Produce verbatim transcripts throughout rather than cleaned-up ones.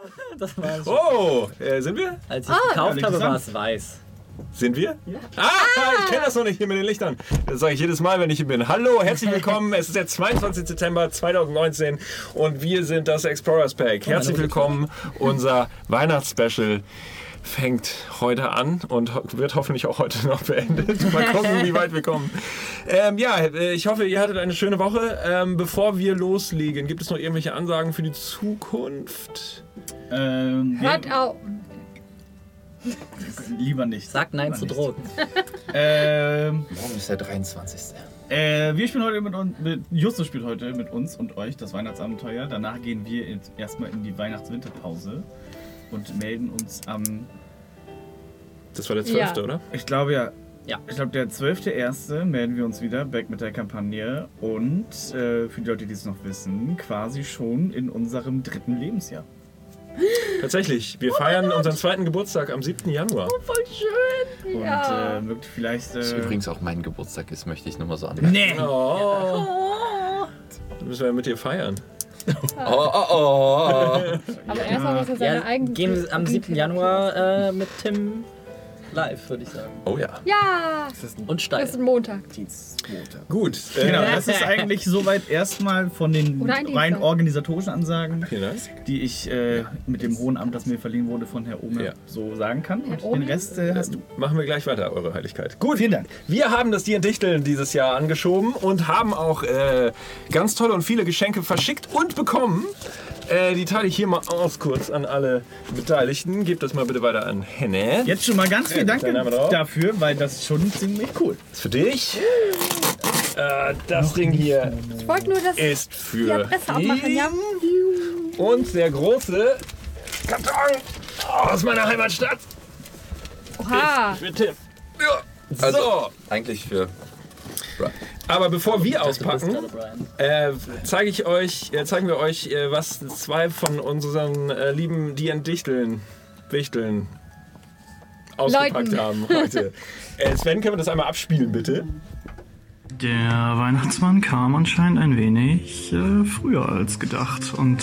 Das war es. Oh, äh, sind wir? Als ich Ah, gekauft ja, habe, war interessant. es weiß. Sind wir? Ja. Ah, ich kenne das noch nicht hier mit den Lichtern. Das sage ich jedes Mal, wenn ich hier bin. Hallo, herzlich willkommen. Es ist der zweiundzwanzigster September zweitausendneunzehn und wir sind das Explorers Pack. Herzlich willkommen. Unser Weihnachtsspecial fängt heute an und ho- wird hoffentlich auch heute noch beendet. Mal gucken, wie weit wir kommen. Ähm, ja, äh, ich hoffe, ihr hattet eine schöne Woche. Ähm, bevor wir loslegen, gibt es noch irgendwelche Ansagen für die Zukunft? Ähm, Hört auf. Lieber nicht. Sagt Nein Lieber zu nicht. Drogen. Ähm, Morgen ist der dreiundzwanzigste äh, wir spielen heute mit uns, mit, Justus spielt heute mit uns und euch das Weihnachtsabenteuer. Danach gehen wir jetzt erstmal in die Weihnachts-Winterpause und melden uns am, Das war der zwölfte, Ja. oder? ich glaube ja, Ja. ich glaube der zwölfte erste melden wir uns wieder, back mit der Kampagne und äh, für die Leute, die es noch wissen, quasi schon in unserem dritten Lebensjahr. Tatsächlich. Wir feiern unseren zweiten Geburtstag am siebten Januar. Voll schön. Und Ja. äh, mögt vielleicht... Äh, Das übrigens auch mein Geburtstag ist, möchte ich nochmal so anmerken. Nee! Oh, Oh. dann müssen wir mit dir feiern. Oh, oh, oh. Aber erstmal muss er seine Ja, eigenen... gehen wir am siebten Januar äh, mit Tim live, würde ich sagen. Oh ja. Ja, Und steil. das ist ein Montag. Gut. Äh, Genau, das ist eigentlich soweit erstmal von den Oder ein rein Dienstag. organisatorischen Ansagen, Vielen Dank. die ich äh, mit dem hohen Amt, das mir verliehen wurde von Herr Omer, Ja. so sagen kann. Und Omer? den Rest äh, hast du. Machen wir gleich weiter, Eure Heiligkeit. Gut. Vielen Dank. Wir haben das Dichteln dieses Jahr angeschoben und haben auch äh, ganz tolle und viele Geschenke verschickt und bekommen. Äh, die teile ich hier mal aus kurz an alle Beteiligten. Gebt das mal bitte weiter an Henne. Jetzt schon mal ganz viel dein Dank Name drauf. dafür, weil das ist schon ziemlich cool. Das ist für dich. Äh, das Ding hier Ich wollte nur das, ist die für Adresse aufmachen, ja? und der große Karton aus meiner Heimatstadt. Oha. Für Tim. Ja. So. Also, eigentlich für... Aber bevor wir Du bist auspacken, gerade Brian. äh, zeige ich euch, äh, zeigen wir euch, äh, was zwei von unseren äh, lieben D and Dichteln, Wichteln ausgepackt Leuten. haben heute. Äh, Sven, können wir das einmal abspielen, bitte? Der Weihnachtsmann kam anscheinend ein wenig äh, früher als gedacht. Und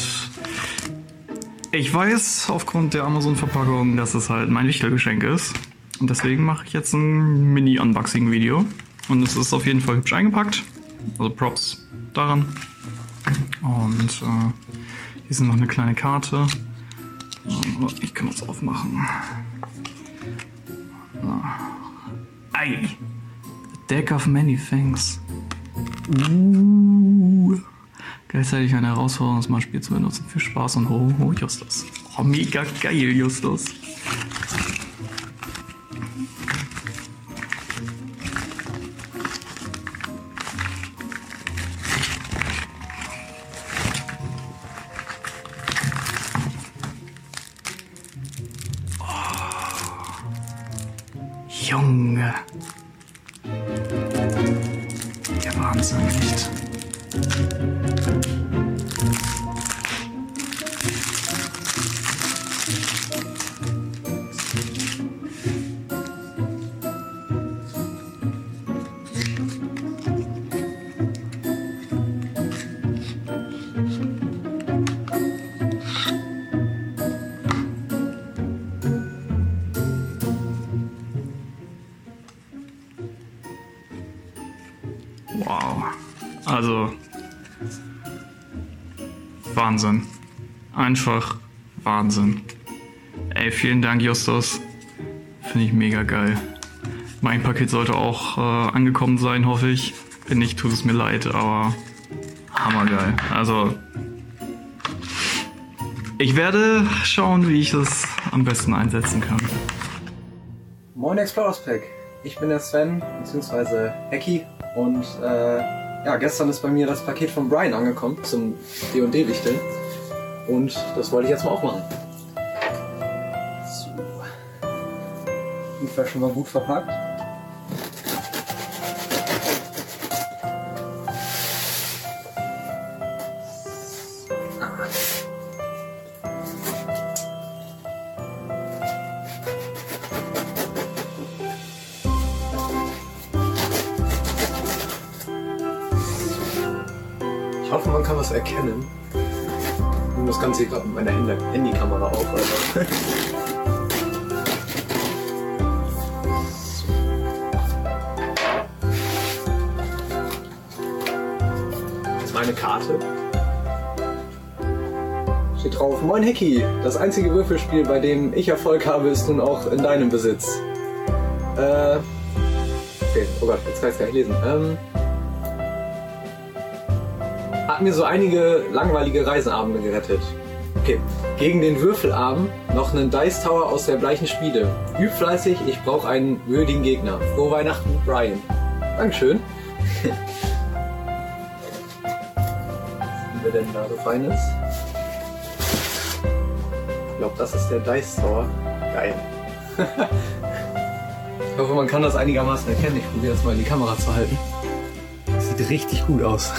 ich weiß aufgrund der Amazon-Verpackung, dass es halt mein Wichtelgeschenk ist. Und deswegen mache ich jetzt ein Mini-Unboxing-Video. Und es ist auf jeden Fall hübsch eingepackt. Also Props daran. Und äh, hier ist noch eine kleine Karte. So, ich kann das aufmachen. So. Ei! Deck of Many Things. Uh. Gleichzeitig eine Herausforderung, das Spiel zu benutzen. Viel Spaß und ho, ho, Justus. Oh, mega geil, Justus. Oh. Junge. Der Wahnsinn, nicht? Wow. Also. Wahnsinn. Einfach Wahnsinn. Ey, vielen Dank, Justus. Finde ich mega geil. Mein Paket sollte auch äh, angekommen sein, hoffe ich. Wenn nicht, tut es mir leid, aber hammergeil. Also. Ich werde schauen, wie ich es am besten einsetzen kann. Moin Explorers Pack, ich bin der Sven, beziehungsweise Ecki und äh, ja, gestern ist bei mir das Paket von Brian angekommen zum D und D-Wichteln und das wollte ich jetzt mal aufmachen. So. Ungefähr schon mal gut verpackt. Ich hoffe, man kann was erkennen. nehme das Ganze hier gerade mit meiner Handy- Handykamera auf. Alter. Das ist meine Karte. Steht drauf, moin Hecki, das einzige Würfelspiel, bei dem ich Erfolg habe, ist nun auch in deinem Besitz. Äh, okay, oh Gott, jetzt kann ich es gar nicht lesen. Ähm, hat mir so einige langweilige Reisenabende gerettet. Okay, gegen den Würfelabend noch einen Dice Tower aus der gleichen Spiele. Üb fleißig, ich brauche einen würdigen Gegner. Frohe Weihnachten, Brian. Dankeschön. Was haben wir denn da so Feines? Ich glaube, das ist der Dice Tower. Geil. Ich hoffe, man kann das einigermaßen erkennen. Ich probiere jetzt mal in die Kamera zu halten. Das sieht richtig gut aus.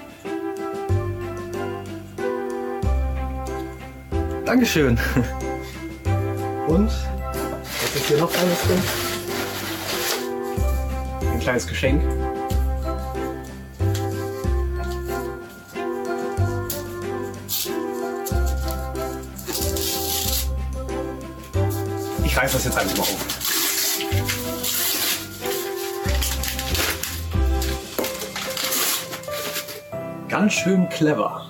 Dankeschön. Und was ist hier noch eines drin? Ein kleines Geschenk. Ich reiß das jetzt einfach mal auf. Ganz schön clever.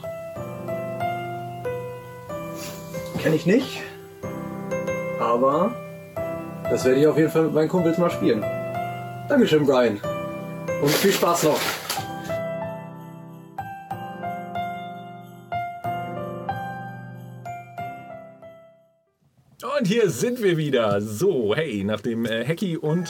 Kenne ich nicht, aber das werde ich auf jeden Fall mit meinen Kumpels mal spielen. Dankeschön, Brian. Und viel Spaß noch. Und hier sind wir wieder. So, hey, nachdem äh, Hecki und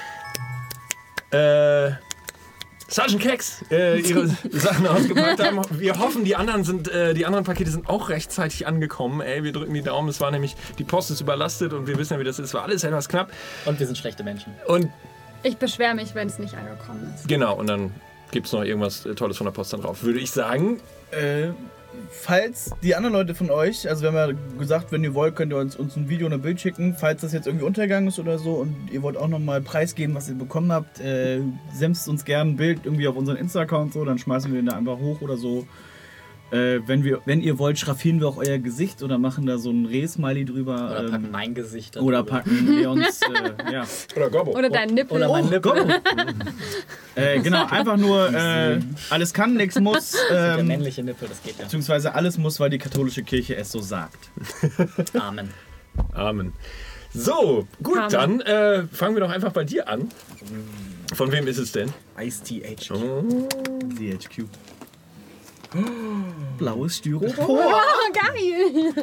äh, Sergeant Keks äh, ihre Sachen ausgepackt haben. Wir hoffen, die anderen sind, äh, die anderen Pakete sind auch rechtzeitig angekommen. Ey, wir drücken die Daumen. Es war nämlich, die Post ist überlastet und wir wissen ja, wie das ist. Es war alles etwas knapp. Und wir sind schlechte Menschen. Und Ich beschwere mich, wenn es nicht angekommen ist. genau, und dann gibt es noch irgendwas äh, Tolles von der Post dann drauf. Würde ich sagen. Äh, falls die anderen Leute von euch, also wir haben ja gesagt, wenn ihr wollt, könnt ihr uns, uns ein Video und ein Bild schicken, falls das jetzt irgendwie untergegangen ist oder so und ihr wollt auch nochmal preisgeben, was ihr bekommen habt, äh, sendet uns gerne ein Bild irgendwie auf unseren Insta-Account so, dann schmeißen wir den da einfach hoch oder so. Äh, wenn, wir, wenn ihr wollt, schraffieren wir auch euer Gesicht oder machen da so ein Reh-Smiley drüber. Oder ähm, packen mein Gesicht. Oder darüber. packen Leons, äh, ja. Oder Gobbo. Oder dein Nippel. Oder mein Nippel. Äh, genau, einfach nur äh, alles kann, nichts muss. Der Ähm, männliche Nippel, das geht ja. beziehungsweise alles muss, weil die katholische Kirche es so sagt. Amen. Amen. So, gut, Amen. dann äh, fangen wir doch einfach bei dir an. Von wem ist es denn? Ice-T H Q. Oh. C H Q. Blaues Styropor. Oh, geil.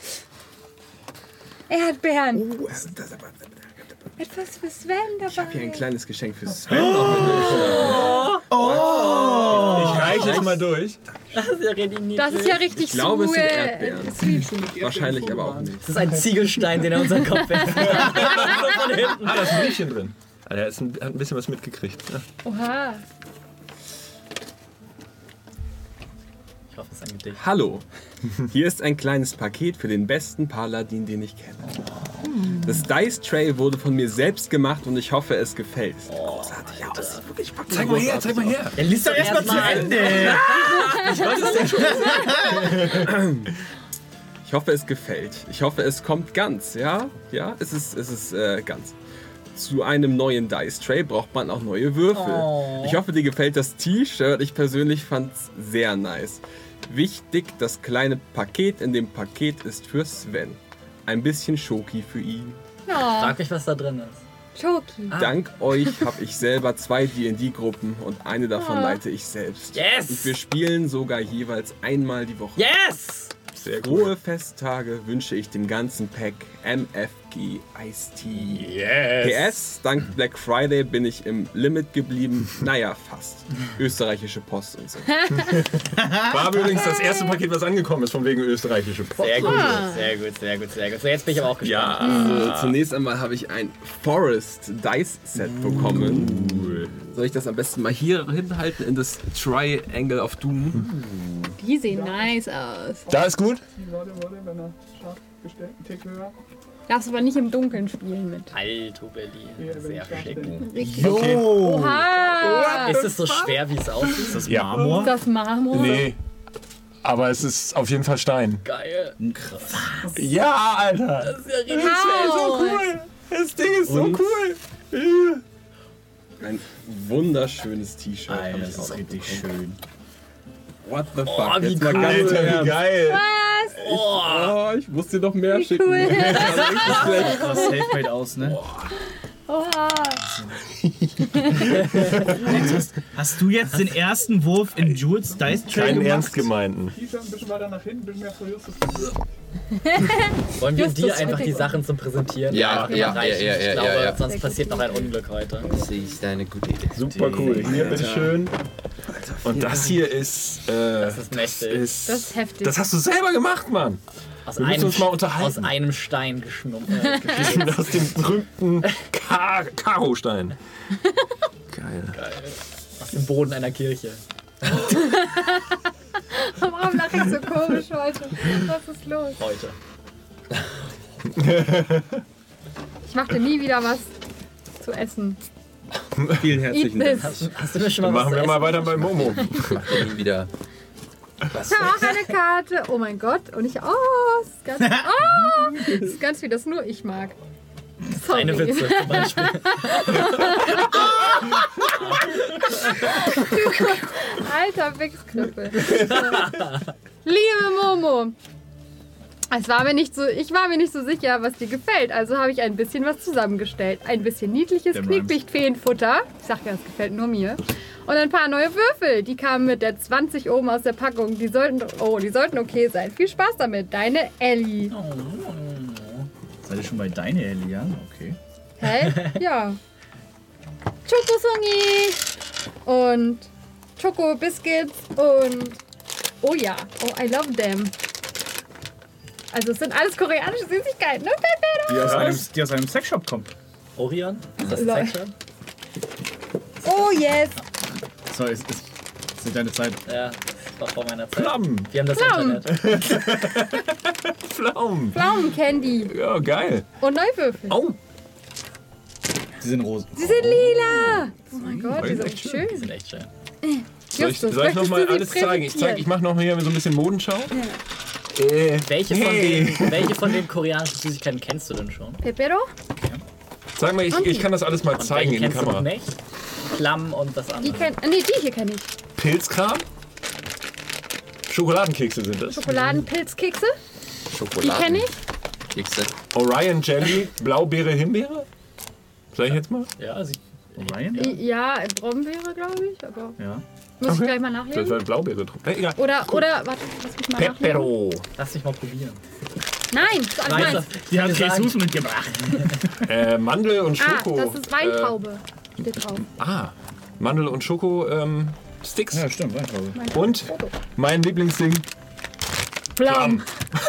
Erdbeeren. Oh, das, das, aber, Etwas für Sven dabei. ich habe hier ein kleines Geschenk für Sven. Oh! Ich reiche es mal durch. Das ist ja richtig niedlich. Das ist ja richtig Ich glaube, es sind sweet. Erdbeeren. Sweet. Wahrscheinlich aber auch nicht. Das ist ein Ziegelstein, den er in unseren Kopf werfen kann. So von hinten. Ah, da ist ein Briefchen drin. Ah, der ist ein, hat ein bisschen was mitgekriegt. Ja. Oha. Ich hoffe, es ist ein Gedicht. Hallo, hier ist ein kleines Paket für den besten Paladin, den ich kenne. Das Dice Tray wurde von mir selbst gemacht und ich hoffe, es gefällt. Großartig, ja, das sieht wirklich Zeig mal her, zeig mal her. Er liest doch erstmal zu Ende. Ich wollte es denn schon. Ich hoffe, es gefällt. Ich hoffe, es kommt ganz, ja? Ja, es ist, es ist äh, ganz. Zu einem neuen Dice Tray braucht man auch neue Würfel. Oh. Ich hoffe, dir gefällt das T-Shirt. Ich persönlich fand's sehr nice. Wichtig, das kleine Paket in dem Paket ist für Sven. Ein bisschen Schoki für ihn. Oh, Frag mich, was da drin ist. Schoki. Dank euch habe ich selber zwei D und D-Gruppen und eine davon Ah. leite ich selbst. Yes! Und wir spielen sogar jeweils einmal die Woche. Yes! Sehr cool. Frohe Festtage wünsche ich dem ganzen Pack M F G Ice-Tea. Yes. P S, dank Black Friday bin ich im Limit geblieben. Naja, fast. Österreichische Post und so. War aber übrigens das erste Paket, was angekommen ist, von wegen österreichische Post. Sehr gut, Ah. sehr gut, sehr gut, sehr gut. So, jetzt bin ich aber auch gespannt. Ja. Also, zunächst einmal habe ich ein Forest Dice Set bekommen. Cool. Soll ich das am besten mal hier hinhalten in das Triangle of Doom? Die sehen nice aus. Da ist gut. Warte, warte, wenn er scharf gestellt, einen Tick höher. Darfst aber nicht im Dunkeln spielen mit. Alto Berlin. Sehr schick. Richtig. Okay. Oha! Ist es so schwer, wie es aussieht? Ja. Ist das Marmor? Nee. Aber es ist auf jeden Fall Stein. Geil. Krass. Ja, Alter. Das ist ja richtig Wow. So cool. Das Ding ist so Und? cool. Ein wunderschönes T-Shirt. Alter, hab ich Das auch ist noch richtig bekommen. schön. What the fuck? Oh, wie Jetzt mal cool. ganz im Alter, wie Ernst. geil. Was? Oh, ich muss dir noch mehr schicken. cool. Das war richtig schlecht. Das Selfmade aus, ne? Oha. Hast, hast du jetzt den ersten Wurf in Jules Dice Tray Keinen gemacht? ernst gemeinten. T-Shirt ein bisschen weiter nach hinten, ein bisschen mehr für Justus. Wollen wir Justus dir einfach die Oettinger. Sachen zum Präsentieren Ja, einfach ja, reichen? ja, ja, Ich ja, glaube, ja, ja. sonst passiert noch ein Unglück heute. Sehe ich deine gute Idee. Super cool. Hier, bitteschön. Und das hier ist. Äh, Das ist mächtig. ist, Das ist heftig. das hast du selber gemacht, Mann. Aus Wir müssen einem, uns mal unterhalten. aus einem Stein geschnuppert. Äh, Aus dem berühmten Kar Karo-Stein. Geil. aus dem Boden einer Kirche. Warum lache ich so komisch heute? Was ist los? Heute. Ich mache dir nie wieder was zu essen. Vielen Eat herzlichen this. Dank. Hast, hast du mir schon Dann mal was machen zu wir mal essen? weiter bei Momo. Macht er nie wieder. Was? Ich habe auch eine Karte. Oh mein Gott. Und ich. Oh, das ist ganz, oh, das ist ganz viel, das nur ich mag. Sorry. Eine Witze zum Beispiel. Alter Wichsknüppel. Liebe Momo. Es war mir nicht so, ich war mir nicht so sicher, was dir gefällt. Also habe ich ein bisschen was zusammengestellt. Ein bisschen niedliches Der Knicklicht-Feenfutter. Ich sag ja, das gefällt nur mir. Und ein paar neue Würfel. Die kamen mit der zwanzig oben aus der Packung. Die sollten, oh, die sollten okay sein. Viel Spaß damit. Deine Ellie. Seid ihr schon bei deiner Ellie, ja? Okay. Hä? Ja. Chokosungi und Choco Biscuits und oh ja, oh I love them. Also es sind alles koreanische Süßigkeiten, ne? Die aus einem, die aus einem Sexshop kommen. Orion? Ist das Lol. ein Sexshop? Oh yes. So, es ist, es ist deine Zeit. Ja, das war vor meiner Zeit. Pflaumen. Wir haben das Pflaumen. Internet. Pflaumen. Pflaumencandy Ja, geil. und Neuwürfel. Oh, Die sind rosa. Sie sind lila. Oh mein Gott, die die sind echt schön. Die sind echt schön. soll ich, Justus, soll ich noch möchtest mal du sie alles zeigen? Ich, zeig, präsentieren? ich mache noch hier so ein bisschen Modenschau. Äh, Welche von, hey. den, welche von den koreanischen Süßigkeiten kennst du denn schon? Pepero? Sag mal, ich, ich kann das alles mal Und zeigen welche in die kennst du Kamera. nicht? Klamm und das Die andere. kenn, nee, die hier kenne ich. Pilzkram. Schokoladenkekse sind das. Schokoladenpilzkekse, die Schokolade. kenne ich. Kekse. Orion Jelly, Blaubeere, Himbeere. Sag ich jetzt mal? Ja, sie, Orion? Die- Ja, Brombeere, glaube ich, aber Ja. muss ich Okay. gleich mal Das nachlesen. war Blaubeere drauf. Äh, egal. Oder, oder, warte, lass mich mal nachlesen. Pepero. lass dich mal probieren. Nein, das ist Nein, meins. das- Die hat gesagt. Jesus mitgebracht. Äh, Mandel und Ah, Schoko. das ist Weintraube. Steht drauf. Äh, ah, Mandel und Schoko ähm, Sticks. Ja, stimmt, Weintraube. Und mein Lieblingsding. Pflaumen.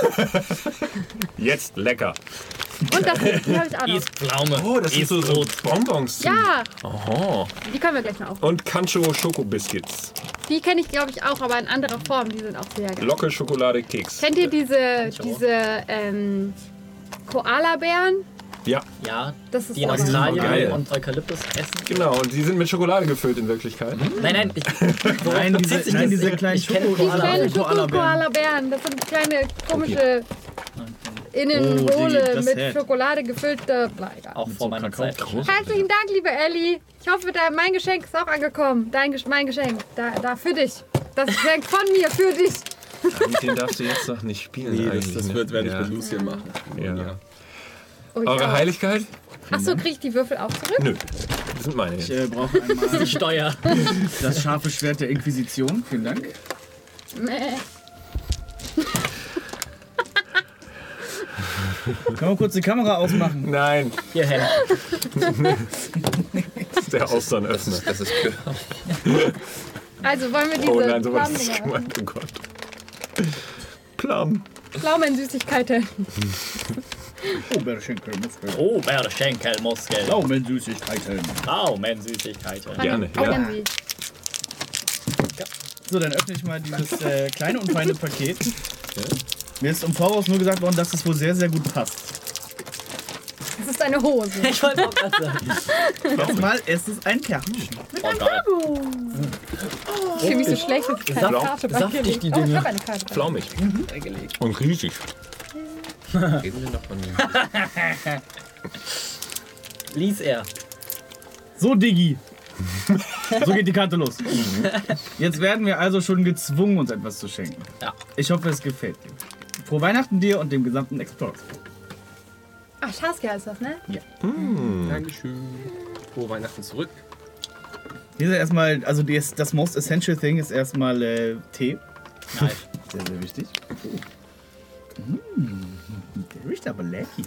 Jetzt lecker. Und das hier, die habe ich auch noch. Ist Pflaume. Oh, das sind ist so, so rot. Bonbons. Ja, Aha. die können wir gleich mal auf. Und Kancho Schokobiscuits. Die kenne ich, glaube ich, auch, aber in anderer Form. Die sind auch sehr geil. Locke Schokolade Keks. Kennt ihr diese, diese ähm, Koala-Bären? Ja, Ja, das ist die in auch Australien geil. und Eukalyptus essen. genau. Und die sind mit Schokolade gefüllt in Wirklichkeit. Nein, nein, ich, Nein, diese, bezieht sich nein, das? diese Ich- kleinen ich kenne Schoko- Die kleinen Koala-Bären. Schoko-Koala-Bären. Das sind kleine komische Innenhohle Oh, die- das mit Head. Schokolade gefüllte. Na, egal. auch vor meiner Kakao. Zeit. Herzlichen Dank, liebe Ellie. Ich hoffe, da, mein Geschenk ist auch angekommen. Dein, Gesch- mein Geschenk. Da, da für dich. Das Geschenk von mir für dich. Den darfst du jetzt noch nicht spielen. Nee, das, eigentlich, das ne? wird, werde ich ja. mit Lucien machen. Ja. Oh, ich Eure auch. Heiligkeit? Achso, krieg ich die Würfel auch zurück? Nö. Das sind meine Ich jetzt. äh, brauche einmal Die Steuer. das scharfe Schwert der Inquisition. Vielen Dank. Mäh. Können wir kurz die Kamera ausmachen? Nein, Hierhin. das ist der Austernöffner. Das ist Also wollen wir diese Oh nein, sowas ist Pflaumen- gemeint. Oh Gott. Plum. Pflaumensüßigkeiten. Oh, Bärschenkelmuskel. Oh, Bärschenkelmuskel. Pflaumensüßigkeiten. Pflaumensüßigkeiten. Gerne, Kennen Sie. So, dann öffne ich mal dieses äh, kleine und feine Paket. Mir ist im Voraus nur gesagt worden, dass es wohl sehr, sehr gut passt. Das ist eine Hose. Ich wollte auch gerade sagen. Erstmal, es ist ein Kärtchen. Oh, geil. Ich fühle mich so schlecht, dass ich keine Saft- Karte bei saftig, mir liegt. die Oh, ich Dinge. habe eine Karte. Flaumig. Eingelegt. Und riesig. Reden wir noch von Lies er. So, Diggi. So geht die Karte los. Jetzt werden wir also schon gezwungen, uns etwas zu schenken. Ja. Ich hoffe, es gefällt dir. Frohe Weihnachten dir und dem gesamten Explorers. Ach, Saskia ist das, ne? Dankeschön. Frohe Weihnachten zurück. Hier ist erstmal, also das, das most essential thing ist erstmal äh, Tee. Nein. Sehr, sehr wichtig. Mm, der riecht aber lecky.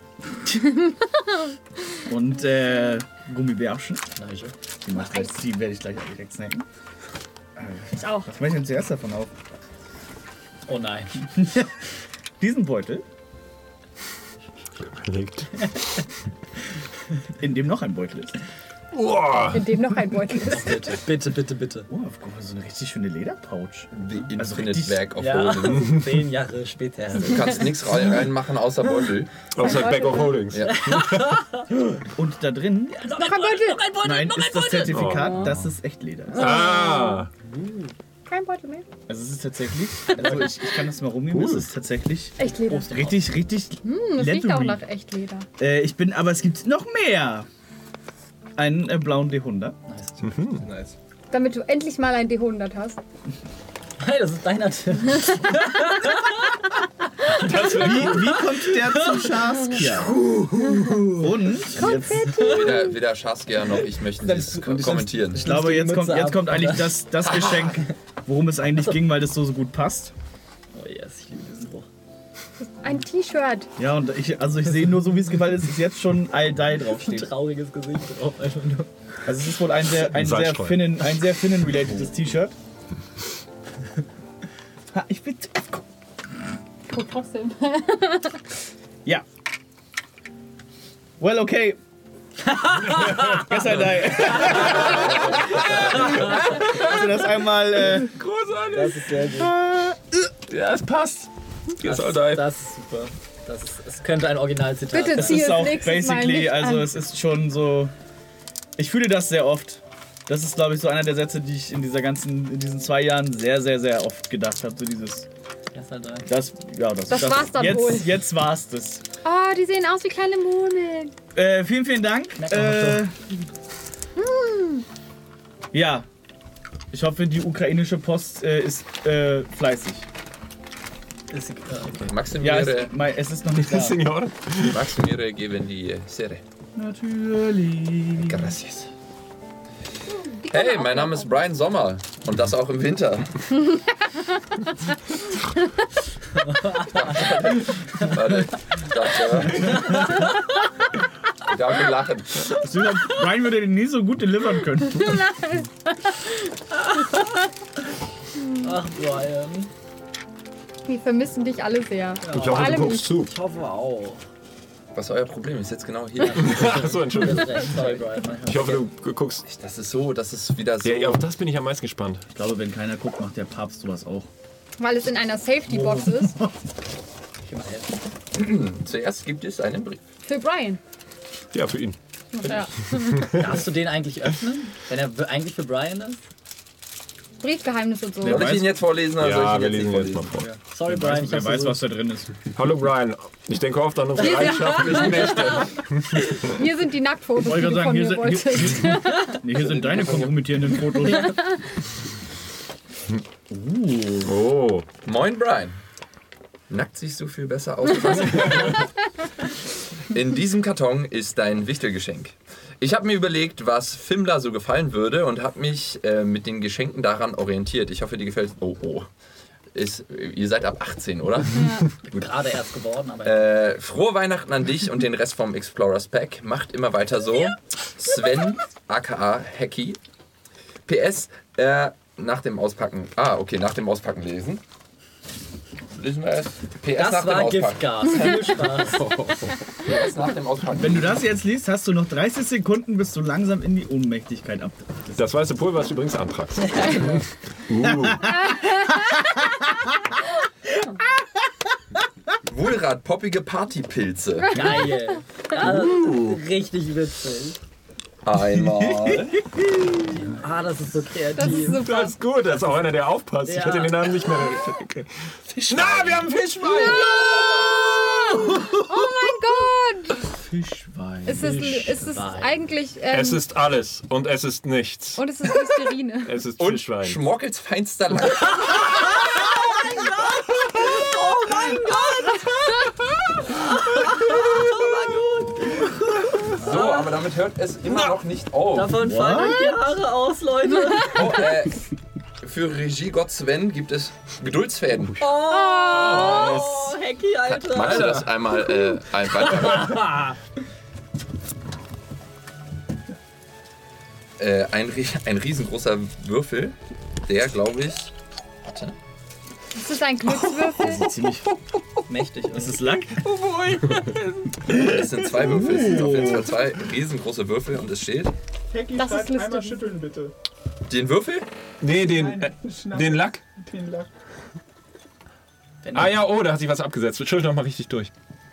Und äh, Gummibärchen. Nein. Die, mach ich gleich, die werde ich gleich auch direkt snacken. Ich auch. Was mache ich denn zuerst davon auf? Oh nein. Diesen Beutel, Überlegt. in dem noch ein Beutel ist. Uah. In dem noch ein Beutel ist. Bitte, bitte, bitte, bitte. Oh, guck mal, so eine richtig schöne Lederpouch. The Also Infinite richtig- Bag of Ja, Holding. zehn Jahre später. Du kannst nichts reinmachen außer Beutel. Außer Back of Holdings. Ja. Und da drin, Noch ein Beutel! nein, ist das Zertifikat, dass es echt Leder ist. Ah. Kein Beutel mehr. Also es ist tatsächlich, also ich, ich kann das mal rumnehmen, es ist tatsächlich Echt Leder. richtig, richtig Hm, das riecht auch leathery. nach echt Leder. Äh, ich bin, aber es gibt noch mehr. Einen äh, blauen D hundert. Nice. Damit du endlich mal ein D hundert hast. Hey, das ist deiner Tipp. Wie, wie kommt der zu Saskia? Und jetzt, Weder, weder Saskia noch ich möchten dies ko- kommentieren. ich glaube, jetzt kommt, Mütze jetzt ab, kommt eigentlich oder? das, das Geschenk, worum es eigentlich ging, weil das so, so gut passt. Oh yes, ich liebe diesen Spruch. Ein T-Shirt. Ja, und ich, also ich sehe nur so, wie es gefallen ist, ist jetzt schon I'll Die Ein draufsteht. trauriges Gesicht drauf, einfach nur. Also es ist wohl ein sehr, ein sehr Salzstreu. Finnen, ein sehr Finnen-relatedes T-Shirt. Ha, ich bin... Guck trotzdem. Ja. Well, okay. Yes, I die. Also das einmal... Äh, Großartig. Das ist sehr gut. Ja, es passt. Yes, Das, all die. das ist super. Das ist, es könnte ein Originalzitat Bitte sein. es zieh ist es auch nächstes Mal basically, nicht also an. es ist schon so... Ich fühle das sehr oft. Das ist, glaube ich, so einer der Sätze, die ich in dieser ganzen, in diesen zwei Jahren sehr, sehr, sehr oft gedacht habe. So dieses... Yes, I die. Das, ja, das, Das war's dann jetzt, wohl. Jetzt war's das. Oh, die sehen aus wie kleine Murmeln. Äh, vielen, vielen Dank. Äh, ja. Ich hoffe, die ukrainische Post äh, ist äh, fleißig. Ist, äh, okay. Ja, Maximiere, es, mei- es ist noch nicht da. Signore. Maximiere geben die Serie. Natürlich. Gracias. Hey, mein Name ist Brian Sommer und das auch im Winter. Warte, ich dachte, ich darf lachen. Brian würde den nie so gut delivern können. Ach, Brian. Wir vermissen dich alle sehr. Ich Vor hoffe, allem du guckst ich. zu. Ich hoffe auch. Was ist euer Problem? Ich sitze genau hier. Achso, Du Entschuldigung. hast recht. Sorry, Brian. Ich hoffe, du guckst. Das ist so, das ist wieder so. Ja, ja, auf das bin ich am meisten gespannt. Ich glaube, wenn keiner guckt, macht der Papst sowas auch. Weil es in einer Safety-Box ist. Zuerst gibt es einen Brief. Für Brian. Ja, für ihn. Ja. Darfst du den eigentlich öffnen? Wenn er w- eigentlich für Brian ist? Briefgeheimnis und so. Soll ich ihn jetzt vorlesen oder Ja, soll wir ich ihn lesen jetzt jetzt nicht mal vorlesen? vor. Sorry, Brian, ich Wer hab's weiß, was versucht. da drin ist. Hallo Brian. Ich denke oft an unsere leidenschaftlichen Nächte. Hier sind die Nacktfotos, die Wollte du gerade von sagen, mir hier sind, wolltest. hier, nee, hier sind deine kompromittierenden Fotos. Oh. Moin Brian. Nackt siehst du viel besser aus. In diesem Karton ist dein Wichtelgeschenk. Ich habe mir überlegt, was Fimmler so gefallen würde und habe mich äh, mit den Geschenken daran orientiert. Ich hoffe, dir gefällt. Oh, oh. Ist, ihr seid ab achtzehn, oder? Gerade erst geworden, aber. Äh, frohe Weihnachten an dich und den Rest vom Explorers Pack. Macht immer weiter so. Sven, aka Hacky. P S, äh, nach dem Auspacken. Ah, okay, nach dem Auspacken lesen. Lesen wir es. P S das nach dem war Auspacken. Giftgas. Viel Spaß. P S nach dem Auspacken. Wenn du das jetzt liest, hast du noch dreißig Sekunden, bis du langsam in die Ohnmächtigkeit ab. Das weiße Pulver ist übrigens Antrax. Uh. Wohlrat, poppige Partypilze. Geil. Ja, richtig witzig. Einmal. Ah, das ist so kreativ. Das ist super. Das ist gut, das ist auch einer, der aufpasst. Ich Ja. hätte den Namen nicht mehr gekriegt. Na, wir haben Fischwein! Oh mein Gott! Fischwein. Ist es, ist es eigentlich... Ähm, Es ist alles und es ist nichts. und es ist Listerine. Es ist Und Fischwein. Schmockels feinster Lack. So, aber damit hört es immer noch nicht auf. Davon fallen euch die Haare aus, Leute. Oh, äh, für Regiegott Sven gibt es Geduldsfäden. Oh, Hecki, Alter. Magst du das einmal äh, ein weiter? äh, ein, ri- ein riesengroßer Würfel, der glaube ich. Warte. Ist das ein Glückswürfel? Ziemlich. Mächtig. Ist es Lack? Es sind zwei Würfel. Es sind auf jeden Fall zwei riesengroße Würfel und es steht. Das ist Listerine. schütteln bitte. Den Würfel? Nee, den, äh, den Lack. Den Lack. Ah ja, oh, da hat sich was abgesetzt. Schüttel noch mal richtig durch.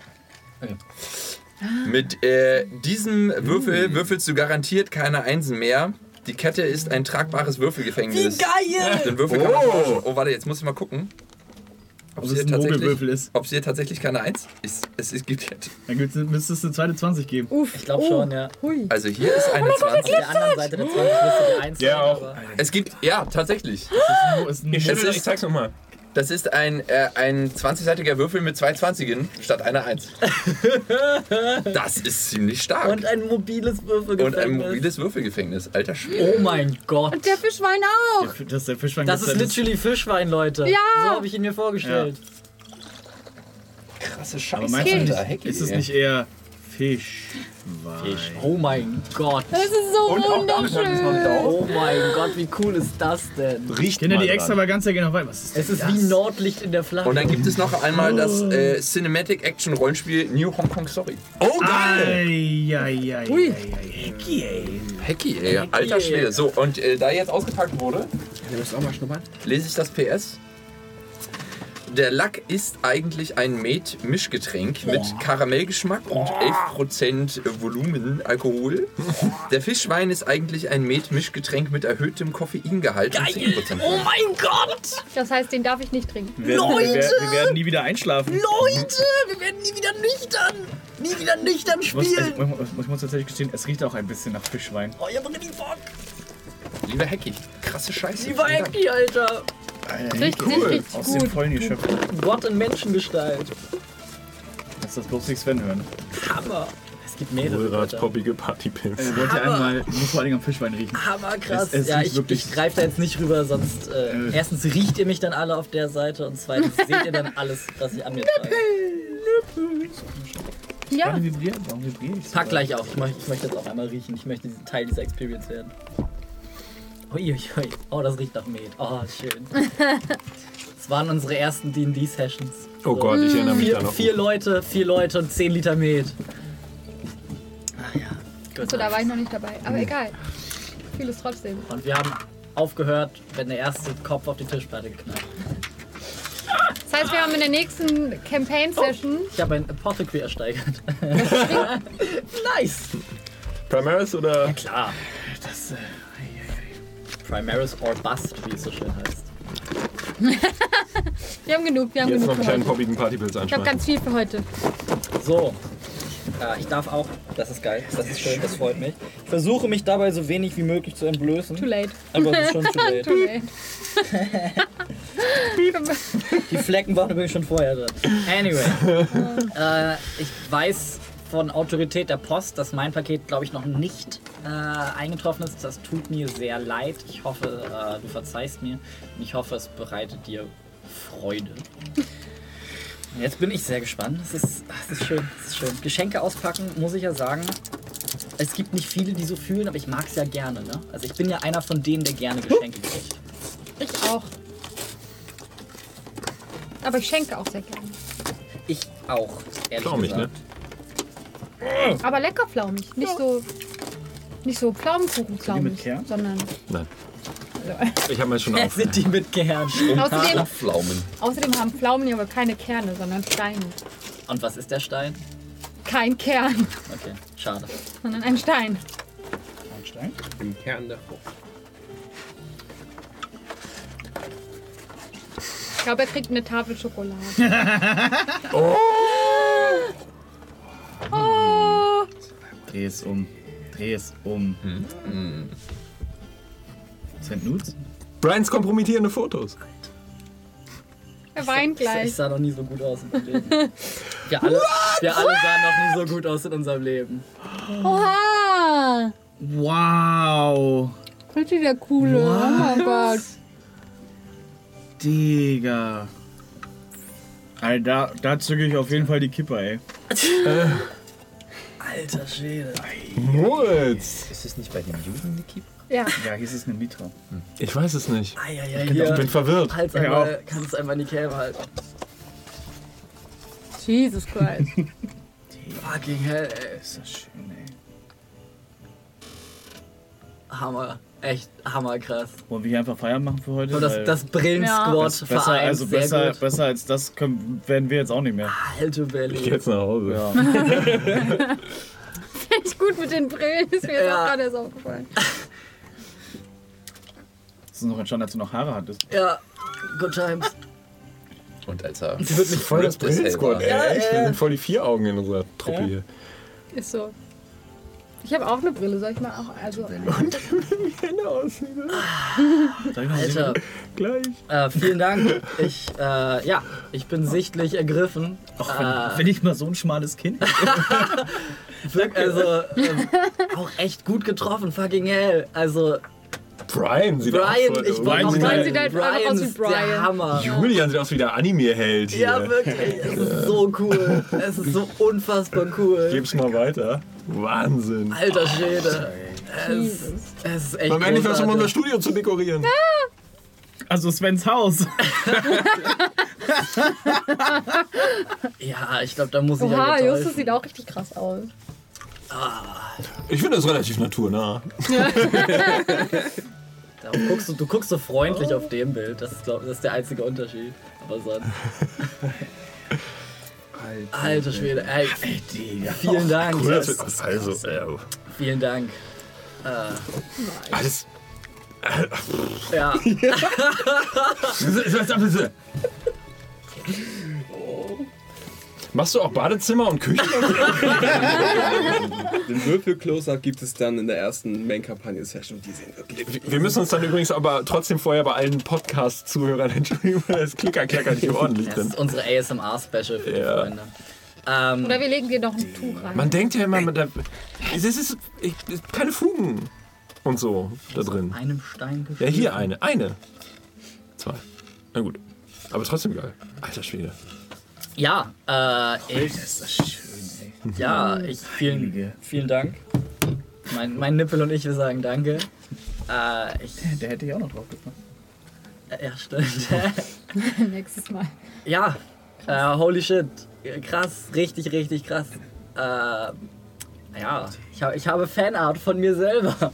Mit äh, diesem Würfel würfelst du garantiert keine Einsen mehr. Die Kette ist ein tragbares Würfelgefängnis. Wie geil! Den Würfel kann man tauschen. Oh, warte, jetzt muss ich mal gucken. Ob Ob sie es hier ein tatsächlich, Mogelwürfel ist. ob sie hier tatsächlich keine Eins ist. Es, es gibt jetzt. Dann gibt's, müsste es eine zweite zwanzig geben. Uff. Ich glaube schon, ja. Hui. Also hier ist eine zwanzig. Auf der anderen Seite der zwanzig müsste die eins Ja, sein, auch. aber- Es gibt, ja, tatsächlich. Ist ein Ich, schüttel, ist- ich zeig's noch mal. Das ist ein, äh, ein zwanzigseitiger Würfel mit zwei Zwanzigen statt einer Eins. Das ist ziemlich stark. Und ein mobiles Und Würfelgefängnis. ein mobiles Würfelgefängnis. Alter Schwede. Oh mein Gott. Und der Fischwein auch. Das ist der Fischwein. Das ist literally Fischwein, Leute. Ja. So habe ich ihn mir vorgestellt. Krasse Aber Scheiße. meinst du Alter, nicht, Hecki, ist es ey. nicht eher Fischwein? Oh mein Gott. Das ist so Und auch damit hört es noch nicht wunderschön. auf. Oh mein Gott, wie cool ist das denn? Riecht Kinder, mal die dran. Extravaganza gehen noch weiter. Was ist Es ist das? wie Nordlicht in der Flamme. Und dann gibt es noch einmal das äh, Cinematic Action Rollenspiel New Hong Kong Story. Oh, geil! Eieiei. Hecki, ey. Hecki, ey. Alter ey. Schwede. So, und äh, da jetzt ausgepackt wurde, Du musst auch mal schnuppern. lese ich das P S. Der Lack ist eigentlich ein Met-Mischgetränk mit Karamellgeschmack und elf Prozent Volumen Alkohol. Der Fischwein ist eigentlich ein Met-Mischgetränk mit erhöhtem Koffeingehalt und zehn Prozent. Oh mein Gott! Das heißt, den darf ich nicht trinken. Wir werden, wir, werden, wir werden nie wieder einschlafen. Leute, wir werden nie wieder nüchtern. Nie wieder nüchtern Ich muss, ich, spielen. muss, ich muss tatsächlich gestehen, es riecht auch ein bisschen nach Fischwein. Oh, ich hab richtig Bock. Lieber Hecki, krasse Scheiße. Lieber Vielen Dank. Hecki, Alter. Richtig, richtig Aus dem gut. Vollen geschöpft. Gott in Menschengestalt. Lass das bloß nicht Sven hören. Hammer. Es gibt mehrere. Wohlrats Leute. poppige Partypilz. Er wollte Hammer. einmal, muss vor allem am Fischwein riechen. Hammer krass. Es- es ja, riecht ich, wirklich- ich greife da jetzt nicht rüber, sonst äh, Äh. erstens riecht ihr mich dann alle auf der Seite und zweitens seht ihr dann alles, was ich an mir trage. Ja. Warum vibriert? Warum vibriert ich so? Pack gleich auf. Ich, möchte- ich möchte jetzt auch einmal riechen. Ich möchte Teil dieser Experience werden. Ui, ui, ui. Oh, das riecht nach Met. Oh, schön. Das waren unsere ersten D und D-Sessions. Oh Gott, ich erinnere mich da Vier, noch. vier Leute, vier Leute und zehn Liter Met. Ah ja, gut. So, da war ich noch nicht dabei. Aber egal. Ich fühle es trotzdem. Und wir haben aufgehört, wenn der erste Kopf auf die Tischplatte geknallt. Das heißt, wir haben in der nächsten Campaign-Session Ich habe ein Apothecary ersteigert. Nice! Primaris oder? Ja klar. Das, äh, Primaris or Bust, wie es so schön heißt. Wir haben genug, wir haben Jetzt noch genug einen für kleinen heute. poppigen Partypilz Ich habe anschmeißen. ganz viel für heute. So. Äh, ich darf auch. Das ist geil. Das ist schön. Das freut mich. Ich versuche mich dabei so wenig wie möglich zu entblößen. Too late. Aber es ist schon too late. Too late. Die Flecken waren übrigens schon vorher drin. Anyway. äh, ich weiß von Autorität der Post, dass mein Paket, glaube ich, noch nicht äh, eingetroffen ist. Das tut mir sehr leid. Ich hoffe, äh, du verzeihst mir. Und ich hoffe, es bereitet dir Freude. Jetzt bin ich sehr gespannt. Es ist, es ist schön, es ist schön. Geschenke auspacken, muss ich ja sagen. Es gibt nicht viele, die so fühlen, aber ich mag es ja gerne. Ne? Also ich bin ja einer von denen, der gerne Geschenke kriegt. Ich auch. Aber ich schenke auch sehr gerne. Ich auch, ehrlich Flaumig, gesagt. ne? Aber lecker flaumig. Nicht so, nicht so Pflaumenkuchen-flaumig, mit Kern? sondern... Nein. Ich habe mir schon Ja, auf. sind die mit Kern. Außerdem, Pflaumen. außerdem haben Pflaumen ja aber keine Kerne, sondern Steine. Und was ist der Stein? Kein Kern, Okay, schade. sondern ein Stein. Anstein. Im Kern der Frucht. Ich glaube, er kriegt eine Tafel Schokolade. Oh! Oh! Dreh es um. Dreh es um. Mm. Send Nudes? Brians kompromittierende Fotos. Er weint Ich gleich. sah noch nie so gut aus in meinem Leben. Wir alle, wir alle sahen noch nie so gut aus in unserem Leben. Oha! Wow. Richtig der coole. What? Oh mein Gott. Digga. Alter, da, da zücke ich auf jeden Fall die Kipper, ey. Alter Schwede. Moritz! Ist es nicht bei den Juden eine Keep? Ja. Ja, hier ist es eine Mitra. Ich weiß es nicht. Eieiei, Ich hier. bin verwirrt. Halt's Ja. einmal, kannst du einmal in die Käme halten. Jesus Christ. Fucking hell, ey. Ist das schön, ey. Hammer. Echt hammerkrass. Wollen wir hier einfach Feiern machen für heute? Und das, Weil das Brillen-Squad besser, vereint. also sehr besser, gut. besser als das können, werden wir jetzt auch nicht mehr. Alte Ich geh Berlin. jetzt nach Hause. Ja. Finde ich gut mit den Brillen. Ist mir jetzt Ja. auch gerade erst aufgefallen. Das ist noch entstanden, als du noch Haare hattest. Ja, good times. Und als er Das wird nicht voll das Rip ist Brillen-Squad, ey. Ja, Echt? ja. Wir sind voll die vier Augen in unserer Truppe Ja. hier. Ist so. Ich habe auch eine Brille. Soll ich mal auch. Also. Hände aussehen. Sag ich noch Alter, Gleich. äh, vielen Dank. Ich, äh, ja, ich bin sichtlich ergriffen. Ach, wenn, Äh, wenn ich mal so ein schmales Kind Wirk- Also, ähm, auch echt gut getroffen, fucking hell. Also, Brian sieht Brian, auch voll ich aus. wollte auch Brian sagen, sieht halt einfach Brian aus wie ist der Brian. Hammer. Julian sieht aus wie der Anime-Held hier. Ja, wirklich. Es ist so cool. Es ist so unfassbar cool. Geb's mal weiter. Wahnsinn. Alter Schwede. Es, Jesus. es ist echt Wir haben endlich was, um unser großartig. Studio zu dekorieren. Also Svens Haus. Ja, ich glaube, da muss ich ja Oha, getäuscht. Justus sieht auch richtig krass aus. Ich finde das relativ naturnah. Da guckst du, du guckst so freundlich auf dem Bild. Das ist, glaub, das ist der einzige Unterschied. Aber sonst. Alter Schwede. Ey, Digga. vielen Dank. Cool, dass wir, also, äh, Vielen Dank. Äh, alles. ja. Machst du auch Badezimmer und Küche? Den Würfel-Close-Up gibt es dann in der ersten Main-Kampagne-Session. Die sehen wirklich. Wir müssen uns dann übrigens aber trotzdem vorher bei allen Podcast-Zuhörern entschuldigen, weil das Klicker-Klacker nicht ordentlich Das drin. ist unsere A S M R-Special für die Ja. Freunde. Ähm, Oder wir legen dir noch ein Tuch rein. Man denkt ja immer, mit der, es ist ich, keine Fugen und so da drin. einem Stein Ja, hier eine. Eine. Zwei. Na gut. Aber trotzdem geil. Alter Schwede. Ja, äh, ich, Das ist schön, ey. ja, ich, vielen, Heilige. vielen Dank. Mein, mein Nippel und ich, wir sagen danke. Äh, ich, Der hätte ich auch noch drauf gepackt. äh, ja, stimmt. Nächstes Mal. Ja, äh, holy shit. Krass, richtig, richtig krass. Äh, ja, ich, hab, ich habe Fanart von mir selber.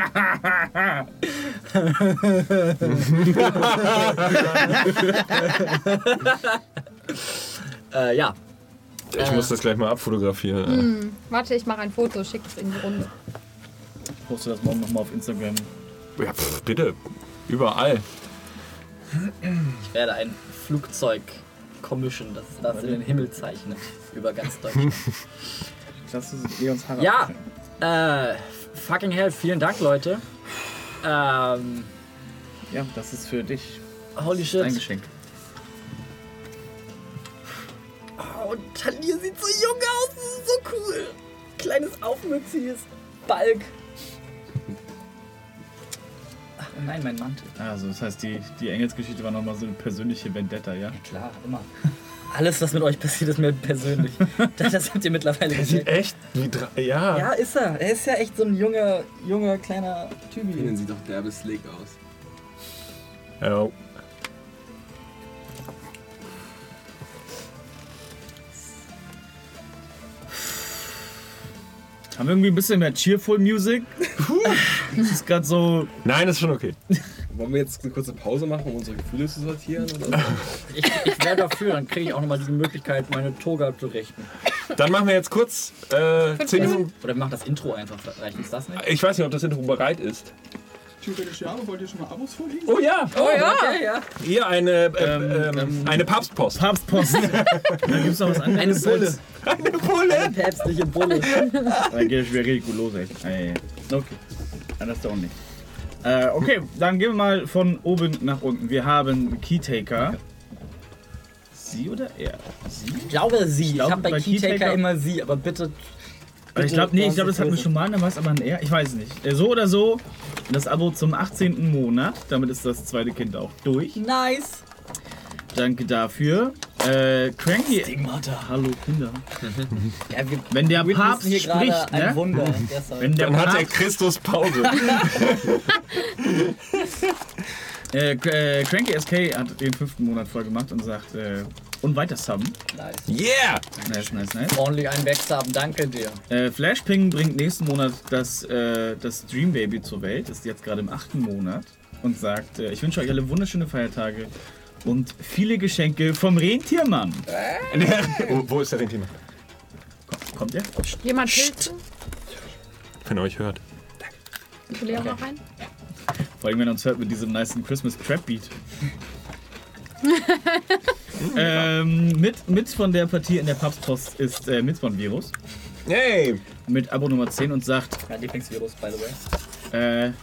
äh, ja, Ich muss das gleich mal abfotografieren. Hm. Warte, ich mache ein Foto, schick es in die Runde. Ich poste das morgen nochmal auf Instagram. Ja, pff, bitte. Überall. ich werde ein Flugzeug commission, das das in den Himmel zeichnet. Über ganz Deutschland. Lass uns Leons Haare Ja, abschneiden. äh, fucking hell, vielen Dank, Leute. Ähm, Ja, das ist für dich. holy Dein shit. Geschenk. Oh, und Talir sieht so jung aus, das ist so cool. Kleines aufmütziges Balk. Ach, oh nein, mein Mantel. Also, das heißt, die, die Engelsgeschichte war nochmal so eine persönliche Vendetta, ja? Klar, immer. Alles, was mit euch passiert, ist mir persönlich. Das habt ihr mittlerweile Der sieht gesehen. echt wie drei. Ja. Ja, ist er. Er ist ja echt so ein junger, junger, kleiner Ihnen Typi. sieht doch derbe slick aus. Ja. Haben wir irgendwie ein bisschen mehr Cheerful Music? Das ist gerade so. Nein, ist schon okay. Wollen wir jetzt eine kurze Pause machen, um unsere Gefühle zu sortieren? Oder so? Ich, ich wäre dafür, dann kriege ich auch nochmal die Möglichkeit, meine Toga zu richten. Dann machen wir jetzt kurz äh, zehn Minuten. Oder wir machen das Intro einfach. Reicht uns das nicht? Ich weiß nicht, ob das Intro bereit ist. Theoretisch ja, aber wollt ihr schon mal Abos vorlegen? Oh ja! Oh ja! Okay, ja. Hier eine, äh, ähm, ähm, eine Papstpost. Papstpost. Dann gibt's noch was anderes. Eine Bulle. als- Eine Bulle! Eine päpstliche Bulle. Dann geht es wieder richtig gut los, ey. Ey. Okay. Anders doch nicht. Äh, okay, dann gehen wir mal von oben nach unten. Wir haben Keytaker. Sie oder er? Sie? Ich glaube sie. Ich, Ich glaube, habe bei bei Keytaker Keytaker- immer sie, aber bitte. Also ich glaube, nee, ich glaube, das hatten wir schon mal, dann war es aber ein er. Ich weiß es nicht. Äh, So oder so, das Abo zum achtzehnten Monat. Damit ist das zweite Kind auch durch. Nice. Danke dafür. Äh, Cranky. Stigmata. Hallo Kinder. Ja, wir Wenn der witnessen Papst hier gerade spricht, ein ne? Wunder. Deshalb. Wenn der Dann hat der Papst, Christus Pause. äh, äh, Cranky S K hat den fünften Monat voll gemacht und sagt, äh, und weiter subben. Nice. Yeah! Nice, nice, nice. Ordentlich einen wegzappen, danke dir. Äh, Flashping bringt nächsten Monat das, äh, das Dream Baby zur Welt, ist jetzt gerade im achten Monat und sagt, äh, ich wünsche euch alle wunderschöne Feiertage und viele Geschenke vom Rentiermann. Oh, wo ist der Rentiermann? Kommt der? Jemand Pilze? Wenn ihr euch hört. Ich will auch noch rein. Vor allem, wenn er uns hört mit diesem nice Christmas Trap Beat. ähm, mit, mit von der Partie in der Papstpost ist äh, Mitzborn-Virus Hey! mit Abo Nummer zehn und sagt, Mein Lieblingsvirus, by the way. äh,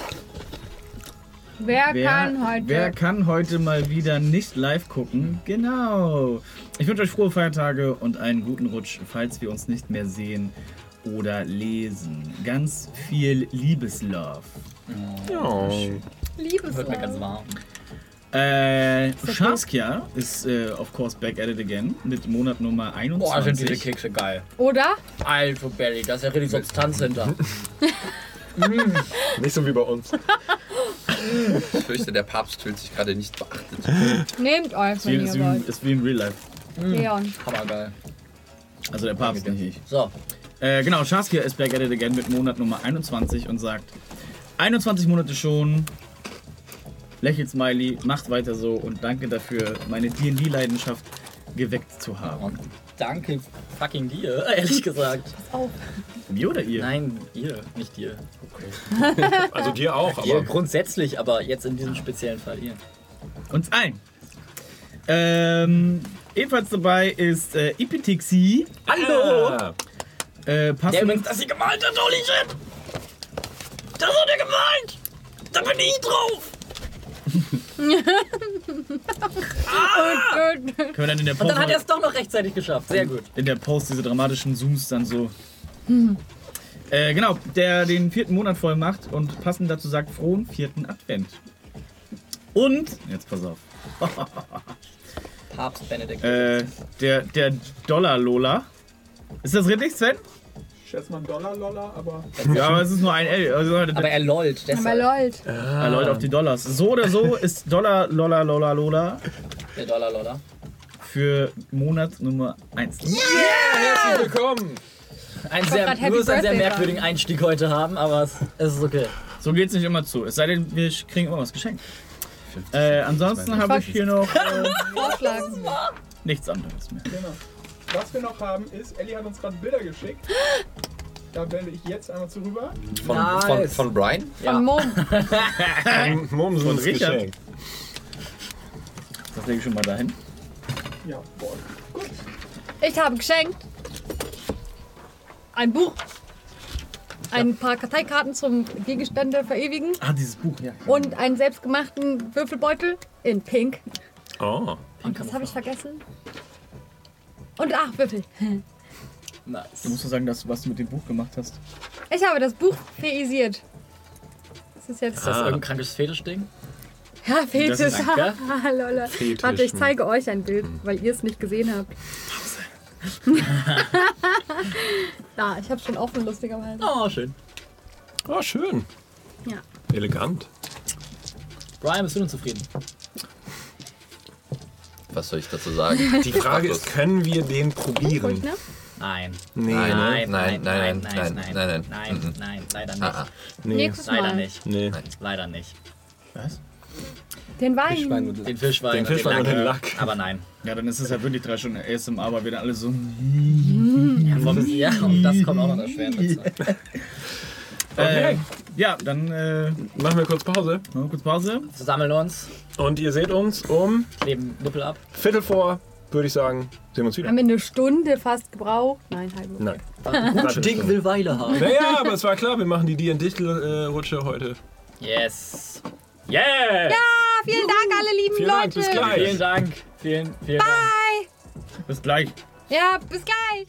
Wer, wer, kann heute? wer kann heute mal wieder nicht live gucken? Genau. Ich wünsche euch frohe Feiertage und einen guten Rutsch, falls wir uns nicht mehr sehen oder lesen. Ganz viel Liebeslove. Ja. Wird mir ganz warm. Äh, Shaskia ist äh, of course back at it again mit Monat Nummer einundzwanzig. Boah, sind diese Kekse geil. Oder? Alter Belly, da ist ja richtig Substanz hinter. Nicht so wie bei uns. Ich fürchte, der Papst fühlt sich gerade nicht beachtet. Nehmt euch, Ist wie, wenn ist, ihr wie, wollt. ist wie in Real Life. Leon. Hammergeil. Also der Papst, nicht ich. So, Äh, genau, Shaskia ist back at it again mit Monat Nummer einundzwanzig und sagt, einundzwanzig Monate schon, lächelt Smiley, macht weiter so und danke dafür, meine D und D-Leidenschaft geweckt zu haben. und danke fucking dir, ehrlich gesagt. Wir oder ihr? Nein, ihr, nicht dir. Also dir auch, Ihr aber. grundsätzlich, aber jetzt in diesem speziellen Fall ihr. Uns allen. Ähm, ebenfalls dabei ist äh, Ipitixi. Hallo! Ah. Äh, Der passend, übrigens, dass sie gemalt hat, holy shit! Das hat er gemalt! Da bin ich drauf! Gut, gut. können wir dann in der Und dann hat Pause er es doch noch rechtzeitig geschafft. Sehr gut. in der Post diese dramatischen Zooms dann so. Äh, genau, der den vierten Monat voll macht und passend dazu sagt, frohen vierten Advent. Und, jetzt pass auf, Papst Benedikt. äh, der, der Dollar-Lola. Ist das richtig, Sven? Ich schätze mal einen Dollar, Lolla, aber Ja, aber es ist nur ein L. Also, Aber er lollt, Aber deshalb. lollt. ja, Leute, auf die Dollars. So oder so ist Dollar, Lola, Lola, Lola Der Dollar, Lola. für Monat Nummer eins. Herzlich willkommen! Ein wollte sehr, grad du Happy wirst einen sehr Birthday merkwürdigen Einstieg heute haben, aber es, es ist okay. So geht's nicht immer zu. Es sei denn, wir kriegen immer was geschenkt. Äh, ansonsten habe ich hier noch äh, Vorschlagen. nichts anderes mehr. genau. Was wir noch haben ist, Ellie hat uns gerade Bilder geschickt. Da blende ich jetzt einmal zu rüber. Von, Nice. von, von Brian? Ja. Von Mom. Ein Mumsens Richard. Geschenk. Das lege ich schon mal dahin. Ja, boah. Gut. Ich habe geschenkt. Ein Buch. Ein paar Karteikarten zum Gegenstände verewigen. Ah, dieses Buch, ja. Und einen selbstgemachten Würfelbeutel in Pink. Oh. Und was habe ich vergessen? Und ach, Würfel. Du Nice. musst doch sagen, dass, was du mit dem Buch gemacht hast. Ich habe das Buch feisiert. Das ist jetzt Ist das irgendein krankes Fetischding? Ja, Fetisch. Das ist- Danke. Ah, Lola. Fetisch, Warte, ich hm. zeige euch ein Bild, weil ihr es nicht gesehen habt. Ja, ich habe schon offen, lustigerweise. Oh, schön. Oh, schön. Ja. Elegant. Brian, bist du denn zufrieden? Was soll ich dazu sagen? Die Frage ist, können wir den Ruhig, probieren? ne? Nein. Nee, Nein, ne? Nein, nein, nein, nein, nein, nein, nein, nein. Mhm. nein, nein, leider nicht. Ah, ah. Nee. Nächstes Leider Mal. nicht. Nee. Leider nicht. Was? Den Wein. Fischwein und Den Fischwein, Den Fischwein und den Lack. Aber nein. Ja, dann ist es ja wirklich drei Stunden A S M R, aber wir dann alle so. Ja, und das kommt auch noch erschwerend dazu. Okay. Äh, ja, dann äh, Machen wir kurz Pause. machen wir kurz Pause. Wir sammeln uns, Und ihr seht uns um kleben Nippel ab. Viertel vor, würde ich sagen, sehen wir uns wieder. Haben wir eine Stunde fast gebraucht? Nein, halb. Nein. Gut, Ding will Weile haben. Naja, aber es war klar, wir machen die D and D-Rutsche heute. Yes. Yeah! Ja, vielen Dank, alle lieben Vielen Dank, Leute. bis gleich. Vielen Dank. Vielen, vielen Bye. Bis gleich. Ja, bis gleich.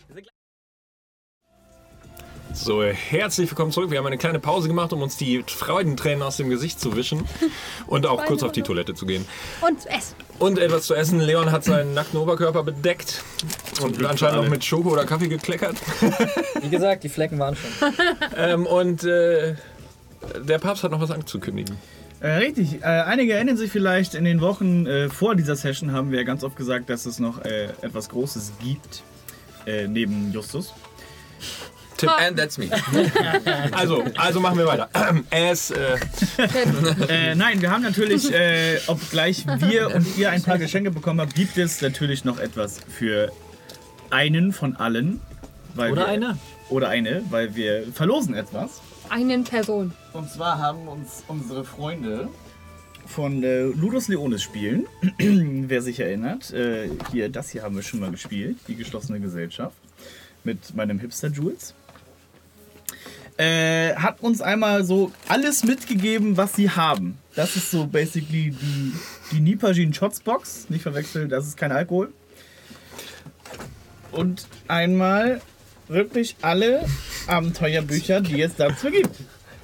So, herzlich willkommen zurück. Wir haben eine kleine Pause gemacht, um uns die Freudentränen aus dem Gesicht zu wischen und auch kurz auf die Toilette zu gehen. Und zu essen. Und etwas zu essen. Leon hat seinen nackten Oberkörper bedeckt und anscheinend noch mit Schoko oder Kaffee gekleckert. Dank. Wie gesagt, die Flecken waren schon. ähm, und äh, der Papst hat noch was anzukündigen. Äh, richtig. Äh, einige erinnern sich vielleicht, in den Wochen äh, vor dieser Session haben wir ja ganz oft gesagt, dass es noch äh, etwas Großes gibt, äh, neben Justus. And that's me. Also, also machen wir weiter. Es, äh, Äh, nein, wir haben natürlich, äh, obgleich wir und ihr ein paar Geschenke bekommen habt, gibt es natürlich noch etwas für einen von allen. Weil Oder wir, eine. Oder eine, weil wir verlosen etwas. Einen Person. Und zwar haben uns unsere Freunde von äh, Ludus Leonis spielen, wer sich erinnert. Äh, hier, das hier haben wir schon mal gespielt, die geschlossene Gesellschaft, mit meinem Hipster Jules. Äh, hat uns einmal so alles mitgegeben, was sie haben. Das ist so basically die, die Nipajin Shots Box. Nicht verwechseln, das ist kein Alkohol. Und einmal wirklich alle Abenteuerbücher, die es dazu gibt.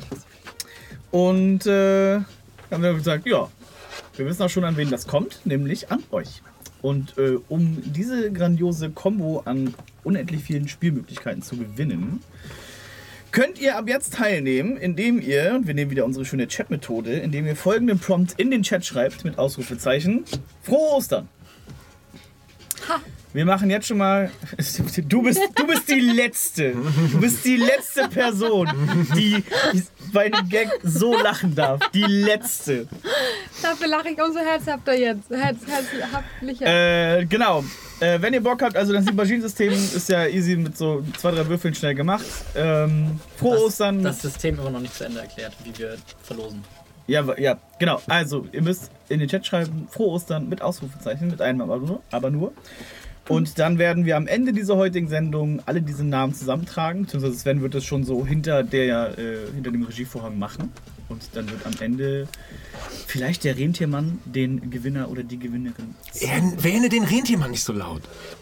Und äh, haben wir gesagt, ja, wir wissen auch schon, an wen das kommt, nämlich an euch. Und äh, um diese grandiose Kombo an unendlich vielen Spielmöglichkeiten zu gewinnen, könnt ihr ab jetzt teilnehmen, indem ihr, und wir nehmen wieder unsere schöne Chat-Methode, indem ihr folgenden Prompt in den Chat schreibt mit Ausrufezeichen: Frohe Ostern! Ha. Wir machen jetzt schon mal. Du bist, du bist die Letzte. Du bist die letzte Person, die, die bei dem Gag so lachen darf. Die Letzte. Dafür lache ich umso herzhafter jetzt. Herz, herzhaftlicher. Äh, genau. Äh, wenn ihr Bock habt, also das Nipajin-System ist ja easy mit so zwei, drei Würfeln schnell gemacht. Ähm, frohe das, Ostern. Das System immer noch nicht zu Ende erklärt, wie wir verlosen. Ja, ja, genau. Also, ihr müsst in den Chat schreiben, frohe Ostern mit Ausrufezeichen, mit einem aber nur. Aber nur. Und dann werden wir am Ende dieser heutigen Sendung alle diese Namen zusammentragen. Beziehungsweise Sven wird das schon so hinter, der, äh, hinter dem Regievorhang machen. Und dann wird am Ende vielleicht der Rentiermann den Gewinner oder die Gewinnerin. Erwähne den Rentiermann nicht so laut.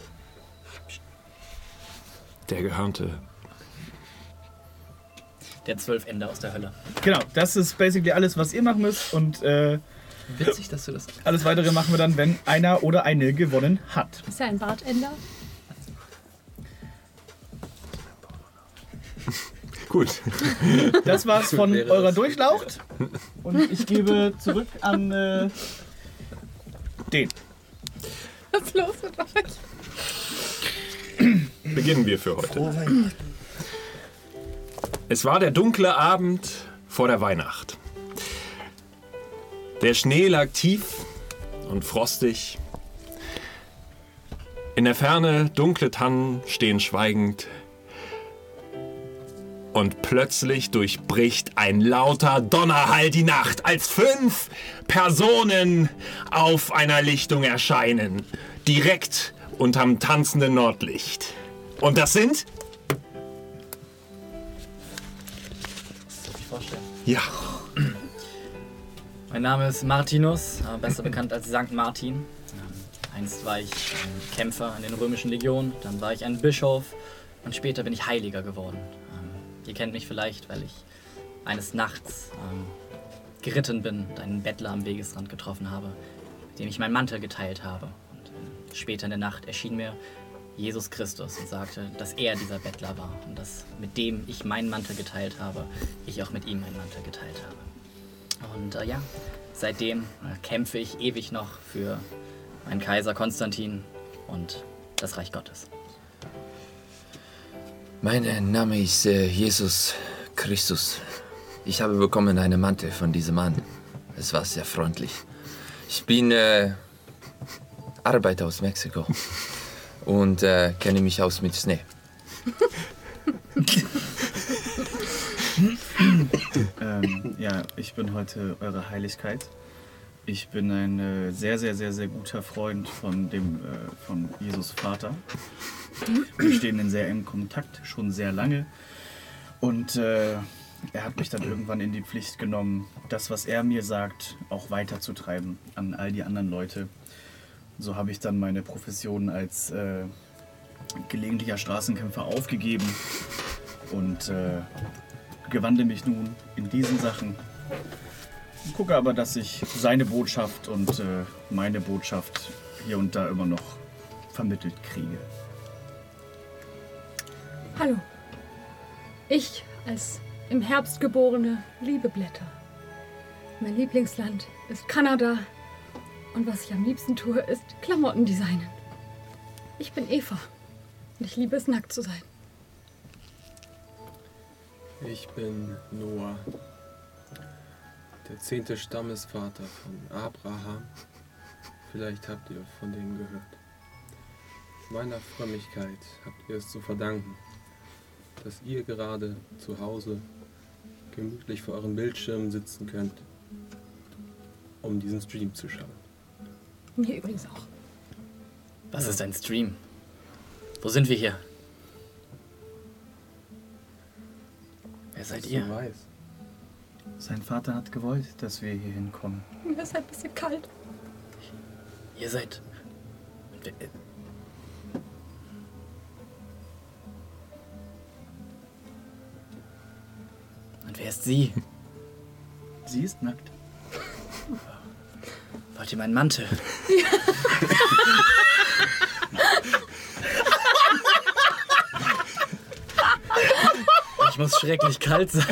Der Gehörnte. Der Zwölfender aus der Hölle. Genau, das ist basically alles, was ihr machen müsst. Und äh, Witzig, dass du das... alles weitere machen wir dann, wenn einer oder eine gewonnen hat. Ist ja ein Bartender. Gut. Das war's von eurer Durchlaucht. Und ich gebe zurück an äh, den. Was ist los mit euch? Beginnen wir für heute. Es war der dunkle Abend vor der Weihnacht. Der Schnee lag tief und frostig. In der Ferne dunkle Tannen stehen schweigend. Und plötzlich durchbricht ein lauter Donnerhall die Nacht, als fünf Personen auf einer Lichtung erscheinen. Direkt unterm tanzenden Nordlicht. Und das sind... Ich vorstellen. Ja. Mein Name ist Martinus, äh, besser bekannt als Sankt Martin. Ähm, einst war ich ein Kämpfer in den römischen Legionen, dann war ich ein Bischof und später bin ich Heiliger geworden. Ähm, ihr kennt mich vielleicht, weil ich eines Nachts ähm, geritten bin und einen Bettler am Wegesrand getroffen habe, mit dem ich meinen Mantel geteilt habe. Und äh, später in der Nacht erschien mir Jesus Christus und sagte, dass er dieser Bettler war und dass mit dem ich meinen Mantel geteilt habe, ich auch mit ihm meinen Mantel geteilt habe. Und äh, ja, seitdem äh, kämpfe ich ewig noch für meinen Kaiser Konstantin und das Reich Gottes. Mein Name ist äh, Jesus Christus. Ich habe bekommen einen Mantel von diesem Mann. Es war sehr freundlich. Ich bin äh, Arbeiter aus Mexiko und äh, kenne mich aus mit Schnee. ähm, ja, ich bin heute eure Heiligkeit. Ich bin ein äh, sehr, sehr, sehr, sehr guter Freund von dem äh, von Jesus Vater. Wir stehen in sehr engem Kontakt, schon sehr lange. Und äh, er hat mich dann irgendwann in die Pflicht genommen, das, was er mir sagt, auch weiterzutreiben an all die anderen Leute. So habe ich dann meine Profession als äh, gelegentlicher Straßenkämpfer aufgegeben und äh, gewandle mich nun in diesen Sachen. Gucke aber, dass ich seine Botschaft und äh, meine Botschaft hier und da immer noch vermittelt kriege. Hallo. Ich als im Herbst geborene liebe Blätter. Mein Lieblingsland ist Kanada. Und was ich am liebsten tue, ist Klamotten designen. Ich bin Eva. Und ich liebe es, nackt zu sein. Ich bin Noah, der zehnte Stammesvater von Abraham. Vielleicht habt ihr von dem gehört. Meiner Frömmigkeit habt ihr es zu verdanken, dass ihr gerade zu Hause gemütlich vor euren Bildschirmen sitzen könnt, um diesen Stream zu schauen. Mir übrigens auch. Was ja. ist ein Stream? Wo sind wir hier? Wer seid ihr? Weiß. Sein Vater hat gewollt, dass wir hier hinkommen. Mir ist halt ein bisschen kalt. Ihr seid... Und wer ist sie? Sie ist nackt. Wollt ihr meinen Mantel? Ich muss schrecklich kalt sein.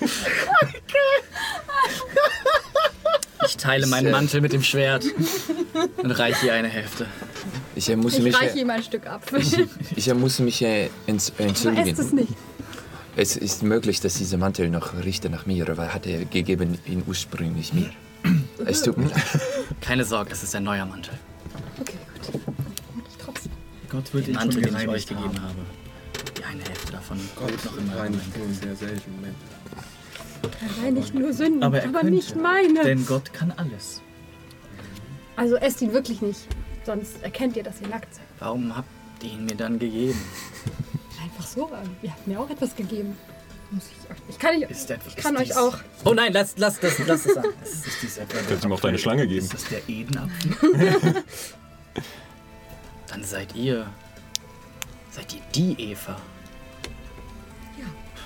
Ich teile meinen Mantel mit dem Schwert und reiche ihr eine Hälfte. Ich, muss ich mich, reiche ihm ein Stück ab. Ich, ich muss mich äh, ents, entschuldigen. Aber esst es nicht. Es ist möglich, dass dieser Mantel noch riecht nach mir, weil hat er gegeben ihn ursprünglich mir. Es tut mir leid. Keine Sorge, es ist ein neuer Mantel. Okay, gut. Trotzdem. Gott wird den ihn Mantel, schon den ich euch gereinigt gegeben haben. habe. Die eine Hälfte davon Gott ruht noch immer. reinigt nur sehr selten Menschen. Er reinigt nur Sünden, Aber, aber, er könnte, nicht meine. Denn Gott kann alles. Also esst ihn wirklich nicht, sonst erkennt ihr, dass ihr nackt seid. Warum habt ihr ihn mir dann gegeben? Einfach so, ihr habt mir auch etwas gegeben. Muss ich, euch, ich kann, nicht, Ist etwas, ich kann ist euch dies- auch. Oh nein, lass, lass das, lass das an. Ist dies etwa Kannst du ihm auch deine Schlange geben? Ist das der Edenapfel? Dann seid ihr. Seid ihr die Eva? Ja.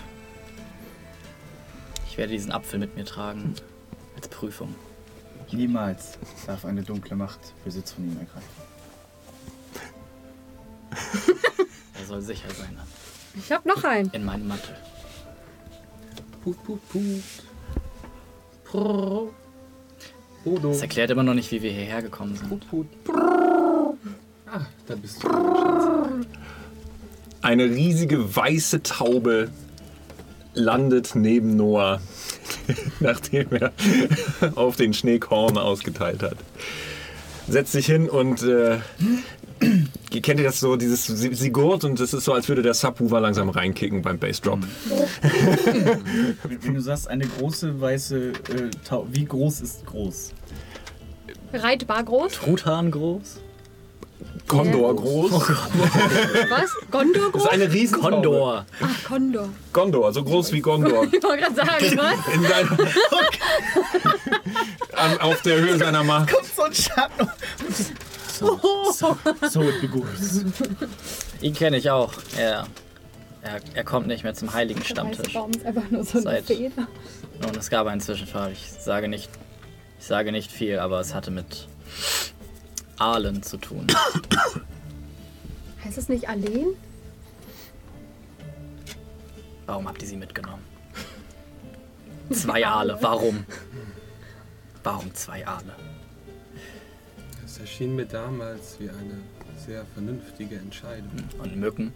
Ich werde diesen Apfel mit mir tragen. Als Prüfung. Niemals darf eine dunkle Macht Besitz von ihm ergreifen. Er soll sicher sein. Ich hab noch einen. In meinem Mantel. Put, put, put. Prrr. Bodo. Das erklärt immer noch nicht, wie wir hierher gekommen sind. Put, put. Ah, da bist du, mein Schatz. Eine riesige weiße Taube landet neben Noah, nachdem er auf den Schneekorn ausgeteilt hat. Setzt sich hin und äh, kennt ihr das so, dieses sie, sie gurt und es ist so, als würde der Subwoofer langsam reinkicken beim Bassdrop. Wenn du sagst, eine große weiße äh, Taube, wie groß ist groß? Reitbar groß. Truthahn groß? Kondor groß. Was? Gondor Das groß? ist eine riesen Kondor. Ach, Kondor. Gondor, so groß wie Gondor. Ich wollte gerade sagen, was? In seiner, an, auf der Höhe seiner Macht. Kommt so ein Schatten. So, so, so it begins. Ihn kenne ich auch. Er, er, er kommt nicht mehr zum heiligen Der weiße Stammtisch. Baum ist einfach nur so eine Seit- Feder. Und es gab einen Zwischenfall. Ich sage nicht, ich sage nicht viel, aber es hatte mit Aalen zu tun. Heißt es nicht Alleen? Warum habt ihr sie mitgenommen? Zwei Aale. Warum? Warum zwei Aale? Es erschien mir damals wie eine sehr vernünftige Entscheidung. Und Mücken,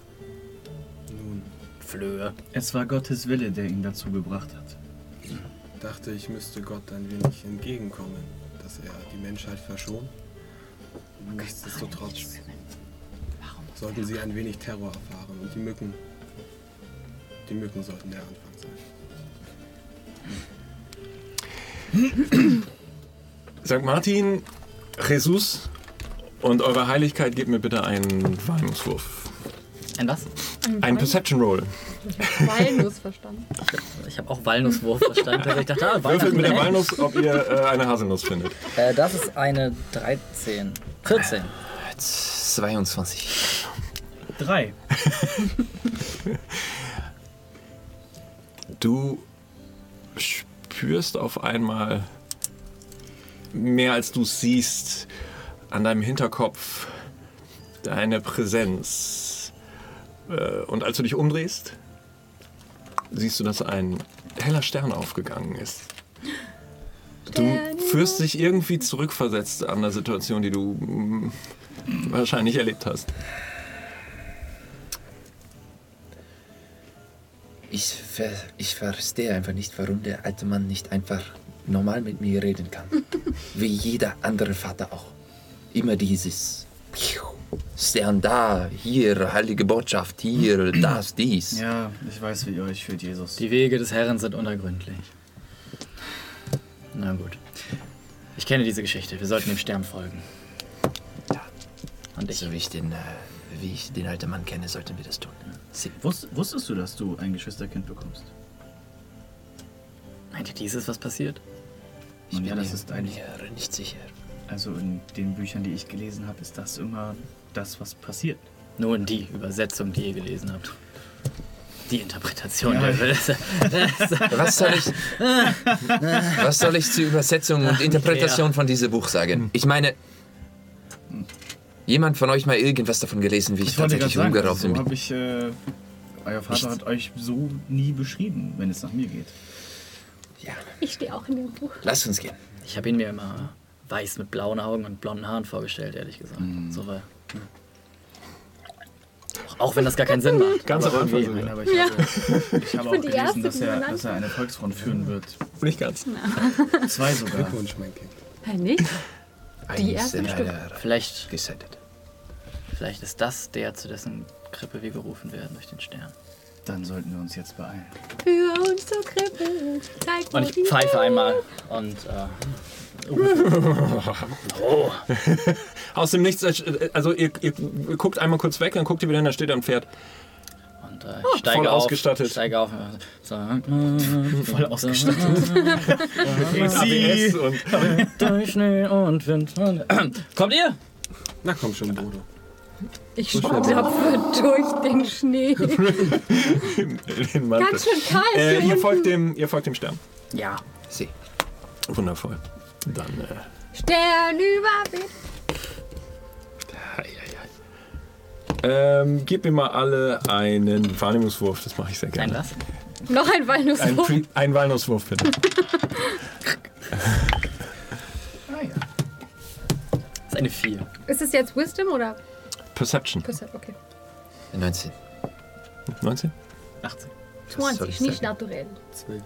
Nun, Flöhe. Es war Gottes Wille, der ihn dazu gebracht hat. dachte, ich müsste Gott ein wenig entgegenkommen, dass er die Menschheit verschont. Nichtsdestotrotz sollten sie ein wenig Terror erfahren und die Mücken, die Mücken sollten der Anfang sein. Sankt Martin, Jesus und eure Heiligkeit, gebt mir bitte einen Wahrnehmungswurf. Ein was? Ein Perception Roll. Ich habe Walnuss verstanden. Ich habe auch Walnusswurf verstanden. Also ich dachte, ah, Würfelt mit der Weihnachten, Walnuss, ob ihr äh, eine Haselnuss findet. äh, Das ist eine dreizehn. vierzehn. zweiundzwanzig. Drei. Du spürst auf einmal mehr als du siehst an deinem Hinterkopf deine Präsenz. Äh, Und als du dich umdrehst, siehst du, dass ein heller Stern aufgegangen ist. Du fühlst dich irgendwie zurückversetzt an der Situation, die du mm, wahrscheinlich erlebt hast. Ich, ver ich verstehe einfach nicht, warum der alte Mann nicht einfach normal mit mir reden kann. Wie jeder andere Vater auch. Immer dieses Stern da, hier, heilige Botschaft, hier, das, dies. Ja, ich weiß, wie ihr euch fühlt, Jesus. Die Wege des Herrn sind unergründlich. Na gut. Ich kenne diese Geschichte. Wir sollten dem Stern folgen. Und ich. So wie ich den, äh, wie ich den alten Mann kenne, sollten wir das tun. Sie. Wus wusstest du, dass du ein Geschwisterkind bekommst? Meint ihr, dies ist was passiert? Ich bin ja, das mir- ist eigentlich, mir nicht sicher. also in den Büchern, die ich gelesen habe, ist das immer das, was passiert. Nur in die Übersetzung, die ihr gelesen habt. Die Interpretation. Ja. Der Was soll ich, was soll ich zur Übersetzung und Interpretation von diesem Buch sagen? Ich meine, jemand von euch mal irgendwas davon gelesen, wie ich, Ich wollte gerade tatsächlich sagen, rumgelaufen so bin? habe ich, äh, euer Vater Nicht. hat euch so nie beschrieben, wenn es nach mir geht. Ja, Ich stehe auch in dem Buch. lasst uns gehen. Ich habe ihn mir immer weiß mit blauen Augen und blonden Haaren vorgestellt, ehrlich gesagt. So war, hm. Auch wenn das gar keinen Sinn macht. Ganz am Aber Anfang irgendwie- sogar. Aber ich Ja. habe, ich habe auch bin die Erste, gelesen, dass die er, man dass er eine Volksfront führen wird. Nicht ganz. Zwei sogar. Glückwunsch, mein Kind. Hey, nicht? Die Eines erste sind bestimmt. leider Vielleicht, gesettet. vielleicht ist das der, zu dessen Krippe wir gerufen werden durch den Stern. Dann sollten wir uns jetzt beeilen. Für uns zur Krippe. Zeig Und mir ich die pfeife Welt. einmal und äh, oh, Aus dem Nichts, äh, also ihr, ihr guckt einmal kurz weg, dann guckt ihr wieder hin, da steht ein Pferd. und äh, ich steige voll auf, ausgestattet. steige auf. So, Voll ausgestattet. Mit A B S und durch Schnee und Wind. Kommt ihr? Na komm schon, Bodo. Ich stapfe durch den Schnee. den Mantel. Ganz schön kalt Äh, hier ihr, unten. folgt dem, ihr folgt dem Stern. Ja. Sie. Wundervoll. Dann, äh, Stern über Wind. ei, ei, ei. Ähm, gebt mir mal alle einen Wahrnehmungswurf, das mache ich sehr Ein gerne. was? Noch ein Ein, Walnusswurf. Pre- ein Walnusswurf, bitte. Das ist eine vier. Ist es jetzt Wisdom oder Perception. Percept? Okay. neunzehn. neunzehn? achtzehn. soll zwanzig, ich nicht sagen? naturell. Zwölf.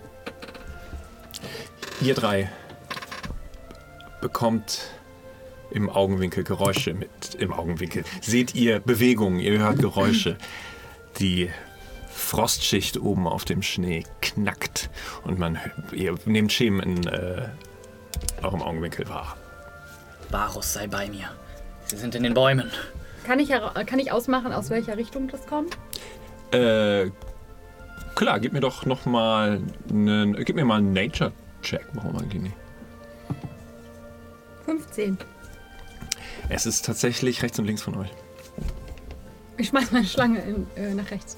Ihr drei bekommt im Augenwinkel Geräusche mit. Im Augenwinkel seht ihr Bewegungen, ihr hört Geräusche. Die Frostschicht oben auf dem Schnee knackt und man, ihr nehmt Schemen in äh, eurem Augenwinkel wahr. Varus sei bei mir. Sie sind in den Bäumen. Kann ich, hera- kann ich ausmachen, aus welcher Richtung das kommt? Äh, klar, gib mir doch noch mal einen, gib mir mal einen Nature-Check. Warum eigentlich nicht? fünfzehn. Es ist tatsächlich rechts und links von euch. Ich schmeiß meine Schlange in, äh, nach rechts.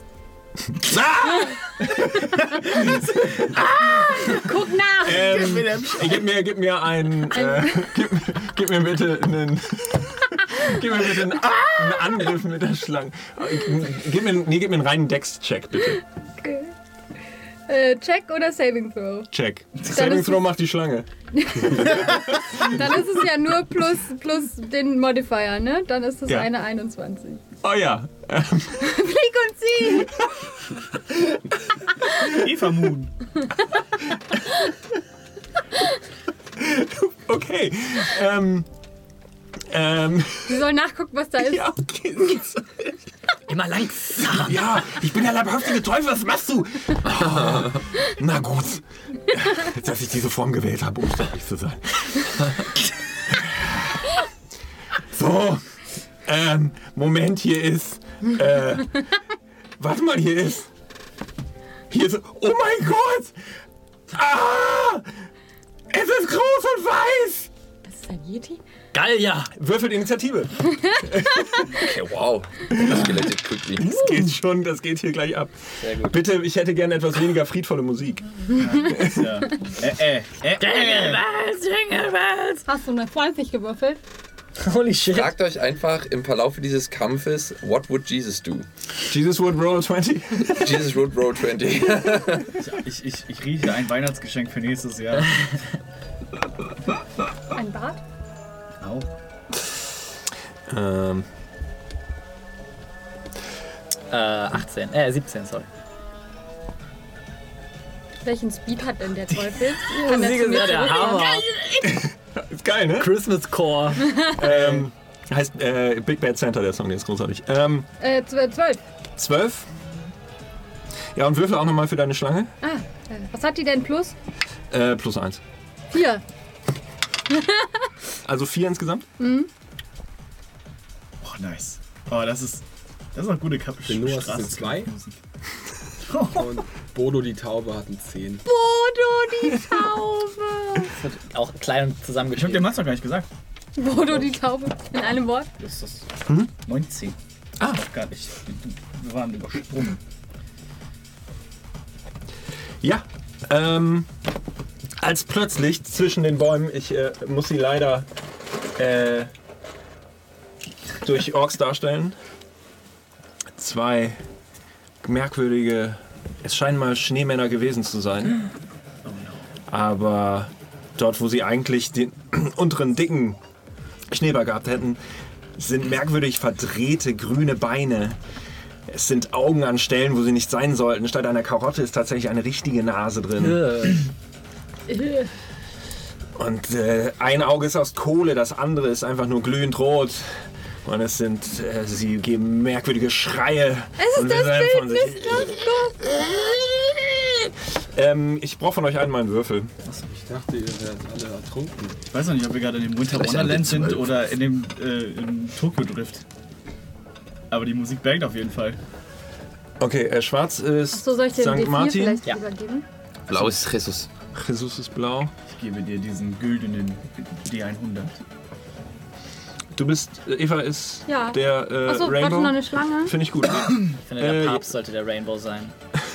Guck nach! Ähm, gib mir, gib mir einen, äh, gib, gib mir bitte einen, gib mir bitte einen, einen Angriff mit der Schlange. Gib mir, nee, gib mir einen reinen Dex-Check, bitte. Okay. Äh, Check oder Saving Throw? Check. Saving Throw macht die Schlange. Dann ist es ja nur plus, plus den Modifier, ne? Dann ist es Ja. eine einundzwanzig. Oh ja. Ähm, Flieg und zieh! Eva Moon. Okay. Ähm, ähm, Sie soll nachgucken, was da ist. ja, okay. Immer langsam. Ja, ich bin der leibhaftige Teufel, was machst du? Oh, na gut. Dass ich diese Form gewählt habe, um fertig zu sein. So, ähm, Moment, hier ist, äh, warte mal, hier ist, hier ist, oh mein Gott! Ah! Es ist groß und weiß! Das ist ein Yeti? Gallia. Würfelt Initiative. Okay, wow. Escalated quickly. Das geht schon, das geht hier gleich ab. Sehr gut. Bitte, ich hätte gerne etwas weniger friedvolle Musik. Ja. Äh, äh, äh, Jingle äh. Bells, Jingle Bells. Hast du eine zwanzig gewürfelt? Holy shit. Fragt euch einfach im Verlauf dieses Kampfes, what would Jesus do? Jesus would roll twenty. Jesus would roll twenty. Ich, ich, ich rieche ein Weihnachtsgeschenk für nächstes Jahr. Ein Bart? Auch. Ähm, Äh, achtzehn. Äh, siebzehn, sorry. Welchen Speed hat denn der Teufel? Kann der Musik zu ist mir ja der zurückkommen? Hammer. ist geil, ne? Christmas Core. Ähm, heißt äh, Big Bad Santa, der Song, der ist großartig. Ähm, Äh, zw- zwölf. zwölf. Ja, und würfel auch nochmal für deine Schlange. Ah, äh, was hat die denn plus? Äh, plus eins. Vier. Also vier insgesamt. Oh, nice. Oh, das ist. Das ist eine gute Kappe. Für Noah ist es eine zwei. Und Bodo die Taube hat ein zehn. Bodo die Taube. Wird auch klein und Ich hab zusammengeschrieben. dir Master gar nicht gesagt. Bodo die Taube. In einem Wort. Das ist das Mhm. neunzehn. Ah. Gar nicht. Wir waren übersprungen. Ja. Ähm, als plötzlich zwischen den Bäumen, ich äh, muss sie leider äh, durch Orks darstellen, zwei merkwürdige, es scheinen mal Schneemänner gewesen zu sein, aber dort, wo sie eigentlich den unteren dicken Schneeball gehabt hätten, sind merkwürdig verdrehte grüne Beine. Es sind Augen an Stellen, wo sie nicht sein sollten. Statt einer Karotte ist tatsächlich eine richtige Nase drin. Äh, Und äh, ein Auge ist aus Kohle, das andere ist einfach nur glühend rot. Und es sind, äh, sie geben merkwürdige Schreie. Es und ist das werden von Bildnis, sich- das ähm, Ich brauche von euch einen mal einen Würfel. Ich dachte, ihr werdet alle ertrunken. Ich weiß noch nicht, ob wir gerade in dem Winter Vielleicht Wonderland ein sind zwölf. oder in dem äh, im Tokyo Drift. Aber die Musik bängt auf jeden Fall. Okay, äh, schwarz ist So, soll ich dir den D Sankt vier Martin. vielleicht Ja. übergeben? Blau ist Jesus. Jesus ist blau. Ich gebe dir diesen güldenen D hundert. Du bist, äh, Eva ist Ja. der äh, Achso, warte, Rainbow. noch eine Schlange. Finde ich gut. Ich finde, der Äh, Papst sollte der Rainbow sein.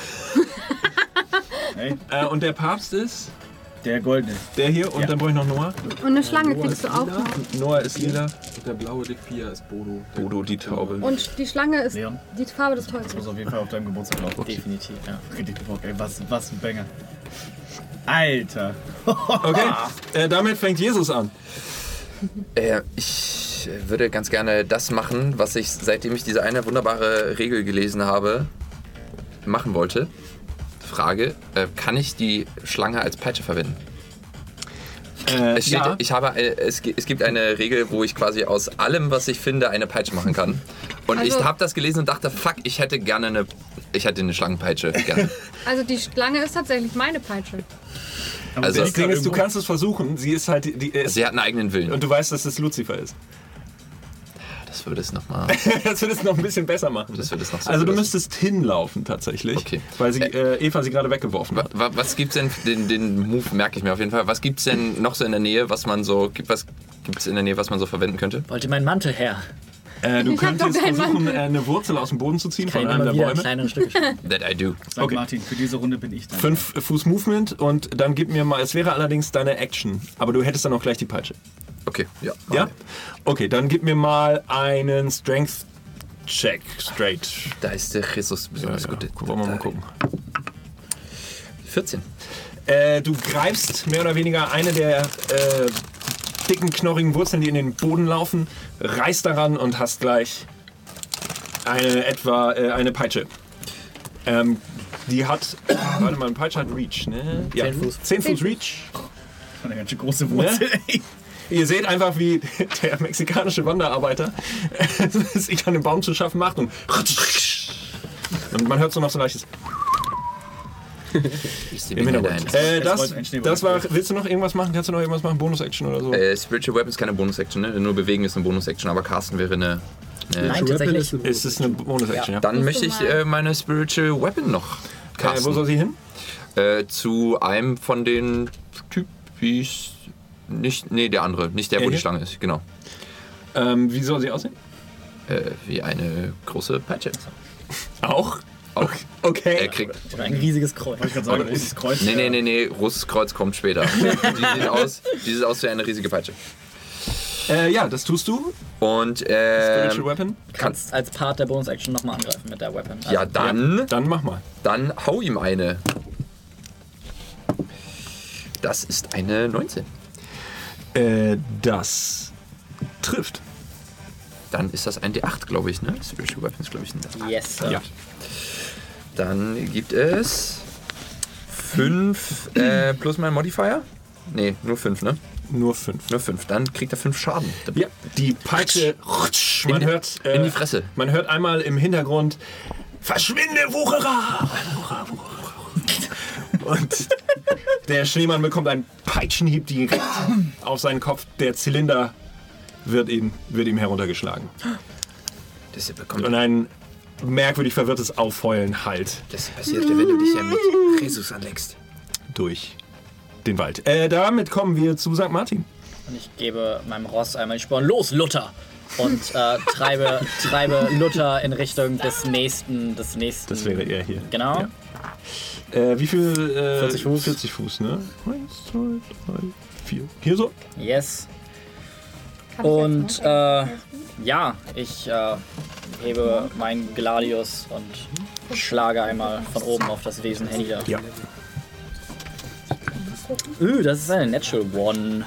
Hey, äh, und der Papst ist der goldene. der hier und Ja. dann brauche ich noch Noah. Und eine Schlange Noah kriegst ist du auch lila. noch. Noah ist lila. Und der blaue D vier ist Bodo. Bodo die Taube. Und die Schlange ist Leon, die Farbe des das Holzes. muss auf jeden Fall auf deinem Geburtstag laufen. Definitiv, ja. Richtig Bock, ey. Was, was ein Banger. Alter. Okay, äh, damit fängt Jesus an. Äh, ich würde ganz gerne das machen, was ich, seitdem ich diese eine wunderbare Regel gelesen habe, machen wollte. Frage, äh, kann ich die Schlange als Peitsche verwenden? Äh, Es, steht, ja. ich habe, eine- es, gi- es gibt eine Regel, wo ich quasi aus allem, was ich finde, eine Peitsche machen kann. Und Also- ich habe das gelesen und dachte, fuck, ich hätte gerne eine, ich hätte eine Schlangenpeitsche. Gerne. Also die Schlange ist tatsächlich meine Peitsche. Aber Also- der Das liegt Ding da ist, du irgendwo. kannst es versuchen. Sie ist halt die, die ist, Sie hat einen eigenen Willen. und du weißt, dass es Lucifer ist. Das würde es nochmal. Das würde es noch ein bisschen besser machen. Das würde es noch so Also du lassen. müsstest hinlaufen tatsächlich, Okay. weil sie, äh, Eva sie gerade weggeworfen Wa- hat. wa- Was gibt's denn, den, den Move merke ich mir auf jeden Fall. Was gibt's denn noch so in der Nähe, was man so, gibt was gibt's in der Nähe, was man so verwenden könnte? Wollte mein Mantel her. Äh, du Ich hab könntest doch keinen versuchen, Mantel. äh, eine Wurzel aus dem Boden zu ziehen Kann von ich einem immer der wieder in Bäume. kleinere Stücke schneiden. That I do. Sankt Okay. Martin, für diese Runde bin ich dann. Fünf Fuß Movement und dann gib mir mal, es wäre allerdings deine Action, aber du hättest dann auch gleich die Peitsche. Okay, ja. Ja? Okay, dann gib mir mal einen Strength Check straight. Da ist der Jesus besonders Ja, gut. ja. Wollen wir mal gucken. vierzehn. Äh, du greifst mehr oder weniger eine der äh, dicken, knorrigen Wurzeln, die in den Boden laufen, reißt daran und hast gleich eine etwa äh, eine Peitsche. Ähm, die hat, warte mal, eine Peitsche hat Reach, ne? Ja, Zehn Fuß. zehn Fuß Reach. Eine ganz schön große Wurzel, ey. Ihr seht einfach, wie der mexikanische Wanderarbeiter sich an dem Baum zu schaffen macht und, und man hört so noch so ein leichtes Ich sehe im mir Hintergrund. ein. Äh, das, das war, willst du noch irgendwas machen? Kannst du noch irgendwas machen? Bonus-Action oder so? Äh, Spiritual Weapon ist keine Bonus-Action, ne? Nur Bewegen ist eine Bonus-Action, aber Casten wäre eine... eine Nein, tatsächlich. Ist es eine Bonus-Action, ja? Dann Musst möchte du ich mal- äh, meine Spiritual Weapon noch Äh, casten. wo soll sie hin? Äh, zu einem von den Typis... Nicht, nee, der andere. Nicht der, Der wo die hier? Schlange ist, genau. Ähm, wie soll sie aussehen? Äh, wie eine große Peitsche. Auch? Auch. Okay. Er kriegt... Oder ein riesiges Kreuz. Ich kann sagen, großes Kreuz. Nee, nee, nee, nee, großes Kreuz kommt später. Die sieht aus, die sieht aus wie eine riesige Peitsche. Äh, ja, das tust du. Und, äh, Spiritual Weapon. Kannst als Part der Bonus-Action nochmal angreifen mit der Weapon. ja, dann, Dann mach mal. dann hau ihm eine. Das ist eine neunzehn. Äh, das trifft. Dann ist das ein D acht, glaube ich, ne? Spiritual Weapon ist, glaube ich, ein D acht. Yes, Sir. Ja. Dann gibt es fünf äh, plus mein Modifier. Nee, nur fünf, ne? Nur fünf. Nur fünf. Dann kriegt er fünf Schaden. Ja, die Peitsche, rutsch, man In- hört äh, in die Fresse. Man hört einmal im Hintergrund Verschwinde, Wucherer! Wucherer, Wucherer. Und der Schneemann bekommt einen Peitschenhieb direkt auf seinen Kopf. Der Zylinder wird ihm, wird ihm heruntergeschlagen. Das bekommt. Und ein merkwürdig verwirrtes Aufheulen hallt Das passiert ja, wenn du dich ja mit Jesus anlegst. durch den Wald. Äh, damit kommen wir zu Sankt Martin. Und ich gebe meinem Ross einmal die Sporen. Los, Luther! Und äh, treibe, treibe Luther in Richtung des nächsten, des nächsten. Das wäre er hier. Genau. Ja. Äh, wie viel? Äh, vierzig Fuß. vierzig Fuß, ne? Eins, zwei, drei, vier. Hier so? Yes. Kann ich Und jetzt noch? äh, ja, ich äh, hebe meinen Gladius und schlage einmal von oben auf das Wesen hernieder. Ja. Üh, das ist eine Natural One.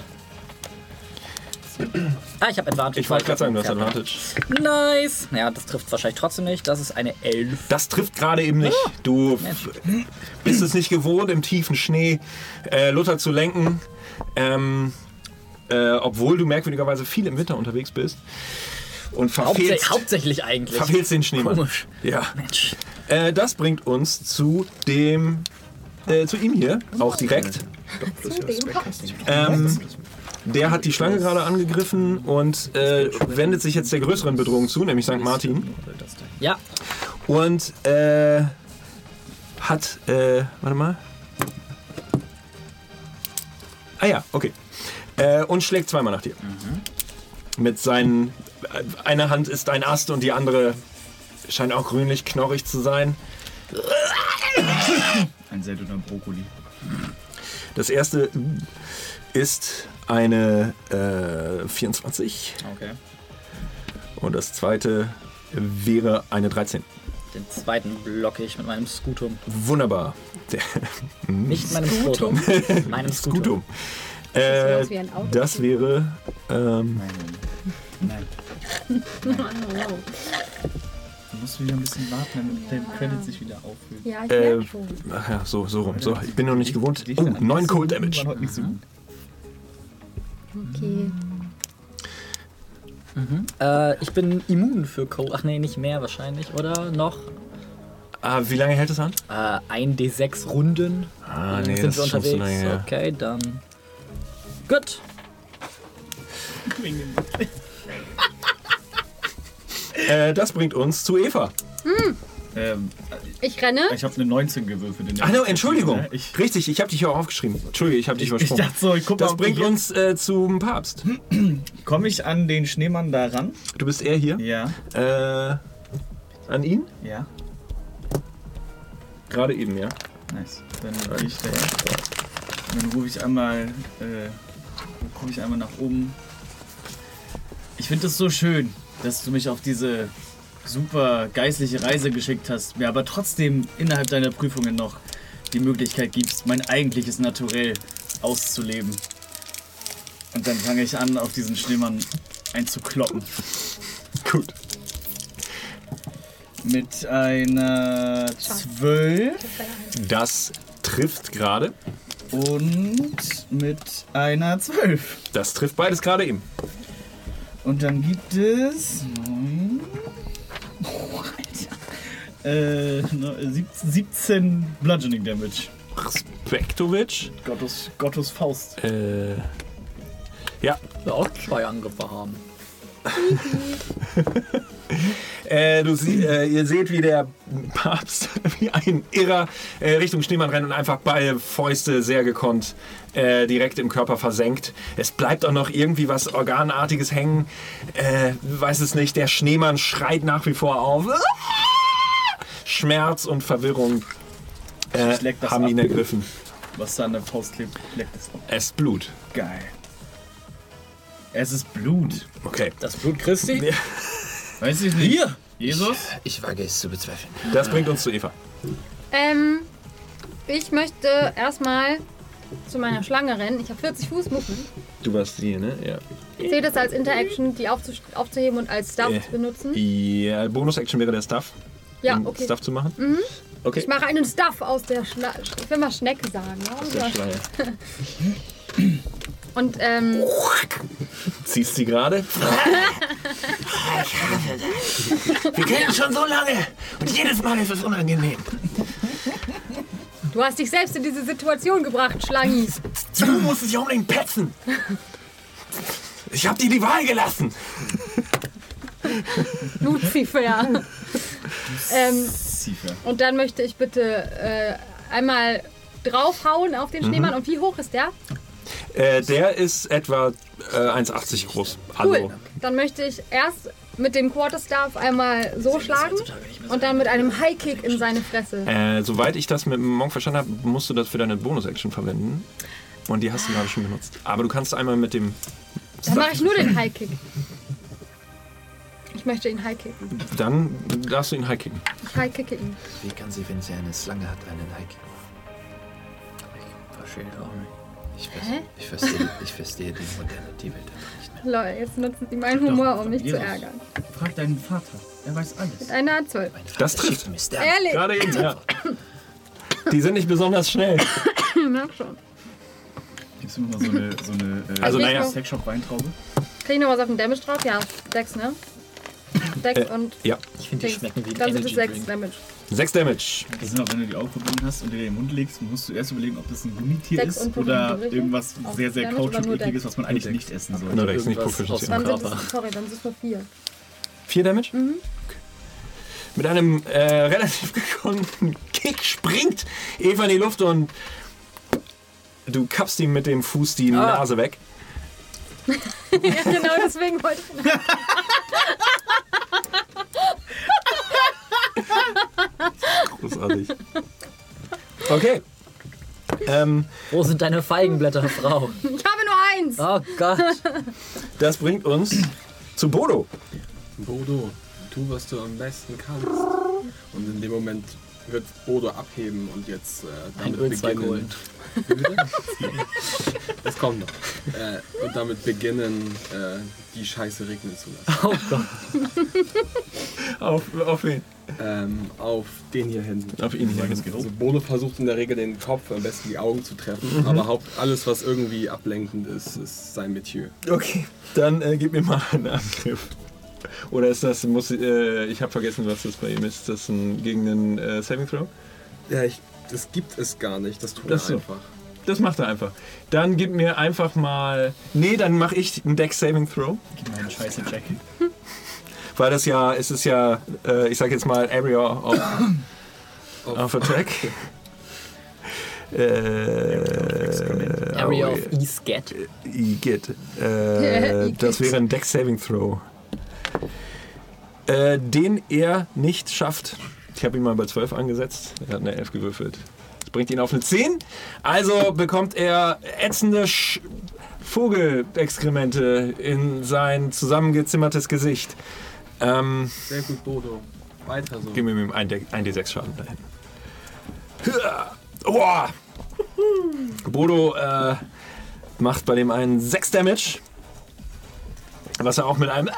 Ah, ich habe Advantage. Ich wollte gerade sagen, du hast Advantage. Nice. Ja, das trifft wahrscheinlich trotzdem nicht. Das ist eine elf. Das trifft gerade eben nicht. Du Mensch. bist es nicht gewohnt, im tiefen Schnee äh, Luther zu lenken. Ähm, äh, obwohl du merkwürdigerweise viel im Winter unterwegs bist. Und Hauptsä verfehlst, hauptsächlich eigentlich. verfehlst den Schneemann. Komisch. Ja. Mensch. Äh, das bringt uns zu dem, äh, zu ihm hier, auch direkt. Ähm, der hat die Schlange gerade angegriffen und äh, wendet sich jetzt der größeren Bedrohung zu, nämlich Sankt Martin. Ja, Und äh, hat, äh, warte mal. Ah ja, okay. Äh, und schlägt zweimal nach dir. Mit seinen, äh, eine Hand ist ein Ast und die andere scheint auch grünlich knorrig zu sein. Ein sehr dünner Brokkoli. Das erste ist eine äh, vierundzwanzig okay. und das zweite wäre eine dreizehn. Den zweiten blocke ich mit meinem Skutum. Wunderbar. Der, Nicht meinem Skutum. meinem Skutum. Skutum. sieht Äh, aus wie ein Auto. das wäre ähm, Nein. Oh, Du musst wieder ein bisschen warten, damit der Credit sich wieder auffüllt. ja, ich Äh, merke schon. ach ja, so, so rum. So, ich bin noch nicht gewohnt. Die Oh, Dichte an neun nicht so Cold gut, Damage. waren heute nicht so gut. Okay. Äh, ich bin immun für Cold. Ach nee, nicht mehr wahrscheinlich, oder? Noch Ah, wie lange hält es an? äh, ein D sechs Runden. Ah, Dann nee, sind das wir ist schon zu unterwegs. lange her. Okay, dann. Gut. Äh, das bringt uns zu Eva. Ähm, Ich renne. ich habe eine neunzehn gewürfelt. In der Ach no, Entschuldigung. Ne? Ich, Richtig, ich habe dich auch aufgeschrieben. Entschuldige, ich habe dich ich, ich versprochen. dachte so, ich guck Das mal, bringt uns äh, zum Papst. Komme ich an den Schneemann da ran? Du bist eher hier. Ja. Äh, an ihn? Ja. Gerade eben, ja. Nice. Dann gehe ich daher. Dann rufe ich einmal, äh, gucke ich einmal nach oben. Ich finde es so schön, dass du mich auf diese super geistliche Reise geschickt hast, mir aber trotzdem innerhalb deiner Prüfungen noch die Möglichkeit gibst, mein eigentliches Naturell auszuleben. Und dann fange ich an, auf diesen Schneemann einzukloppen. Gut. Mit einer zwölf. Das trifft gerade. Und mit einer zwölf. Das trifft beides gerade eben. Und dann gibt es neun. Oh, Alter. Äh, siebzehn Bludgeoning Damage. Respektovic. Gottes, Gottes Faust. Äh, ja. Wir auch zwei Angriffe haben. äh, du sie, äh, ihr seht, wie der Papst wie ein Irrer äh, Richtung Schneemann rennt und einfach beide Fäuste sehr gekonnt äh, direkt im Körper versenkt. Es bleibt auch noch irgendwie was Organartiges hängen. Äh, weiß es nicht. Der Schneemann schreit nach wie vor auf. Schmerz und Verwirrung äh, haben ab. ihn ergriffen. Was da an der Faust klebt, leckt es ab. Es ist Blut. Geil. Es ist Blut. Okay. Das Blut Christi? Ja. Weiß ich nicht. Hier! Jesus? Ich, ich wage es zu bezweifeln. Das bringt uns zu Eva. Ähm, ich möchte erstmal zu meiner Schlange rennen. Ich habe vierzig Fuß Movement. Du warst die, ne? Ja. Zählt das als Interaction, die aufzu aufzuheben und als Stuff Äh, zu benutzen? Ja, Bonus-Action wäre der Stuff. Ja, den okay. Stuff zu machen. Mhm. Okay. Ich mache einen Stuff aus der Schlange. Ich will mal Schnecke sagen. Ja? Aus der Schlange. Und ähm. Ziehst sie gerade? Wir kennen uns schon so lange und jedes Mal ist es unangenehm. Du hast dich selbst in diese Situation gebracht, Schlangi. Du musst dich unbedingt petzen. Ich hab dir die Wahl gelassen. Lucifer. ähm, und dann möchte ich bitte äh, einmal draufhauen auf den Schneemann. Mhm. Und wie hoch ist der? Äh, der ist etwa äh, eins Komma achtzig groß. Cool. Also, Dann möchte ich erst mit dem Quarterstaff einmal so schlagen und dann mit einem High Kick in seine Fresse. äh, soweit ich das mit dem Monk verstanden habe, musst du das für deine Bonus-Action verwenden. Und die hast du gerade schon benutzt. Aber du kannst einmal mit dem... Dann mache ich nur den High Kick. Ich möchte ihn High kicken. Dann darfst du ihn high kicken. Ich High kicke ihn. Wie kann sie, wenn sie eine Slange hat, einen High Kick machen? Ich verstehe es auch nicht. Ich, ver ich, verstehe, ich verstehe die moderne Tierwelt einfach nicht mehr. Leute, jetzt nutzen sie meinen Humor, um mich zu Jesus. ärgern. Frag deinen Vater. Er weiß alles. Mit einer zwölf. Das trifft. Ehrlich? Gerade eben, ja. Die sind nicht besonders schnell. Na schon. Gibst du mir mal so eine, so eine äh, Also, naja. Sexshop-Weintraube? Krieg ich noch was auf den Damage drauf? Ja, sechs, ne? sechs Äh, und... ja. Ich finde, die Dings. schmecken wie Dann sind es Energy sechs Drink. Damage. sechs Damage. Das sind auch, wenn du die Augen verbunden hast und dir den Mund legst, musst du erst überlegen, ob das ein Gummitier Sechs ist und oder Proficiency. irgendwas Auf sehr, sehr Damage oder nur Kautschuk-ekliges, Dex? was man eigentlich nicht essen sollte. Nur Dex, nicht Irgendwas Proficiency. aus Dann sind Körper. es, sorry, dann sind es nur vier. Vier Damage? Mhm. Okay. Mit einem äh, relativ gekonnten Kick springt Eva in die Luft und du kappst ihm mit dem Fuß die Ah. Nase weg. Ja, genau deswegen wollte ich... Großartig. Okay. Ähm, Wo sind deine Feigenblätter, Frau? Ich habe nur eins! Oh Gott. das bringt uns zu Bodo. Bodo, tu, was du am besten kannst. Und in dem Moment wird Bodo abheben und jetzt äh, damit Ein Ölzweig beginnen. holen. Wie bitte? Das kommt noch. Äh, und damit beginnen, äh, die Scheiße regnen zu lassen. Oh Gott. Auf, auf wen? Ähm, auf den hier hinten. Auf ihn hier hinten. Also Bodo versucht in der Regel den Kopf, am besten die Augen zu treffen. Mhm. Aber Haupt, alles, was irgendwie ablenkend ist, ist sein Metier. Okay. Dann äh, gib mir mal einen Angriff. Oder ist das, muss, äh, ich habe vergessen, was das bei ihm ist. Ist das ein, gegen einen äh, Saving Throw? Ja, ich, das gibt es gar nicht. Das tut Das er so. einfach. Das macht er einfach. Dann gib mir einfach mal... Nee, dann mache ich einen Dex Saving Throw. Gib mir einen scheiße Jack. Weil das ja, es ist ja, äh, ich sag jetzt mal, Area of, of Attack. äh, Area of E-Scat. E-Get. Äh, das wäre ein Dex Saving Throw. Äh, den er nicht schafft. Ich habe ihn mal bei zwölf angesetzt. Er hat eine elf gewürfelt. Das bringt ihn auf eine zehn. Also bekommt er ätzende Sch Vogelexkremente in sein zusammengezimmertes Gesicht. Ähm, Sehr gut, Bodo. Weiter so. gib mir mit einem ein D sechs Schaden dahin. Boah. Bodo äh, macht bei dem einen sechs Damage. Was er auch mit einem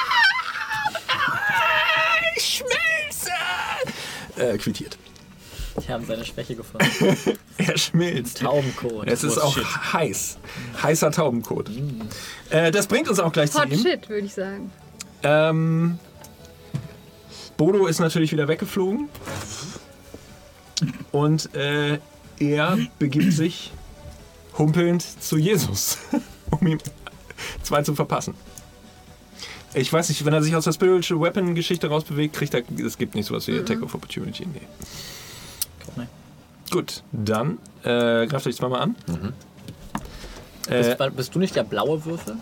Ich schmelze! Äh, quittiert. Die haben seine Schwäche gefunden. Er schmilzt. Taubenkot. Es ist Oh, auch shit. heiß. Heißer Taubenkot. Mm. Äh, das bringt uns auch gleich zu Hot ihm. shit, würde ich sagen. Ähm, Bodo ist natürlich wieder weggeflogen. Und äh, er begibt sich humpelnd zu Jesus, um ihm zwei zu verpassen. Ich weiß nicht, wenn er sich aus der Spiritual Weapon Geschichte rausbewegt, kriegt er, es gibt nicht sowas wie Attack of Opportunity. Nee. Nee. Gut, dann äh, greift euch zweimal an. Mhm. Äh, Bist, bist du nicht der blaue Würfel?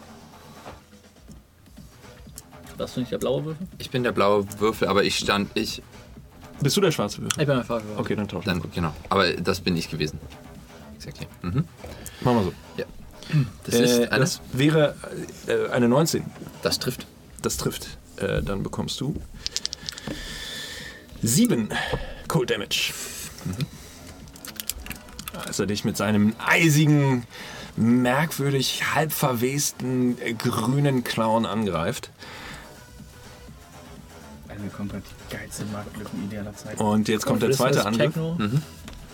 Warst du nicht der blaue Würfel? Ich bin der blaue Würfel, aber ich stand, ich, bist du der schwarze Würfel? Ich bin der schwarze Würfel. Okay, dann tauschen dann, genau, aber das bin ich gewesen. Exactly. Mhm. Machen wir so. Ja. Das ist Äh, eine, das wäre äh, eine neunzehn. das trifft. Das trifft. Äh, dann bekommst du sieben Cold Damage. Mhm. Als er dich mit seinem eisigen, merkwürdig halb verwesten äh, grünen Clown angreift. Also wir kommen gerade die geilste Marktlücken-Idee aller Zeiten. Und jetzt kommt der zweite Angriff. Techno. Mhm.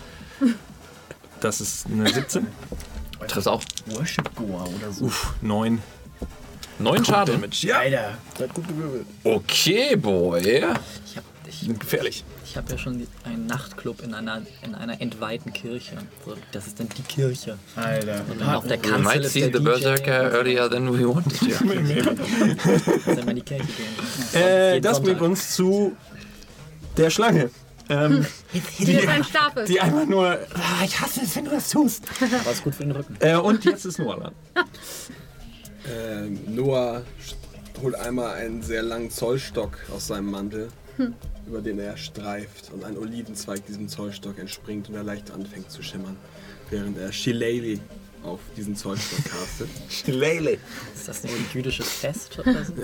Das ist eine siebzehn. Trifft auch. Worship Goa oder so. Uff, neun. Neun Schaden. Damage. Ja, Alter. Seid gut gewürfelt. Okay, Boy. Ich hab, ich, gefährlich. ich hab ja schon die- einen Nachtclub in einer, in einer entweihten Kirche. So, das ist dann die Kirche. Alter. Und dann auf der We Kanzel might ist see der the D J. Berserker earlier than we wanted to. Dann mal in die Kirche gehen. Äh, Jeden das Sonntag. bringt uns zu der Schlange. Ähm, Hier ist ein Stapel. die einfach nur. Ah, ich hasse es, wenn du das tust. Aber ist gut für den Rücken. Äh, und jetzt ist Noah dran. Ähm, Noah st- holt einmal einen sehr langen Zollstock aus seinem Mantel, über den er streift, und ein Olivenzweig diesem Zollstock entspringt und er leicht anfängt zu schimmern, während er Shillelagh auf diesen Zollstock castet. Lele. Ist das ein jüdisches Fest oder so?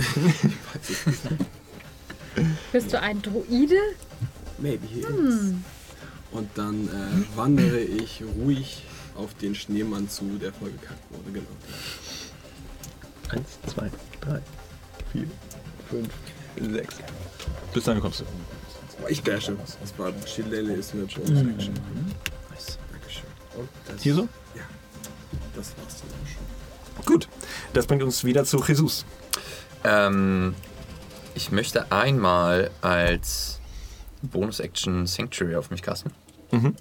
Bist du ein Druide? Maybe he is. Und dann äh, wandere ich ruhig auf den Schneemann zu, der vollgekackt wurde, genau. Eins, zwei, drei, vier, fünf, sechs. Bis dann kommst du. Aber ich dashe. Das war Shillelagh ist mit Bonus Action. Nice. Dankeschön. Und das, Hier so? Ja. Das war's dann auch schon. Gut. Das bringt uns wieder zu Jesus. Ähm, ich möchte einmal als Bonus-Action Sanctuary auf mich casten. Mhm.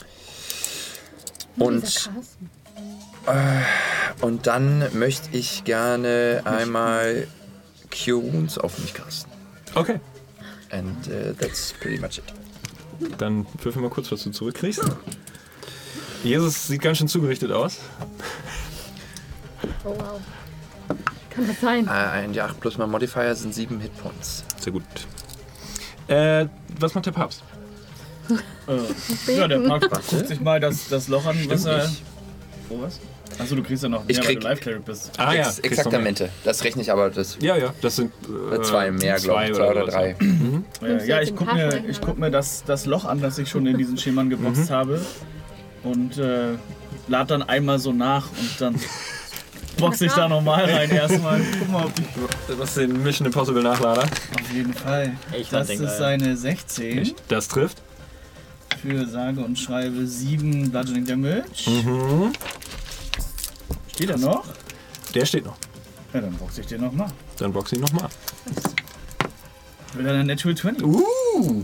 Und, Dieser Carsten. und dann möchte ich gerne einmal Cure Wounds auf mich casten. Okay. And uh, that's pretty much it. Dann würfel mal kurz, was du zurückkriegst. Jesus sieht ganz schön zugerichtet aus. Oh wow. Kann das sein? Äh, ein D acht plus mein Modifier sind sieben Hitpoints. Sehr gut. Äh, was macht der Papst? Äh, ja, der Papst guckt sich mal das, das Loch an, was Stimmt er... nicht. Oh, was? Achso, du kriegst ja noch Ich mehr, weil krieg- du Life-Cleric bist. Ah ja, Ex kriegst du Exaktamente. Das rechne ich aber. Das mehr. Ja, ja, das sind äh, zwei mehr, glaube ich. Zwei oder sowas. drei. Äh, Nimmst du ja, jetzt ich den guck mir, Taschenrechner, ich guck mir das, das Loch an, das ich schon in diesen Scheman geboxt habe. Und äh, lad dann einmal so nach und dann box ich da nochmal rein erstmal. Guck mal, ob ich... Was ist den Mission Impossible Nachlader? Auf jeden Fall. Ich Das fand den ist geil. eine sechzehn Das trifft. für sage und schreibe sieben Bludgeoning Damage. Mhm. Steht er noch? Der steht noch. Ja, dann boxe ich den nochmal. Dann box ihn nochmal. Will er eine Natural zwanzig? Uh!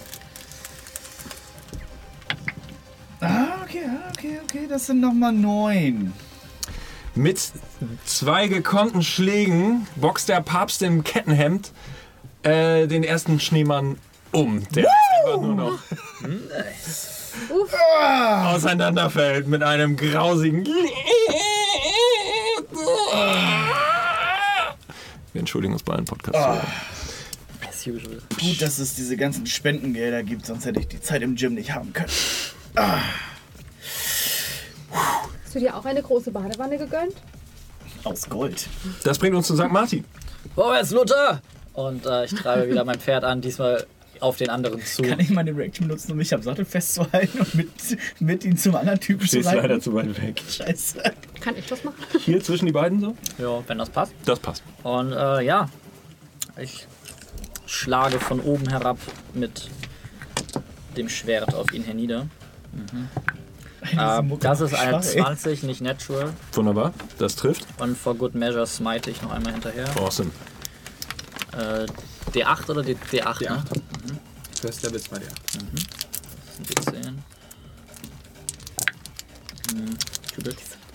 Ah, okay, ah, okay, okay. Das sind nochmal neun. Mit zwei gekonnten Schlägen boxt der Papst im Kettenhemd äh, den ersten Schneemann um. Der einfach nur noch Uff. auseinanderfällt mit einem grausigen. Wir entschuldigen uns bei einem Podcast. As usual. Gut, dass es diese ganzen Spendengelder gibt, sonst hätte ich die Zeit im Gym nicht haben können. Ah. Hast du dir auch eine große Badewanne gegönnt? Aus Gold. Das bringt uns zu Sankt Martin. Vorwärts, Luther! Und äh, ich treibe wieder mein Pferd an, diesmal auf den anderen zu. Kann ich meine Reaction benutzen, um mich am Sattel festzuhalten und mit, mit ihm zum anderen Typen zu Stehst leiten? leider zu weit weg. Scheiße. Kann ich das machen? Hier zwischen die beiden so? Ja, wenn das passt. Das passt. Und äh, ja, ich schlage von oben herab mit dem Schwert auf ihn hernieder. Mhm. Diese Äh, Mucke das ist eine schwach, ey. zwanzig, nicht natural. Wunderbar, das trifft. Und for good measure smite ich noch einmal hinterher. Awesome. Äh, D acht oder D acht? D acht. Ne? First Level zwei D acht. Das sind D zehn. Hm, typisch.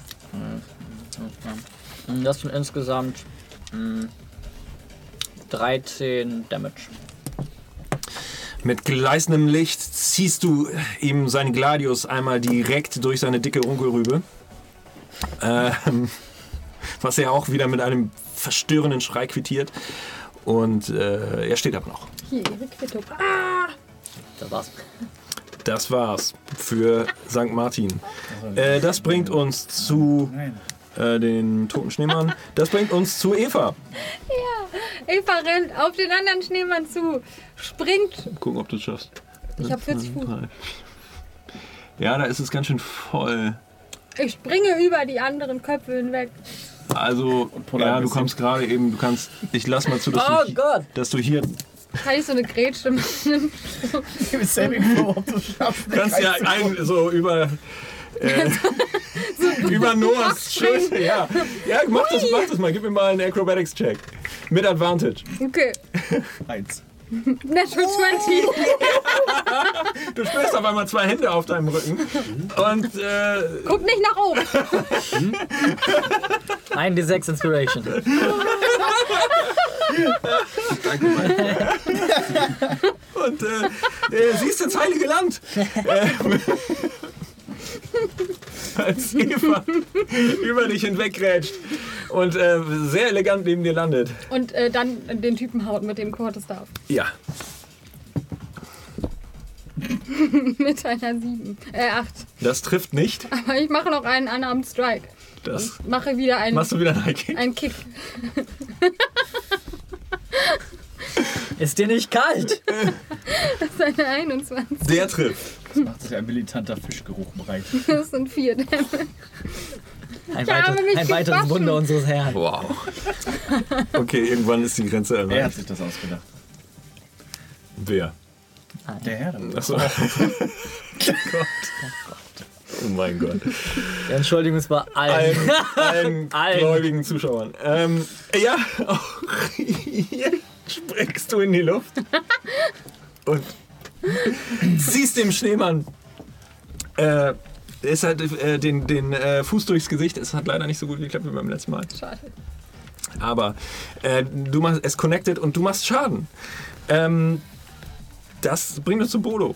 Hm, das sind insgesamt hm, dreizehn Damage. Mit gleißendem Licht ziehst du ihm seinen Gladius einmal direkt durch seine dicke Runkelrübe. Ähm, was er auch wieder mit einem verstörenden Schrei quittiert. Und äh, er steht aber noch. Hier, Ihre Quittung. Ah! Das war's. Das war's für Sankt Martin. Äh, das bringt uns zu äh, den toten Schneemann. Das bringt uns zu Eva. Eva rennt auf den anderen Schneemann zu, springt. Gucken, ob du es schaffst. Ich habe vierzig Fuß. Ja, da ist es ganz schön voll. Ich springe über die anderen Köpfe hinweg. Also, ja, du kommst gerade eben, du kannst, ich lass mal zu, dass, Oh du, Gott! dass du hier, Kann ich so eine Grätsche machen? Saving Throw, ob du schaffst. kannst ja ein, so über, äh, über Noahs Schulter, ja. Ja, mach das, mach das mal, gib mir mal einen Acrobatics-Check. Mit Advantage. Okay. Eins. Natural zwanzig. Du spürst auf einmal zwei Hände auf deinem Rücken und, äh, Guck nicht nach oben. Ein D sechs Inspiration. Danke, mein und äh, äh, siehst ins Heilige Land. Äh, als Eva über dich hinweggrätscht und äh, sehr elegant neben dir landet. Und äh, dann den Typen haut mit dem Quarterstaff. Ja, Mit einer sieben. Äh, acht. das trifft nicht. Aber ich mache noch einen Unarmed Strike. Das Und mache wieder einen, machst du wieder ein Hiking. einen Kick. Ist dir nicht kalt? Das ist eine einundzwanzig. Der trifft. Das macht sich ein militanter Fischgeruch breit. Das sind vier Damage. Ein, Ich habe weiter, mich ein weiteres gewaschen. Wunder unseres Herrn. Wow. Okay, irgendwann ist die Grenze Er hat erreicht. sich das ausgedacht. Wer? Der Herr. damit. Achso. Oh Gott. Oh mein Gott. Die Entschuldigung ist bei allen. Allen, allen Allen. gläubigen Zuschauern. Ähm, ja, auch hier springst du in die Luft und ziehst dem Schneemann äh, es hat, äh, den, den äh, Fuß durchs Gesicht. Es hat leider nicht so gut geklappt wie beim letzten Mal. Schade. Aber äh, du machst es connected und du machst Schaden. Ähm, das bringt uns zu Bodo.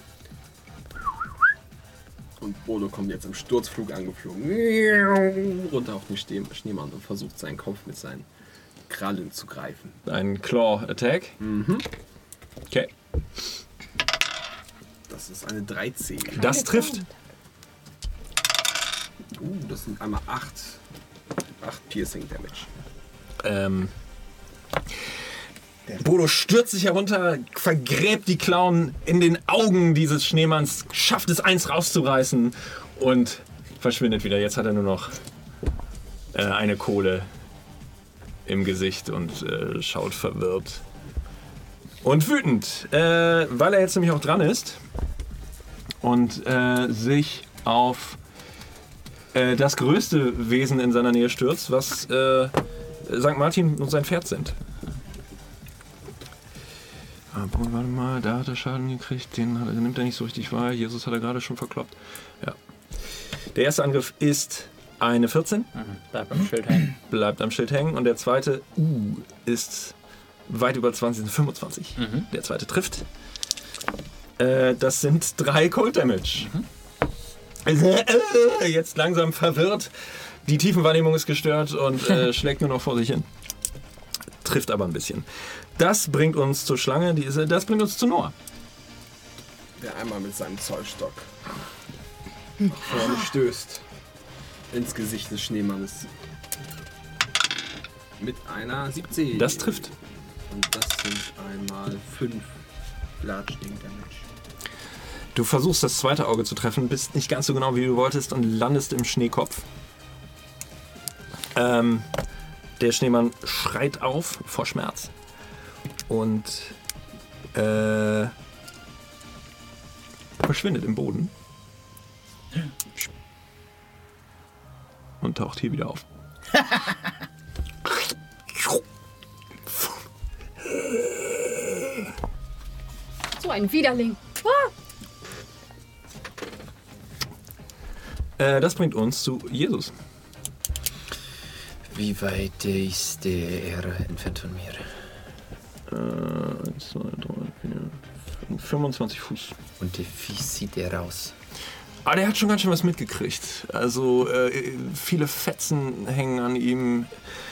Und Bodo kommt jetzt im Sturzflug angeflogen. Runter auf den Schnee- Schneemann und versucht seinen Kopf mit seinen Krallen zu greifen. Ein Claw Attack. Mhm. Okay. Das ist eine dreizehn. Das trifft. Uh, das sind einmal acht. acht Piercing Damage. Ähm, Bodo stürzt sich herunter, vergräbt die Klauen in den Augen dieses Schneemanns, schafft es eins rauszureißen und verschwindet wieder. Jetzt hat er nur noch äh, eine Kohle im Gesicht und äh, schaut verwirrt und wütend, äh, weil er jetzt nämlich auch dran ist und äh, sich auf äh, das größte Wesen in seiner Nähe stürzt, was äh, Sankt Martin und sein Pferd sind. Aber warte mal, da hat er Schaden gekriegt, den, hat er, den nimmt er nicht so richtig wahr. Jesus hat er gerade schon verkloppt. Ja. Der erste Angriff ist eine vierzehn. Mhm. Bleibt am Schild hängen. Bleibt am Schild hängen. Und der zweite uh, ist weit über zwanzig, sind fünfundzwanzig. Mhm. Der zweite trifft. Äh, das sind drei Cold Damage. Mhm. Jetzt langsam verwirrt. Die Tiefenwahrnehmung ist gestört und äh, schlägt nur noch vor sich hin. Trifft aber ein bisschen. Das bringt uns zur Schlange, die ist, das bringt uns zu Noah. Der einmal mit seinem Zollstock nach vorne stößt. Ins Gesicht des Schneemannes. Mit einer siebzehn. Das trifft. Und das sind einmal fünf Bludgeoning Damage. Du versuchst das zweite Auge zu treffen, bist nicht ganz so genau wie du wolltest und landest im Schneekopf. Ähm, der Schneemann schreit auf vor Schmerz. Und äh, verschwindet im Boden und taucht hier wieder auf. So ein Widerling. Ah! Äh, das bringt uns zu Jesus. Wie weit ist der entfernt von mir? Äh, eins, zwei, drei, vier, fünf, fünfundzwanzig Fuß. Und wie sieht er aus? Ah, der hat schon ganz schön was mitgekriegt. Also äh, viele Fetzen hängen an ihm.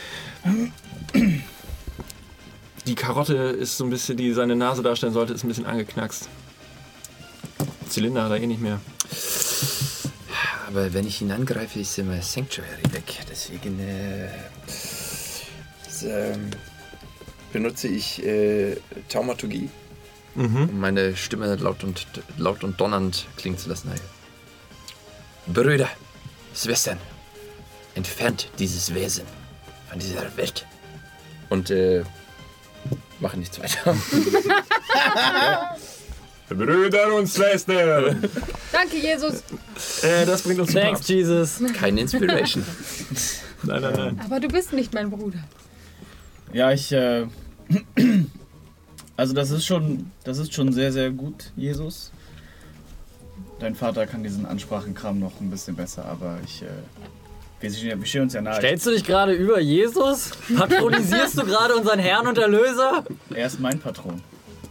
Die Karotte ist so ein bisschen, die seine Nase darstellen sollte, ist ein bisschen angeknackst. Zylinder hat er eh nicht mehr. Aber wenn ich ihn angreife, ist immer Sanctuary weg. Deswegen äh, das, ähm, benutze ich äh, Taumaturgie, Mhm. um meine Stimme laut und, laut und donnernd klingen zu lassen. Brüder, Schwestern, entfernt dieses Wesen von dieser Welt. Und äh, mache nichts weiter. Brüder und Schwestern! Danke, Jesus. Äh, das bringt uns zu Thanks, Papst. Jesus. Keine Inspiration. Nein, nein, nein. Aber du bist nicht mein Bruder. Ja, ich, äh, also das ist schon, das ist schon sehr, sehr gut, Jesus. Dein Vater kann diesen Ansprachenkram noch ein bisschen besser, aber ich, äh, wir stehen, wir stehen uns ja nahe. Stellst du dich gerade über Jesus? Patronisierst du gerade unseren Herrn und Erlöser? Er ist mein Patron.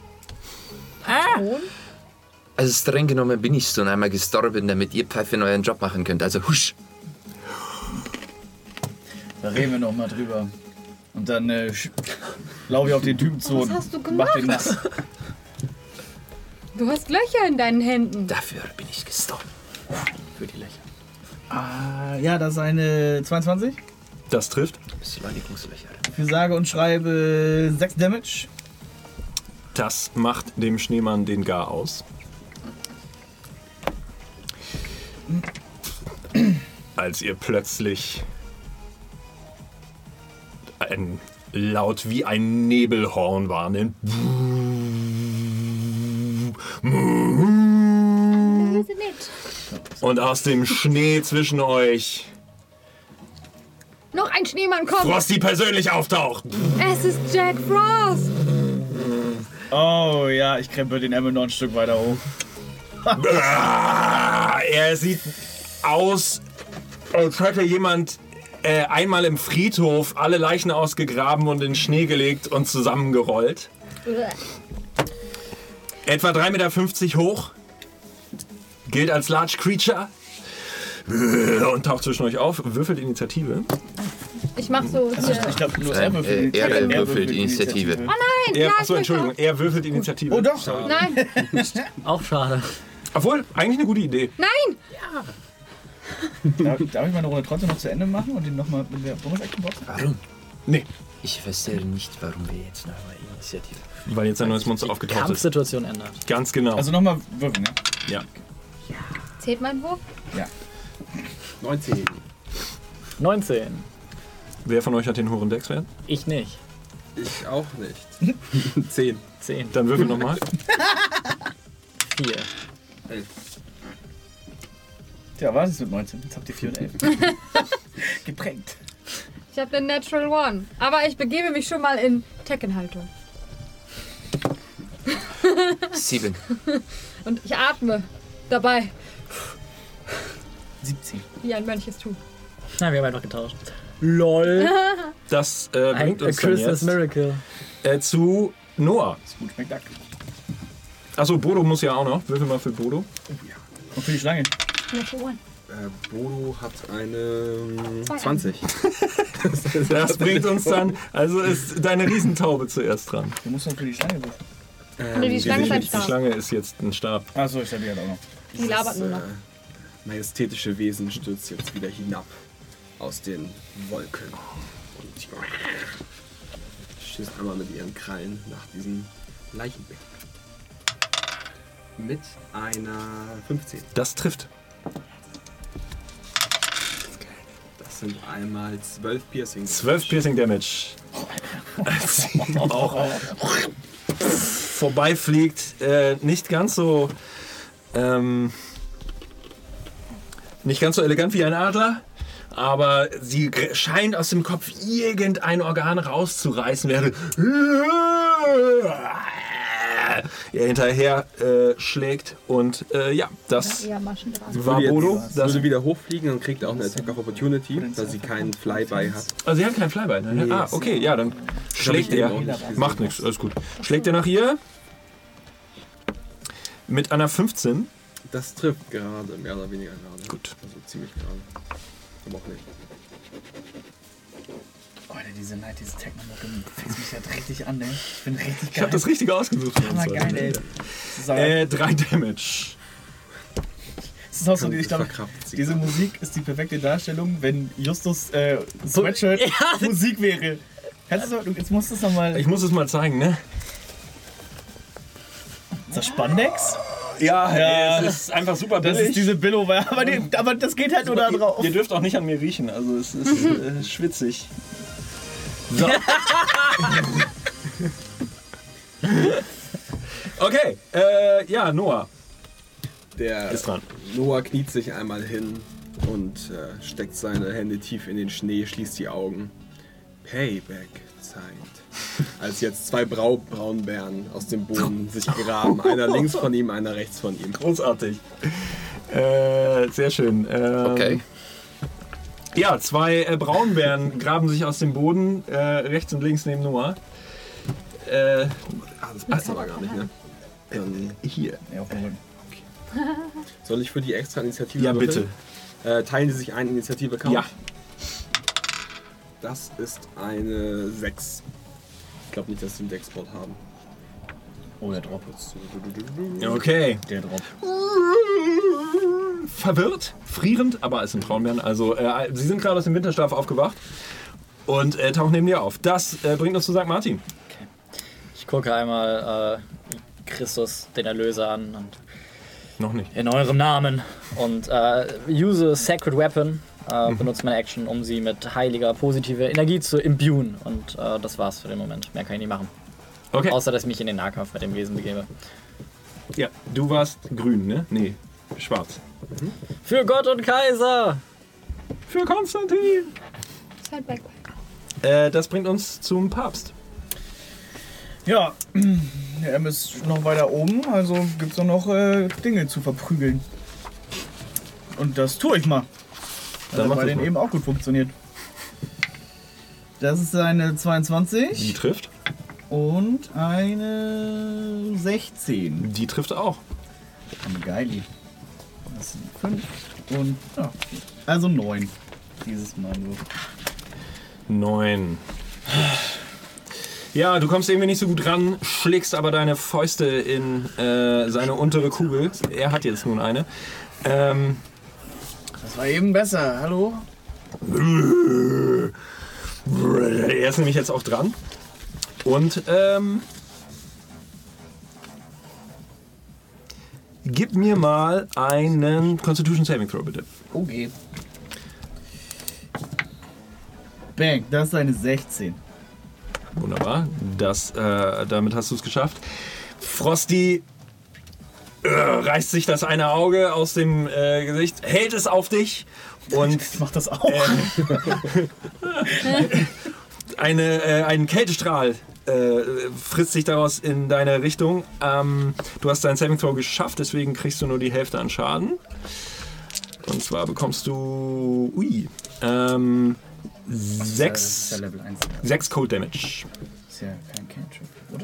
Also streng genommen bin ich schon einmal gestorben, damit ihr Pfeifen euren Job machen könnt. Also husch. Da reden wir noch mal drüber. Und dann äh, sch- laufe ich auf den Typen zu Was und hast du mach den gemacht? nass. Du hast Löcher in deinen Händen. Dafür bin ich gestorben. Für die Löcher. Ah, ja, das ist eine zweiundzwanzig. Das trifft. Beschleunigungslöcher. Für sage und schreibe sechs Damage. Das macht dem Schneemann den Gar aus. Als ihr plötzlich ein Laut wie ein Nebelhorn wahrnimmt. Und aus dem Schnee zwischen euch Noch ein Schneemann kommt. Frosty persönlich auftaucht. Es ist Jack Frost. Oh ja, ich krempel den Emmel noch ein Stück weiter hoch. Ah, er sieht aus, als hätte jemand äh, einmal im Friedhof alle Leichen ausgegraben und in Schnee gelegt und zusammengerollt. Etwa drei Meter fünfzig hoch. Gilt als Large Creature. Und taucht zwischen euch auf. Würfelt Initiative. Ich mach so hier. Ich glaube, nur Ähm, er würfelt, äh, er er würfelt Initiative. Oh nein, Er, ja, achso, ich Entschuldigung. möchte Er würfelt Initiative. Oh doch. auch- Nein, Auch schade. Obwohl, eigentlich eine gute Idee. nein. Darf, darf ich meine Runde trotzdem noch zu Ende machen und den nochmal mit der Bonus-Action boxen? Warum? Nee, Ich verstehe nicht, warum wir jetzt nochmal Initiative. weil jetzt ein neues Monster aufgetaucht ist. Kampfsituation ändert. Ganz genau. Also nochmal würfeln, ne? ja. Zählt mein Wurf? neunzehn. neunzehn. Wer von euch hat den hohen Dex-Wert? Ich nicht. Ich auch nicht. zehn. zehn. Dann würfel nochmal. vier. elf. Tja, was ist mit neunzehn? Jetzt habt ihr vier und elf. Geprägt. Ich habe den Natural One. Aber ich begebe mich schon mal in Teckenhaltung. Sieben. Und ich atme dabei, siebzehn. wie ein Mönch es tut. Na, wir haben einfach getauscht. LOL. Das äh, Ein bringt a uns dann Christmas jetzt Miracle. äh, zu Noah. Ist gut, schmeckt Dack. Achso, Bodo muss ja auch noch. Würfel mal für Bodo. Und für die Schlange. Natural One. Äh, Bodo hat eine zwanzig. Das bringt uns dann, also ist deine Riesentaube zuerst dran. Du musst noch für die Schlange würfeln. Ähm, Nee, die Schlange ist ein Die Stab. Schlange ist jetzt ein Stab. Achso, ich hab die halt auch noch. Die labert Das nur noch. äh, majestätische Wesen stürzt jetzt wieder hinab aus den Wolken. Und stößt einmal mit ihren Krallen nach diesem Leichenbecken. Mit einer fünfzehn. Das trifft. Das sind einmal zwölf Piercings. zwölf Piercing Damage. Als sie auch vorbeifliegt. Äh, nicht ganz so Ähm, nicht ganz so elegant wie ein Adler, aber sie gr- scheint aus dem Kopf irgendein Organ rauszureißen, während er hinterher äh, schlägt. Und äh, ja, das Eher Maschendraht. war Würde Bodo. jetzt, Das, würde wieder hochfliegen und kriegt auch eine Attack of Opportunity, da sie keinen Flyby hat. also sie hat kein Flyby. Ne? Nee, ah, ist- okay, ja, dann schlägt ich er. eben auch nicht gesehen. Macht nichts, alles gut. Schlägt er nach ihr mit einer fünfzehn. Das trifft gerade, mehr oder weniger gerade. Gut. Also ziemlich gerade. Aber auch nicht. Alter, diese Night, diese Techno-Mucke fixt mich halt richtig an, ne? Ich bin richtig geil. Ich habe das Richtige ausgesucht. für uns Hammer geil, heute. ey. Das ist, aber, Äh, drei Damage. das ist auch so, die- ich glaube, Verkraftet sie diese gerade. Musik ist die perfekte Darstellung, wenn Justus äh, Sweatshirt Ja. Musik wäre. Kannst du, jetzt musst du es nochmal. Ich muss es mal zeigen, ne? Ist das Spandex? Ja, Ja. es ist einfach super Das billig. ist diese Billo, aber, die, aber das geht halt nur da ihr, drauf. ihr dürft auch nicht an mir riechen, also es ist äh, schwitzig. So. Okay, äh, ja, Noah Der ist dran. Noah kniet sich einmal hin und äh, steckt seine Hände tief in den Schnee, schließt die Augen. Payback-Zeit. Als jetzt zwei Brau Braunbären aus dem Boden sich graben. Einer links von ihm, einer rechts von ihm. Großartig. Äh, sehr schön. Ähm, Okay. Ja, zwei äh, Braunbären graben sich aus dem Boden, äh, rechts und links neben Noah. Äh, Ah, das passt aber gar nicht, ne? Dann hier. Ja, auf den Rücken. soll ich für die extra Initiative Ja, würfeln? Äh, teilen Sie sich ein Initiative-Count? Ja. Das ist eine sechs. Ich glaube nicht, dass Sie einen Deckspot haben. Oh, der Drop. Okay. Der Drop. Verwirrt, frierend, aber es sind Braunbären. Also, äh, sie sind gerade aus dem Winterschlaf aufgewacht und äh, tauchen neben dir auf. Das äh, bringt uns zu Sankt Martin. Ich gucke einmal äh, Christus, den Erlöser, an und Noch nicht. in eurem Namen und äh, use Sacred Weapon, äh, benutze meine Action, um sie mit heiliger, positiver Energie zu imbuen. Und äh, das war's für den Moment. Mehr kann ich nicht machen. Okay. Außer, dass ich mich in den Nahkampf mit dem Wesen begebe. Ja, du warst grün, ne? Nee, schwarz. Für Gott und Kaiser! Für Konstantin. Halt weg. Äh, das bringt uns zum Papst. Ja, der M ist noch weiter oben, also gibt es noch äh, Dinge zu verprügeln. Und das tue ich mal. Dann Dann mach bei das denen mal. eben auch gut funktioniert. Das ist eine Die zweiundzwanzig trifft. und eine sechzehn. Die trifft auch. Eine Geili. Das sind fünf und ja, also neun. Dieses Mal nur. Neun. Ja, du kommst irgendwie nicht so gut ran, schlägst aber deine Fäuste in äh, seine untere Kugel. Er hat jetzt nun eine. Ähm, Das war eben besser, hallo? er ist nämlich jetzt auch dran. Und ähm, gib mir mal einen Constitution Saving Throw, bitte. Okay. Bang, das ist eine sechzehn. Wunderbar. Das, äh, damit hast du es geschafft. Frosty äh, reißt sich das eine Auge aus dem äh, Gesicht, hält es auf dich und Ich mach das auch. eine, äh, ein Kältestrahl äh, frisst sich daraus in deine Richtung. Ähm, du hast deinen Saving Throw geschafft, deswegen kriegst du nur die Hälfte an Schaden. Und zwar bekommst du ui, ähm, Das ist ja sechs, Level eins. sechs Cold Damage. Ist ja kein Cantrip, oder?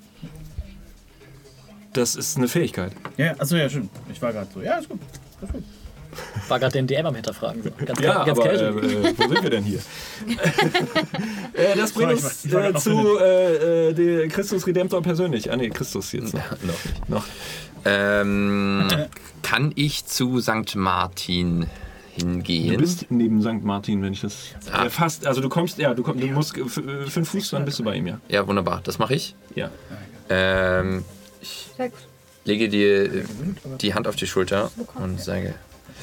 Das ist eine Fähigkeit. Ja, achso, ja, stimmt. Ich war gerade so. Ja, ist gut. Ist gut. War gerade den D M am Hinterfragen. So. Ganz, Ja, ganz aber äh, casual. äh, wo sind wir denn hier? äh, das bringt Sorry, ich war- uns ich war äh, grad noch zu äh, äh, der Christus Redemptor persönlich. Ah ne, Christus jetzt noch. Noch nicht. noch. Ähm, kann ich zu Sankt Martin hingehen? Du bist neben Sankt Martin, wenn ich das Ah. äh, fast. Also du kommst, ja, du, komm, du musst äh, f- äh, fünf Fuß, dann bist du bei ihm, ja. Ja, wunderbar. Das mache ich. Ja. Ähm, ich Sechs. lege dir die Hand auf die Schulter und sage: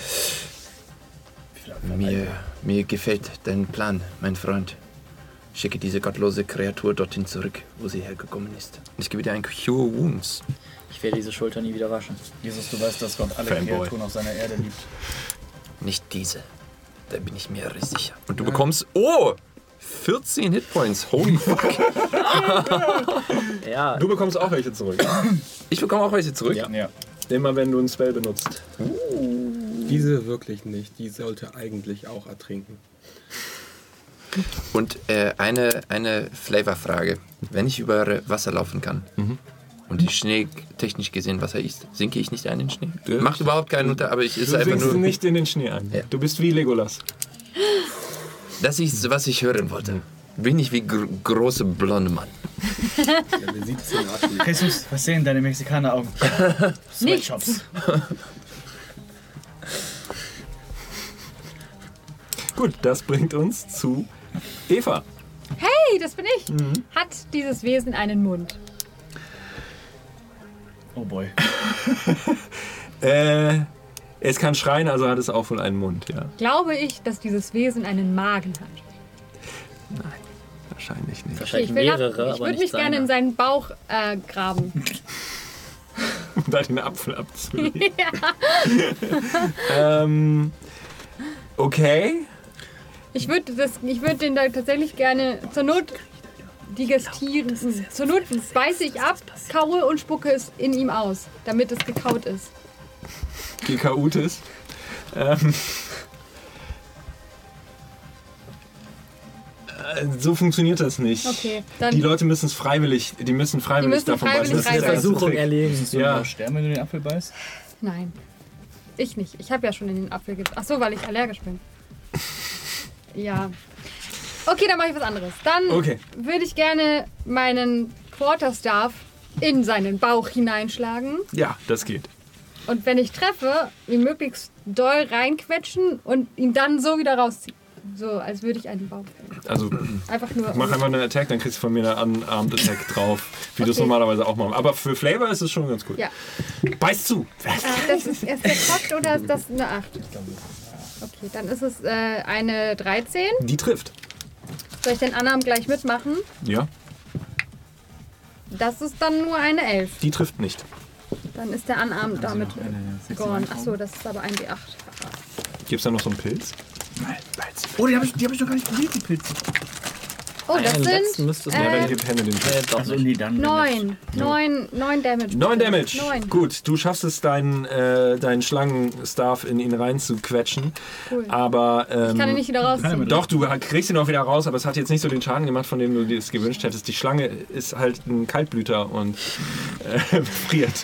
Mir, mir gefällt dein Plan, mein Freund. Schicke diese gottlose Kreatur dorthin zurück, wo sie hergekommen ist. Und ich gebe dir ein Cure Wounds. Ich werde diese Schulter nie wieder waschen. Jesus, du weißt, dass Gott alle Fanboy. Kreaturen auf seiner Erde liebt. Nicht diese. Da bin ich mir sicher. Und du bekommst... Oh! vierzehn Hitpoints. Holy fuck. Ja, Du bekommst auch welche zurück. Ich bekomme auch welche zurück. Ja. Ja. Immer wenn du einen Spell benutzt. Diese wirklich nicht. Die sollte eigentlich auch ertrinken. Und äh, eine, eine Flavorfrage. Wenn ich über Wasser laufen kann und die Schnee technisch gesehen Wasser ist, sinke ich nicht ein in den Schnee? Ja. Macht überhaupt keinen Unter, aber ich ist Du einfach sinkst nur... nicht in den Schnee ein. Ja. Du bist wie Legolas. Das ist, was ich hören wollte. Bin ich wie gr große blonde Mann. Ja, wir siebzehn Arten. Jesus, was sehen deine Mexikaner-Augen? Sweatshops. Gut, das bringt uns zu Eva. Hey, das bin ich. Hat dieses Wesen einen Mund? Oh boy. Äh, es kann schreien, also hat es auch wohl einen Mund, ja. Glaube ich, dass dieses Wesen einen Magen hat? Wahrscheinlich nicht. wahrscheinlich ich will nach- mehrere, ich aber würde nicht mich gerne in seine. seinen Bauch äh, graben. Um da den Apfel abzulegen. ähm, okay. Ich würde würd den da tatsächlich gerne zur Not digestieren. Zur Not beiße ich ab, kaue und spucke es in ihm aus, damit es gekaut ist. Gekautis. Ähm, äh, so funktioniert das nicht. Okay, dann- Die Leute müssen es freiwillig, die müssen freiwillig müssen davon freiwillig beißen. Das ist der ganze Versuchung Trick. erlegen. Musst du Ja. ja. sterben, wenn du den Apfel beißt? Nein. Ich nicht. Ich habe ja schon in den Apfel ge... Ach so, weil ich allergisch bin. Ja. Okay, dann mache ich was anderes. Dann Okay. würde ich gerne meinen Quarterstaff in seinen Bauch hineinschlagen. Ja, das geht. Und wenn ich treffe, ihn möglichst doll reinquetschen und ihn dann so wieder rausziehen. So, als würde ich einen Bauch fällen. Also Einfach nur... mach einfach eine Attack, dann kriegst du von mir eine Unarmed Attack drauf, wie du es Okay. normalerweise auch machst. Aber für Flavor ist es schon ganz gut. Ja. Beiß zu! Äh, das ist erst der Kost oder ist das eine acht? Okay, dann ist es äh, eine dreizehn. Die trifft. Soll ich den Annahme gleich mitmachen? Ja, Das ist dann nur eine elf. die trifft nicht. Dann ist der Anarm damit eine gone. Achso, das ist aber ein D acht. Gibt's da noch so einen Pilz? Oh, die habe ich, die hab ich noch gar nicht probiert, die Pilze. Oh, das Den letzten sind müsstest Ja, du. dann Äh, gib Hände den Pilz. Äh, doch Achso, nicht. nee, dann. neun. Neun, neun Damage. Neun Damage. Neun. Gut, du schaffst es, deinen äh, deinen Schlangenstaff in ihn rein zu quetschen. Cool. Aber ähm, Ich kann ihn nicht wieder rausziehen. doch, du kriegst ihn auch wieder raus, aber es hat jetzt nicht so den Schaden gemacht, von dem du dir es gewünscht hättest. Die Schlange ist halt ein Kaltblüter und äh, friert.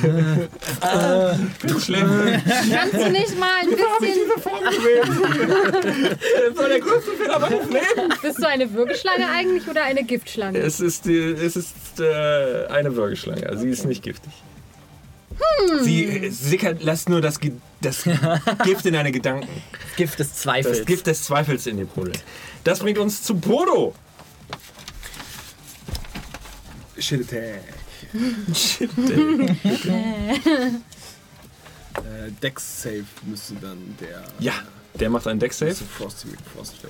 äh, schlimm. Kannst du nicht mal ein bisschen... Das war der größte Fehler meines Lebens. Bist du eine Würgeschlange eigentlich oder eine Giftschlange? Es ist, die, es ist äh, eine Würgeschlange, also sie ist nicht giftig. Sie sickert, lässt nur das, Ge- das Gift in deine Gedanken. Gift des Zweifels. Das Gift des Zweifels in dir brodelt. Das bringt uns zu Bodo. Shit Attack. Äh, Dex Save müsste dann der. Ja, der macht einen Dex-Save. müsste Frosty mit Frostface.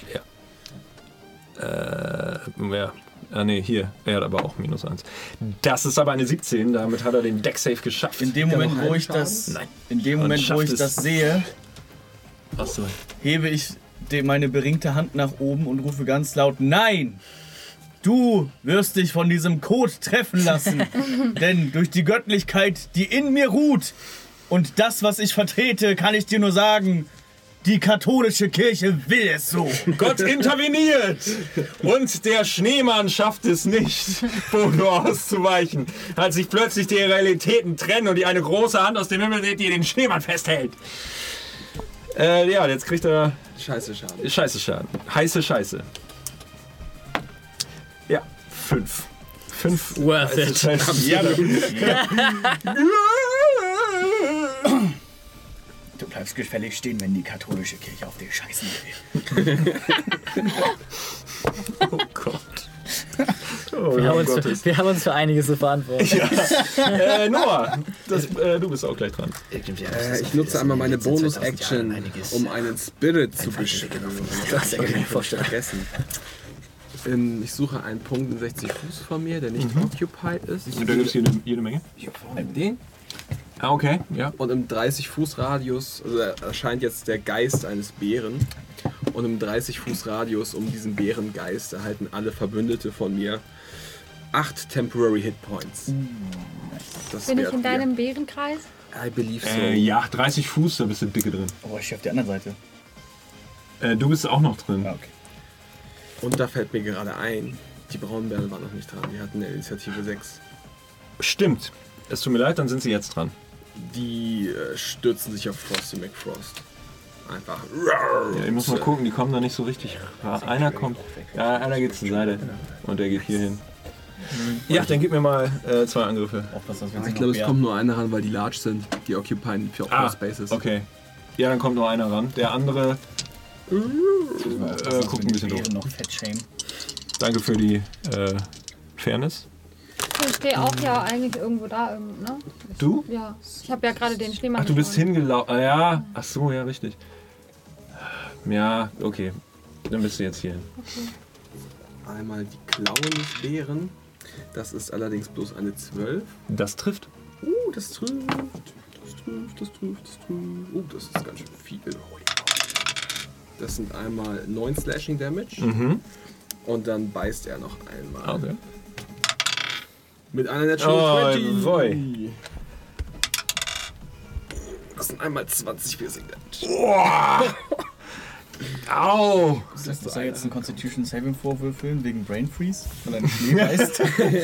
Äh, ja. Ah, nee, hier. Er hat aber auch minus eins. Das ist aber eine siebzehn, damit hat er den Deck-Save geschafft. In dem Der Moment, noch wo einen ich das, Schaden? Nein. in dem Und Moment, wo schafft ich es. das sehe, Achso. hebe ich de- meine beringte Hand nach oben und rufe ganz laut: Nein! Du wirst dich von diesem Code treffen lassen. Denn durch die Göttlichkeit, die in mir ruht und das, was ich vertrete, kann ich dir nur sagen: Die katholische Kirche will es so. Gott interveniert! Und der Schneemann schafft es nicht, Bodo auszuweichen, als sich plötzlich die Realitäten trennen und ihr eine große Hand aus dem Himmel seht, die den Schneemann festhält. Äh, ja, jetzt kriegt er Scheiße Schaden. Scheiße Schaden. Heiße Scheiße. Ja, fünf. Fünf. Worth heiße it. Scheiße. Ja, Du bleibst gefällig stehen, wenn die katholische Kirche auf dich scheißen will. oh Gott. Oh, Wir ja, haben, um uns Gottes. für, wir haben uns für einiges zu verantworten. Äh, Noah, das, äh, du bist auch gleich dran. Äh, ich nutze einmal meine Bonus-Action, um einen Spirit zu beschwören. Das kann ich mir vorstellen. Vergessen. Ähm, ich suche einen Punkt in sechzig Fuß von mir, der nicht Mhm. occupied ist. Und da gibt es jede, jede Menge. Ich habe vorne den. Ah, okay, ja. Und im dreißig Fuß Radius, also erscheint jetzt der Geist eines Bären. Und im dreißig Fuß Radius um diesen Bärengeist erhalten alle Verbündete von mir acht Temporary Hit Points. Das Bin ich wert in vier. deinem Bärenkreis? I believe so. Äh, ja, dreißig Fuß, da bist du dicke drin. Oh, ich stehe auf der anderen Seite. Äh, du bist auch noch drin. Ah, okay. Und da fällt mir gerade ein, die Braunbären waren noch nicht dran. Die hatten eine Initiative sechs. Stimmt. Es tut mir leid, dann sind sie jetzt dran. Die äh, stürzen sich auf Frosty McFrost. Einfach. Ja, ich muss mal gucken, die kommen da nicht so richtig ran. Einer kommt. Ja, einer geht zur Seite. Und der geht hier hin. Ja, dann gib mir mal äh, zwei Angriffe. Aufpassen, dass wir uns Ich nicht glaube, noch es kommt nur einer ran, weil die large sind. Die occupyen für Ah, Spaces. okay. Ja, dann kommt noch einer ran. Der andere. Äh, guckt ein bisschen doof. noch Fett Shame. Danke für die äh, Fairness. Ich stehe auch ja eigentlich irgendwo da, irgend- ne? Du? Ja, ich habe ja gerade den Schneemann. Ach, du bist geschaut. hingelaufen. Ah, ja. Ach so, ja, richtig. Ja, okay. Dann bist du jetzt hier hin. Einmal die Klauen des Bären. Das ist allerdings bloß eine zwölf. Das trifft. Uh, das trifft. Das trifft, das trifft, das trifft. Uh, das ist ganz schön viel. Das sind einmal neun Slashing Damage. Mhm. Und dann beißt er noch einmal. Okay. Mit einer Natural Oh, zwanzig. boy. Das sind einmal zwanzig Piercing Damage. Boah. Au! Lässt du jetzt einen Constitution Saving vorwürfeln wegen Brain Freeze, weil er nicht Schnee beißt?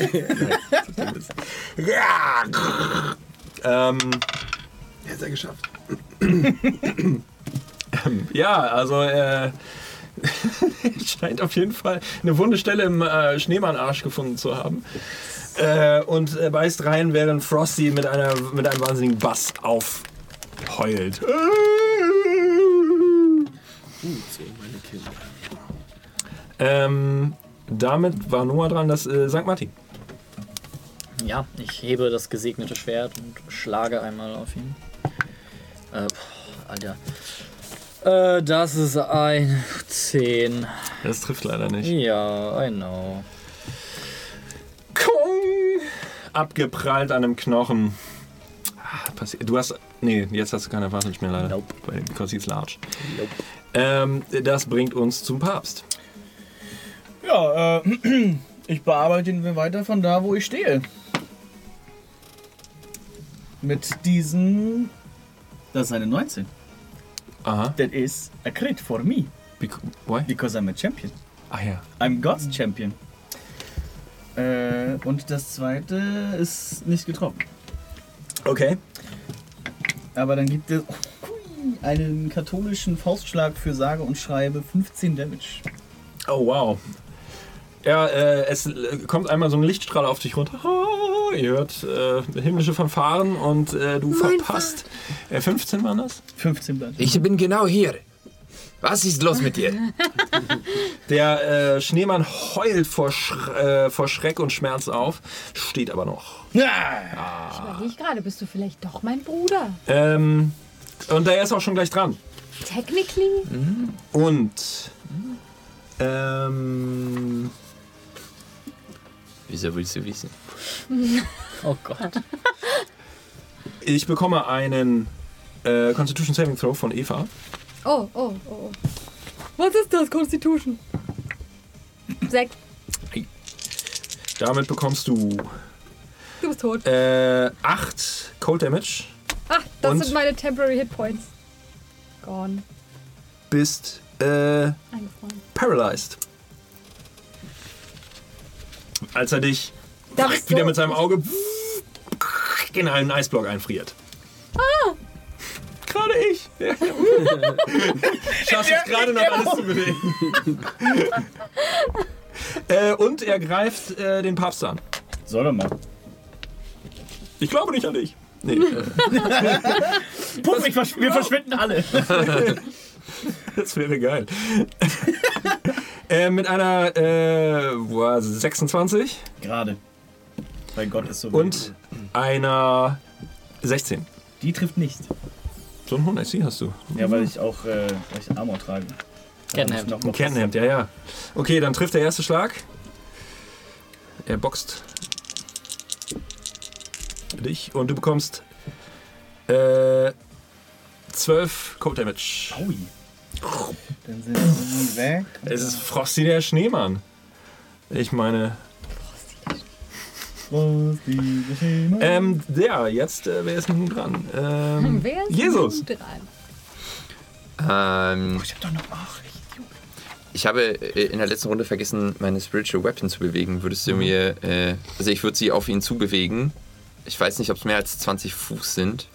Ja! Ähm, Hätte er geschafft. ja, also äh, scheint auf jeden Fall eine wunde Stelle im äh, Schneemann-Arsch gefunden zu haben. Äh, und äh, beißt rein, während Frosty mit, einer, mit einem wahnsinnigen Bass aufheult. Uh, so, meine Kinder. Ähm, damit war Noah dran, das äh, Sankt Martin. Ja, ich hebe das gesegnete Schwert und schlage einmal auf ihn. Äh, pff, Alter. Äh, das ist ein zehn. Das trifft leider nicht. Ja, I know. Kong! Abgeprallt an einem Knochen. Ah, passi- Du hast. Nee, jetzt hast du keine Advantage mehr leider. Nope. Weil- Because he's large. Nope. Ähm, das bringt uns zum Papst. Ja, äh, ich bearbeite ihn weiter von da, wo ich stehe. Mit diesen. Das ist eine neunzehn. Aha. That is a crit for me, Bec- Why? because I'm a champion. Ach ja. I'm God's Champion. Äh, und das zweite ist nicht getroffen. Okay. Aber dann gibt es einen katholischen Faustschlag für sage und schreibe fünfzehn Damage. Oh wow. Ja, äh, es äh, kommt einmal so ein Lichtstrahl auf dich runter. Ah, ihr hört äh, himmlische Fanfaren und äh, du verpasst. Äh, fünfzehn waren das? fünfzehn bleibt. Ich bin genau hier. Was ist los mit dir? Der äh, Schneemann heult vor, Sch äh, vor Schreck und Schmerz auf, steht aber noch. Ich überlege gerade, bist du vielleicht doch mein Bruder? Ähm, und der ist auch schon gleich dran. Technically? Und ähm, Wieso willst du wissen? Oh Gott. ich bekomme einen äh, Constitution Saving Throw von Eva. Oh, oh, oh, oh. Was ist das, Constitution? Sechs. Damit bekommst du Du bist tot. äh, acht Cold Damage, Ach, das und? sind meine Temporary Hit Points. Gone. bist äh, Eingefroren. paralyzed. Als er dich Da bist wieder du- mit seinem Auge in einen Eisblock einfriert. Ah! Gerade ich. Schaffst es gerade noch alles zu bewegen. äh, und er greift äh, den Papst an. Soll er mal. Ich glaube nicht an dich. Nee, äh, Puff, ich versch wir verschwinden alle. das wäre geil. äh, mit einer äh, boah, sechsundzwanzig Gerade. Weil Gott ist so. und einer sechzehn. Die trifft nicht. So ein hohen I C hast du. Ja, weil ich auch äh, weil ich Armor trage. Kettenhemd. Ein Kettenhemd, ja, ja. Okay, dann trifft der erste Schlag. Er boxt dich und du bekommst äh, zwölf Cold Damage. Aui. Dann sind die weg. Es ist Frosty der Schneemann. Ich meine... Frosty der Schneemann. Ähm, ja, jetzt, äh, wer ist nun dran? Ähm, Wer ist Jesus. denn dran? Ähm, Oh, ich hab doch noch... Ach, ich... ich habe äh, in der letzten Runde vergessen, meine Spiritual Weapon zu bewegen. Würdest du mir... Äh, also ich würde sie auf ihn zubewegen. Ich weiß nicht, ob es mehr als zwanzig Fuß sind.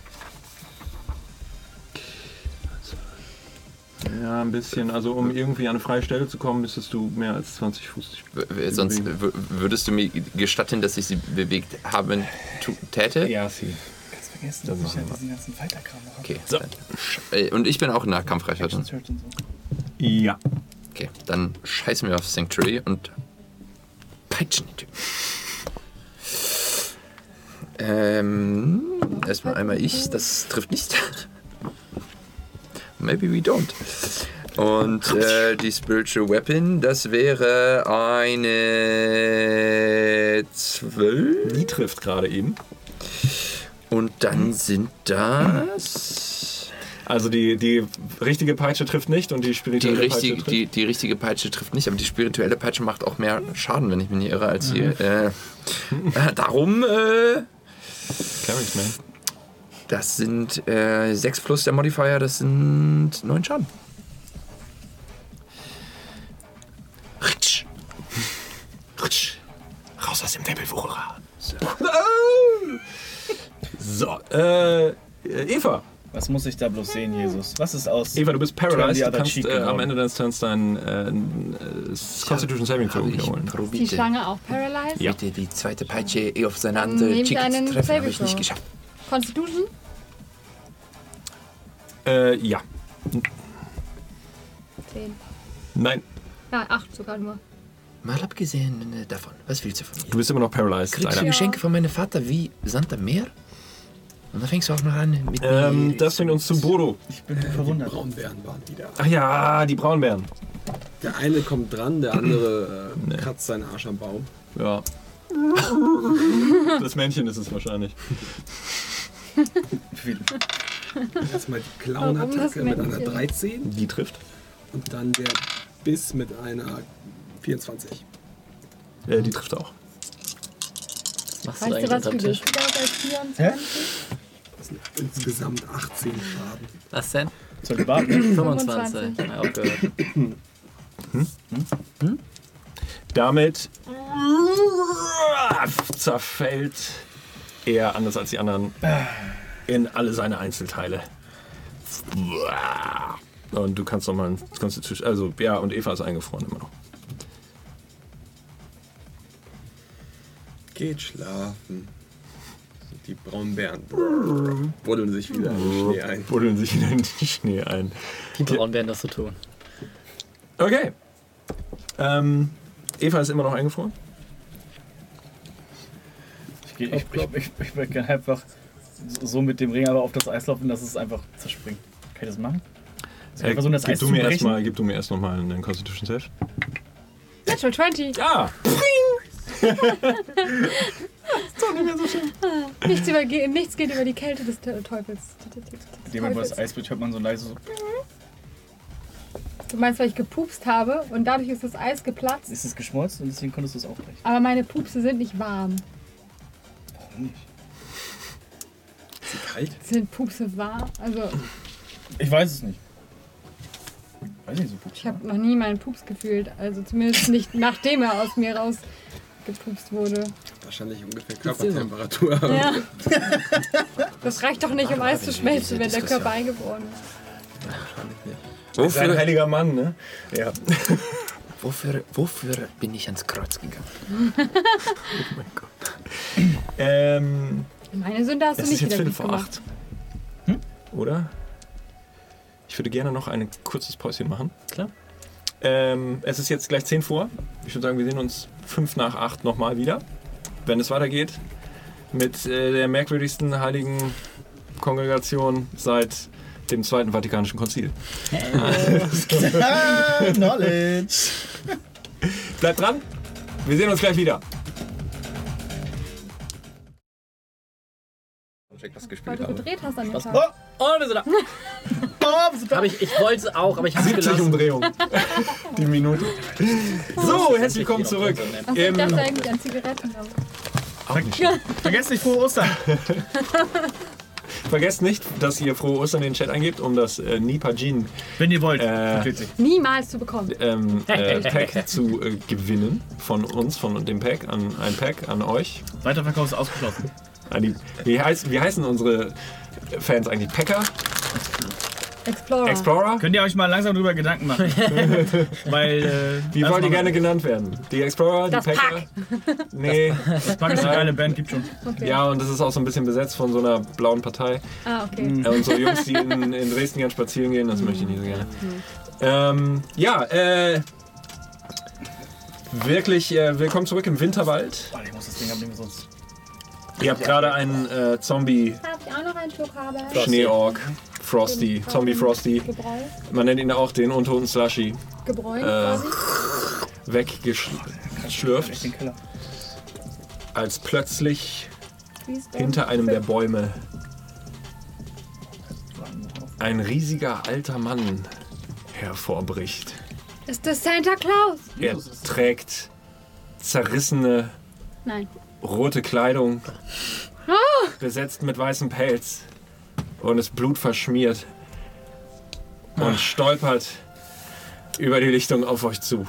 Ja, ein bisschen. Also um irgendwie an eine freie Stelle zu kommen, müsstest du mehr als zwanzig Fuß. W- Sonst w- würdest du mir gestatten, dass ich sie bewegt haben tu- täte? Ja, sie. Ganz vergessen, Das dass ich ja machen wir. diesen ganzen Fighter-Kram noch habe. Okay. So. Dann sch- äh, Und ich bin auch Nahkampfreifer. Action Search und so. Ja. Okay, dann scheißen wir auf Sanctuary und peitschen den Typen. Ähm, erstmal einmal ich, das trifft nicht. Maybe we don't. Und äh, die Spiritual Weapon, das wäre eine zwölf. Die trifft gerade eben. Und dann sind das... Also die, die richtige Peitsche trifft nicht und die Die spirituelle richtige, Peitsche die, trifft. die richtige Peitsche trifft nicht, aber die spirituelle Peitsche macht auch mehr Schaden, wenn ich mich nicht irre, als die. Äh, äh, darum, äh, Carries, man. das sind äh, sechs plus der Modifier, das sind neun Schaden. Ritsch. Ritsch. Raus aus dem Tempelwucherer. So. So, äh, Eva. Was muss ich da bloß sehen, Jesus? Was ist aus? Eva, du bist Turn paralyzed. the Du other kannst cheek äh, am genommen. Ende deines Turns dein äh, äh, Constitution Saving Throw wiederholen. Ist die Schlange auch paralyzed? Ja. Bitte die zweite Peitsche eh auf seine Dann andere nehme ich Cheek einen zu treffen, Saving habe ich nicht Throw. geschafft. Constitution? Äh, ja. zehn. Nein, Ja, acht sogar nur. Mal abgesehen äh, davon, was willst du von mir? du bist immer noch paralyzed. Kriegst du Leider. Geschenke von meinem Vater wie Sand am Meer? Und dann fängst du auch noch an mit Ähm, mir. das bringt uns zu Bodo. Ich bin verwundert. Braunbären waren wieder. Ach ja, die Braunbären. Der eine kommt dran, der andere äh, kratzt seinen Arsch am Baum. Ja. Das Männchen ist es wahrscheinlich. Erstmal die Warum das Clown-Attacke mit einer Männchen? dreizehn Die trifft. und dann der Biss mit einer vierundzwanzig. Äh, die trifft auch. Was machst du Weißt du, eigentlich was unterm du Tisch? bist? Als vierundzwanzig? Das sind insgesamt achtzehn Schaden. Was denn? Soll ich warten? fünfundzwanzig. Ja, auch gehört. Damit zerfällt er, anders als die anderen, in alle seine Einzelteile. Und du kannst nochmal ein Constitution. Also, ja, und Eva ist eingefroren immer noch. Geht schlafen. Die Braunbären buddeln sich wieder in den Schnee ein. Buddeln sich in den Schnee ein. Die Braun werden das so tun. Okay. Ähm, Eva ist immer noch eingefroren. Ich, geh- ich, ich, ich, ich würde gerne einfach so mit dem Ring aber auf das Eis laufen, dass es einfach zerspringt. Kann ich das machen? Soll ich einfach so in das gib, Eis du mir zubrechen? erst mal, gib du mir erst nochmal einen Constitution Save. Natural zwanzig. Ja! Nichts, über, nichts geht über die Kälte des Te- Teufels. Indem man über das Eis bricht, hört man so leise so. Du meinst, weil ich gepupst habe und dadurch ist das Eis geplatzt. Ist es geschmolzen und deswegen konntest du es aufbrechen. Aber meine Pupse sind nicht warm. Warum nicht? Ist sie kalt? Sind Pupse warm? Also, Ich weiß es nicht. Weiß nicht so gut. ich habe noch nie meinen Pups gefühlt. Also zumindest nicht nachdem er aus mir rausgepupst wurde. Wahrscheinlich ungefähr Körpertemperatur. Ja. Das reicht doch nicht, um Eis zu schmelzen, wenn der Diskussion. Körper eingefroren ist. Wahrscheinlich nicht. Ist ein Wofür, heiliger Mann, ne? Ja. wofür, wofür bin ich ans Kreuz gegangen? Oh mein Gott. Ähm, Meine Sünde hast du es ist nicht jetzt wieder Viertel gut vor gemacht. acht. Hm? Oder? Ich würde gerne noch ein kurzes Päuschen machen. Klar. Ähm, es ist jetzt gleich zehn vor. Ich würde sagen, wir sehen uns fünf nach acht nochmal wieder. Wenn es weitergeht mit äh, der merkwürdigsten heiligen Kongregation seit dem Zweiten Vatikanischen Konzil. Ah, Knowledge. Bleibt dran, wir sehen uns gleich wieder. Was Weil gespielt du habe. gedreht hast an dem Tag. Oh, wir sind da. Oh, wir sind da. Hab ich, ich wollte es auch, aber ich habe es siebzig gelassen. Umdrehungen. Die Minute. So, herzlich willkommen zurück. Achso, ich Im dachte eigentlich an Zigaretten. Aber Auch nicht schlimm. Vergesst nicht frohe Ostern. Vergesst nicht, dass ihr frohe Ostern in den Chat eingebt, um das äh, Nipajin Wenn ihr wollt. Äh, Versteht sich. niemals zu bekommen. ähm, äh, Pack zu äh, gewinnen. Von uns, von dem Pack, an ein Pack an euch. Weiterverkauf ist ausgeschlossen. An die, wie, heißt, wie heißen unsere Fans eigentlich? Packer? Explorer. Explorer? Könnt ihr euch mal langsam drüber Gedanken machen? Weil, äh, Wie das wollt ihr machen- gerne genannt werden? Die Explorer? Das die Packer? Pack. Nee. Das Pack ist eine geile Band, gibt schon. Okay. Ja, und das ist auch so ein bisschen besetzt von so einer blauen Partei. Ah, okay. Äh, und so Jungs, die in, in Dresden gern spazieren gehen, das möchte ich nicht so gerne. Ähm, ja, äh. Wirklich, äh, willkommen zurück im Winterwald. Warte, ich muss das Ding abnehmen, sonst. Ihr habt gerade einen äh, Zombie, Darf ich auch noch einen Schluck haben? Schneeorg, Frosty, Zombie Frosty. Gebräu. Man nennt ihn auch den untoten Slushy. Gebräu Äh, quasi. Weggeschlürft, Echt den Keller. als plötzlich Wie ist das? hinter einem der Bäume ein riesiger alter Mann hervorbricht. Ist das Santa Claus? Er trägt zerrissene Nein. rote Kleidung, besetzt mit weißem Pelz und ist blutverschmiert und stolpert über die Lichtung auf euch zu.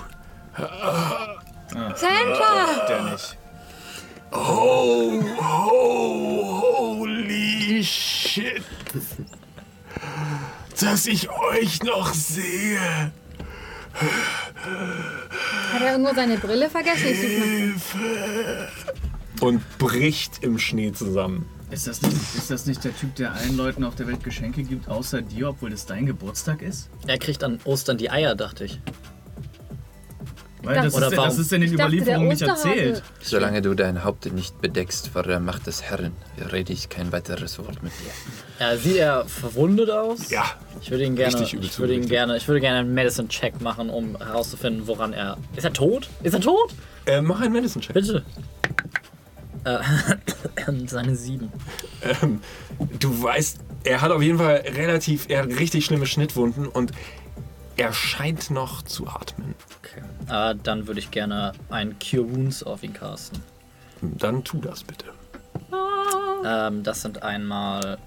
Santa! Der nicht. Oh, oh, holy shit. Dass ich euch noch sehe. Hat er irgendwo seine Brille vergessen? Ich suche mal. Hilfe. Und bricht im Schnee zusammen. Ist das, nicht, ist das nicht der Typ, der allen Leuten auf der Welt Geschenke gibt, außer dir, obwohl das dein Geburtstag ist? Er kriegt an Ostern die Eier, dachte ich. Weil das, Oder ist, warum? das ist in den Ich dachte, der Überlieferungen nicht Osterhase. erzählt. Solange du dein Haupt nicht bedeckst vor der Macht des Herrn, rede ich kein weiteres Wort mit dir. Ja, sieht er verwundet aus? Ja. Ich würde ihn gerne, Richtig übel ich würde ihn zugerichtet. gerne, ich würde gerne einen Medicine-Check machen, um herauszufinden, woran er... Ist er tot? Ist er tot? Äh, mach einen Medicine-Check. Bitte. Äh, seine sieben. Ähm, du weißt, er hat auf jeden Fall relativ, er hat richtig schlimme Schnittwunden und er scheint noch zu atmen. Okay. Äh, dann würde ich gerne ein Cure Wounds auf ihn casten. Dann tu das bitte. Ähm, das sind einmal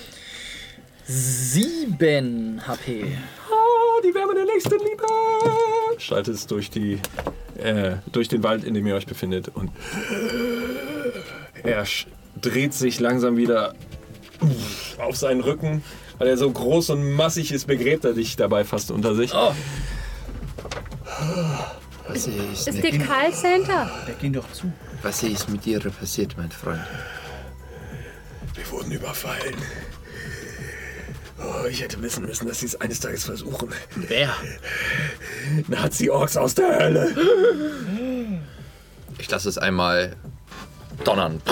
sieben H P. Oh, die Wärme der nächsten Liebe! Schaltet es durch, die, äh, durch den Wald, in dem ihr euch befindet. Und er sch- dreht sich langsam wieder auf seinen Rücken. Weil er so groß und massig ist, begräbt er dich dabei fast unter sich. Oh, Was ist, Ist mit, dir kalt, Santa? Deck ihn doch zu. was ist mit dir passiert, mein Freund? Wir wurden überfallen. Oh, ich hätte wissen müssen, dass sie es eines Tages versuchen. wer? Nazi-Orks aus der Hölle. Ich lasse es einmal donnern.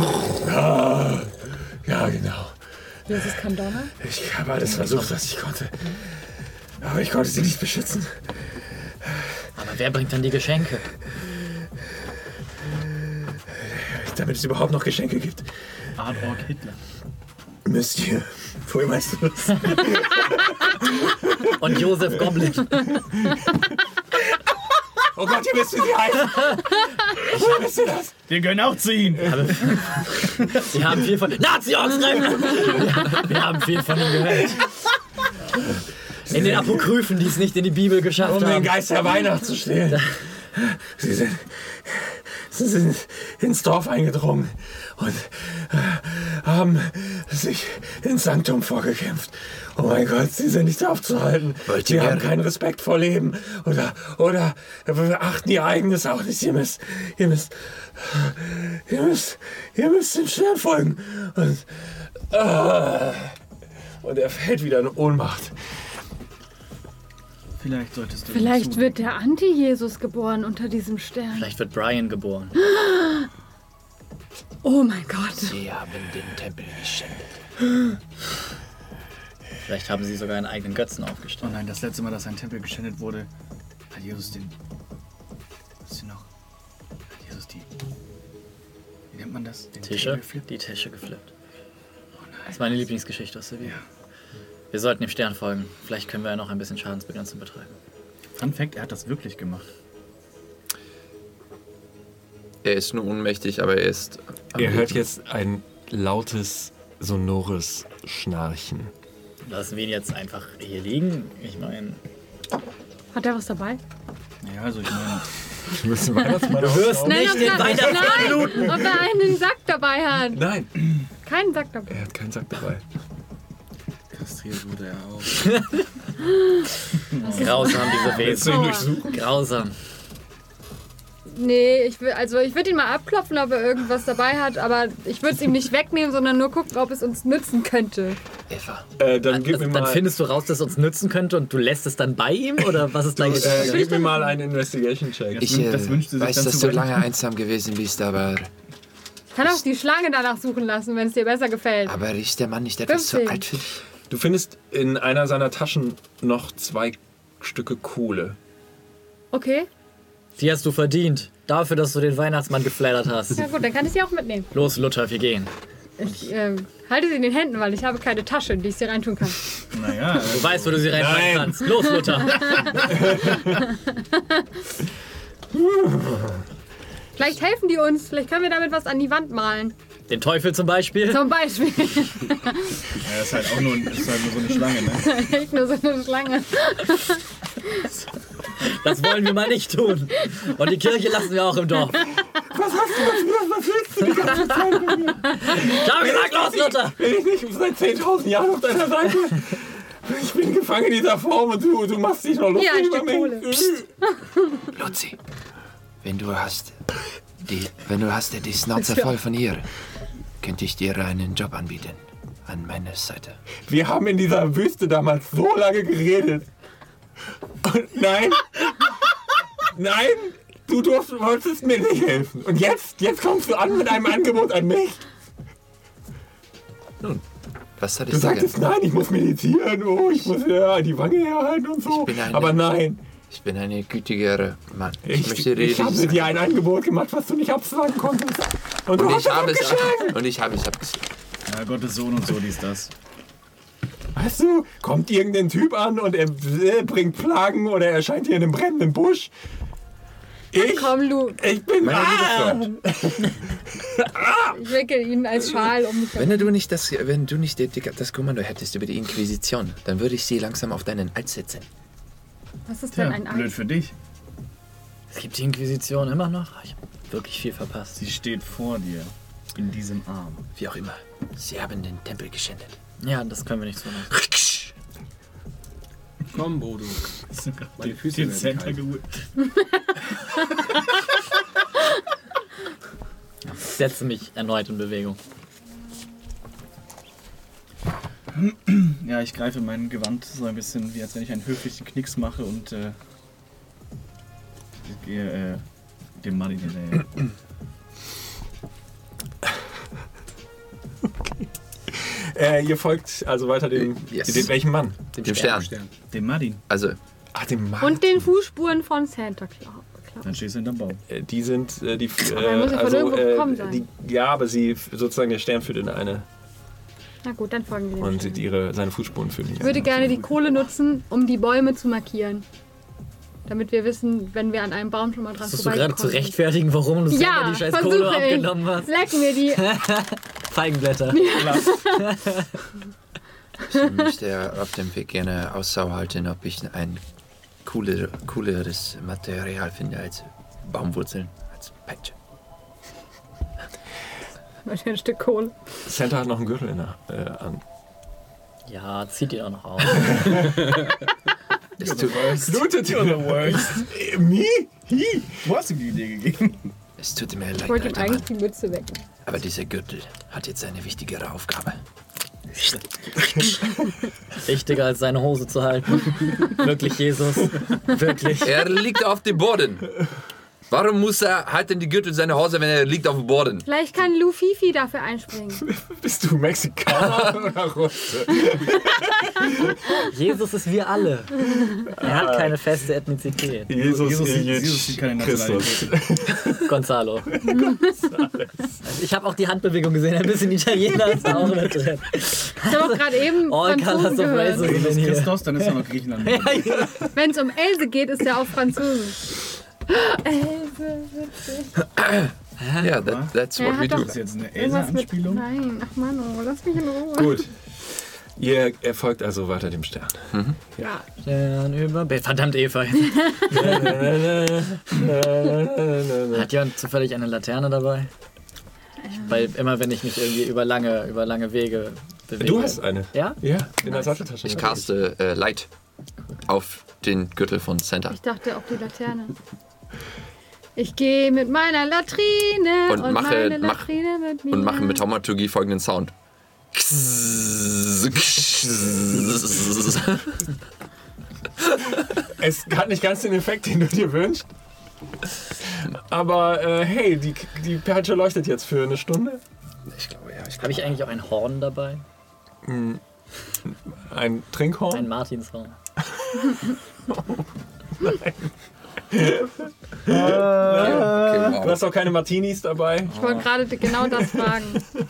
Ja, genau. Jesus kann Donner. Ich habe alles versucht, was ich konnte. Aber ich konnte sie nicht beschützen. Aber wer bringt dann die Geschenke? Damit es überhaupt noch Geschenke gibt. Art Ork Hitler. Monsieur, woher weißt du das? Und Josef Goblin. Oh Gott, ihr wisst, wie sie heißen. Ich wisst ihr das? Wir gehören auch zu ihm. Wir haben viel von... Nazi-Orks greifen! Wir, wir haben viel von ihm gehört. In den Apokryphen, die es nicht in die Bibel geschafft Um den haben. Geist der Weihnacht zu stehlen. Sie sind, sie sind ins Dorf eingedrungen und äh, haben sich ins Sanktum vorgekämpft. Oh mein Gott, sie sind nicht aufzuhalten. Wollt Sie ihr haben gerne- keinen Respekt vor Leben. Oder, oder achten ihr eigenes auch nicht. Ihr müsst, ihr müsst, ihr müsst, ihr müsst dem Stern folgen. Und, äh, und er fällt wieder in Ohnmacht. Vielleicht solltest du ihm Vielleicht zu- wird der Anti-Jesus geboren unter diesem Stern. Vielleicht wird Brian geboren. Oh mein Gott. Sie haben den Tempel geschändet. Vielleicht haben sie sogar einen eigenen Götzen Oh aufgestellt. nein, das letzte Mal, dass ein Tempel geschändet wurde, hat Jesus den... Was ist denn noch? Hat Jesus die... Wie nennt man das? Den Tische? Table geflippt? Die Tische geflippt. Oh nein. Das ist meine Lieblingsgeschichte aus der Bibel. Ja. Wir sollten dem Stern folgen. Vielleicht können wir ja noch ein bisschen Schadensbegrenzung betreiben. Fun Fact, er hat das wirklich gemacht. Er ist nur ohnmächtig, aber er ist. am Ihr hört Leben. jetzt ein lautes, sonores Schnarchen. Lassen wir ihn jetzt einfach hier liegen? Ich meine, Hat er was dabei? Ja, also ich meine... Du wirst den Weihnachtsmann du wirst ausschauen. nicht den ob, Weihnachtsmann nein, looten! ob er einen Sack dabei hat. Nein, Keinen Sack dabei. er hat keinen Sack dabei. Kastriert wurde er auch. Grausam, diese Willst du ihn Aua. durchsuchen? Grausam. Nee, ich will, also ich würde ihn mal abklopfen, ob er irgendwas dabei hat, aber ich würde es ihm nicht wegnehmen, sondern nur gucken, ob es uns nützen könnte. Eva. Äh, dann gib Also, mir dann mal, findest du raus, dass es uns nützen könnte und du lässt es dann bei ihm? Oder was ist dein Gedanke? äh, gib mir mal einen Investigation-Check. Ich äh, das wünschte sich weiß, dann dass zu du lange weit. einsam gewesen bist, aber, Ich kann auch die Schlange danach suchen lassen, wenn es dir besser gefällt. aber ist der Mann nicht etwas zu fünfzehn. alt für dich? Du findest in einer seiner Taschen noch zwei Stücke Kohle. Okay, Die hast du verdient. Dafür, dass du den Weihnachtsmann geflattert hast. ja gut, dann kann ich sie auch mitnehmen. Los, Luther, wir gehen. Ich ähm, halte sie in den Händen, weil ich habe keine Tasche, in die ich sie reintun kann. Naja, Du weißt, wo du sie reinpacken Nein. kannst. Los, Luther. Vielleicht helfen die uns, vielleicht können wir damit was an die Wand malen. Den Teufel zum Beispiel. Zum Beispiel. ja, ist halt auch nur, ist halt nur so eine Schlange, ne? Echt nur so eine Schlange. Das wollen wir mal nicht tun. Und die Kirche lassen wir auch im Dorf. Was hast du? Was, was willst du die ganze Zeit von mir? Ich habe gesagt, los, Luther. Bin ich nicht seit zehntausend Jahren auf deiner Seite? Ich bin gefangen in dieser Form und du, du machst dich noch lustig Hier, ein über Stück mich. Kohle. Luzi, wenn du hast, die, wenn du hast die Schnauze voll von ihr, könnte ich dir einen Job anbieten. An meiner Seite. Wir haben in dieser Wüste damals so lange geredet. Und nein, nein, du durfst, wolltest mir nicht helfen. Und jetzt, jetzt kommst du an mit einem Angebot an mich. Nun, was soll ich Du sagen? sagtest, nein, ich muss meditieren, oh, ich muss ja die Wange herhalten und so. Ich bin ein- Aber nein, Ich bin ein gütiger Mann. Ich, ich, möchte ich, habe reden. dir ein Angebot gemacht, was du nicht absagen konntest. Und, du Und hast ich es habe es abgeschlagen. und ich habe es abgeschlagen. Ja, Gottes Sohn und so, dies, das. Weißt du, kommt irgendein Typ an und er äh, bringt Plagen oder erscheint hier in einem brennenden Busch. Ich, Komm, Lu, ich bin... Meine Ah, liebe Freund, ich wickel ihn als Schal um mich herum. wenn du nicht, das, wenn du nicht die- die- das Kommando hättest über die Inquisition, dann würde ich sie langsam auf deinen Hals setzen. Was ist Tja, denn ein blöd Eis? für dich. Es gibt die Inquisition immer noch. Ich habe wirklich viel verpasst. Sie steht vor dir. In diesem Arm. Wie auch immer. Sie haben den Tempel geschändet. Ja, das können wir nicht so machen. Komm, Bodo. Meine Füße Den werden Center kalt. geholt. Ich setze mich erneut in Bewegung. Ja, ich greife mein Gewand so ein bisschen, wie als wenn ich einen höflichen Knicks mache und äh, ich gehe äh, dem Mann hinterher. Äh, ihr folgt also weiter dem... Yes. dem welchem Mann? Dem Stern. Stern. Dem Martin. Also, Ach, dem Mann. Und den Fußspuren von Santa Claus. Dann stehst du hinterm Baum. Äh, Die sind äh, die... Äh, er muss ja von also, irgendwo gekommen äh, sein. die, ja, aber sie sozusagen der Stern führt in eine Na gut, dann folgen wir dem und Stern. sieht ihre seine Fußspuren führen. Ich würde gerne die Kohle nutzen, um die Bäume zu markieren. Damit wir wissen, wenn wir an einem Baum schon mal dran Versuchst du gerade zu vorbeigekommen sind. rechtfertigen, warum du selber Ja, die scheiß Kohle versuche ich. abgenommen hast? Lecken wir die. Feigenblätter. ich möchte auf dem Weg gerne Ausschau halten, ob ich ein cooler, cooleres Material finde als Baumwurzeln, als Peitsche. Möchte ein Stück Kohle. Santa hat noch einen Gürtel in der, äh, an. Ja, zieht ihn auch noch aus. Es tut, Lootet ihr the worst. Me? He? Du hast ihm die Idee gegeben. es tut mir Ich leid, wollte ihm alter Mann, eigentlich die Mütze weg. aber dieser Gürtel hat jetzt eine wichtigere Aufgabe. Wichtiger als seine Hose zu halten. Wirklich, Jesus. Wirklich. Er liegt auf dem Boden. Warum muss er halt in die Gürtel seine Hose, wenn er liegt auf dem Boden? Vielleicht kann Lufifi dafür einspringen. Bist du Mexikaner oder Russe? Jesus ist wir alle. Er hat keine feste Ethnizität. Jesus, Jesus, Jesus, Jesus sieht keine Christus. Gonzalo. Also ich habe auch die Handbewegung gesehen, ein bisschen Italiener ist da auch mit drin. Ich habe auch gerade eben All Franzosen colors of gehört. racism Jesus in hier. Christus, dann ist er noch Griechenland. Wenn es um Else geht, ist er auch Französisch. Else, witzig. Ja, that, that's Er what we hat do. doch Das ist jetzt eine irgendwas mit... Elsa-Anspielung. Nein, ach Mann, oh, lass mich in Ruhe. Gut. Ihr erfolgt also weiter dem Stern. Stern über Bild. Verdammt, Eva. Hat jemand zufällig eine Laterne dabei? Weil immer, wenn ich mich irgendwie über lange, über lange Wege bewege. Du hast eine. Ja? Ja, in der Satteltasche. Ich caste äh, Light auf den Gürtel von Santa. Ich dachte auf die Laterne. Ich gehe mit meiner Latrine Und und, mache- meine mach- Latrine mit mir. Und mache mit Taumaturgie folgenden Sound. Es hat nicht ganz den Effekt, den du dir wünschst. Aber äh, hey, die, die Peitsche leuchtet jetzt für eine Stunde. Ich glaube, ja. Ich Habe ich eigentlich auch ein Horn dabei? Ein Trinkhorn. Ein Martinshorn. Okay, Du wow. hast auch keine Martinis dabei. Ich wollte gerade genau das fragen.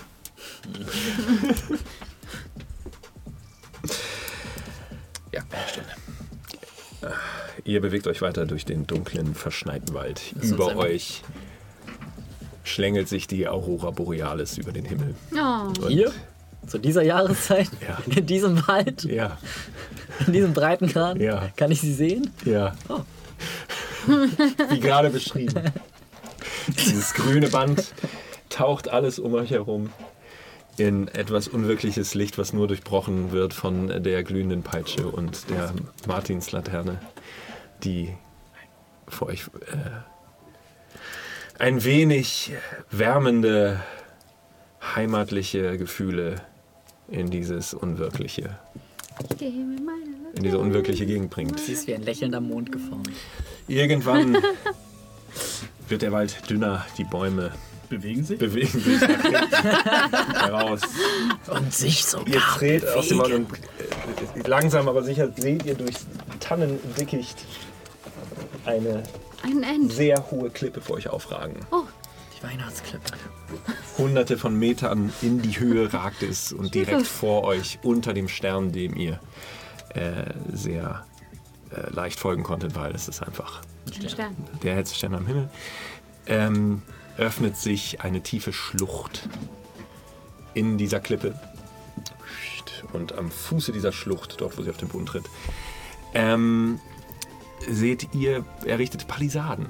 Ja, eine Stunde. Ihr bewegt euch weiter durch den dunklen, verschneiten Wald. ist Über einfach- euch schlängelt sich die Aurora Borealis über den Himmel. Oh. Und- Hier? Zu dieser Jahreszeit? Ja. In diesem Wald? Ja, In diesem Breitengrad? Ja. Kann ich sie sehen? ja. Oh. Wie gerade beschrieben. Dieses grüne Band taucht alles um euch herum in etwas unwirkliches Licht, was nur durchbrochen wird von der glühenden Peitsche und der Martinslaterne, die vor euch äh, ein wenig wärmende, heimatliche Gefühle in dieses Unwirkliche, Ich gehe mit meiner in diese unwirkliche Gegend bringt. Sie ist wie ein lächelnder Mond geformt. Irgendwann wird der Wald dünner, die Bäume Bewegen sich? bewegen sich nach hinten heraus. Und sich Ihr sogar tretet aus dem Wald bewegen. und äh, langsam aber sicher seht ihr durchs Tannendickicht eine Ein End. sehr hohe Klippe vor euch aufragen. Die Weihnachtsklippe. Hunderte von Metern in die Höhe ragt es und direkt Jesus. vor euch unter dem Stern, dem ihr äh, sehr äh, leicht folgen konntet, weil es ist einfach Ein Stern. der hellste Stern am Himmel, ähm, öffnet sich eine tiefe Schlucht in dieser Klippe. Und am Fuße dieser Schlucht, dort wo sie auf den Boden tritt, ähm, seht ihr errichtete Palisaden.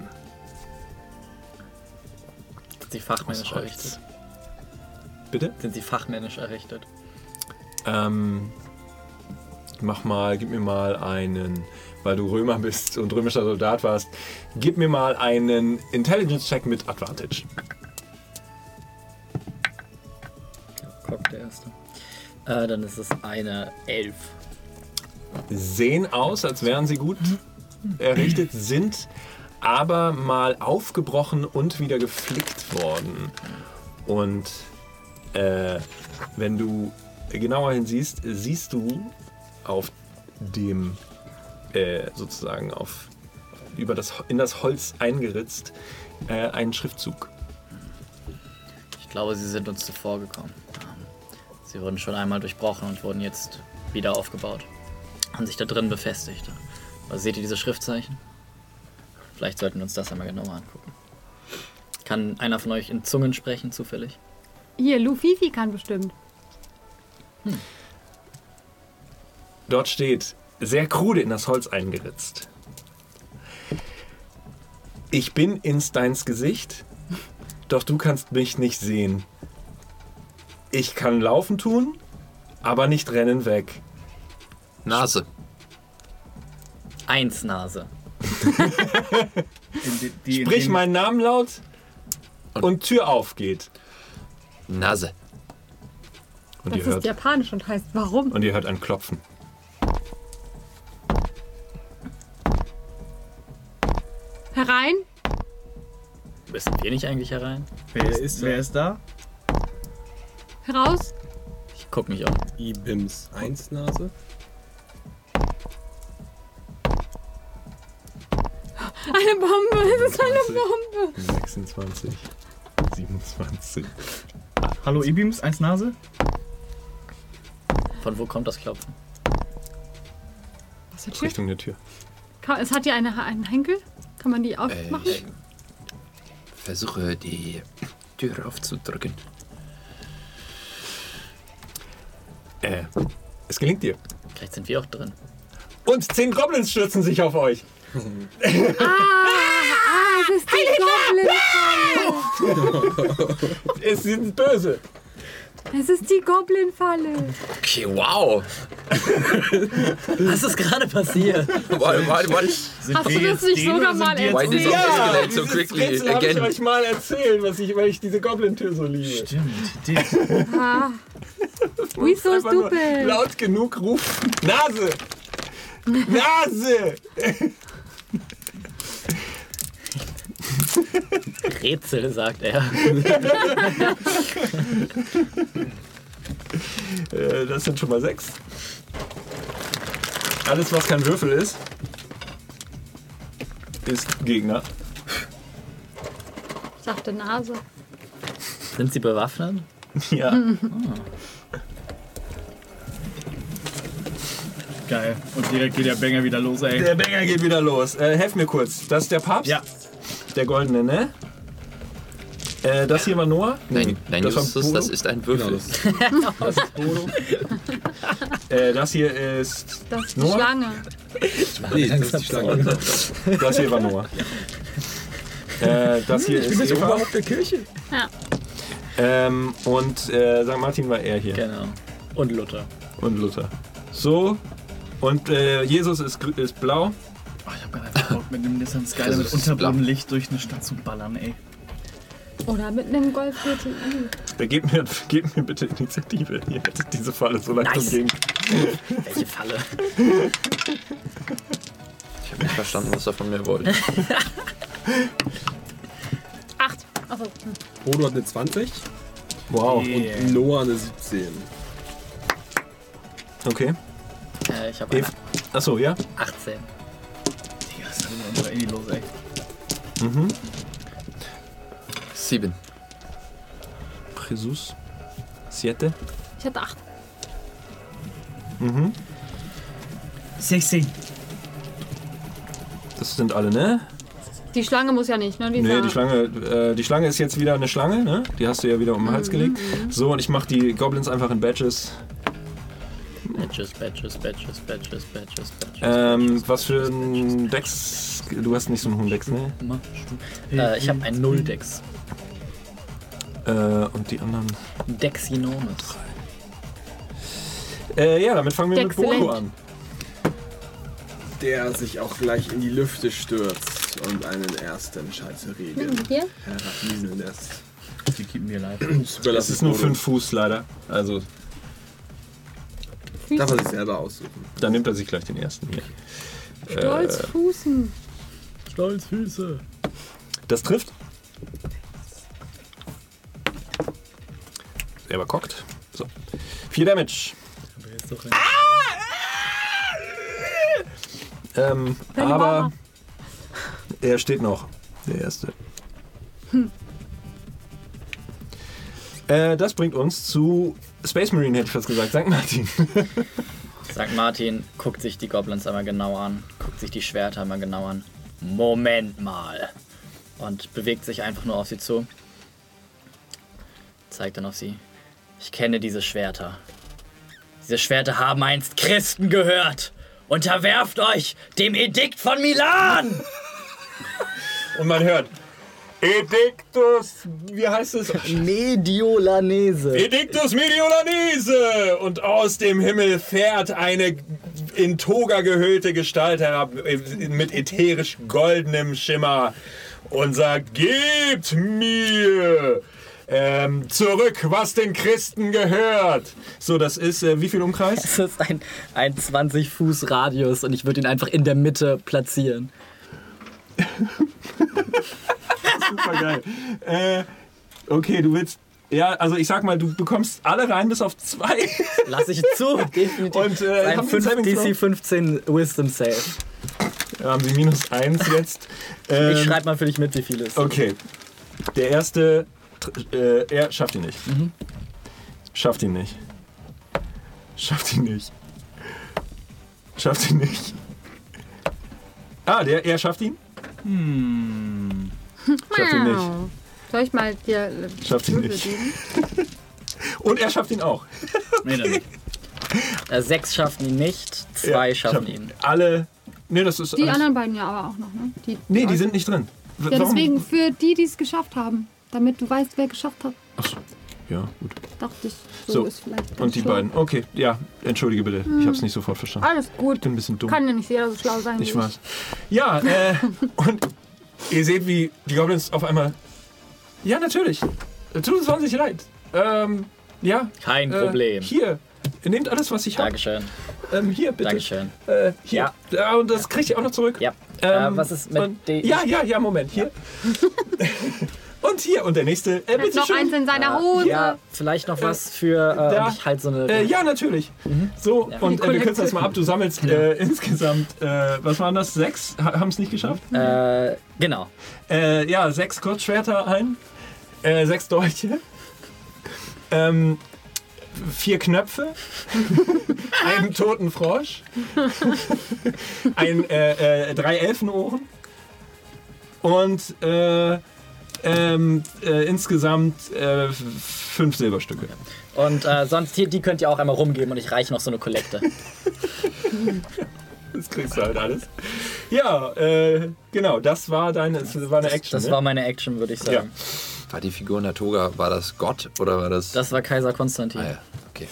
Sind sie fachmännisch Aus Holz. errichtet? Bitte? Sind sie fachmännisch errichtet? Ähm, mach mal, gib mir mal einen, weil du Römer bist und römischer Soldat warst, gib mir mal einen Intelligence-Check mit Advantage. Cock der erste. Äh, dann ist es eine Elf. Sehen aus, als wären sie gut errichtet, sind aber mal aufgebrochen und wieder geflickt worden. Und äh, wenn du genauer hinsiehst, siehst du auf dem äh, sozusagen auf über das in das Holz eingeritzt äh, einen Schriftzug. Ich glaube, sie sind uns zuvor gekommen. Ähm, Sie wurden schon einmal durchbrochen und wurden jetzt wieder aufgebaut. Haben sich da drin befestigt. Aber seht ihr diese Schriftzeichen? Vielleicht sollten wir uns das einmal genauer angucken. Kann einer von euch in Zungen sprechen, zufällig? Hier, Lufifi kann bestimmt. Dort steht, sehr krude in das Holz eingeritzt: Ich bin ins deins Gesicht, doch du kannst mich nicht sehen. Ich kann laufen tun, aber nicht rennen weg. Nase. Eins Nase. Die, die, Sprich die- meinen Namen laut und Tür aufgeht. Nase. Und Das ihr, ist hört, japanisch und heißt warum? und ihr hört ein Klopfen. Herein? Müssen wir nicht eigentlich herein? Wer ist, ist, wer ist da? Heraus. Ich guck mich um. Ibims eins Nase. Eine Bombe, es ist eine Bombe. sechsundzwanzig, siebenundzwanzig. Hallo Ibims, eins Nase? Von wo kommt das Klopfen? Was ist Tür? Richtung der Tür. Kann, es hat ja eine, einen Henkel. Kann man die aufmachen? Äh, ich versuche die Tür aufzudrücken. Äh, es gelingt dir. Vielleicht sind wir auch drin. Und zehn Goblins stürzen sich auf euch. Ah, ah, es ist die Goblin-Falle. Es sind böse. Es ist die Goblin-Falle. Okay, wow. Was ist gerade passiert? Warte, warte, warte. Hast du das nicht sogar mal Why did it erzählt? escalate so dieses quickly Rätsel habe ich again? euch mal erzählt, was ich, weil ich diese Goblin-Tür so liebe. Stimmt, die. Ah. We so Einfach nur stupid. laut genug rufen. Nase! Nase! Rätsel, sagt er. äh, das sind schon mal sechs. Alles, was kein Würfel ist, ist Gegner. Ich dachte Nase. Sind sie bewaffnet? Ja. Geil. Und direkt geht der Banger wieder los, ey. Der Banger geht wieder los. Äh, helft mir kurz. Das ist der Papst? Ja. Der Goldene, ne? Äh, das hier war Noah? Nein, nein, das war Justus, Bodo? das ist ein Würfel. Das ist Bodo. äh, das hier ist Das ist die Noah? Schlange. Nee, das ist die Schlange. Das hier war Noah. Äh, das hier ist Eva. der Kirche. Ja. Ähm, und äh, Sankt Martin war er hier. Genau. Und Luther. Und Luther. So. Und äh, Jesus ist, gr- ist blau. Oh, ich hab gerade einfach Bock, mit dem Nissan Skyline Das mit ist Unterbodenlicht durch eine Stadt zu ballern, ey. Oder mit einem Golf G T I. Äh, Gebt mir, gebt mir bitte Initiative. Ihr hättet diese Falle so leicht Nice. umgehen. Welche Falle? Ich habe nicht verstanden, was er von mir wollte. Acht. Achso. Bodo hat eine zwanzig Wow. Yeah. und Noah eine siebzehn. Okay. Äh, ich habe Eve. Achso, ja? achtzehn. Digga, was ist denn mit unserer Indie los, ey? Mhm. Sieben. Jesus. Siete. Ich hatte acht. Mhm. sechzehn. Das sind alle, ne? Die Schlange muss ja nicht, ne? Die Nee, ist die ja- Schlange, äh, die Schlange ist jetzt wieder eine Schlange, ne? Die hast du ja wieder um den Hals gelegt. So, und ich mach die Goblins einfach in Badges. Badges, Badges, Badges, Badges, Badges, Badges. Ähm, was für ein Dex? Du hast nicht so einen hohen Dex, ne? Äh, ich habe ein Null-Dex. Äh, und die anderen. Dex enormous. Äh, ja, damit fangen wir mit Bodo Dexcellent. an. Der sich auch gleich in die Lüfte stürzt und einen ersten Scheiße Regen Hier? herabnieseln lässt. Die keep me alive. Das überlasse Es ist ich nur Bodo. fünf Fuß leider. Also, Darf er sich selber aussuchen. dann nimmt er sich gleich den ersten hier. Stolz Äh, Fußen. Stolzfüße. das trifft. Er überkockt. So. Vier Damage. Ähm, Deine aber Mama. er steht noch, der erste. Äh, das bringt uns zu Space Marine, hätte ich fast gesagt. Sankt Martin. Sankt Martin guckt sich die Goblins einmal genau an, guckt sich die Schwerter einmal genau an. Moment mal. Und bewegt sich einfach nur auf sie zu. Zeigt dann auf sie. Ich kenne diese Schwerter. Diese Schwerter haben einst Christen gehört. Unterwerft euch dem Edikt von Milan! Und man hört Edictus, wie heißt es? Mediolanese. Edictus Mediolanese! Und aus dem Himmel fährt eine in Toga gehüllte Gestalt herab mit ätherisch goldenem Schimmer und sagt, gebt mir ähm, zurück, was den Christen gehört. So, das ist, äh, wie viel Umkreis? Es ist ein, ein zwanzig Fuß Radius und ich würde ihn einfach in der Mitte platzieren. Super geil. Äh, okay, du willst. Ja, also ich sag mal, du bekommst alle rein bis auf zwei. Lass ich zu, definitiv. Und äh, ein haben Sie einen Saving D C Throw? fünfzehn Wisdom Save. Da haben sie minus eins jetzt. Ähm, Ich schreibe mal für dich mit, wie viel es ist. Okay. Der erste, tr- äh, er schafft ihn nicht. Mhm. Schafft ihn nicht. Schafft ihn nicht. Schafft ihn nicht. Ah, der, er schafft ihn? Hm. Schafft ihn nicht. Soll ich mal dir Schafft ihn Würfel nicht. geben? Und er schafft ihn auch. Nee, dann nicht. Äh, sechs schaffen ihn nicht, zwei Ja, schaffen schaffen ihn. Alle. Nee, das ist Die alles. anderen beiden ja aber auch noch, ne? Die, Nee, die sind nicht drin. W- Ja, warum? deswegen für die, die es geschafft haben. Damit du weißt, wer geschafft hat. Achso. Ja, gut. Dachte ich, so, So, ist vielleicht ganz Und die schlau. beiden. Okay, ja, entschuldige bitte. Ich hab's nicht sofort verstanden. Alles Ich gut. bin ein bisschen dumm. Kann ja nicht jeder so schlau sein. wie Ich weiß. Ja, äh, und ihr seht, wie die Goblins auf einmal. Ja, natürlich. Tut uns wahnsinnig leid. Ähm, ja. Kein äh, Problem. Hier. Nehmt alles, was ich habe. Dankeschön. Ähm, hier, bitte. Dankeschön. Äh, hier. Ja. Und das kriegt ihr auch noch zurück. Ja. Ähm, äh, was ist mit und, den... Ja, ja, ja, Moment. Hier. Und hier. Und der nächste. Äh, Hat bitte noch schön. eins in seiner Hose. Ja, vielleicht noch was für äh, Da. und ich halt so eine... Äh, ja, natürlich. So, Ja. und äh, wir kürzen das mal ab. Du sammelst äh, insgesamt, äh, was waren das? Sechs? Ha Haben es nicht geschafft? Äh, genau. Äh, ja, sechs Kurzschwerter ein, äh, sechs Dolche, ähm, vier Knöpfe, einen toten Frosch, ein, äh, äh, drei Elfenohren und äh, ähm, äh, insgesamt äh, fünf Silberstücke. Und äh, sonst, hier, die könnt ihr auch einmal rumgeben und ich reiche noch so eine Kollekte. Das kriegst du halt alles. Ja, äh, genau, das war deine, das war eine Action. Das ne? war meine Action, würde ich sagen. War die Figur in der Toga, war das Gott oder war das... Das war Kaiser Konstantin. Ah ja, okay.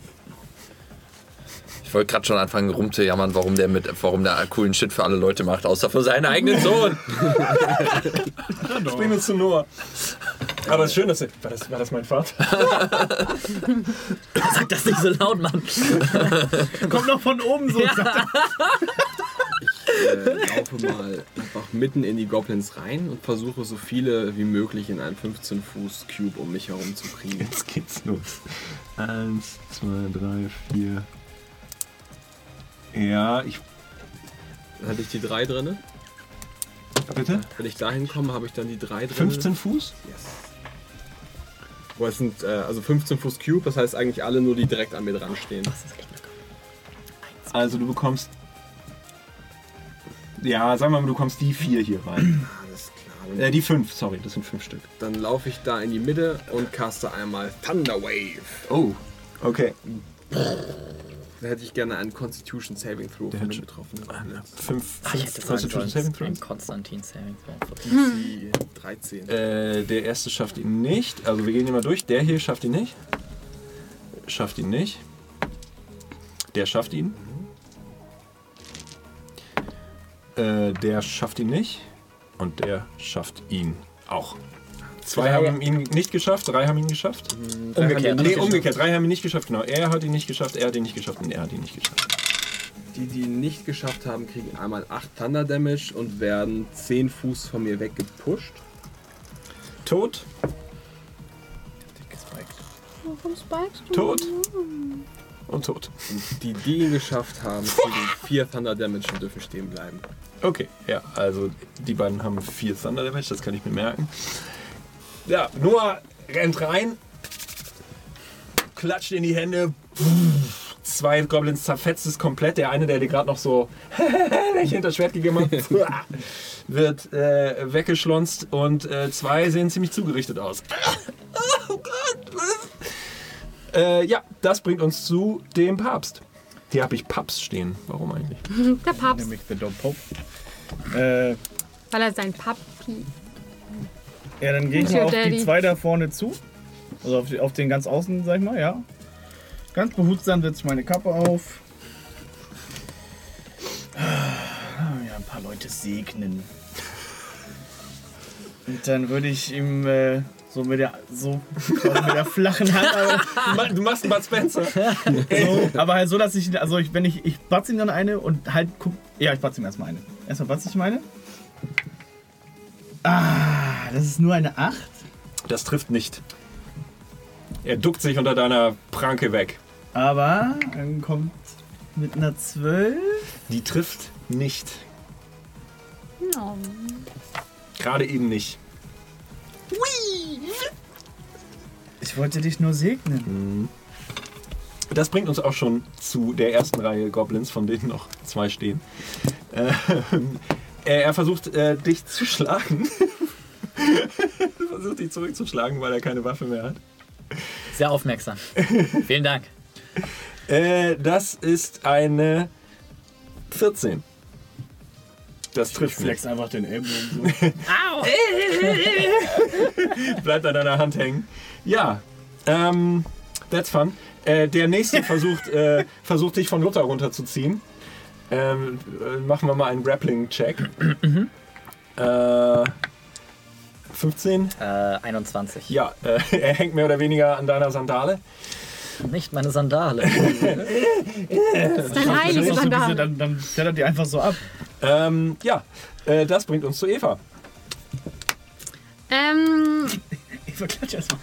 Ich wollte gerade schon anfangen rumzujammern, warum der mit, warum der coolen Shit für alle Leute macht, außer für seinen eigenen Sohn. Ich bin jetzt zu Noah. Aber es ist schön, dass er, war das, war das mein Vater? Sag das nicht so laut, Mann. Kommt noch von oben so. Ja. Ich äh, laufe mal einfach mitten in die Goblins rein und versuche so viele wie möglich in einen fünfzehn Fuß Cube um mich herum zu kriegen. Jetzt geht's los. Eins, zwei, drei, vier. Ja, ich. Hatte ich die drei drinne? Bitte? Wenn ich da hinkomme, habe ich dann die drei drinne. fünfzehn Fuß? Yes. Wo es sind äh, also fünfzehn Fuß Cube, das heißt eigentlich alle nur, die direkt an mir dran stehen. Also du bekommst. Ja, sagen wir mal, du bekommst die vier hier rein. Alles klar. Äh, die fünf, sorry, das sind fünf Stück. Dann laufe ich da in die Mitte und caste einmal Thunder Wave. Oh, okay. Da hätte ich gerne einen Constitution Saving Throw Der von hat den betroffenen Goblins. Fünf, Ach, ich hätte fünf sagen Constitution sollen, Saving Throws? ein Konstantin Saving Throw. D C dreizehn. Äh, der erste schafft ihn nicht. Also wir gehen hier mal durch. Der hier schafft ihn nicht. Schafft ihn nicht. Der schafft ihn. Äh, der schafft ihn nicht. Und der schafft ihn auch. Zwei Drei- haben ihn nicht geschafft, drei haben ihn geschafft. Umgekehrt. Nee, umgekehrt. Drei haben ihn nicht geschafft, genau. Er hat ihn nicht geschafft, er hat ihn nicht geschafft und er hat ihn nicht geschafft. Die, die ihn nicht geschafft haben, kriegen einmal acht Thunder Damage und werden zehn Fuß von mir weggepusht. Tot, Warum spikest du? tot und tot. Und die, die ihn geschafft haben, kriegen vier Thunder Damage und dürfen stehen bleiben. Okay, ja, also die beiden haben vier Thunder Damage, das kann ich mir merken. Ja, Noah rennt rein, klatscht in die Hände, zwei Goblins zerfetzt es komplett. Der eine, der dir gerade noch so lächelnd das Schwert gegeben hat, wird äh, weggeschlonzt und äh, zwei sehen ziemlich zugerichtet aus. Oh Gott! Äh, ja, das bringt uns zu dem Papst. Hier habe ich Papst stehen. Warum eigentlich? Der Papst, Nämlich the Dom Pope. Äh, weil er sein Papi. ja, dann gehe ich Monsieur mal auf Daddy. die zwei da vorne zu. Also auf, die, auf den ganz außen, sag ich mal, ja. Ganz behutsam setze ich meine Kappe auf. Ja, ein paar Leute segnen. Und dann würde ich ihm äh, so mit der so quasi mit der flachen Hand, aber, Du machst einen Bud Spencer. so, aber halt so, dass ich, also ich, wenn ich, ich batze ihm dann eine und halt guck, ja, ich batze ihm erstmal eine. Erstmal batze ich meine. Ah, Das ist nur eine acht. Das trifft nicht. Er duckt sich unter deiner Pranke weg. Aber dann kommt mit einer zwölf. Die trifft nicht. Oh. Gerade eben nicht. Ich wollte dich nur segnen. Das bringt uns auch schon zu der ersten Reihe Goblins, von denen noch zwei stehen. Ähm, er, er versucht, äh, dich zu schlagen. er versucht, dich zurückzuschlagen, weil er keine Waffe mehr hat. Sehr aufmerksam. Vielen Dank. Äh, das ist eine vierzehn. Das trifft mich. Flex einfach den Ellbogen so. Au! Bleibt an deiner Hand hängen. Ja, ähm, that's fun. Äh, der nächste versucht, äh, versucht dich von Luther runterzuziehen. Ähm, äh, machen wir mal einen Grappling-Check. äh, fünfzehn? Äh, einundzwanzig. Ja, äh, er hängt mehr oder weniger an deiner Sandale. Nicht meine Sandale. Das ist ein heilige So diese, Sandale. dann, dann fährt die einfach so ab. Ähm, ja, äh, das bringt uns zu Eva. Ähm, Ich verklatsche erstmal.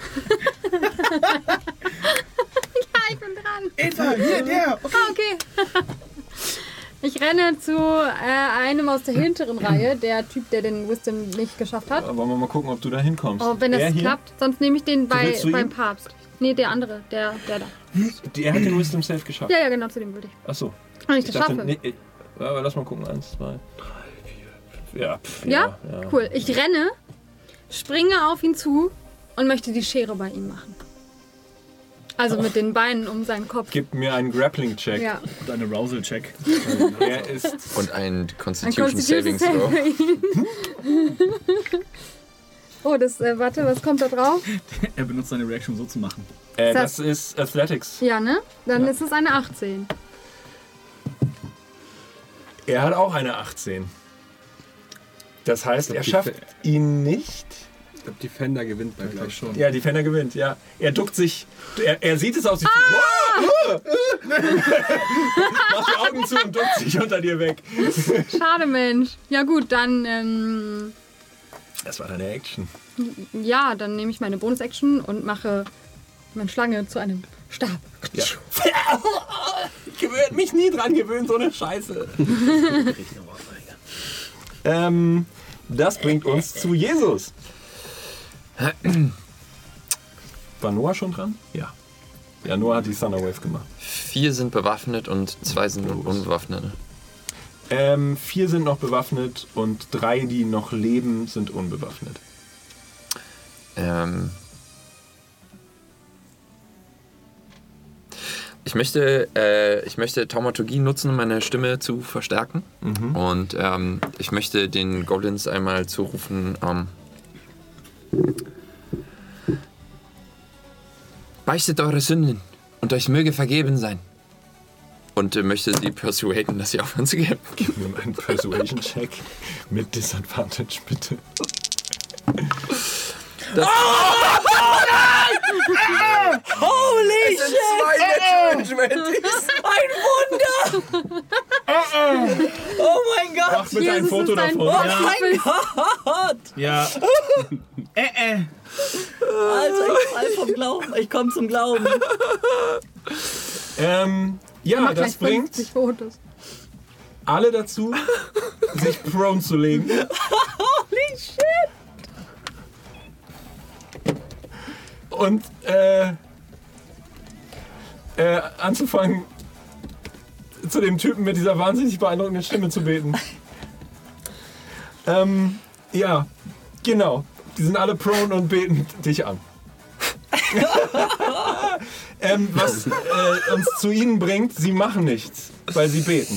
ja, ich bin dran. Eva, hier, der. Okay. Ah, okay. Ich renne zu äh, einem aus der hinteren Reihe, der Typ, der den Wisdom nicht geschafft hat. Wollen wir mal gucken, ob du da hinkommst. Oh, wenn Er das hier? klappt, sonst nehme ich den bei, willst zu beim ihm? Papst. Nee, der andere, der, der da. Die, er hat den Wisdom Save geschafft. Ja, ja, genau, zu dem würde ich. Achso. Wenn ich das schaffe. Nee, äh, aber lass mal gucken. Eins, zwei, drei, vier, fünf. Ja, pff, Ja? ja, ja. Cool. Ich renne, springe auf ihn zu und möchte die Schere bei ihm machen. Also mit den Beinen um seinen Kopf. Gib mir einen Grappling-Check. Ja. Und ein Arousal-Check. Er ist Und ein Ein Constitution, Constitution Saving Throw. Saving. Oh, das, äh, warte, was kommt da drauf? Er benutzt seine Reaction so zu machen. Äh, Das- das ist Athletics. Ja, ne? Dann Ja. ist es eine achtzehn. Er hat auch eine achtzehn. Das heißt, Ich glaub, er die schafft Fe- ihn nicht. Ich glaube, Defender gewinnt bei gleich schon. Ja, Defender gewinnt, ja. Er duckt sich. Er, er sieht es aus sich Ah! zu. Macht die Augen zu und duckt sich unter dir weg. Schade, Mensch. Ja gut, dann, ähm, Das war deine Action. ja, dann nehme ich meine Bonus-Action und mache meine Schlange zu einem Stab. Ja. Ich gewöhne mich nie dran gewöhnen, so eine Scheiße. ähm, das bringt uns zu Jesus. War Noah schon dran? Ja. Ja, Noah hat die Thunderwave gemacht. Vier sind bewaffnet und zwei sind unbewaffnet. Ähm, vier sind noch bewaffnet und drei, die noch leben, sind unbewaffnet. Ähm ich möchte, äh, ich möchte Taumaturgie nutzen, um meine Stimme zu verstärken. Mhm. Und ähm, ich möchte den Goblins einmal zurufen, ähm, beichtet eure Sünden und euch möge vergeben sein. Und äh, möchte sie persuaden, dass sie aufhören zu geben. Gib mir einen Persuasion-Check mit Disadvantage, bitte. Das Holy sind zwei Natural Twenties. Ein Wunder! Oh mein Gott! Mach bitte ein Jesus Foto ist ein davon. Wunder. Ja. Mein Gott! Ja. äh, äh. Alter, ich fall vom Glauben. Ich komm zum Glauben. Ähm, ja, Mach das gleich bringt fünfzig Fotos. alle dazu, sich prone zu legen. Holy shit! Und äh, äh, anzufangen, zu dem Typen mit dieser wahnsinnig beeindruckenden Stimme zu beten. ähm, ja, genau. Die sind alle prone und beten dich an. ähm, was äh, uns zu ihnen bringt, sie machen nichts, weil sie beten.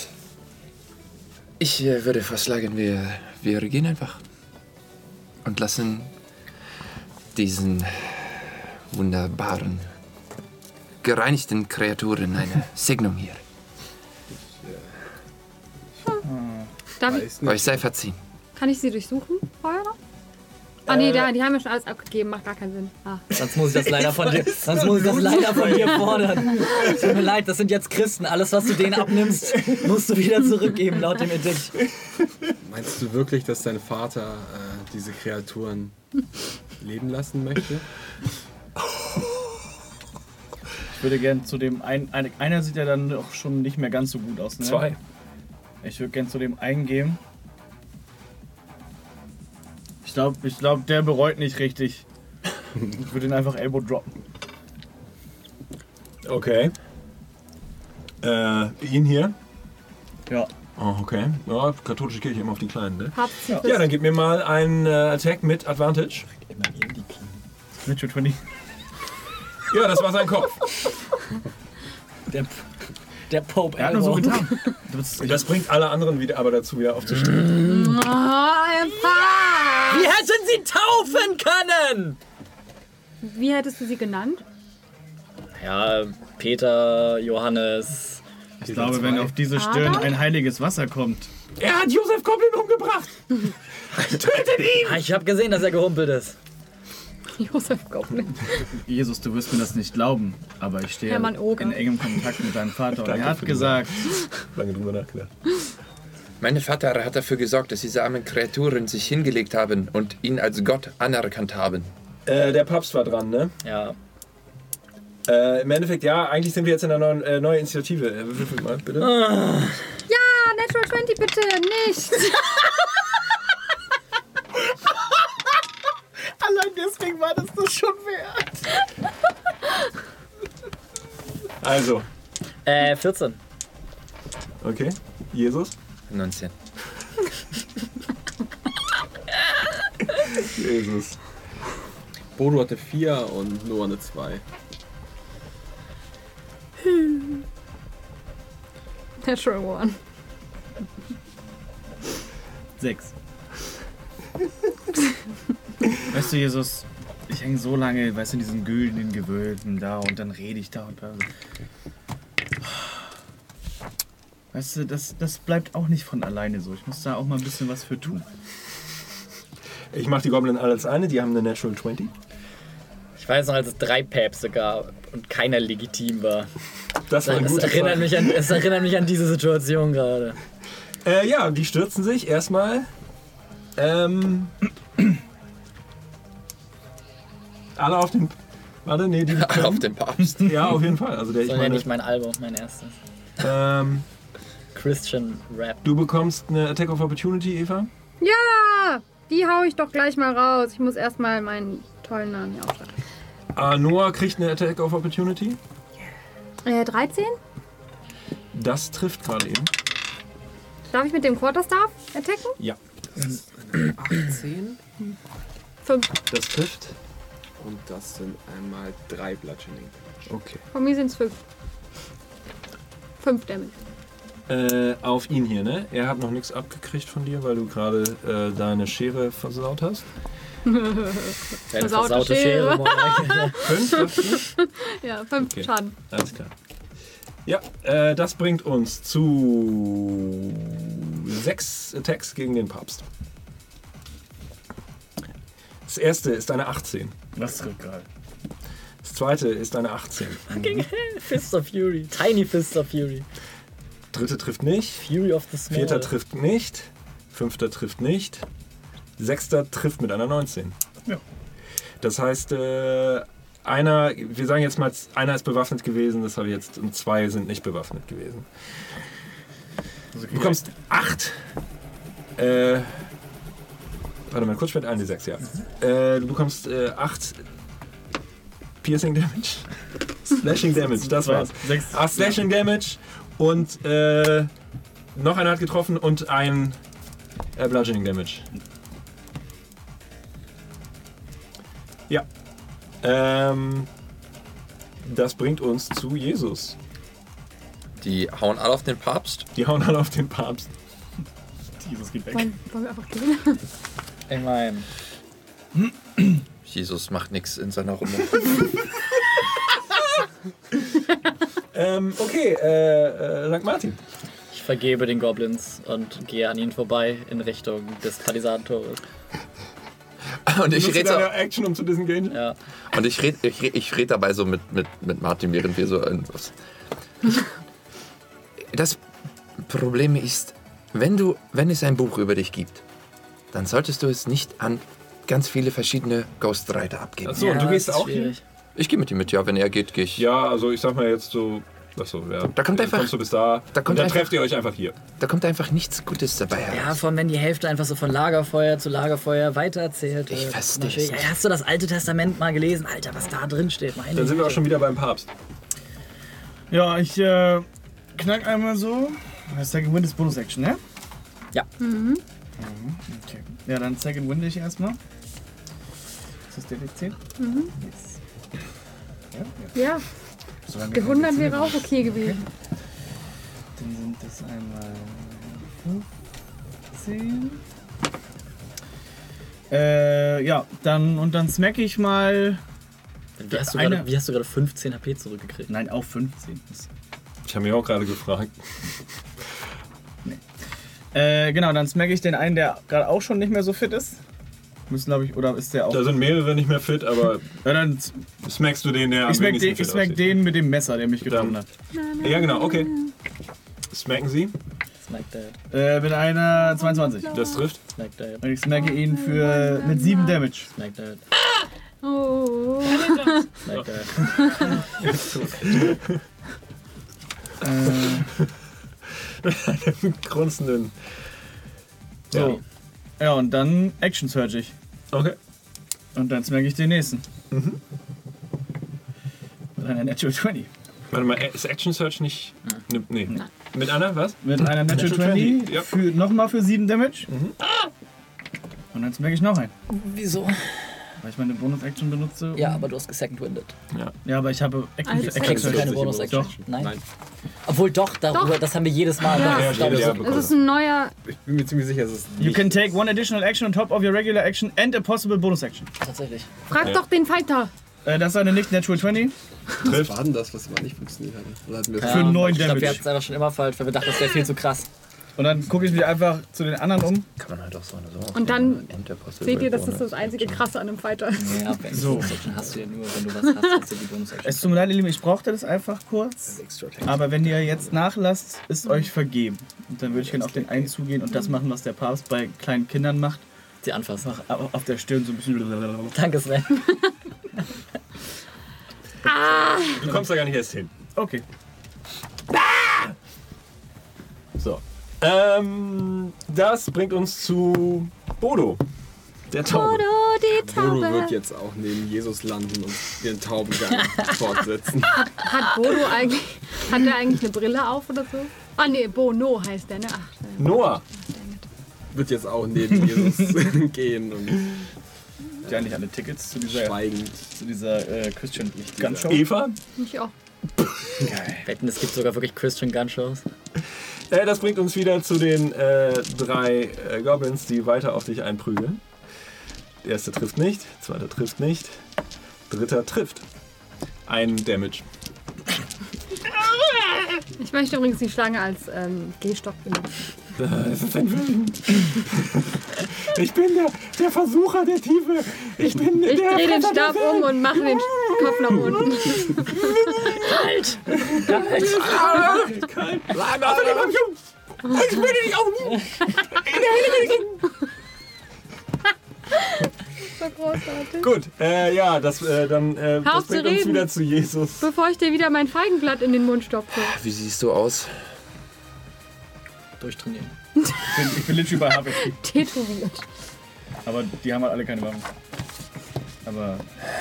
Ich äh, würde vorschlagen, wir, wir gehen einfach und lassen diesen wunderbaren, gereinigten Kreaturen eine Segnung hier. Darf ich, Weiß nicht. Euch sei verziehen. kann ich sie durchsuchen vorher noch? Ah nee, Äh, da, die haben ja schon alles abgegeben, macht gar keinen Sinn. Ah. Sonst muss ich das leider von dir, sonst muss ich das leider von dir fordern. Tut mir leid, das sind jetzt Christen. Alles, was du denen abnimmst, musst du wieder zurückgeben, laut dem Edikt. Meinst du wirklich, dass dein Vater äh, diese Kreaturen leben lassen möchte? Ich würde gern zu dem einen. Ein, einer sieht ja dann doch schon nicht mehr ganz so gut aus, ne? Zwei. Ich würde gern zu dem einen gehen. Ich glaube, ich glaub, der bereut nicht richtig. Ich würde ihn einfach Elbow droppen. Okay. Äh, ihn hier? Ja. Oh, okay. Ja, katholische Kirche immer auf die Kleinen, ne? Papst. Ja, dann gib mir mal einen äh, Attack mit Advantage. Natural zwanzig. Ja, das war sein Kopf. Der, der Pope. Er hat nur so Elbow. getan. Das, Das bringt alle anderen wieder aber dazu, wieder aufzustehen. Oh, ein Papst. Wie hätten sie taufen können? Wie hättest du sie genannt? Ja, Peter, Johannes. ich glaube, wenn auf diese Stirn ein heiliges Wasser kommt. Er hat Josef Goblin umgebracht. Tötet ihn! Ah, ich habe gesehen, dass er gehumpelt ist. Josef Goblin. Jesus, du wirst mir das nicht glauben, aber ich stehe Hermann Oger. in engem Kontakt mit deinem Vater und Danke er hat für die gesagt, Lange drüber nachgedacht. Mein Vater hat dafür gesorgt, dass diese armen Kreaturen sich hingelegt haben und ihn als Gott anerkannt haben. Äh, der Papst war dran, ne? Ja. Äh, Im Endeffekt, ja, eigentlich sind wir jetzt in einer neuen, äh, neuen Initiative. Äh, würfel mal, bitte. Ah. Ja, Natural zwanzig bitte, nicht. allein deswegen war das das schon wert. Also, Äh, vierzehn. okay. Jesus? neunzehn. Jesus. Bodo hatte vier und Noah eine zwei. Natural One. Sechs. Weißt du, Jesus, ich hänge so lange, weißt du, in diesen güldenen Gewölben da und dann rede ich da und da. Weißt du, das, das bleibt auch nicht von alleine so. Ich muss da auch mal ein bisschen was für tun. Ich mach die Goblin alle als eine, die haben eine Natural zwanzig. Ich weiß noch, als es drei Päpste gab und keiner legitim war. Das war ein Es guter erinnert, Fall. mich an, es erinnert mich an diese Situation gerade. Äh, ja, die stürzen sich erstmal. Ähm. alle auf den. Warte, nee, die. Auf den Papst. Ja, auf jeden Fall. Also der, ich So nenne meine, ich mein Album, mein erstes. ähm, Christian Rap. du bekommst eine Attack of Opportunity, Eva. Ja, die hau ich doch gleich mal raus. Ich muss erstmal meinen tollen Namen hier aufschreiben. Ah, Noah kriegt eine Attack of Opportunity. Äh, dreizehn? Das trifft gerade eben. Darf ich mit dem Quarterstaff attacken? Ja, achtzehn. Fünf. das trifft. Und das sind einmal drei Bludgeoning. Okay. Von mir sind es fünf. Fünf Damage. Äh, auf ihn hier, ne? Er hat noch nichts abgekriegt von dir, weil du gerade äh, deine Schere versaut hast. Deine Versaute versaute Schere. Schere. Mann. Fünf, sagst du? Ja, fünf Okay. Schaden. Alles klar. Ja, äh, das bringt uns zu sechs Attacks gegen den Papst. Das erste ist eine achtzehn. Was trifft gerade? Das zweite ist eine achtzehn. Fist of Fury. Tiny Fist of Fury. Dritte trifft nicht. Fury of the Small. Vierter trifft nicht. Fünfter trifft nicht. Sechster trifft mit einer neunzehn. Ja. Das heißt, äh, einer, wir sagen jetzt mal, einer ist bewaffnet gewesen, das habe ich jetzt, und zwei sind nicht bewaffnet gewesen. Du bekommst acht. Äh, warte mal, kurz mit ein, die sechs, ja. Äh, du bekommst äh, acht Piercing Damage. Slashing Damage, das war's. Sechs. Acht Slashing Damage und äh, noch einer hat getroffen und ein äh, Bludgeoning Damage. Ja. Ähm, das bringt uns zu Jesus. Die hauen alle auf den Papst. Die hauen alle auf den Papst. Jesus geht weg. Wollen, wollen wir einfach gehen? Ich meine, Jesus macht nichts in seiner Runde. Ähm, okay, äh, äh, Sankt Martin. ich vergebe den Goblins und gehe an ihnen vorbei in Richtung des Palisadentores. Und ich Benutzt du rede so, deine Action, um zu disengagen? Ja. und ich red, ich, red- ich red dabei so mit, mit, mit Martin, während wir so irgendwas. Das Problem ist, wenn du, wenn es ein Buch über dich gibt, dann solltest du es nicht an ganz viele verschiedene Ghostwriter abgeben. Achso, und du Ja, gehst das ist auch hin? schwierig. Ich gehe mit ihm mit, ja, wenn er geht, gehe ich. Ja, also ich sag mal jetzt so. Achso, ja. Da kommt Dann einfach- Kommst du bis da. da kommt und dann einfach- trefft ihr euch einfach hier. Da kommt einfach nichts Gutes dabei heraus. Ja, vor allem wenn die Hälfte einfach so von Lagerfeuer zu Lagerfeuer weitererzählt wird. Ich versteh's. Zum Beispiel, ja, hast du das Alte Testament mal gelesen? Alter, was da drin steht. Meine Dann sind wir auch Güte. schon wieder beim Papst. Ja, ich äh, knack einmal so. Second Wind ist Bonus-Action, ne? Ja. Okay. Ja, dann Second Wind ich erstmal. Ist das der D zehn? Mhm. Yes. Ja, Solange gewundert der D zehn wäre auch okay gewesen. Dann sind das einmal fünfzehn. Äh, ja, dann und dann smack ich mal. Wie hast, du Eine- gerade, wie hast du gerade fünfzehn H P zurückgekriegt? Nein, auf fünfzehn. Das- Ich habe mich auch gerade gefragt. Äh, genau, dann smack ich den einen, der gerade auch schon nicht mehr so fit ist. Müssen, glaube ich, oder ist der auch. Da sind mehrere nicht mehr fit, aber Ja, dann smackst du den, der am ich smack, wenigsten den, fit ich smack aussieht. den mit dem Messer, der mich getroffen Dann- hat. Ja, genau, okay. Smacken sie. Smack that. Äh, mit einer zweiundzwanzig. Das trifft. Smack that. Und ich smacke ihn für mit sieben Damage. Smack that. Oh. Smack that. Äh, Grunzenden. so. Ja, und dann Action Surge ich. Okay. Und dann smacke ich den nächsten. Mhm. Mit einer Natural zwanzig. Warte mal, ist Action Search nicht. Ne, nee. Mit einer, was? Mit einer Natural Natural zwanzig. zwanzig, ja. Für, nochmal für sieben Damage. Mhm. Und dann smacke ich noch einen. Wieso? Weil ich meine Bonus-Action benutze. Ja, aber du hast gesecond-winded. Ja, aber ich habe Action, Also, Action Kriegst du Surge. keine Bonus-Action? Doch. Nein. Nein. Obwohl doch, darüber, Doch. das haben wir jedes Mal. Ja. Das Ja, ist, glaube ich, ja, so. ja. Es ist ein neuer. Ich bin mir ziemlich sicher, es ist You nicht. can take one additional action on top of your regular action and a possible bonus action. Tatsächlich. Frag Ja. doch den Fighter. Äh, das ist eine nicht Natural zwanzig. Trifft. Was war denn das, was immer nicht funktioniert hatte? Oder hatten wir das? Für neun Ich glaube, Damage. wir hatten es einfach schon immer falsch, weil wir dachten, das wäre viel zu krass. Und dann gucke ich mich einfach zu den anderen um. Kann man halt auch so eine so. Und dann Enter possible Seht ihr, das ist bonus das einzige action. Krasse an einem Fighter. Ja, wenn So. Bonus-Action hast du ja nur, wenn du was hast, hast du die Bonus-Action. Es tut mir leid, ihr Lieben, ich brauchte das einfach kurz. Aber wenn ihr jetzt nachlasst, ist euch vergeben. Und dann würde ich gerne auf den einen zugehen und das machen, was der Papst bei kleinen Kindern macht. Die anfassen. Einfach auf der Stirn so ein bisschen. Danke, Sven. Du kommst da gar nicht erst hin. Okay. So. Ähm, das bringt uns zu Bodo. Der Taube. Bodo, die Bodo wird Taube. jetzt auch neben Jesus landen und den Taubengang fortsetzen. Hat Bodo eigentlich. Hat er eigentlich eine Brille auf oder so? Ah, nee, Bono heißt der, ne? Ach, Noah. Wird jetzt auch neben Jesus gehen und Ja, nicht alle Tickets zu dieser, schweigend. zu dieser äh, Christian Gun Show. Eva. ich auch. Wetten, es gibt sogar wirklich Christian Gun-Shows. Äh, das bringt uns wieder zu den äh, drei äh, Goblins, die weiter auf dich einprügeln. Der erste trifft nicht, zweiter trifft nicht, dritter trifft. Ein Damage. Ich möchte übrigens die Schlange als ähm, Gehstock benutzen. Das ist ein Willen. Ich bin der, der Versucher der Tiefe. Ich bin Ich der drehe den Retter der Stab um Welt. und mache den Kopf nach unten. Kalt. Aber die kommt schon. Ich will dich auch nie. So großartig. Gut, äh, ja, das, äh, dann, äh, Hör das auf zu bringt uns reden. wieder zu Jesus. Bevor ich dir wieder mein Feigenblatt in den Mund stopfe. Wie siehst du aus? Durchtrainieren. Ich bin, ich bin literally bei Harvey. Tätowiert. Aber die haben halt alle keine Waffen. Aber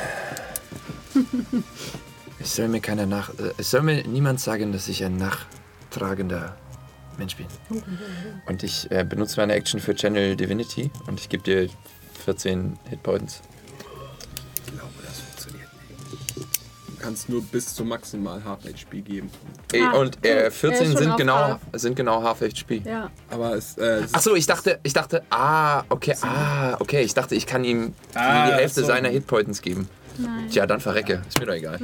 Es soll mir keiner nach. Äh, es soll mir niemand sagen, dass ich ein nachtragender Mensch bin. Und ich äh, benutze meine Action für Channel Divinity und ich gebe dir vierzehn Hitpoints. Ich glaube, das funktioniert nicht. Du kannst nur bis zu maximal Half H P geben. Ey, Ah, und äh, er ist vierzehn schon sind auf genau, Half. sind genau Half H P. Ja. Aber es, äh, es Achso, ich dachte, ich dachte, ah, okay, ah, okay, ich dachte, ich kann ihm Ah, die Hälfte so. seiner Hitpoints geben. Nein. Tja, dann verrecke. Ist mir doch egal.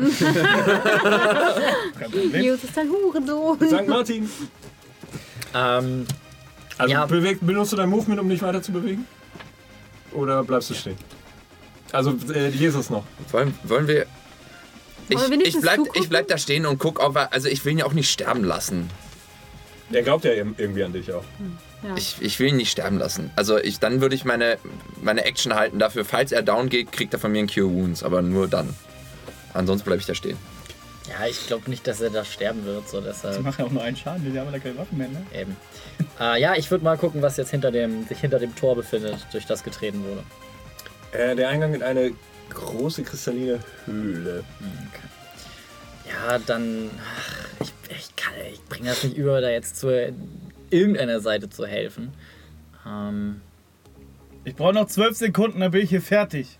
kein Problem. Jesus ist ein Hurensohn. Sankt Martin. Ähm, Also Ja. beweg, benutzt du dein Movement, um dich weiter zu bewegen? Oder bleibst du stehen? Also äh, Jesus noch. Wollen, wollen wir... Ich, Wollen wir ich, wenigstens bleib, zugucken? ich bleib da stehen und guck, ob er... Also ich will ihn ja auch nicht sterben lassen. Er glaubt ja irgendwie an dich auch. Ja. Ich, ich will ihn nicht sterben lassen. Also ich, dann würde ich meine, meine Action halten dafür. Falls er down geht, kriegt er von mir einen Cure Wounds. Aber nur dann. Ansonsten bleibe ich da stehen. Ja, ich glaube nicht, dass er da sterben wird. So, Die deshalb machen ja auch nur einen Schaden, die haben ja keine Waffen mehr, ne? eben. äh, ja, ich würde mal gucken, was jetzt hinter dem, sich hinter dem Tor befindet, durch das getreten wurde. Äh, der Eingang in eine große kristalline Höhle. Ja, dann... Ach, ich, ich, kann- ich bringe das nicht über, da jetzt zu irgendeiner Seite zu helfen. Ähm, Ich brauche noch zwölf Sekunden, dann bin ich hier fertig.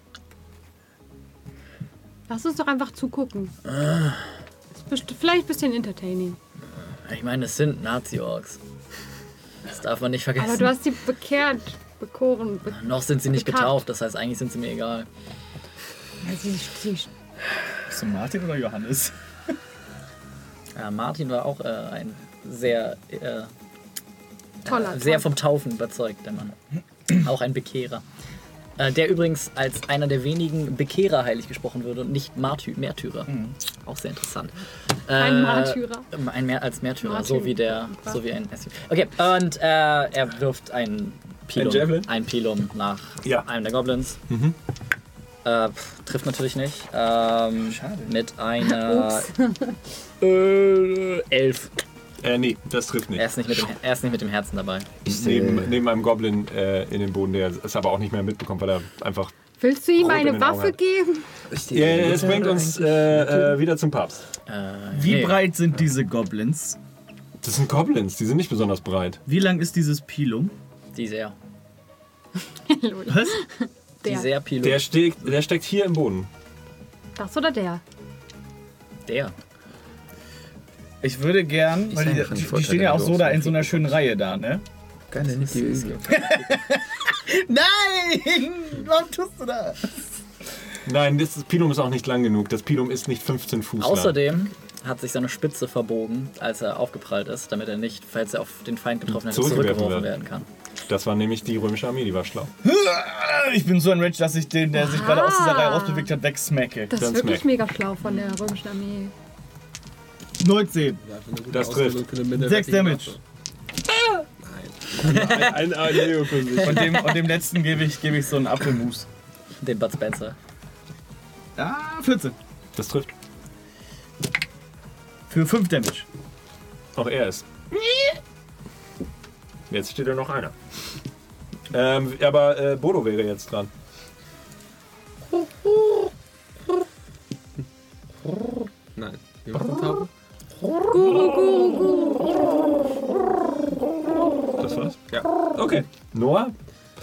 Lass uns doch einfach zugucken. Ist best- vielleicht ein bisschen entertaining. ich meine, es sind Nazi-Orks. Das darf man nicht vergessen. Aber du hast sie bekehrt, bekoren. Be Noch sind sie nicht bekannt. getauft, das heißt, eigentlich sind sie mir egal. Ja, sie, sie, Bist du Martin oder Johannes? Ja, Martin war auch äh, ein sehr, äh, Toller, äh, sehr toll. vom Taufen überzeugt, der Mann. Auch ein Bekehrer. Äh, der übrigens als einer der wenigen Bekehrer heilig gesprochen würde und nicht Marty Märtyrer. Auch sehr interessant. Ein Äh, Märtyrer. Ein Mehr als Märtyrer, Martin. so wie der, so wie ein S U V. Okay, und äh, er wirft ein Pilum, Ein Javelin? ein Pilum nach Ja. einem der Goblins. Äh, pff, trifft natürlich nicht. Ähm, Schade. Mit einer äh, elf. Äh, nee, das trifft nicht. Er ist nicht mit dem, er ist nicht mit dem Herzen dabei. Neben, neben einem Goblin äh, in den Boden, der es aber auch nicht mehr mitbekommt, weil er einfach... willst du ihm Rot in eine den Augen Waffe hat. geben? Ja, das bringt uns äh, äh, wieder zum Papst. Äh, Wie nee. breit sind diese Goblins? Das sind Goblins, die sind nicht besonders breit. Wie lang ist dieses Pilum? Die sehr. Was? Die Der. sehr Pilum. Der, steckt, der steckt hier im Boden. Das oder der? Der. Ich würde gern, Ich weil sag die, ja schon, die, die Vorteile stehen ja auch los, so da wenn in so einer viel schönen Reihe da, ne? Keine nicht die Nein! Warum tust du das? Nein, das Pilum ist auch nicht lang genug. Das Pilum ist nicht fünfzehn Fuß lang. Außerdem hat sich seine Spitze verbogen, als er aufgeprallt ist, damit er nicht, falls er auf den Feind getroffen hätte, Zurückgeworfen zurückgeworfen werden. werden kann. Das war nämlich die römische Armee, die war schlau. Ich bin so ein Rage, dass ich den, der sich Aha. gerade aus dieser Reihe rausbewegt hat, wegsmacke. Das Ganz ist wirklich merk. mega schlau von der römischen Armee. neunzehn. Ja, für eine gute Das Ausbildung trifft. für eine minderwertige Sechs Damage. Waffe. Nein. Ein, ein Leo für sich. Und dem, und dem letzten gebe ich, gebe ich so einen Apfelmus. Den Bud Spencer. Ah, vierzehn. Das trifft. Für fünf Damage. Auch er ist. Jetzt steht ja noch einer. Ähm, aber äh, Bodo wäre jetzt dran. Nein. Wir machen Tauben. Das war's? Ja. Okay. Noah?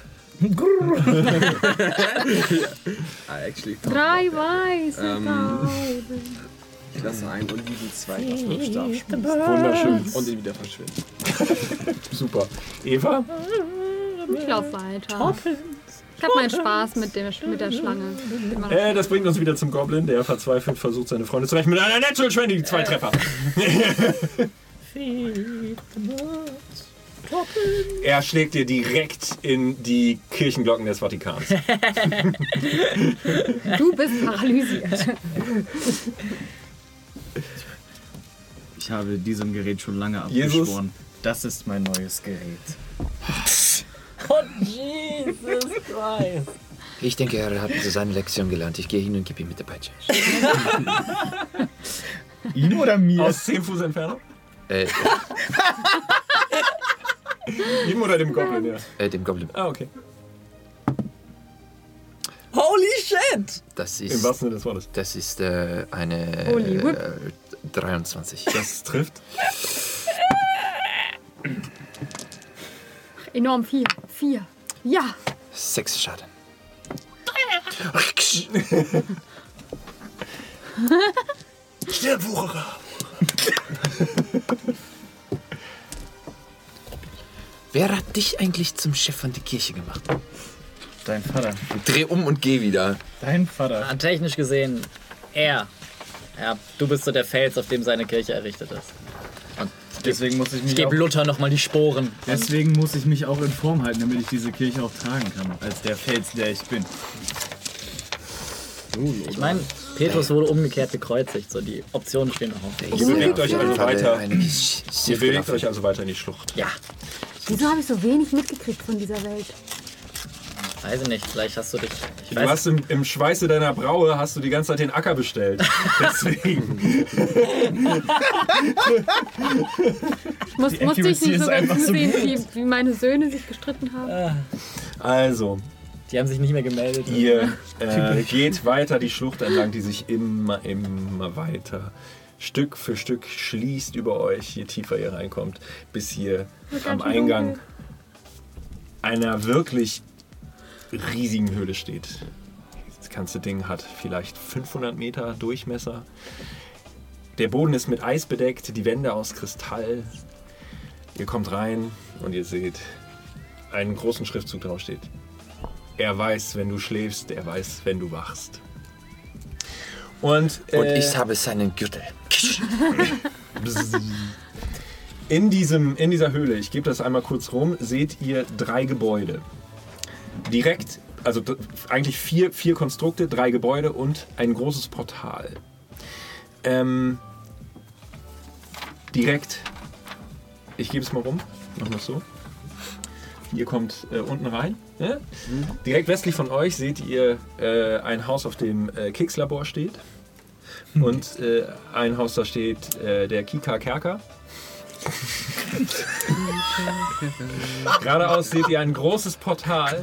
Ah, actually. Tauben. Drei weiße Ähm. Tauben. Ich lasse einen Oliven zwei Waffenstab schmeißen. Wunderschön. Und ihn wieder verschwinden. Super. Eva? Ich lauf weiter. Ich hab meinen Spaß mit der, mit der Schlange. Immer noch. Äh, das bringt uns wieder zum Goblin, der verzweifelt versucht, seine Freunde zu rächen mit einer Natural zwanzig, zwei Treffer. Er schlägt dir direkt in die Kirchenglocken des Vatikans. Du bist paralysiert. Ich habe diesem Gerät schon lange Jesus. abgeschworen. Das ist mein neues Gerät. Oh, Jesus Christ. Ich denke, er hat seine Lektion gelernt. Ich gehe hin und gebe ihm mit der Peitsche. Ihn oder mir? Aus zehn Fuß Entfernung? Äh, Ihm oder dem Goblin, ja. äh, dem Goblin. Ah, okay. Holy shit! Das Im ist, wahrsten Sinne des Wortes. das ist äh, eine Holy whip. äh, dreiundzwanzig. Das trifft. Enorm vier. Vier. Ja. Sechs Schaden. Stirb, Wucherer! Wer hat dich eigentlich zum Chef von der Kirche gemacht? Dein Vater. Dreh um und geh wieder. Dein Vater. Ah, technisch gesehen, er. Ja, du bist so der Fels, auf dem seine Kirche errichtet ist. Und Deswegen muss ich ich mich gebe auch, Luther nochmal die Sporen. deswegen muss ich mich auch in Form halten, damit ich diese Kirche auch tragen kann. Als der Fels, der ich bin. Nun, Ich meine, Petrus wurde umgekehrt gekreuzigt, so die Optionen stehen noch auf. Ihr bewegt euch also weiter. Eine Sch- Ihr bewegt euch also weiter in die Schlucht. Ja, Wieso habe ich so wenig mitgekriegt von dieser Welt? weiß ich nicht, vielleicht hast du dich... Ich Du weiß, hast im, im Schweiße deiner Braue hast du die ganze Zeit den Acker bestellt. Deswegen. Muss, Die musste ich Accuracy nicht ist sogar einfach so zusehen, gut. wie, wie meine Söhne sich gestritten haben? Also, die haben sich nicht mehr gemeldet. ihr äh, geht weiter die Schlucht entlang, die sich immer, immer weiter Stück für Stück schließt über euch, je tiefer ihr reinkommt, bis ihr Wird am ganz schön Eingang dunkel. einer wirklich riesigen Höhle steht. Das ganze Ding hat vielleicht fünfhundert Meter Durchmesser. Der Boden ist mit Eis bedeckt, die Wände aus Kristall. Ihr kommt rein und ihr seht einen großen Schriftzug draufsteht. Er weiß, wenn du schläfst, er weiß, wenn du wachst. Und, Und äh, ich habe seinen Gürtel. in, diesem, in dieser Höhle, ich gebe das einmal kurz rum, seht ihr drei Gebäude. Direkt, also d- eigentlich vier, vier Konstrukte, drei Gebäude und ein großes Portal. Ähm, direkt, ich gebe es mal rum, machen wir es so. Ihr kommt äh, unten rein. Ja? Direkt westlich von euch seht ihr äh, ein Haus, auf dem äh, Kekslabor steht. Und äh, ein Haus, da steht äh, der Kika Kerker. Geradeaus seht ihr ein großes Portal.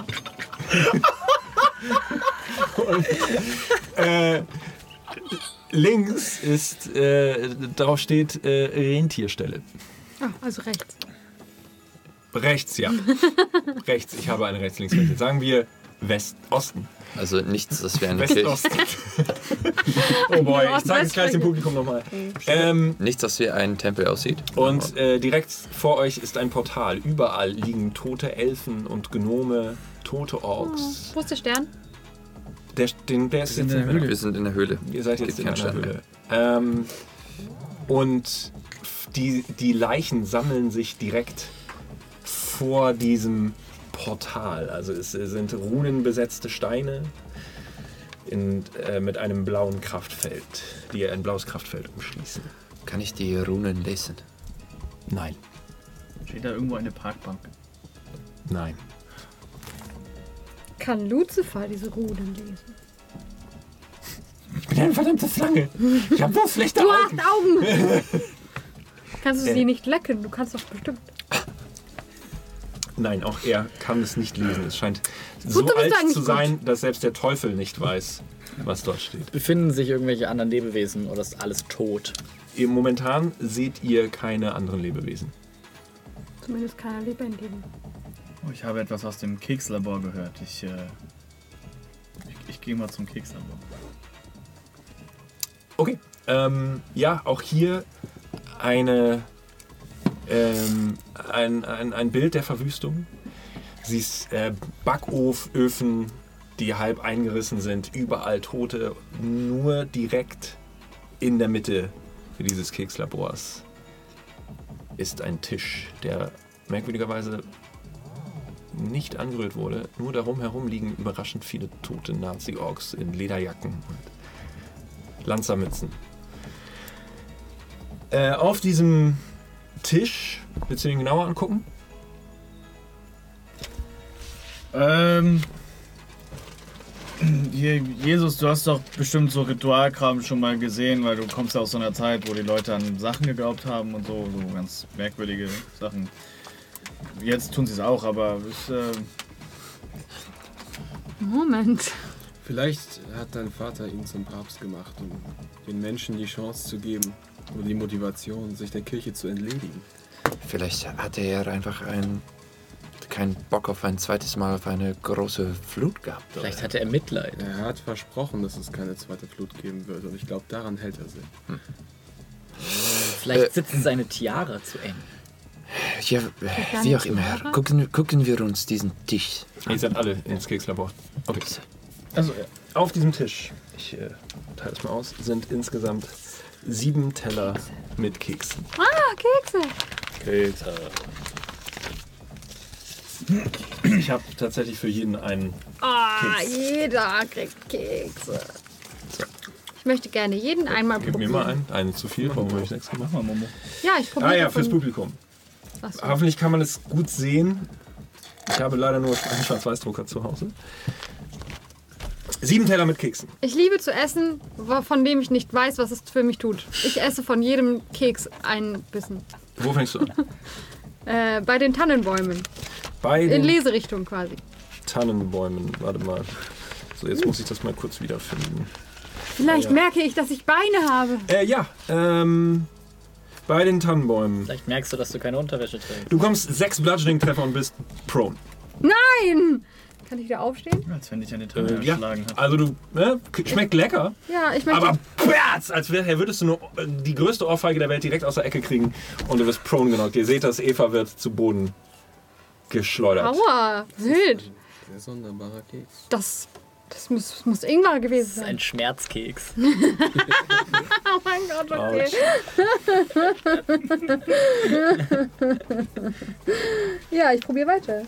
Und, äh, links ist, äh, darauf steht äh, Rentierstelle. Ah, also rechts. Rechts, ja. Rechts, ich habe eine Rechts-Links-Rechte. Sagen wir West-Osten. Also nichts, das wäre eine Kirche. West-Osten. Oh boy, ich zeige es gleich dem Publikum nochmal. Ähm, Nichts, das wie ein Tempel aussieht. und äh, direkt vor euch ist ein Portal. Überall liegen tote Elfen und Gnome, tote Orks. Wo ist der Stern? Der, den, der ist sind jetzt in der Höhle. Wir sind in der Höhle. Ihr seid jetzt Gibt in keinen einer Stern Höhle. Ähm, und die, die Leichen sammeln sich direkt vor diesem Portal. Also es sind runenbesetzte Steine in, äh, mit einem blauen Kraftfeld, die ein blaues Kraftfeld umschließen. Kann ich die Runen lesen? Nein, Steht da irgendwo eine Parkbank? nein. Kann Lucifer diese Runen lesen? Ich bin eine verdammte Schlange. Ich habe nur schlechte Du hast Augen! Kannst du Äh. sie nicht lecken? Du kannst doch bestimmt. Nein, auch er kann es nicht lesen. Es scheint Gut, so du bist alt eigentlich zu gut. sein, dass selbst der Teufel nicht weiß, was dort steht. Befinden sich irgendwelche anderen Lebewesen oder ist alles tot? Ihr, momentan seht ihr keine anderen Lebewesen. Zumindest keiner Lebendigen. Oh, ich habe etwas aus dem Kekslabor gehört. Ich, äh, ich, ich gehe mal zum Kekslabor. Okay. Ähm, ja, auch hier eine, ähm, ein, ein, ein Bild der Verwüstung. Siehst äh, Backoföfen, die halb eingerissen sind, überall Tote, nur direkt in der Mitte dieses Kekslabors ist ein Tisch, der merkwürdigerweise nicht angerührt wurde. Nur darum herum liegen überraschend viele tote Nazi-Orks in Lederjacken und Lanzermützen. Äh, auf diesem Tisch, willst du ihn genauer angucken? Ähm. Je- Jesus, du hast doch bestimmt so Ritualkram schon mal gesehen, weil du kommst ja aus so einer Zeit, wo die Leute an Sachen geglaubt haben und so, so ganz merkwürdige Sachen. Jetzt tun sie es auch, aber es, äh, Moment. Vielleicht hat dein Vater ihn zum Papst gemacht, um den Menschen die Chance zu geben oder die Motivation, sich der Kirche zu entledigen. Vielleicht hatte er einfach ein, keinen Bock auf ein zweites Mal auf eine große Flut gehabt. Vielleicht hatte er Mitleid. Er hat versprochen, dass es keine zweite Flut geben wird und ich glaube, daran hält er sich. Vielleicht Äh. sitzt seine Tiara zu eng. Ja, äh, wie auch immer. Gucken, gucken wir uns diesen Tisch an. Ihr seid alle ins Kekslabor. Okay. also, ja. Auf diesem Tisch, ich äh, teile es mal aus, sind insgesamt sieben Teller mit Keksen. Ah, Kekse. Kekse. Ich habe tatsächlich für jeden einen Ah, Keks. jeder kriegt Kekse. möchte gerne jeden einmal Gib probieren. mir mal einen. Einen zu viel. Warum habe ich nichts gemacht? Mach mal, Momo. Ja, ich probiere. Ah ja, davon- fürs Publikum. Ach so. Hoffentlich kann man es gut sehen. Ich habe leider nur einen Schwarz-Weiß-Drucker zu Hause. Sieben Teller mit Keksen. Ich liebe zu essen, von dem ich nicht weiß, was es für mich tut. Ich esse von jedem Keks einen Bissen. Wo fängst du an? Äh, bei den Tannenbäumen. Bei In den Leserichtung quasi. Tannenbäumen. Warte mal. So, jetzt muss ich das mal kurz wiederfinden. Vielleicht Ja. merke ich, dass ich Beine habe. Äh, ja, ähm, bei den Tannenbäumen. Vielleicht merkst du, dass du keine Unterwäsche trägst. Du kommst sechs Bludgeoning-Treffer und bist prone. Nein! Kann ich wieder aufstehen? Als wenn ich an die Tanne Äh, ja, geschlagen habe. also du, ne, schmeckt lecker, Ja, ich möchte. aber Platz, als wär, würdest du nur die größte Ohrfeige der Welt direkt aus der Ecke kriegen und du wirst prone genockt. Ihr seht, dass Eva wird zu Boden geschleudert. Aua! Wild! Sehr sonderbarer Keks. Das, das muss, muss Ingwer gewesen Das ist sein. ein Schmerzkeks. Oh mein Gott, okay. Ja, ich probiere weiter.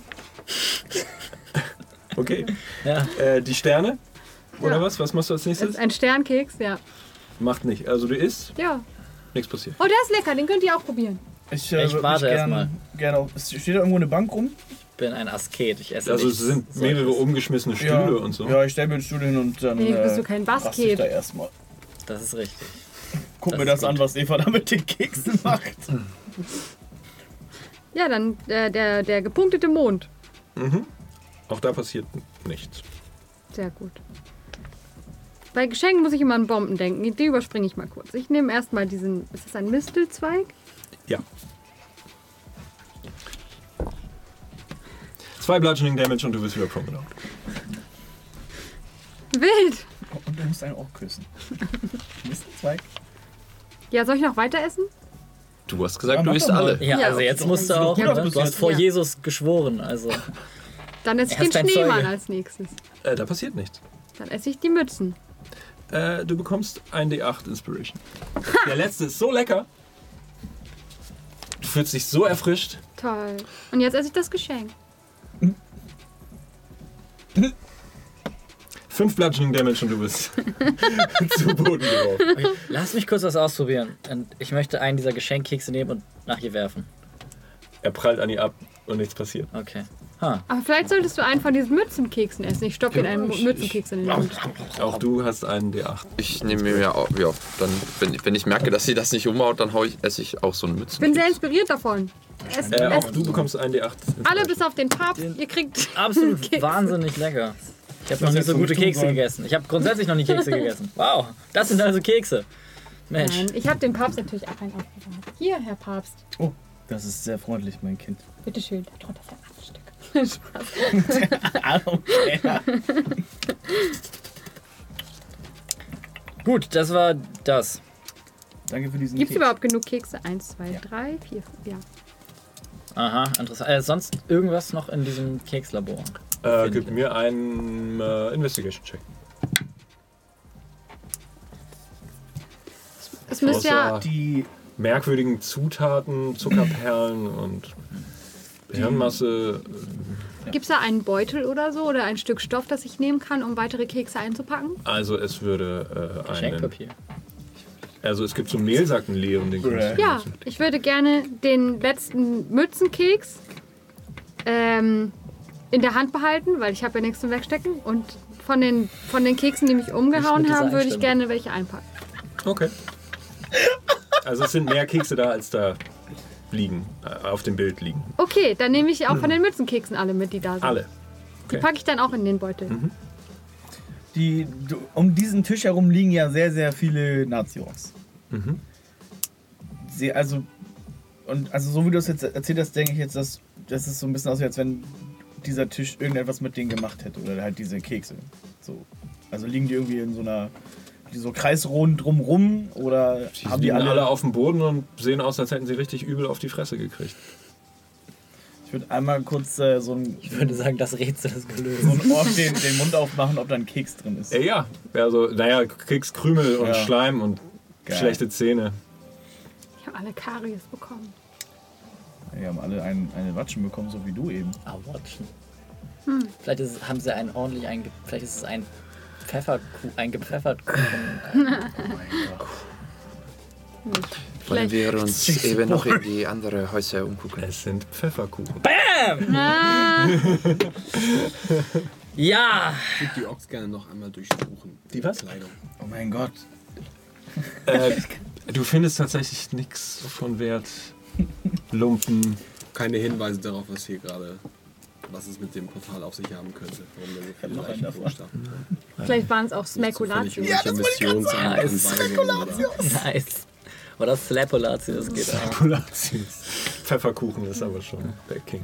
Okay. Ja. Äh, die Sterne? Oder Ja. was? Was machst du als Das nächstes? ist ein Sternkeks, ja. Macht nicht. Also du isst, Ja. nichts passiert. Oh, der ist lecker, den könnt ihr auch probieren. Ich, äh, Ich würd warte mich erst gern, mal. Gerne auf, es steht da irgendwo eine Bank rum? Ich bin ein Asket. Ich esse Also es nichts sind mehrere Solches. umgeschmissene Stühle ja. und so. Ja, ich stelle mir den Stuhl hin und dann Nee, bist du äh, kein raste ich Basket. da erstmal. Das ist richtig. Guck Das mir ist das gut. an, was Eva da mit den Keksen macht. Ja, dann äh, der, der gepunktete Mond. Mhm. Auch da passiert nichts. Sehr gut. Bei Geschenken muss ich immer an Bomben denken. Die überspringe ich mal kurz. Ich nehme erstmal diesen. Ist das ein Mistelzweig? Ja. Zwei Bludgeoning Damage und du wirst wieder prone genockt. Wild! Und du musst einen auch küssen. Mistzweig. Ja, soll ich noch weiter essen? Du hast gesagt, Ja, du mach isst doch mal. alle. Ja, Ja, also jetzt musst du auch. gut aus Ne? bis Du hast jetzt. vor Ja. Jesus geschworen. Also Dann esse ich Er den ist dein Schneemann Zeuge. als nächstes. Äh, da passiert nichts. Dann esse ich die Mützen. Äh, du bekommst ein D acht Inspiration. Der letzte ist so lecker. Du fühlst dich so erfrischt. Toll. Und jetzt esse ich das Geschenk. Fünf Bludgeoning Damage und du bist zu Boden geworfen. okay, lass mich kurz was ausprobieren. Und ich möchte einen dieser Geschenkkekse nehmen und nach ihr werfen. Er prallt an ihr ab und nichts passiert. Okay. Ha. Aber vielleicht solltest du einen von diesen Mützenkeksen essen. Ich stopfe Ja, in einen ich- Mützenkeks in den Mund. Auch du hast einen D acht. Ich nehme mir ja auch, ja, dann, wenn, wenn ich merke, dass sie das nicht umhaut, dann hau ich, esse ich auch so eine Mütze. Ich bin sehr inspiriert davon. Es, Äh, auch es, du bekommst einen D acht. alle bis auf den Papst. Ihr kriegt Absolut Keks. wahnsinnig lecker. Ich habe noch Das nie hättest so du gute nicht tun Kekse sollen. gegessen. Ich habe grundsätzlich noch nie Kekse gegessen. Wow, das sind also Kekse. Mensch. Nein, ich habe dem Papst natürlich auch einen aufbewahrt. Hier, Herr Papst. Oh, das ist sehr freundlich, mein Kind. Bitteschön, darunter ist ein Stück. Spaß. Okay. Gut, das war das. Danke für diesen Gibt es Keks. überhaupt genug Kekse? Eins, zwei, drei, vier, fünf. Ja. Aha, interessant. Äh, sonst irgendwas noch in diesem Kekslabor? Äh, gib mir einen äh, Investigation-Check. Es müsste ja. Außer Die merkwürdigen Zutaten, Zuckerperlen und Hirnmasse. Gibt es da einen Beutel oder so oder ein Stück Stoff, das ich nehmen kann, um weitere Kekse einzupacken? Also es würde äh, einen, Geschenkpapier. also es gibt so einen Mehlsack, einen leeren, den kannst du Ja, nutzen. ich würde gerne den letzten Mützenkeks ähm, in der Hand behalten, weil ich habe ja nichts zum Wegstecken. Und von den, von den Keksen, die mich umgehauen Nicht mit haben, dieser würde ich Einstellung. gerne welche einpacken. Okay. Also es sind mehr Kekse da, als da liegen, äh, auf dem Bild liegen. Okay, dann nehme ich auch von den Mützenkeksen alle mit, die da sind. Alle. Die packe ich dann auch in den Beutel. Die, du, um diesen Tisch herum liegen ja sehr, sehr viele Nazi-Orks. Mhm. Sie, also, und also so wie du es jetzt erzählt hast, denke ich jetzt, dass das ist so ein bisschen aus, als wenn dieser Tisch irgendetwas mit denen gemacht hätte. Oder halt diese Kekse. So. Also liegen die irgendwie in so einer, die so kreisrund drumrum oder Die haben die liegen alle, alle auf dem Boden und sehen aus, als hätten sie richtig übel auf die Fresse gekriegt. Ich würde einmal kurz äh, so ein, Ich würde sagen, das Rätsel ist gelöst. so ein Ork den, den Mund aufmachen, ob da ein Keks drin ist. Äh, ja, also, naja, Kekskrümel und Ja. Schleim und Geil. schlechte Zähne. Ich habe alle Karies bekommen. Die haben alle ein, eine Watschen bekommen, so wie du eben. Ah, watchen. Vielleicht ist, es- haben sie einen ordentlich einge... Vielleicht ist es ein Pfefferkuchen, ein gepfeffert Kuchen. Wollen wir uns eben noch in die andere Häuser umgucken? Es sind Pfefferkuchen. Bam! Ah, Ja! Ich würde die Ochs gerne noch einmal durchsuchen. Die was? Kleidung. Oh mein Gott. Äh, du findest tatsächlich nichts von Wert. Lumpen. Keine Hinweise darauf, was hier gerade, was es mit dem Portal auf sich haben könnte. Warum da so viele noch einen Leichen davon. rumstanden. vielleicht waren es auch Zufällig Spekulatius. irgendwelche Missionsanweisungen oder- Nice. Oder Slapolatius geht auch. Spekulatius. Pfefferkuchen ist aber schon der King.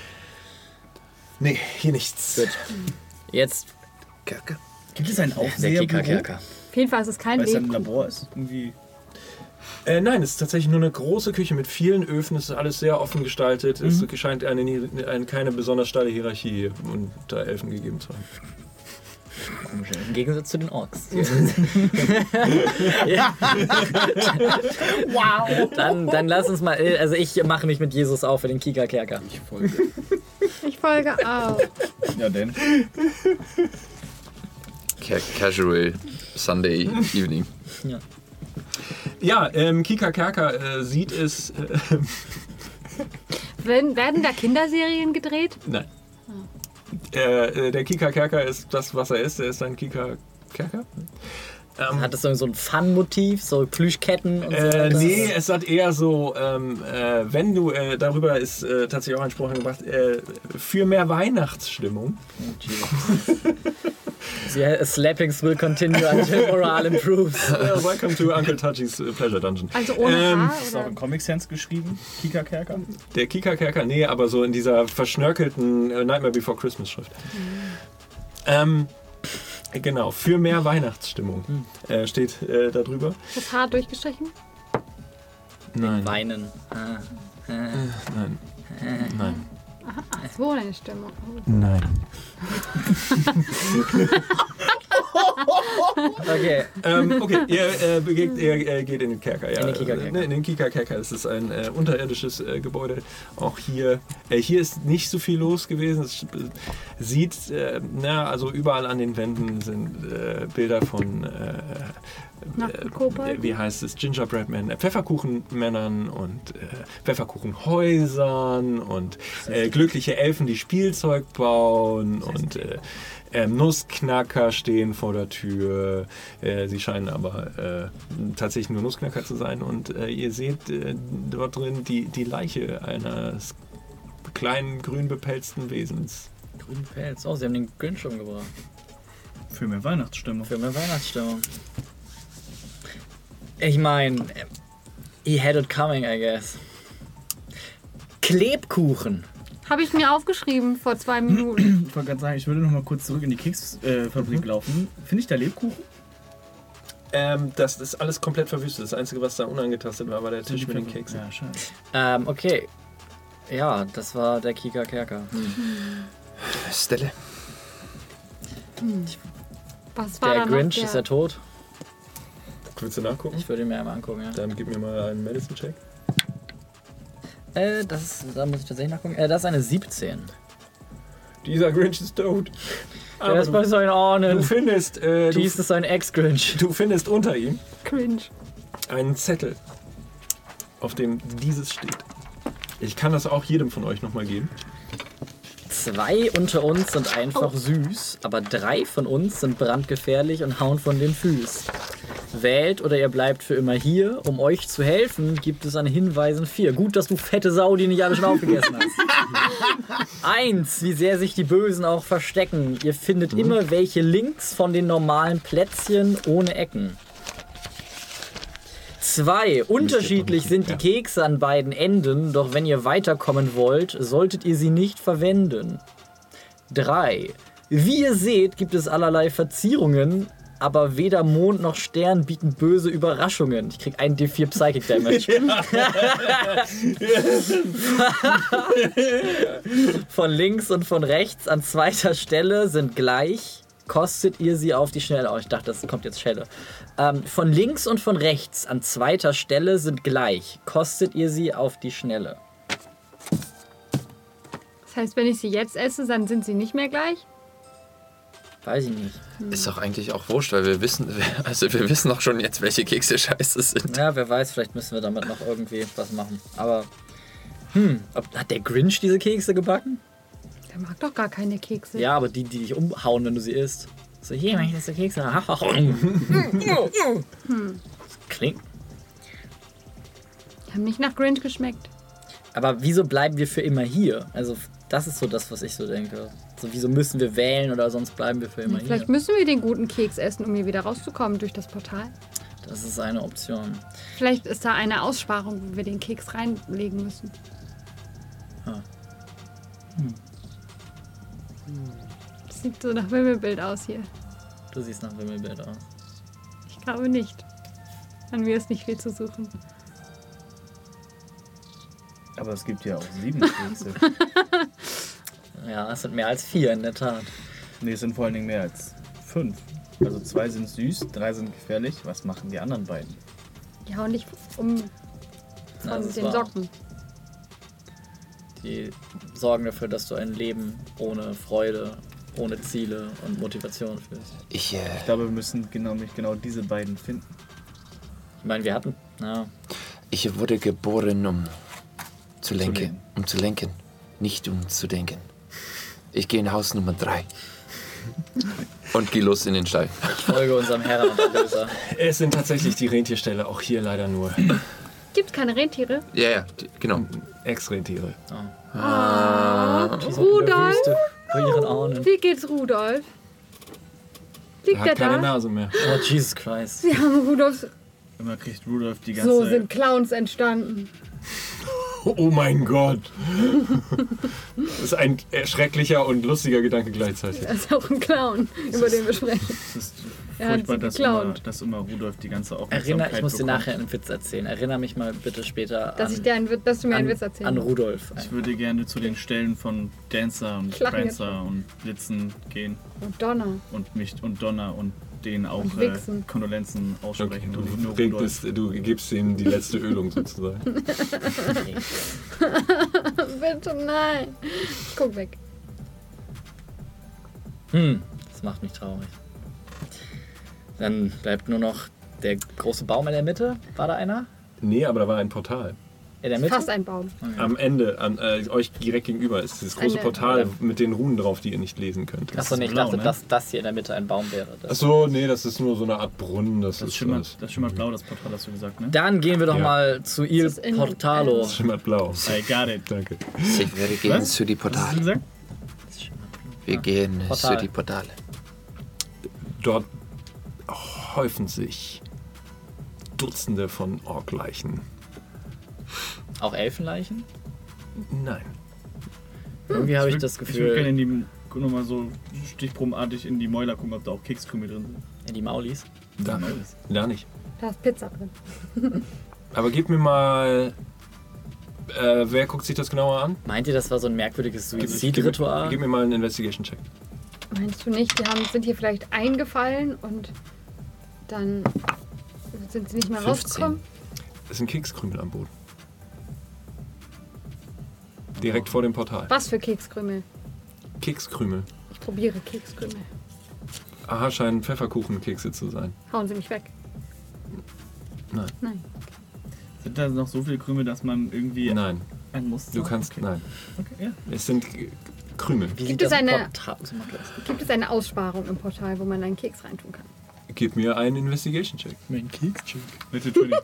Nee, hier nichts. Gut. Jetzt Kerker. Gibt es ein der Aufseherbüro? Kika-Kerker. Auf jeden Fall ist es kein Weil es ein Lebkuchen. Labor ist. Irgendwie. Äh, nein, es ist tatsächlich nur eine große Küche mit vielen Öfen. Es ist alles sehr offen gestaltet. Es scheint eine, eine, keine besonders steile Hierarchie unter Elfen gegeben zu haben. Komisch, ey. Im Gegensatz zu den Orks. Wow. Dann, dann lass uns mal. Also ich mache mich mit Jesus auf für den Kika-Kerker. Ich folge. Ich folge auch. Ja, denn. Ca- Casual Sunday Evening. Ja. Ja, ähm, Kika Kerker äh, sieht es. Äh, Werden, werden da Kinderserien gedreht? nein. Äh, äh, der Kika Kerker ist das, was er ist. Er ist ein Kika Kerker. Ähm, Hat das so ein Fun-Motiv, so Plüschketten und so? Äh, Das- nee, es hat eher so, ähm, äh, wenn du, äh, darüber ist äh, tatsächlich auch ein Spruch gemacht, äh, für mehr Weihnachtsstimmung. Yeah, slappings will continue until morale improves. Uh, welcome to Uncle Touchy's äh, Pleasure Dungeon. Also ohne Ähm, Haar? Ist auch Oder? in Comic Sans geschrieben. Kika Kerker. Der Kika Kerker, nee, aber so in dieser verschnörkelten äh, Nightmare Before Christmas Schrift. Ähm, genau, für mehr Weihnachtsstimmung äh, steht äh, da drüber. Das Haar durchgestrichen? Nein, Weinen. Ah. nein, nein, Ach so, deine Stimme. Oh. nein. Okay. ähm, okay, ihr, äh, begegnet, ihr äh, geht in den Kerker. Ja. In den Kika-Kerker. Äh, In den Kika-Kerker. Es ist ein äh, unterirdisches äh, Gebäude. Auch hier. Äh, hier ist nicht so viel los gewesen. Es äh, sieht, äh, na, also überall an den Wänden sind äh, Bilder von, äh, Nackten Kobolden? äh, wie heißt es, Gingerbread-Männern, äh, Pfefferkuchenmännern und äh, Pfefferkuchenhäusern und äh, glückliche Elfen, die Spielzeug bauen und äh, ähm, Nussknacker stehen vor der Tür. Äh, sie scheinen aber äh, tatsächlich nur Nussknacker zu sein. Und äh, ihr seht äh, dort drin die, die Leiche eines kleinen, grün bepelzten Wesens. Grünen Pelz. Oh, sie haben den Grinch umgebracht. Für mehr Weihnachtsstimmung. Für mehr Weihnachtsstimmung. Ich meine, he had it coming, I guess. Klebkuchen. Habe ich mir aufgeschrieben vor zwei Minuten. Ich wollte gerade sagen, ich würde noch mal kurz zurück in die Keksfabrik laufen. Finde ich da Lebkuchen? Ähm, das ist alles komplett verwüstet. Das Einzige, was da unangetastet war, war der Tisch mit den Keksen. Ja, schade. Ähm, okay. Ja, das war der Kika Kerker. Hm. Stelle. Was war Der da noch? Grinch, Der- ist er tot? Willst du nachgucken? Ich würde ihn mir einmal angucken, ja. Dann gib mir mal einen Medicine-Check. Äh, das ist, da muss ich tatsächlich nachgucken. Äh, das ist eine siebzehn. Dieser Grinch ist tot. Der Aber ist bei du, seinen du Ahnen. findest, äh, du, Dies ist ein Ex-Grinch. du findest unter ihm Cringe. einen Zettel, auf dem dieses steht. Ich kann das auch jedem von euch nochmal geben. Zwei unter uns sind einfach süß, aber drei von uns sind brandgefährlich und hauen von den Füßen. Wählt oder ihr bleibt für immer hier. Um euch zu helfen, gibt es an Hinweisen vier. Gut, dass du fette Sau, die nicht alle schon aufgegessen hast. Eins, wie sehr sich die Bösen auch verstecken. Ihr findet immer welche links von den normalen Plätzchen ohne Ecken. Zwei, unterschiedlich sind die Kekse an beiden Enden, doch wenn ihr weiterkommen wollt, solltet ihr sie nicht verwenden. Drei, wie ihr seht, gibt es allerlei Verzierungen, aber weder Mond noch Stern bieten böse Überraschungen. Ich krieg einen D vier Psychic Damage. Von links und von rechts an zweiter Stelle sind gleich. Kostet ihr sie auf die Schnelle. Oh, ich dachte, das kommt jetzt Schelle. Ähm, von links und von rechts an zweiter Stelle sind gleich. Kostet ihr sie auf die Schnelle. Das heißt, wenn ich sie jetzt esse, dann sind sie nicht mehr gleich? Weiß ich nicht. Ist doch eigentlich auch wurscht, weil wir wissen, also wir wissen doch schon jetzt, welche Kekse scheiße sind. Ja, wer weiß, vielleicht müssen wir damit noch irgendwie was machen. Aber, hm, ob, hat der Grinch diese Kekse gebacken? Der mag doch gar keine Kekse. Ja, aber die, die dich umhauen, wenn du sie isst. So, hier, mach ich das so Kekse. Hm. Klingt. Die haben nicht nach Grinch geschmeckt. Aber wieso bleiben wir für immer hier? Also, das ist so das, was ich so denke. So, wieso müssen wir wählen oder sonst bleiben wir für immer Vielleicht hier? müssen wir den guten Keks essen, um hier wieder rauszukommen durch das Portal. Das ist eine Option. Vielleicht ist da eine Aussparung, wo wir den Keks reinlegen müssen. Ah. Das sieht so nach Wimmelbild aus hier. Du siehst nach Wimmelbild aus. Ich glaube nicht. An mir ist nicht viel zu suchen. Aber es gibt ja auch sieben Kekse. Ja, es sind mehr als vier in der Tat. Nee, es sind vor allen Dingen mehr als fünf. Also zwei sind süß, drei sind gefährlich. Was machen die anderen beiden? Die hauen dich um Ja, von das ist den wahr. Socken. Die sorgen dafür, dass du ein Leben ohne Freude, ohne Ziele und Motivation führst. Ich, äh, Ich glaube, wir müssen genau, nicht genau diese beiden finden. Ich meine, wir hatten... Ja, ich wurde geboren, um zu lenken. lenken. Um zu lenken, nicht um zu denken. Ich gehe in Haus Nummer drei. Und gehe los in den Stall. folge unserem Herrn und Erlöser. Es sind tatsächlich die Rentierställe, auch hier leider nur Gibt es keine Rentiere? Ja, ja, die- genau. Ex-Rentiere. Ah, Die sind in der Rudolf, Wüste vor ihren Ahnen. wie geht's Rudolf? Er Liegt hat der keine da? Nase mehr. Oh, Jesus Christ. Sie haben Rudolfs... Immer kriegt Rudolf die ganze... So sind Clowns entstanden. Oh mein Gott. Das ist ein schrecklicher und lustiger Gedanke gleichzeitig. Er ist auch ein Clown, über den wir sprechen. Es ist Er hat furchtbar, sie dass immer, geklaut. dass immer Rudolf die ganze Aufmerksamkeit Erinner, ich muss dir bekommt. nachher einen Witz erzählen. Erinnere mich mal bitte später Dass, an, ich dir einen, Witz- dass du mir an, einen Witz erzählen an musst. Rudolf. Ich würde gerne zu den Stellen von Dancer und Ich lache jetzt Prancer und Blitzen gehen Und Donner. und mich und Donner und denen auch Und äh, Wichsen. Kondolenzen Okay, aussprechen. du, und nicht nur bringst Rudolf. es, du gibst ihm die letzte Ölung sozusagen. Bitte nein. Ich guck weg. Hm, das macht mich traurig. Dann bleibt nur noch der große Baum in der Mitte. War da einer? Nee, aber da war ein Portal. In der Mitte? Fast ein Baum. Am Ende, an äh, euch direkt gegenüber, ist dieses große Eine- Portal mit den Runen drauf, die ihr nicht lesen könnt. Achso, nee, ich blau, dachte, ne? dass das hier in der Mitte ein Baum wäre. Das Achso, nee, das ist nur so eine Art Brunnen. Das, Das ist schimmert, alles. das schimmert blau, das Portal hast du gesagt, ne? Dann gehen wir doch Ja. mal zu Il Das ist in- Portalo. Das schimmert blau. I got it. Danke. Wir gehen Was? zu die Was hast Portale. du gesagt? Wir gehen Portal. zu die Portale. Dort häufen sich Dutzende von Orkleichen. Auch Elfenleichen? Nein. Irgendwie habe ich würd- das Ich würde gerne Gefühl, in die, nur mal so stichprobenartig in die Mäuler gucken, ob da auch Kekskrümel drin sind. in die Maulis. Da, Nein. da nicht. Da ist Pizza drin. Aber gib mir mal. Äh, wer guckt sich das genauer an? Meint ihr, das war so ein merkwürdiges Gib, gib, Suizidritual? gib mir mal einen Investigation-Check. Meinst du nicht, die haben, sind hier vielleicht eingefallen und dann sind sie nicht mehr fünfzehn. rausgekommen? Es sind Kekskrümel am Boden. Direkt vor dem Portal. Was für Kekskrümel? Kekskrümel. Ich probiere Kekskrümel. Aha, scheinen Pfefferkuchenkekse zu sein. Hauen sie mich weg. Nein. Nein. Sind da noch so viele Krümel, dass man irgendwie Nein. ein Muster... Du kannst. Okay. Nein. Okay, ja. Es sind K- Krümel. Wie Gibt sieht es das eine- Portal aus? Mach du erst. Gibt es eine Aussparung im Portal, wo man einen Keks reintun kann? Gib mir einen Investigation-Check. Mein Kekscheck. Bitte, Entschuldigung.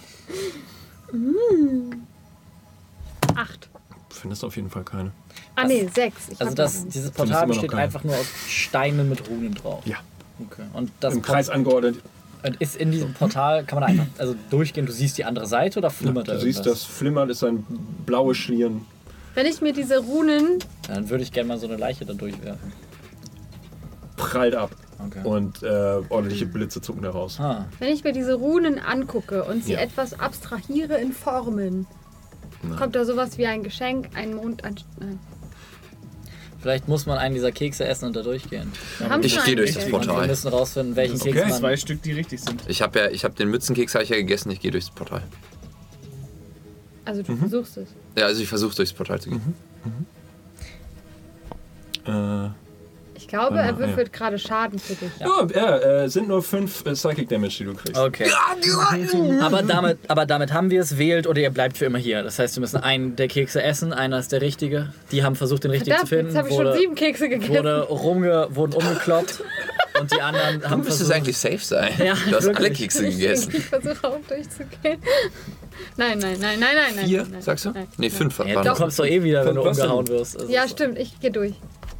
Nein. Acht. Du findest auf jeden Fall keine. Ah nee, sechs. Ich Also hab das, noch einen. dieses Findest Portal immer noch besteht keine. einfach nur aus Steinen mit Runen drauf. Ja. Okay. Und das Im Kreis angeordnet. Und ist in diesem Portal, kann man da einfach also durchgehen, du siehst die andere Seite oder flimmert da Du siehst, irgendwas? das Flimmern ist ein blaues Schlieren. Wenn ich mir diese Runen... Dann würde ich gerne mal so eine Leiche da durchwerfen. Prallt ab. Okay. Und äh, ordentliche Blitze zucken da raus. Ah, Wenn ich mir diese Runen angucke und sie Ja. etwas abstrahiere in Formen, Nein. kommt da sowas wie ein Geschenk, ein Mond, ein... Nein. vielleicht muss man einen dieser Kekse essen und da durchgehen. Wir haben Ich schon gehe einen durch das gegessen. Und wir Portal. müssen rausfinden, welchen Okay. Keks man... Zwei Stück, die richtig sind. Ich habe ja, ich habe den Mützenkeks hab ich ja gegessen, ich gehe durchs Portal. Also Mhm. du versuchst es. Ja, also ich versuche durchs Portal zu gehen. Äh, Ich glaube, Warte er mal, würfelt gerade Schaden für dich. Ja, ja äh, sind nur fünf äh, Psychic Damage, die du kriegst. Okay. Aber damit, aber damit haben wir es, wählt oder ihr bleibt für immer hier. Das heißt, wir müssen einen der Kekse essen, einer ist der richtige. Die haben versucht, den richtigen Verdammt, zu finden. jetzt habe ich schon sieben Kekse gegessen. Wurde rumge, wurden umgekloppt und die anderen haben Du müsstest versucht... eigentlich safe sein. Ja, du hast wirklich. alle Kekse gegessen. Ich versuche auch durchzugehen. Nein, nein, nein, nein, nein, nein. Vier, nein, nein, sagst du? Nein. Nee, fünf Ja, waren du das. kommst doch eh wieder, wenn du Was denn? umgehauen wirst. Also Ja, so. stimmt, ich gehe durch.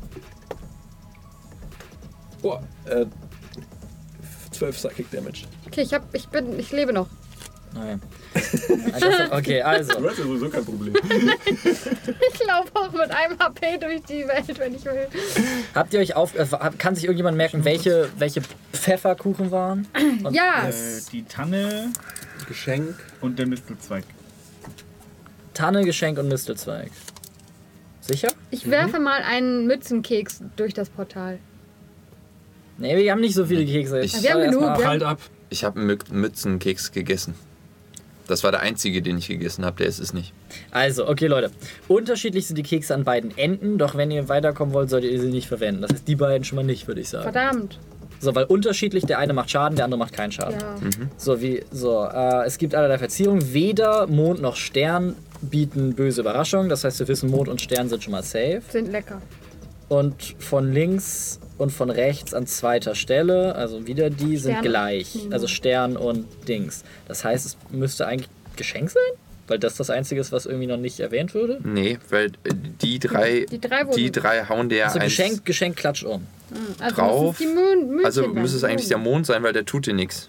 Boah, äh, zwölf Psychic Damage. Okay, ich, hab, ich, bin, ich lebe noch. Okay. Das- okay, also. Du hast ja sowieso kein Problem. Ich laufe auch mit einem H P durch die Welt, wenn ich will. Habt ihr euch auf... äh, Kann sich irgendjemand merken, welche, welche Pfefferkuchen waren? Und Ja, Äh, die Tanne Geschenk. und der Mistelzweig. Tanne, Geschenk und Mistelzweig. Sicher? ich werfe mal einen Mützenkeks durch das Portal. Nee, wir haben nicht so viele Kekse. Ich- Ja, wir haben Erst genug, mal- wir Halt ab. Ich habe einen Mü- Mützenkeks gegessen. Das war der einzige, den ich gegessen habe. Der ist es nicht. Also, okay, Leute. Unterschiedlich sind die Kekse an beiden Enden, doch wenn ihr weiterkommen wollt, solltet ihr sie nicht verwenden. Das heißt, die beiden schon mal nicht, würde ich sagen. Verdammt. So, weil unterschiedlich, der eine macht Schaden, der andere macht keinen Schaden. Ja. So, wie, so, äh, es gibt allerlei Verzierungen. Weder Mond noch Stern bieten böse Überraschungen. Das heißt, wir wissen, Mond und Stern sind schon mal safe. Sind lecker. Und von links und von rechts an zweiter Stelle, also wieder die, sind Stern. gleich. Also Stern und Dings. Das heißt, es müsste eigentlich Geschenk sein? Weil das das Einzige ist, was irgendwie noch nicht erwähnt wurde. Nee, weil äh, die drei, Die drei wurden. die drei hauen der Also eins Geschenk, Geschenk klatscht um. also drauf. Das ist die Mond, München Also dann. müsste es eigentlich der Mond sein, weil der tut dir nichts.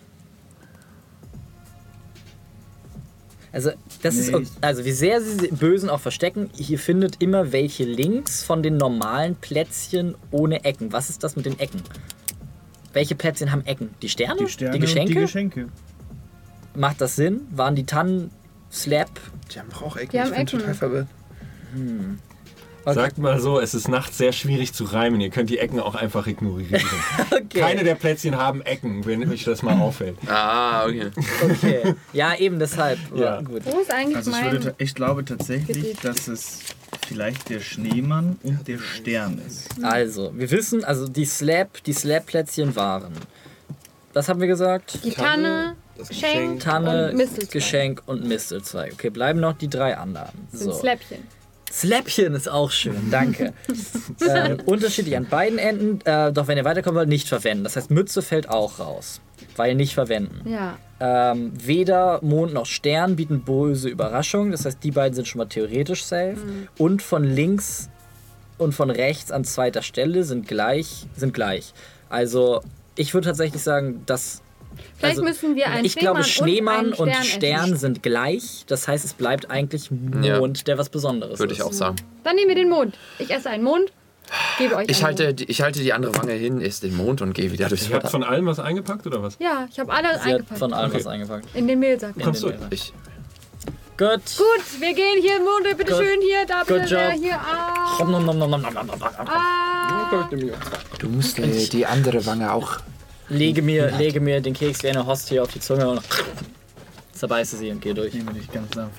Also, das Nee, ist, ich- also wie sehr sie die Bösen auch verstecken, hier findet immer welche links von den normalen Plätzchen ohne Ecken. Was ist das mit den Ecken? Welche Plätzchen haben Ecken? Die Sterne? Die Sterne Die Geschenke? und die Geschenke. Macht das Sinn? Waren die Tannen Slap? Die haben auch Ecken. Die haben ich bin Ecken. total verwirrt. Okay. Sagt mal so, es ist nachts sehr schwierig zu reimen. Ihr könnt die Ecken auch einfach ignorieren. Okay. Keine der Plätzchen haben Ecken, wenn euch das mal auffällt. Ah, okay. Okay. Ja, eben deshalb. Ja. Aber Gut. Wo ist eigentlich Also ich, mein... würde, ta- ich glaube tatsächlich, Gedicht. dass es vielleicht der Schneemann und der Stern ist. Also, wir wissen, also die Slap, die Slap-Plätzchen waren. Was haben wir gesagt? Die Tanne, Das Geschenk, Geschenk. Tanne, und Mistelzweig. Geschenk und Mistelzweig. Okay, bleiben noch die drei anderen. Sind So. Släppchen. Slapchen ist auch schön, danke. ähm, unterschiedlich an beiden Enden, äh, doch wenn ihr weiterkommen wollt, nicht verwenden. Das heißt, Mütze fällt auch raus, weil nicht verwenden. Ja. Ähm, weder Mond noch Stern bieten böse Überraschungen, das heißt, die beiden sind schon mal theoretisch safe. Und von links und von rechts an zweiter Stelle sind gleich. Sind gleich. Also, ich würde tatsächlich sagen, dass. Vielleicht also, müssen wir einen Ich glaube, Schneemann und, und einen Stern essen. sind gleich. Das heißt, es bleibt eigentlich Mond, Ja. der was Besonderes Würde ist. ich auch sagen. Dann nehmen wir den Mond. Ich esse einen Mond, gebe euch Ich einen halte, Mond. die- ich halte die andere Wange hin, esse den Mond und gehe wieder durchs Ihr habt Portal. von allem was eingepackt oder was? Ja, ich habe alle Sie hat eingepackt. von allem Okay. was eingepackt. In den Mehlsack. Kommst du? Ich, Gut. Gut, wir gehen hier, Monde, bitte Good- schön hier, da bitte good der job. hier. Ah, Nom, nom, nom, nom, nom, nom, nom, nom. ah. du musst äh, die andere Wange auch. Lege mir, lege mir den Keks wie eine Hostie auf die Zunge und zerbeiße sie und gehe durch. Ich nehme dich ganz sanft.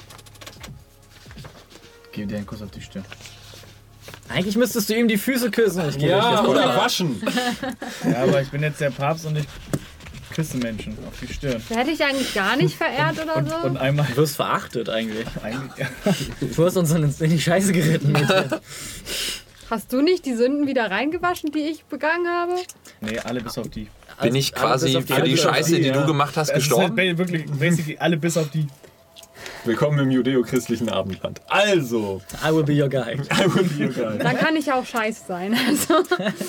Gebe dir einen Kuss auf die Stirn. Eigentlich müsstest du ihm die Füße küssen. Ich gehe Ja, durch. oder waschen. Ja, aber ich bin jetzt der Papst und ich küsse Menschen auf die Stirn. Hätte ich eigentlich gar nicht verehrt oder Und, so? und einmal. Du wirst verachtet eigentlich. Eigentlich, ja. Du hast uns in, in die Scheiße geritten. Hast du nicht die Sünden wieder reingewaschen, die ich begangen habe? Nee, alle bis auf die. Bin ich Alle quasi bis auf die für die Hälfte. Scheiße, die Ja. du gemacht hast, Es ist gestorben? halt wirklich basically alle bis auf die. Willkommen im judeo-christlichen Abendland. Also, I will be your guide. I will be your guide. Dann kann ich ja auch scheiße sein. Also.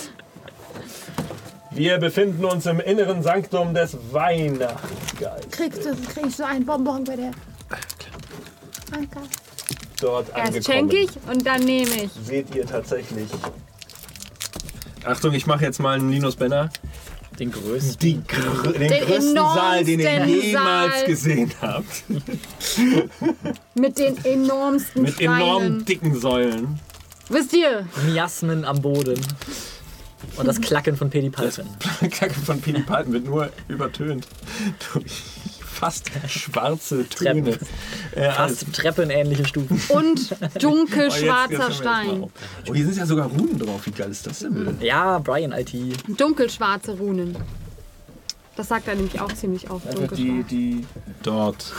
Wir befinden uns im inneren Sanktum des Weihnachtsgeistes. Kriegst du, kriegst du einen Bonbon bei der? Danke. Dort Erst angekommen. schenke ich und dann nehme ich. Seht ihr tatsächlich. Achtung, ich mache jetzt mal einen Linus Benner. Den größten. Die gr den, Den größten Saal, den ihr enormsten jemals Saal. gesehen habt. Mit den enormsten Mit Steinen. enorm dicken Säulen. Wisst ihr? Miasmen am Boden. Und das Klacken von Pedipalpen. Kacke von Pini Palpen wird nur übertönt durch fast schwarze Töne. Treppen. Äh, Fast treppenähnliche Stufen. Und dunkelschwarzer Oh, jetzt- jetzt Stein. hören wir jetzt mal auf. Oh, hier sind ja sogar Runen drauf. Wie geil ist das denn bitte? Ja, Brian I T. Dunkelschwarze Runen. Das sagt er nämlich auch ziemlich oft. Einfach die, Dunkelschwarz. die Dort.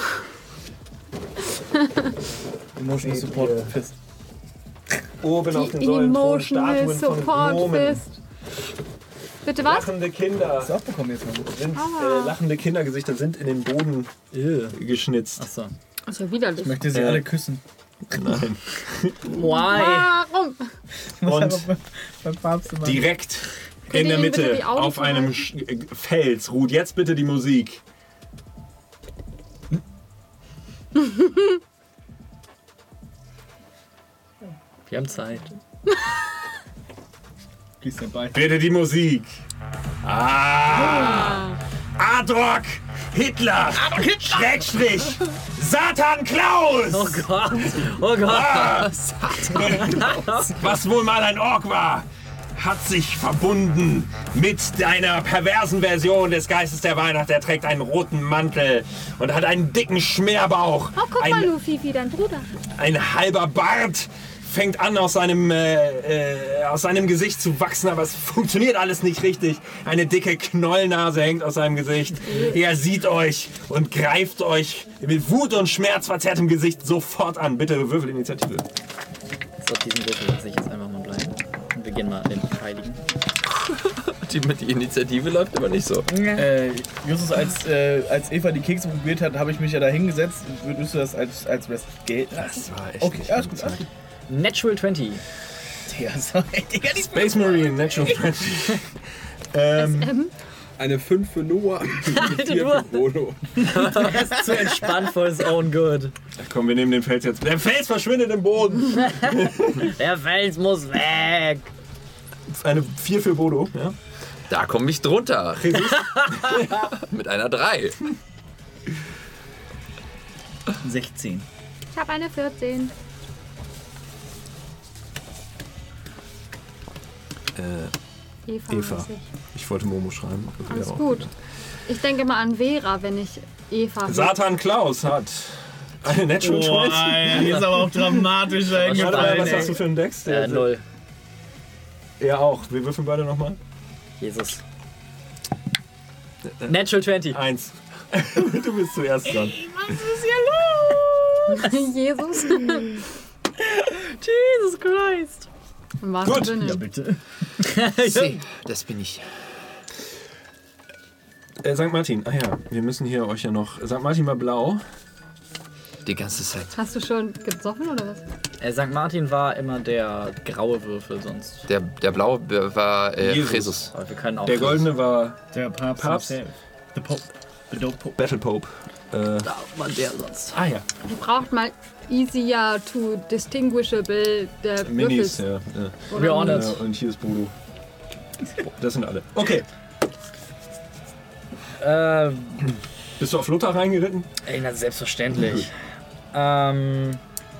Emotional Support Fist. Oben auf den Die Säulen Emotional Statuen von Support Gnomen. Fist. Bitte was? Lachende Kinder. Hast du auch bekommen jetzt mal? Sind, Aua. äh, lachende Kindergesichter sind in den Boden geschnitzt. Achso. Das ist ja widerlich. Ich möchte sie Äh. alle küssen. Nein. Why? Warum? Und beim, beim Papst immer. direkt Könnt in ihr der ihm bitte Mitte die Augen auf einem Sch- äh, Fels ruht jetzt bitte die Musik. Wir haben Zeit. Please stand by. Bitte die Musik. Ah! Adrock! Hitler! Schrägstrich! Satan Klaus! Oh Gott. Oh Gott. Ah! Was wohl mal ein Ork war, hat sich verbunden mit einer perversen Version des Geistes der Weihnacht. Er trägt einen roten Mantel und hat einen dicken Schmerbauch. Oh, guck mal, Ein, Luffy, wie dein Bruder. ein halber Bart fängt an aus seinem, äh, äh, aus seinem Gesicht zu wachsen, aber es funktioniert alles nicht richtig. Eine dicke Knollnase hängt aus seinem Gesicht. Er sieht euch und greift euch mit Wut und schmerzverzerrtem Gesicht sofort an. Bitte Würfelinitiative. So, diesen Würfel lasse ich jetzt einfach mal bleiben. Und wir gehen mal an den Heiligen. Die, die Initiative läuft aber nicht so. Äh, Justus, als, äh, als Eva die Kekse probiert hat, habe ich mich ja da hingesetzt. Würdest du das als, als Rest gelten lassen? Das war echt Okay, nicht alles meine gut, alles gut. Natural zwanzig. Ja, sorry, Digga, die Space Marine, Natural twenty. ähm, Ähm, Eine fünf für Noah, eine vier Noah. für Bono. Er ist zu entspannt for his own good. komm, wir nehmen den Fels jetzt. Der Fels verschwindet im Boden. Der Fels muss weg. Eine vier für Bodo. Ja. Da komme ich drunter. Mit einer drei. sechzehn. ich habe eine vierzehn. Äh, Eva. Eva. weiß ich. ich wollte Momo schreiben. Das Alles wäre auch gut. Ich denke mal an Vera, wenn ich Eva. Satan Klaus hat eine Natural Boah, twenty. die ist aber auch dramatischer Warte mal, eingefallen. was hast ey. du für einen Dex? Äh, null. Ja, auch. Wir würfeln beide nochmal. Jesus. Natural zwanzig. Eins. Du bist zuerst dran. Jesus. Jesus Christ. Im wahrsten Gut. Sinne. Ja, bitte. Das bin ich. Äh, Sankt Martin. Ah ja, wir müssen hier euch ja noch... Sankt Martin war blau. Die ganze Zeit. Hast du schon gesoffen oder was? Äh, Sankt Martin war immer der graue Würfel sonst. Der, der blaue war äh, Jesus. Jesus. Aber wir können auch. Der goldene war Der Papst. Papst. himself. The Pope. The Dope Pope. Battle Pope. Äh, Da war der sonst. ah ja, Ihr braucht mal easier to distinguishable der Minis. Würfels. Ja, ja. Oder We're on Minis. Ja, und hier ist Bodo. Das sind alle. Okay. Äh, Bist du auf Lothar reingeritten? ey, na, selbstverständlich. Ähm.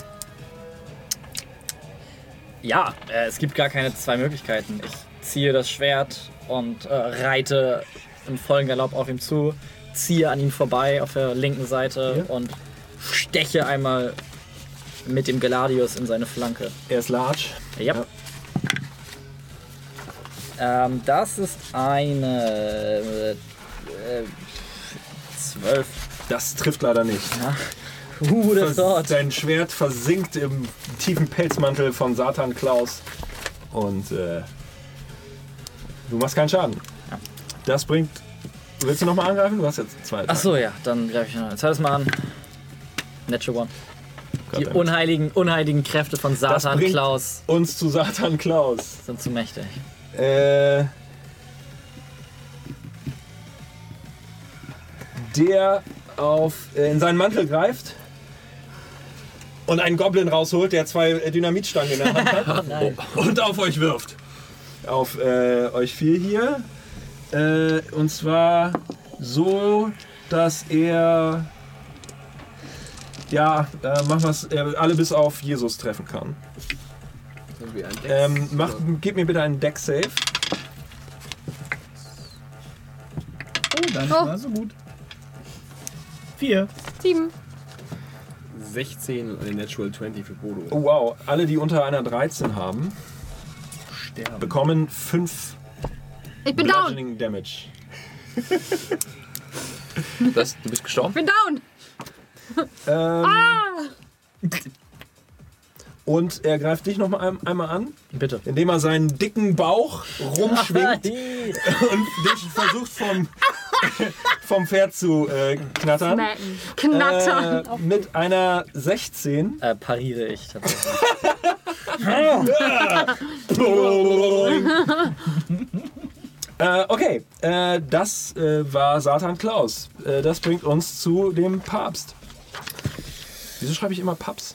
Ja, äh, es gibt gar keine zwei Möglichkeiten. Ich ziehe das Schwert und äh, reite im vollen Galopp auf ihm zu, ziehe an ihm vorbei auf der linken Seite Ja. und steche einmal mit dem Gladius in seine Flanke. Er ist large. Ja. Ähm, das ist eine äh, zwölf. Das trifft leider nicht. Uh, das Vers- dort. Dein Schwert versinkt im tiefen Pelzmantel von Satan Klaus. Und äh, du machst keinen Schaden. Das bringt. Willst du nochmal angreifen? Du hast jetzt zwei. Ach so, ja, dann greife ich noch ein zweites Mal an. Natural One. Die Goddammit. unheiligen, unheiligen Kräfte von Satan bringt- Klaus Uns zu Satan Klaus. sind zu mächtig. Äh, der auf, äh, in seinen Mantel greift und einen Goblin rausholt, der zwei äh, Dynamitstangen in der Hand hat und auf euch wirft. Auf äh, euch vier hier. Äh, und zwar so, dass er ja, äh, machen wir's, äh, alle bis auf Jesus treffen kann. Wie ein Dex. Ähm, mach, gib mir bitte einen Deck-Save. Oh, dann Oh. war so gut. Vier. Sieben. sechzehn und eine Natural zwanzig für Bodo. Oh wow, alle, die unter einer dreizehn haben, Sterben. bekommen fünf Ich bin down. Bludgeoning Damage. Das, du bist gestorben? Ich bin down. Ähm, Ah! Und er greift dich noch mal ein, einmal an, Bitte. indem er seinen dicken Bauch rumschwingt und dich versucht vom, vom Pferd zu äh, knattern. Smacken. Knattern. Äh, mit einer sechzehn. Äh, pariere ich tatsächlich. äh, okay, äh, das äh, war Satan Klaus. Äh, das bringt uns zu dem Papst. Wieso schreibe ich immer Paps?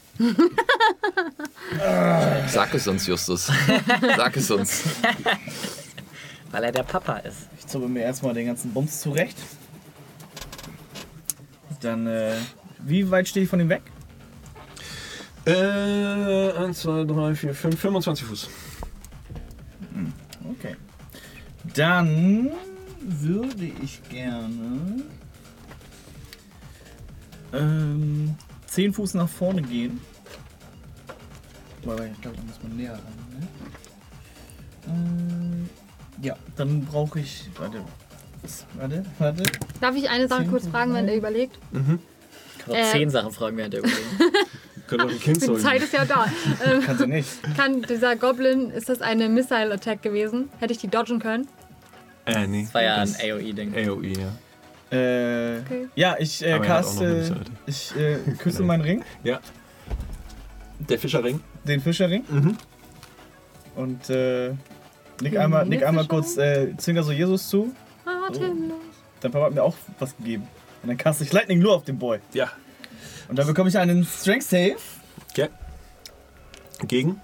Sag es uns, Justus. Sag es uns. Weil er der Papa ist. Ich zauber mir erstmal den ganzen Bums zurecht. Dann, äh, wie weit stehe ich von ihm weg? Äh, eins, zwei, drei, vier, fünf, fünfundzwanzig Fuß. Okay. Dann würde ich gerne ähm, zehn Fuß nach vorne gehen. Aber ich glaube, da muss man näher ran. Ne? Äh, ja, dann brauche ich. Warte. Warte, warte. Darf ich eine Sache Zehn kurz Fuß fragen, wenn rein. er überlegt? Ich kann auch Äh. zehn Sachen fragen, während er überlegt. Könnt doch ein Kind Die zeugen. Zeit ist ja da. Ähm, Kann sie nicht. kann dieser Goblin, ist das eine Missile-Attack gewesen? Hätte ich die dodgen können? Äh, nee. Das war ja ein Das- A O E-Ding. A O E, ja. Äh, Okay. Ja, ich äh, Aber er hat auch noch eine caste. Seite. Ich äh, küsse meinen Ring, Ja. Der Fischerring. den Fischerring. Mhm. Und äh, nick einmal, nick einmal kurz äh, Zwinger so Jesus zu. Atemlos. Dein Papa hat mir auch was gegeben. Und dann caste ich Lightning Lure auf den Boy. Ja. Und dann bekomme ich einen Strength Save. Okay. Gegen?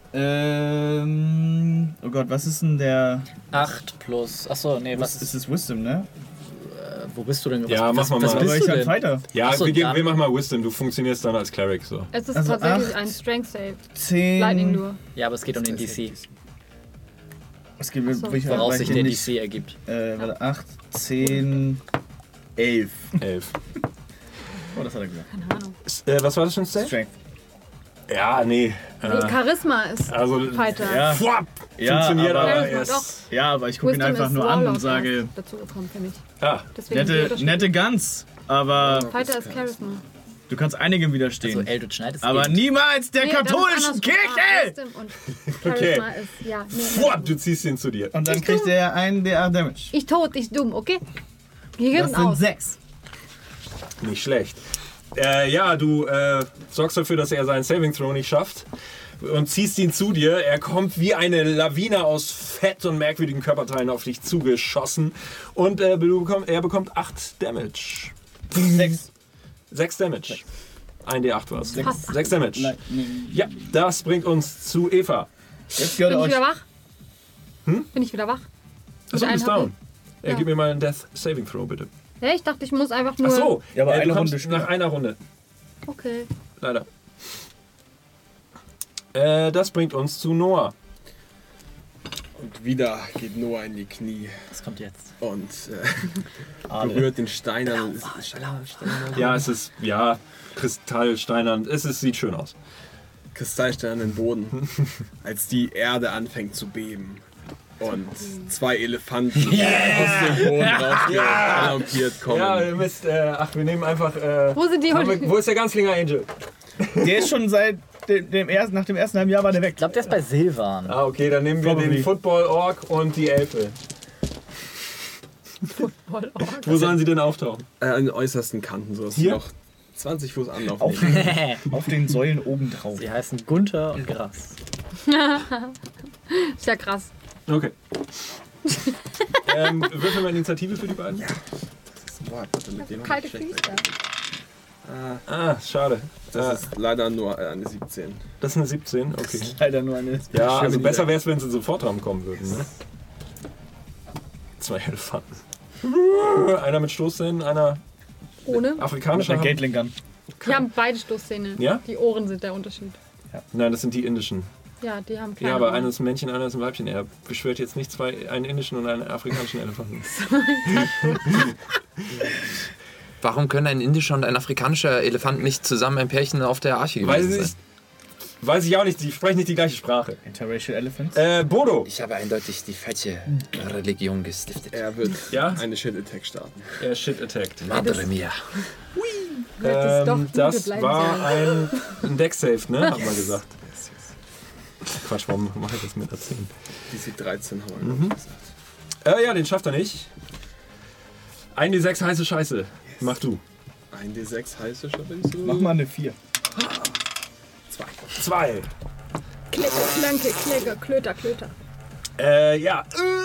Ähm. Oh Gott, was ist denn der. acht plus. Achso, nee, was Was ist. ist das Wisdom, ne? Äh, wo bist du denn? Ja, was, mach mal was, mal. was Aber bist ich du hab denn? Fighter. Ja, Ach so, wir, geben, dann- wir machen mal Wisdom. Du funktionierst dann als Cleric so. Es ist Also tatsächlich acht. ein Strength Save. zehn. Lightning Lure. Ja, aber es geht um den D C. Es gibt so. welche Woraus sich der D nicht. C ergibt. Äh, warte, acht, zehn, elf. Elf. Oh, das hat er gesagt. Keine Ahnung. S- Äh, was war das für ein Save? Strength. Ja, nee. Nee, Äh, Charisma ist also, Fighter. Ja. Fuap! Ja, Funktioniert aber- aber, Charisma, erst. Ja, aber ich gucke ihn Wisdom einfach ist nur an und Warlock sage. erst dazu gekommen, finde ich. Ah, Deswegen die Nette, Unterschiede. nette Gans, aber Fighter ist Charisma. du kannst einigem widerstehen. Also Eldritch Knight ist aber eben- niemals der Nee, ganz katholischen andersrum. Kirche! Ah, Wisdom und Charisma ist, ja. Nee, fuap, du ziehst ihn zu dir. Und dann kriegt er einen D acht Damage. Ich tot, ich dumm, okay? Wir Das gehen sind aus. sechs. Nicht schlecht. Äh, ja, du äh, sorgst dafür, dass er seinen Saving Throw nicht schafft und ziehst ihn zu dir. Er kommt wie eine Lawine aus Fett und merkwürdigen Körperteilen auf dich zugeschossen und äh, du bekomm, er bekommt acht Damage. Sechs. sechs Damage. ein D acht war's. Fast. sechs Damage. Lightning. Ja, das bringt uns zu Eva. Jetzt gehört Bin er ich wieder euch. wach? Bin ich wieder wach? Achso, du einen bist hab down. Äh, Ja. Gib mir mal einen Death Saving Throw, bitte. Ja, ich dachte, ich muss einfach nur... Ach so, Ja, aber äh, du eine kommst Runde später. nach einer Runde. Okay. Leider. Äh, das bringt uns zu Noah. Und wieder geht Noah in die Knie Das kommt jetzt. und äh, berührt den Stein an. Ja, es ist, ja, kristallsteinern. Es ist, sieht schön aus. Kristallstein an den Boden, als die Erde anfängt zu beben. Und zwei Elefanten aus dem Boden rausgelampiert kommen. Ja, ihr müsst, äh, ach, wir nehmen einfach, äh, Wo sind die haben wir, Hunde? wo ist der Ganzlinger Angel? Der ist schon seit dem, dem ersten, nach dem ersten halben Jahr war der weg. Ich glaube, der ist bei Silvan. Ah, okay, dann nehmen wir Probably. den Football Orc und die Elfe. Wo sollen sie denn auftauchen? Äh, an den äußersten Kanten, so dass sie Hier? noch zwanzig Fuß Anlauf Auf nehmen. den, auf den Säulen oben drauf. Sie heißen Gunther und Gras. Ist ja krass. Okay. ähm, würfeln wir Initiative für die beiden? Ja. Boah, warte, mit dem hab Kalte ich schlecht Füße. Ah, schade. Das Äh, ist leider nur äh, eine siebzehn. das ist eine siebzehn, okay. Leider nur eine. Ja, also Schön, besser die- wäre es, wenn sie sofort dran kommen würden. Ne? Zwei Elefanten. Einer mit Stoßzähnen, einer Ohne? afrikanischer. Mit einer Gatling Gun. Die haben beide Stoßzähne. Ja? Die Ohren sind der Unterschied. Nein, das sind die indischen. Ja, die haben keine Ja, aber Ohren. einer ist ein Männchen, einer ist ein Weibchen. Er beschwört jetzt nicht zwei, einen indischen und einen afrikanischen Elefanten. Warum können ein indischer und ein afrikanischer Elefant nicht zusammen ein Pärchen auf der Arche Weiß gewesen ich, sein? weiß ich auch nicht, die sprechen nicht die gleiche Sprache. Interracial Elephants? Äh, Bodo. Ich habe eindeutig die falsche Religion gestiftet. Er wird Ja? eine Shit-Attack starten. Er shit attacked. Madre mia. Hättest doch Ähm, müde das bleiben war sollen. ein, ein Deck-Save, ne? Hat man gesagt. Quatsch, warum mache ich das mit der zehn? D C dreizehn haben wir mhm. gesagt. Äh, ja, den schafft er nicht. ein D sechs heiße Scheiße. Mach du. ein D sechs heiße Scheiße. Mach mal eine vier. Zwei. Zwei. Klicke, Klanke, Kläger, Klöter, Klöter. Äh, ja.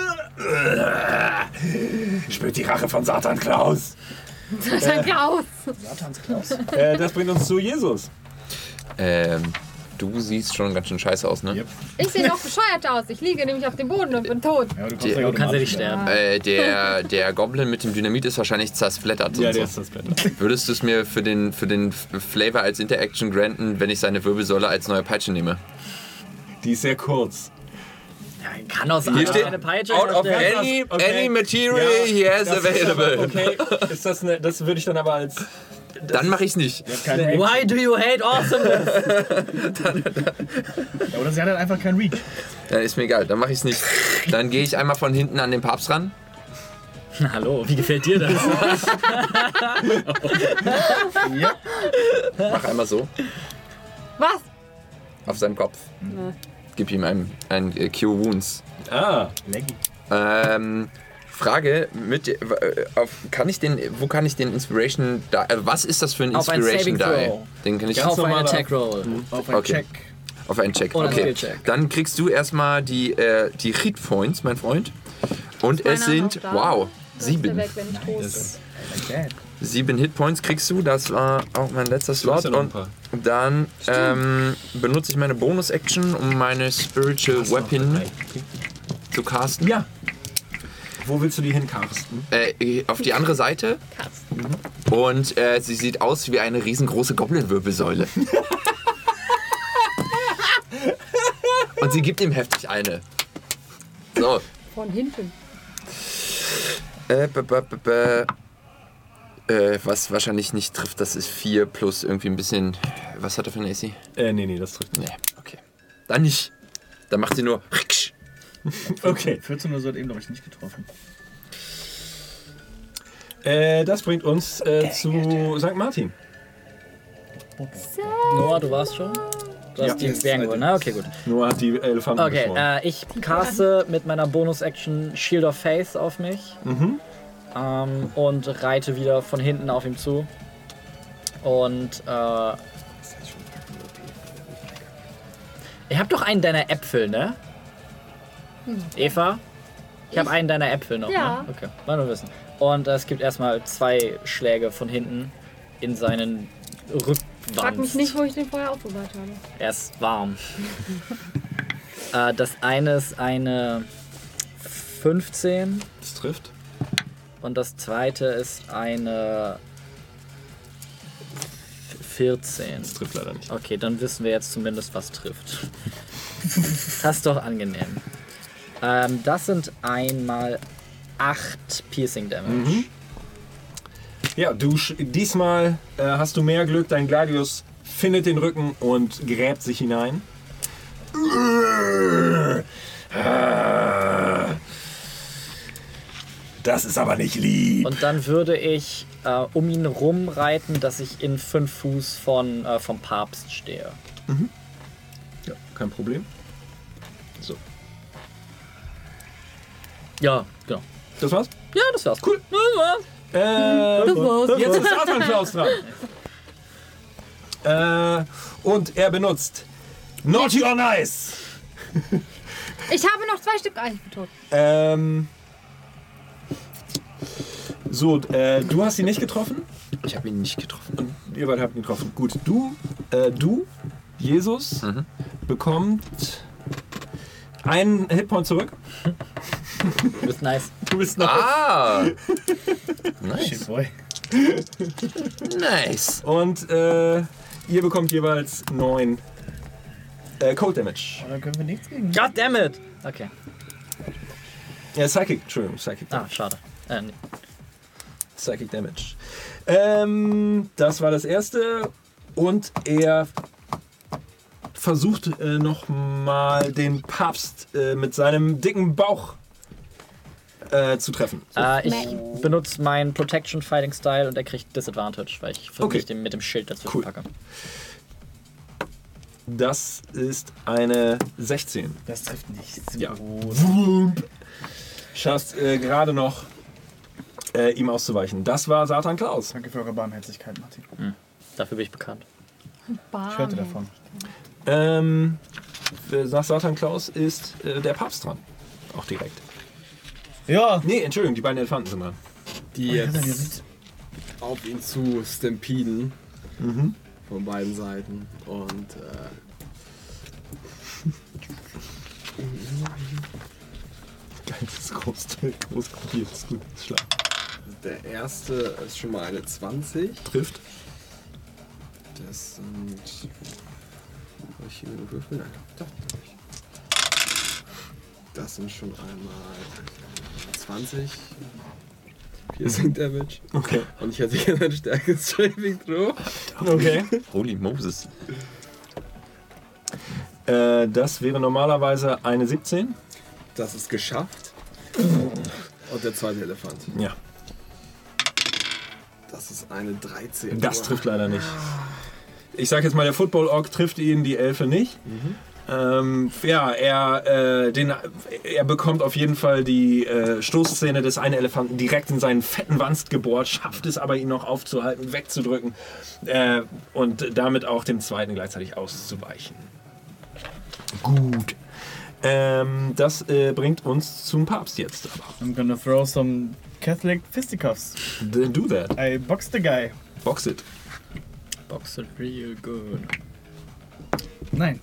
Spürt die Rache von Satan Klaus. Danke aus. Satans Klaus. Äh, das bringt uns zu Jesus. Ähm, du siehst schon ganz schön scheiße aus, ne? Yep. Ich sehe noch bescheuert aus. Ich liege nämlich auf dem Boden und bin tot. Ja, du Die- ja Du kannst ja automatisch nicht sterben. Äh, der, der Goblin mit dem Dynamit ist wahrscheinlich zersplattert. Ja, und der so. ist das Bett. Würdest du es mir für den, für den Flavor als Interaction granten, wenn ich seine Wirbelsäule als neue Peitsche nehme? Die ist sehr kurz. Ja, kann aus Hier steht, eine Peitsche out of herstellen. any, Okay. any material Ja, he has das ist aber- available. Okay, ist das, eine, das würde ich dann aber als... Dann mache ich es nicht. Kein Reach. Why do you hate awesomeness? Ja, oder sie hat halt einfach keinen Reach. Dann ist mir egal, dann mache ich es nicht. Dann gehe ich einmal von hinten an den Papst ran. Na, hallo, wie gefällt dir das? Ja. Mach einmal so Was? auf seinen Kopf. Gib ihm ein, ein äh, Cure Wounds. Ah, Leggy. Ähm, Frage, mit, äh, auf, kann ich den, wo kann ich den Inspiration Die, äh, was ist das für ein Auf ein Inspiration Saving Die? Throw. Den kann ich Ganz Auf einen normaler- Attack Roll. Auf einen Okay. Check. auf einen Check. Oder Okay, Skill-Check. dann kriegst du erstmal die, äh, die Hit Points, mein Freund. Und Ist meiner es sind, noch da? wow, Sonst ist der sieben. weg, wenn ich tot bin. Das okay. Sieben Hitpoints kriegst du, das war auch mein letzter hast Slot. ja noch ein Und paar. dann ähm, benutze ich meine Bonus-Action, um meine Spiritual Weapon zu casten. ja. Wo willst du die hinkarsten? Äh, auf die andere Seite. Und äh, sie sieht aus wie eine riesengroße Goblin-Wirbelsäule. Und sie gibt ihm heftig eine. So. Von hinten. Äh, b -b -b -b äh, was wahrscheinlich nicht trifft, das ist vier plus irgendwie ein bisschen. Was hat er für ein A C? Äh, nee, nee, das trifft nicht. Nee, okay. Dann nicht. Dann macht sie nur. Okay. vierzehn Uhr hat eben, glaube ich, nicht getroffen. Äh, das bringt uns äh, zu Sankt Martin. Noah, du warst schon? Du hast Ja. die Bären geholt, ne? Okay, gut. Noah hat die Elefanten Okay, beschworen. äh, ich caste mit meiner Bonus-Action Shield of Faith auf mich. Mhm. Ähm, und reite wieder von hinten auf ihm zu. Und, äh... Ihr habt doch einen deiner Äpfel, ne? Eva? Ich habe einen deiner Äpfel noch, Ja. ne? Okay, mal nur wissen. Und äh, es gibt erstmal zwei Schläge von hinten in seinen Rückwand. Frag mich nicht, wo ich den vorher aufbewahrt habe. Er ist warm. äh, das eine ist eine fünfzehn Das trifft. und das zweite ist eine vierzehn. Das trifft leider nicht. Okay, dann wissen wir jetzt zumindest, was trifft. Das ist doch angenehm. Ähm, das sind einmal acht Piercing Damage. Mhm. Ja, du sch- diesmal äh, hast du mehr Glück. Dein Gladius findet den Rücken und gräbt sich hinein. Das ist aber nicht lieb. Und dann würde ich äh, um ihn rumreiten, dass ich in fünf Fuß von, äh, vom Papst stehe. Ja, kein Problem. So. Ja, genau. Das war's? Ja, das war's. Cool. Das war's. Äh, Das war's. Jetzt ist Satan Klaus dran. Äh, und er benutzt Naughty or Nice. Ich habe noch zwei Stück. Ah, ich bin tot. Ähm, so, äh, du hast ihn nicht getroffen Ich habe ihn nicht getroffen. und ihr beide habt ihn getroffen. Gut, du, äh, du, Jesus, Mhm. bekommt einen Hitpoint zurück. Du bist nice. Du bist noch. Ah! Nice. Shit, boy. Nice. Und äh, ihr bekommt jeweils neun äh, Cold Damage. Oh, dann können wir nichts gegen. God damn it! Okay. Ja, Psychic, Entschuldigung, Psychic. Ah, schade. Äh, nee. Psychic Damage. Ähm, das war das erste. Und er versucht äh, nochmal den Papst äh, mit seinem dicken Bauch äh, zu treffen. Äh, ich benutze meinen Protection Fighting Style und er kriegt Disadvantage, weil ich Okay. mich dem, mit dem Schild dazwischen Cool. packe. Das ist eine sechzehn. Das trifft nicht. Ja. Groß. Schaffst äh, gerade noch, äh, ihm auszuweichen. Das war Satan Klaus. Danke für eure Barmherzigkeit, Martin. Dafür bin ich bekannt. Ich hörte davon. Ähm, nach Satan Klaus ist äh, der Papst dran. Auch direkt. Ja. Nee, Entschuldigung, die beiden Elefanten sind dran. Die Oh, ja, dann jetzt auf ihn zu stampeden. Mhm. Von beiden Seiten. Und äh, Geil, das ist groß, groß kopiert. Das ist gut. Das ist schlag. der erste ist schon mal eine zwanzig. Trifft. Das sind. Soll ich hier nur würfeln? Nein, doch, doch. Das sind schon einmal zwanzig. Piercing Damage. Okay. Und ich hätte gerne ein stärkeres Saving Throw. Okay. Holy Moses. Äh, das wäre normalerweise eine siebzehn. Das ist geschafft. Und der zweite Elefant. Ja. Das ist eine dreizehn. Das trifft leider nicht. Ich sag jetzt mal, der Football Orc trifft ihn, die Elfe nicht. Mhm. Ähm, ja, er, äh, den, er bekommt auf jeden Fall die äh, Stoßzähne des einen Elefanten direkt in seinen fetten Wanst gebohrt, schafft es aber, ihn noch aufzuhalten, wegzudrücken äh, und damit auch dem zweiten gleichzeitig auszuweichen. Gut. Ähm, das äh, bringt uns zum Papst jetzt. Aber. I'm gonna throw some Catholic fisticuffs. Then do that. I box the guy. Box it. Box it real good. Nein.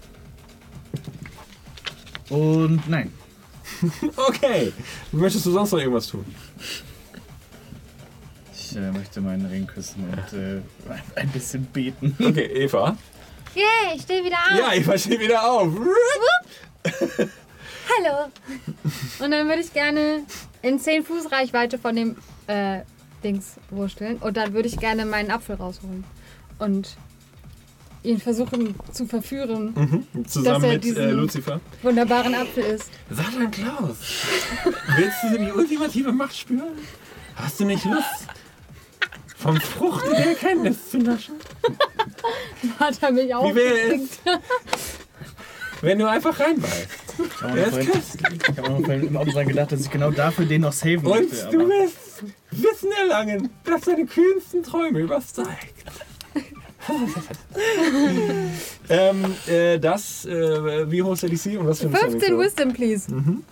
Und nein. Okay. Möchtest du sonst noch irgendwas tun? Ich äh, möchte meinen Ring küssen und äh, ein bisschen beten. Okay, Eva. Yay, ich stehe wieder auf. Ja, Eva steht wieder auf. Hallo. Und dann würde ich gerne in zehn Fuß Reichweite von dem äh, Dings wursteln. Und dann würde ich gerne meinen Apfel rausholen. Und ihn versuchen zu verführen, Mhm. Zusammen dass er mit diesen äh, Lucifer. wunderbaren Apfel isst. Satan Klaus, willst du die ultimative Macht spüren? Hast du nicht Lust, vom Frucht der Erkenntnis zu naschen? Hat er mich Wie auch wäre es, wenn du einfach reinbeißt? Ich habe Er noch ist vorhin, köstlich. ich hab auch noch vorhin im Auto dran gedacht, dass ich genau dafür den noch saven Und möchte. du aber- wirst Wissen erlangen, das deine kühnsten Träume übersteigt. ähm, äh, das, äh, wie hoch ist der D C und was für ein fünfzehn Saving Throw? Wisdom, please.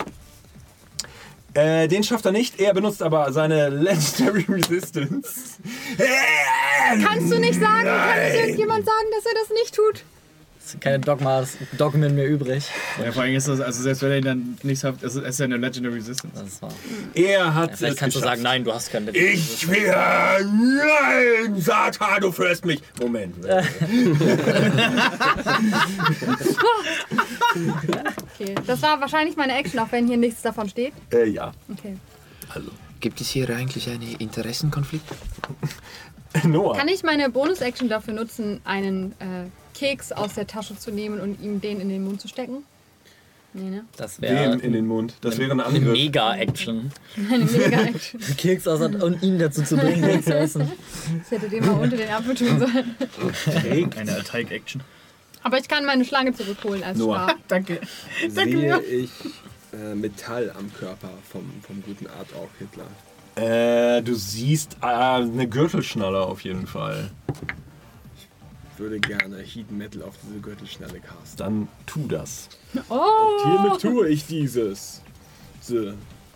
Äh, den schafft er nicht. Er benutzt aber seine Legendary Resistance. Kannst du nicht sagen, kann nicht irgendjemand sagen, dass er das nicht tut? Es sind keine Dogmas, Dogmen mehr übrig. Ja, vor allem ist das, also selbst wenn er ihn dann nicht hat, es ist ja eine Legendary Resistance. Das ist wahr. Er hat Ja, vielleicht es kannst du geschafft. sagen, nein, du hast keine. Ich will. Nein, Satan, du führst mich. Moment. Okay, das war wahrscheinlich meine Action, auch wenn hier nichts davon steht. äh, ja. Okay. Also. Gibt es hier eigentlich einen Interessenkonflikt? Noah. Kann ich meine Bonus-Action dafür nutzen, einen äh, Keks aus der Tasche zu nehmen und ihm den in den Mund zu stecken? Nee, ne? Das wäre Dem in den Mund. Das wäre ein eine Angriff. Mega-Action. Eine Mega-Action. Keks aus und ihn dazu zu bringen, den zu essen. Das hättet ihr mal unter den Apfel tun sollen. Eine Attack-Action. Aber ich kann meine Schlange zurückholen als Noah. Stab. Danke. Sehe ich äh, Metall am Körper vom, vom guten Art auch Hitler. Äh, du siehst äh, eine Gürtelschnalle auf jeden Fall. Ich würde gerne Heat Metal auf diese Gürtelschnalle casten. Dann tu das. Oh! Hiermit tue ich dieses. So.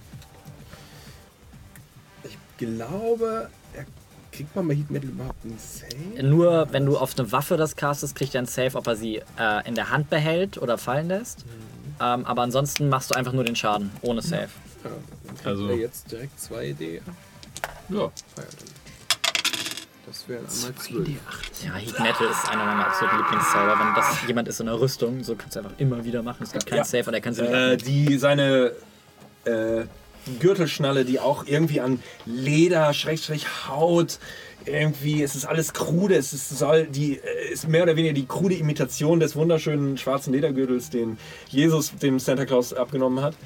Ich glaube, er kriegt man bei Heat Metal überhaupt einen Save? Nur wenn du auf eine Waffe das castest, kriegt er einen Save, ob er sie äh, in der Hand behält oder fallen lässt. Ähm, aber ansonsten machst du einfach nur den Schaden, ohne Save. Ja, dann kriegt Also- er jetzt direkt zwei D. Ja. Ah, ja, dann. Das wären einmal zwölf. Ja, Heat Metal ist einer meiner absoluten Lieblingszauber. Wenn das jemand ist in einer Rüstung, so kannst du einfach immer wieder machen. Es gibt keinen Ja. Save und er kann sie nicht Äh, abnehmen. die, seine äh, Gürtelschnalle, die auch irgendwie an Leder, Schrägstrich Haut, irgendwie, es ist alles krude, es ist, soll die, ist mehr oder weniger die krude Imitation des wunderschönen schwarzen Ledergürtels, den Jesus dem Santa Claus abgenommen hat.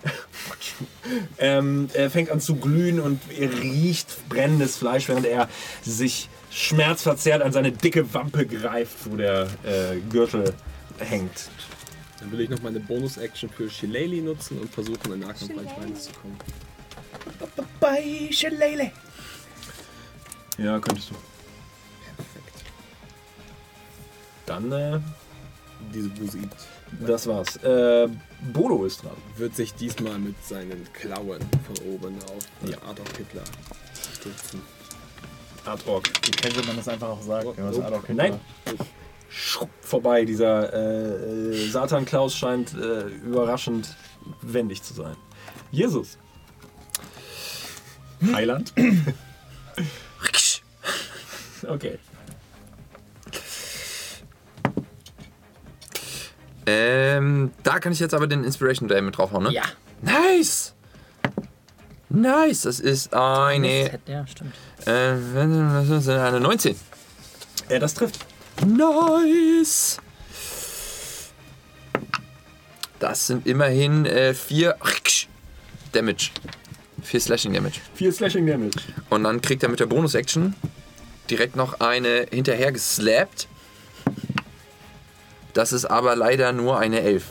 ähm, er fängt an zu glühen und er riecht brennendes Fleisch, während er sich schmerzverzerrt an seine dicke Wampe greift, wo der äh, Gürtel hängt. Dann will ich noch meine Bonus-Action für Shillelagh nutzen und versuchen, in den Nahkampf reinzukommen. Bye, Shillelagh. Ja, könntest du. Perfekt. Dann, äh, Diese Busit das war's. Äh, Bodo ist dran. wird sich diesmal mit seinen Klauen von oben auf Ja. Adolf Hitler stürzen. Adrock. Wie könnte man das einfach auch sagen? Wenn man es Adolf Hitler- Nein. Schrupp, vorbei. Dieser äh, äh, Satan Klaus scheint äh, überraschend wendig zu sein. Jesus. Heiland. Okay. Ähm, da kann ich jetzt aber den Inspiration Day mit draufhauen, ne? Ja. Nice! Nice, das ist eine, Ja, stimmt. äh, eine neunzehn. Äh, das trifft. Nice! Das sind immerhin äh, vier Damage. vier Slashing Damage. Vier Slashing Damage. Und dann kriegt er mit der Bonus-Action direkt noch eine hinterher geslappt. Das ist aber leider nur eine elf.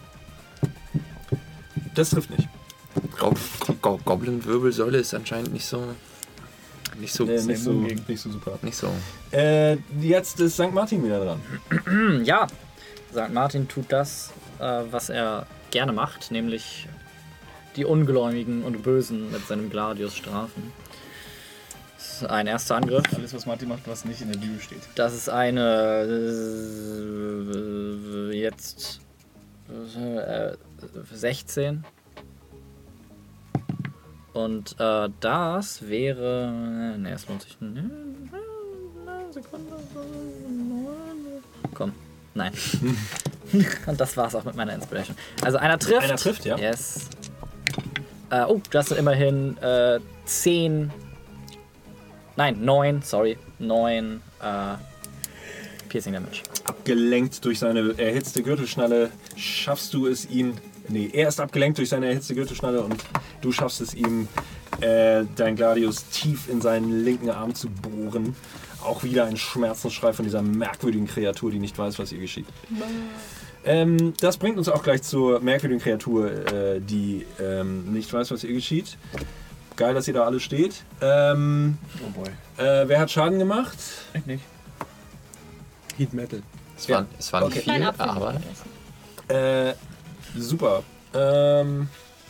Das trifft nicht. Go Go Goblin-Wirbelsäule ist anscheinend nicht so. Nicht so. Äh, nicht, so nicht so super. Nicht so. Äh, jetzt ist Sankt Martin wieder dran. Ja, Sankt Martin tut das, äh, was er gerne macht, nämlich die Ungläubigen und Bösen mit seinem Gladius strafen. Das ist ein erster Angriff. Alles, was Martin macht, was nicht in der Bibel steht. Das ist eine äh, jetzt äh, sechzehn. Und äh, das wäre. Ne, es lohnt sich. Ne, Sekunde. Komm. Nein. Und das war's auch mit meiner Inspiration. Also einer trifft. Einer trifft, ja. Yes. Äh, oh, das sind immerhin äh, zehn. Nein, neun, sorry. neun äh, Piercing Damage. Abgelenkt durch seine erhitzte Gürtelschnalle schaffst du es ihn. Nee, er ist abgelenkt durch seine erhitzte Gürtelschnalle und du schaffst es ihm, äh, dein Gladius tief in seinen linken Arm zu bohren. Auch wieder ein Schmerzensschrei von dieser merkwürdigen Kreatur, die nicht weiß, was ihr geschieht. Ähm, das bringt uns auch gleich zur merkwürdigen Kreatur, äh, die ähm, nicht weiß, was ihr geschieht. Geil, dass ihr da alle steht. Ähm, Oh boy. äh, wer hat Schaden gemacht? Ich nicht. Heat Metal. Es waren, es waren Okay. nicht Kleinen viel, Apfel. aber. Äh, super. Ähm,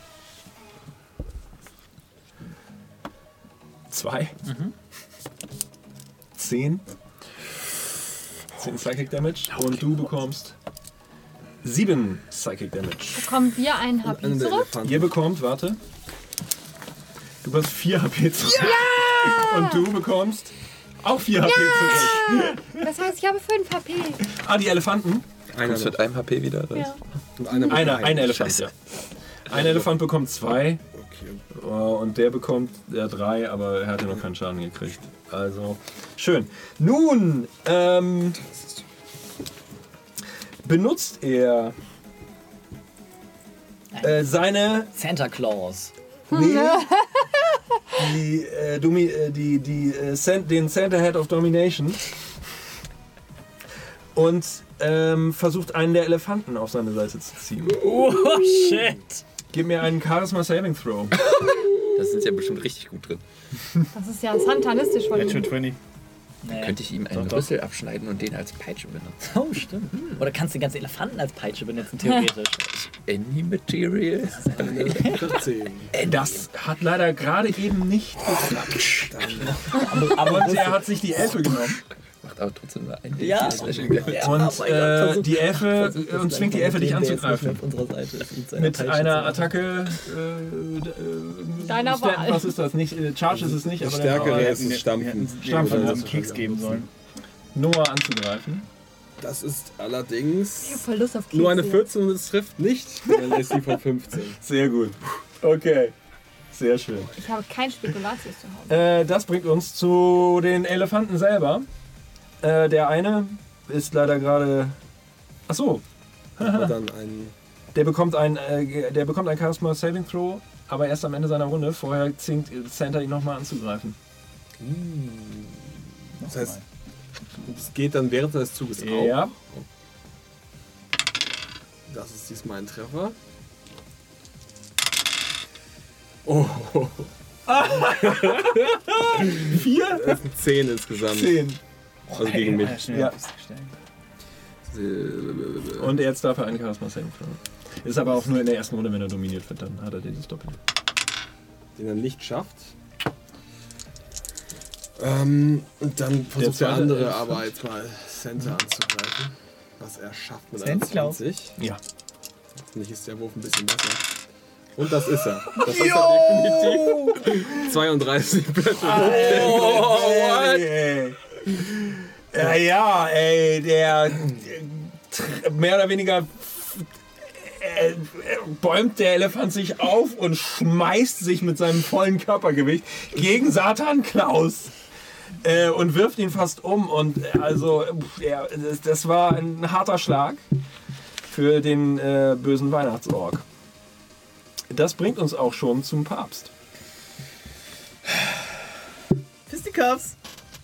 zwei. Zehn. Zehn Psychic Damage. Und du bekommst sieben Psychic Damage. Bekommen wir einen H P Eine der zurück? Elefanten. Ihr bekommt, warte. Du bekommst vier H P zurück. Und du bekommst auch vier H P zurück. Das heißt, ich habe fünf H P. Ah, die Elefanten? Einer Kommst du mit einem H P wieder raus? Ja. und einer mit Einer, drei. ein Elefant, ja. Ein Elefant bekommt zwei. Okay. Oh, und der bekommt ja drei, aber er hat ja noch keinen Schaden gekriegt. Also, schön. Nun, ähm, benutzt er äh, seine, Santa Claus. nee, die, äh, Domi, äh, die, die, äh, San- den Santa Head of Domination und ähm, versucht einen der Elefanten auf seine Seite zu ziehen. Oh shit. Gib mir einen Charisma Saving Throw. Da sind sie ja bestimmt richtig gut drin. Das ist ja santanistisch von Natural ihm. zwanzig. Nee. Könnte ich ihm einen Doch, doch. Rüssel abschneiden und den als Peitsche benutzen? Oh, stimmt. Oder kannst du den ganzen Elefanten als Peitsche benutzen, theoretisch. Any Material? vierzehn. Das hat leider gerade eben nicht geklappt. aber Und er hat sich die Elfe genommen. Macht aber trotzdem nur ein Ja. Slashing Damage. Ja, Und oh mein Gott, äh, versuch- die Elfe versuch das und zwingt die gleich Elfe mal dich mit dem, der jetzt anzugreifen. nicht mehr auf unserer Seite ist, mit seiner Mit Peitsche einer zu- Attacke. Äh, d- äh, Deiner Stand- Wahl. Was ist das? Nicht, äh, Charge ist es nicht, Das aber Stärkere der, ist es Stampfen. Stampfen, Oder ja. einen Keks geben sollen. Noah anzugreifen. Das ist Ich hab allerdings voll Lust auf Kekse. nur eine vierzehn und es trifft nicht. Dann ist sie von fünfzehn. Sehr gut. Okay. Sehr schön. Ich habe kein Spekulatius zu Hause. Äh, das bringt uns zu den Elefanten selber. Äh, der eine ist leider gerade... Ach so. Dann ein Der bekommt ein, äh, der bekommt ein Charisma Saving Throw, aber erst am Ende seiner Runde. Vorher zwingt Santa ihn nochmal anzugreifen. Das heißt, es geht dann während seines Zuges auf. Ja. Das ist diesmal ein Treffer. Oh. Vier? Das sind zehn insgesamt. Zehn. Also gegen mich. Ja. Und jetzt darf er einen Charisma Saving Throw. Ist aber auch nur in der ersten Runde, wenn er dominiert wird, dann hat er dieses Doppel. Den er nicht schafft. Ähm, und dann versucht der, zweite andere Elf. aber jetzt mal Santa anzugreifen. Was er schafft mit einer Sandklaus. zwanzig. Ja. Finde ich, ist der Wurf ein bisschen besser. Und das ist er. Das ist er definitiv. zweiunddreißig Blätter. Oh, what? Ja, ja, ey, der äh, mehr oder weniger äh, bäumt der Elefant sich auf und schmeißt sich mit seinem vollen Körpergewicht gegen Satan Klaus äh, und wirft ihn fast um. Und äh, also, ja, das, das war ein harter Schlag für den äh, bösen Weihnachtsorg. Das bringt uns auch schon zum Papst. Fisticuffs.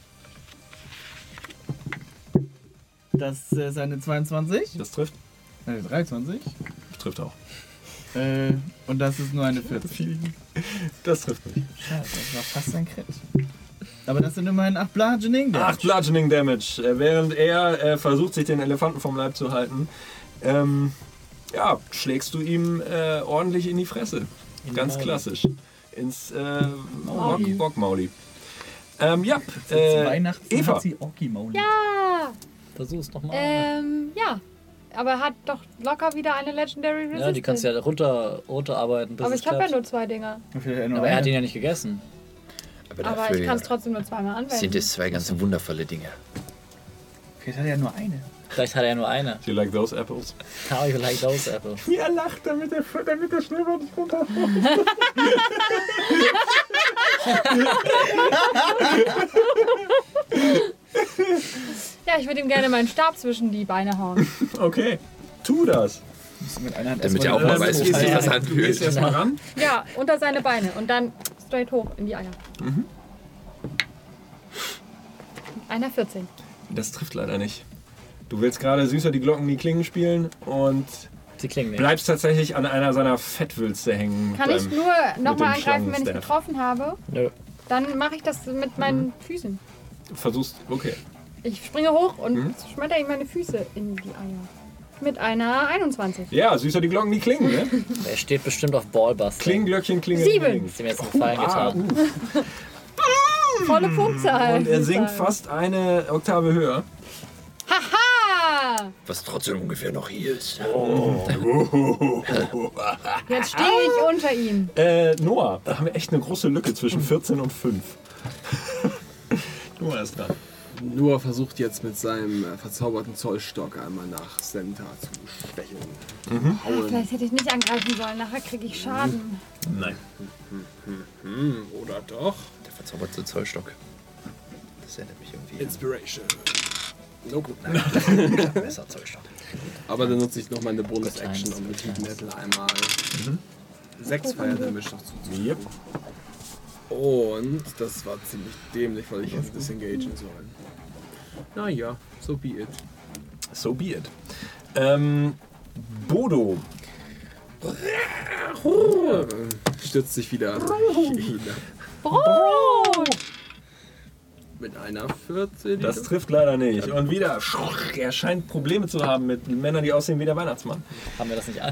Das ist eine zweiundzwanzig. Das trifft. Eine dreiundzwanzig. Das trifft auch. Äh, und das ist nur eine vierzig. Das trifft nicht. Schade, das war fast ein Crit. Aber das sind immerhin acht Bludgeoning Damage. acht Bludgeoning Damage. Äh, Während er äh, versucht, sich den Elefanten vom Leib zu halten, ähm, ja, schlägst du ihm äh, ordentlich in die Fresse. In Ganz Mauli. klassisch. Ins äh, Mauli. Rock, Rockmauli. Ähm, ja, Zu äh, Weihnachten Eva. hat sie Orki-Mauli. Ja! Versuch's nochmal. Ähm, ja. Aber er hat doch locker wieder eine Legendary Resistance. ja, die kannst du ja runter, runterarbeiten, bis Aber es ich habe ja klappt. nur zwei Dinger. Aber er hat ihn ja nicht gegessen. Aber, Aber dafür ich kann es trotzdem nur zweimal anwenden. sind es zwei ganz wundervolle Dinge. Vielleicht hat er ja nur eine. Vielleicht hat er ja nur eine. Do you like those apples? How you like those apples? Wie er lacht, damit der, damit der Schnurrbart nicht runterfällt. Ja, ich würde ihm gerne meinen Stab zwischen die Beine hauen. Okay, tu das. Mit einer Hand Damit er erstmal- auch mal weiß, wie sich das Du gehst anfühlt. erstmal ran. Ja, unter seine Beine und dann straight hoch in die Eier. Mhm. Einer vierzehn. Das trifft leider nicht. Du willst gerade süßer die Glocken, die Klingen spielen und Sie klingen nicht. bleibst tatsächlich an einer seiner Fettwülste hängen. Kann ich beim- nur nochmal dem angreifen, wenn ich Schlangenstaff. getroffen habe? Nö. Dann mache ich das mit meinen Füßen. Versuchst, okay. Ich springe hoch und Mhm. schmetter ihm meine Füße in die Eier. Mit einer einundzwanzig. Ja, süßer die Glocken, die klingen, ne? Er steht bestimmt auf Ballbuster. Kling, Glöckchen, klingen. Sieben. klingen. Ist ihm jetzt einen Gefallen Ah, getan. uh. Volle Punktzahl. Und er würde ich sinkt sagen. fast eine Oktave höher. Haha! Was trotzdem ungefähr noch hier ist. Jetzt stehe ich unter ihm. Äh, Noah, da haben wir echt eine große Lücke zwischen vierzehn und fünf. Noah ist dran. Noah versucht jetzt mit seinem äh, verzauberten Zollstock einmal nach Senta zu stecheln. Mhm. Hauen. Vielleicht hätte ich nicht angreifen sollen. Nachher kriege ich Schaden. Nein. Hm, oder doch? Der verzauberte Zollstock. Das erinnert mich irgendwie Inspiration. Nope. an besser Zollstock. Aber dann nutze ich noch meine Bonus-Action, um mit Heat Metal einmal sechs Fire Damage noch zuzufügen. Yep. Und das war ziemlich dämlich, weil ich hätte disengagen sollen. Naja, so be it. So be it. Ähm, Bodo. Stürzt sich wieder hin. Brot! Mit einer vierzehn. Das trifft leider nicht. Und wieder, er scheint Probleme zu haben mit Männern, die aussehen wie der Weihnachtsmann. Haben wir das nicht alle?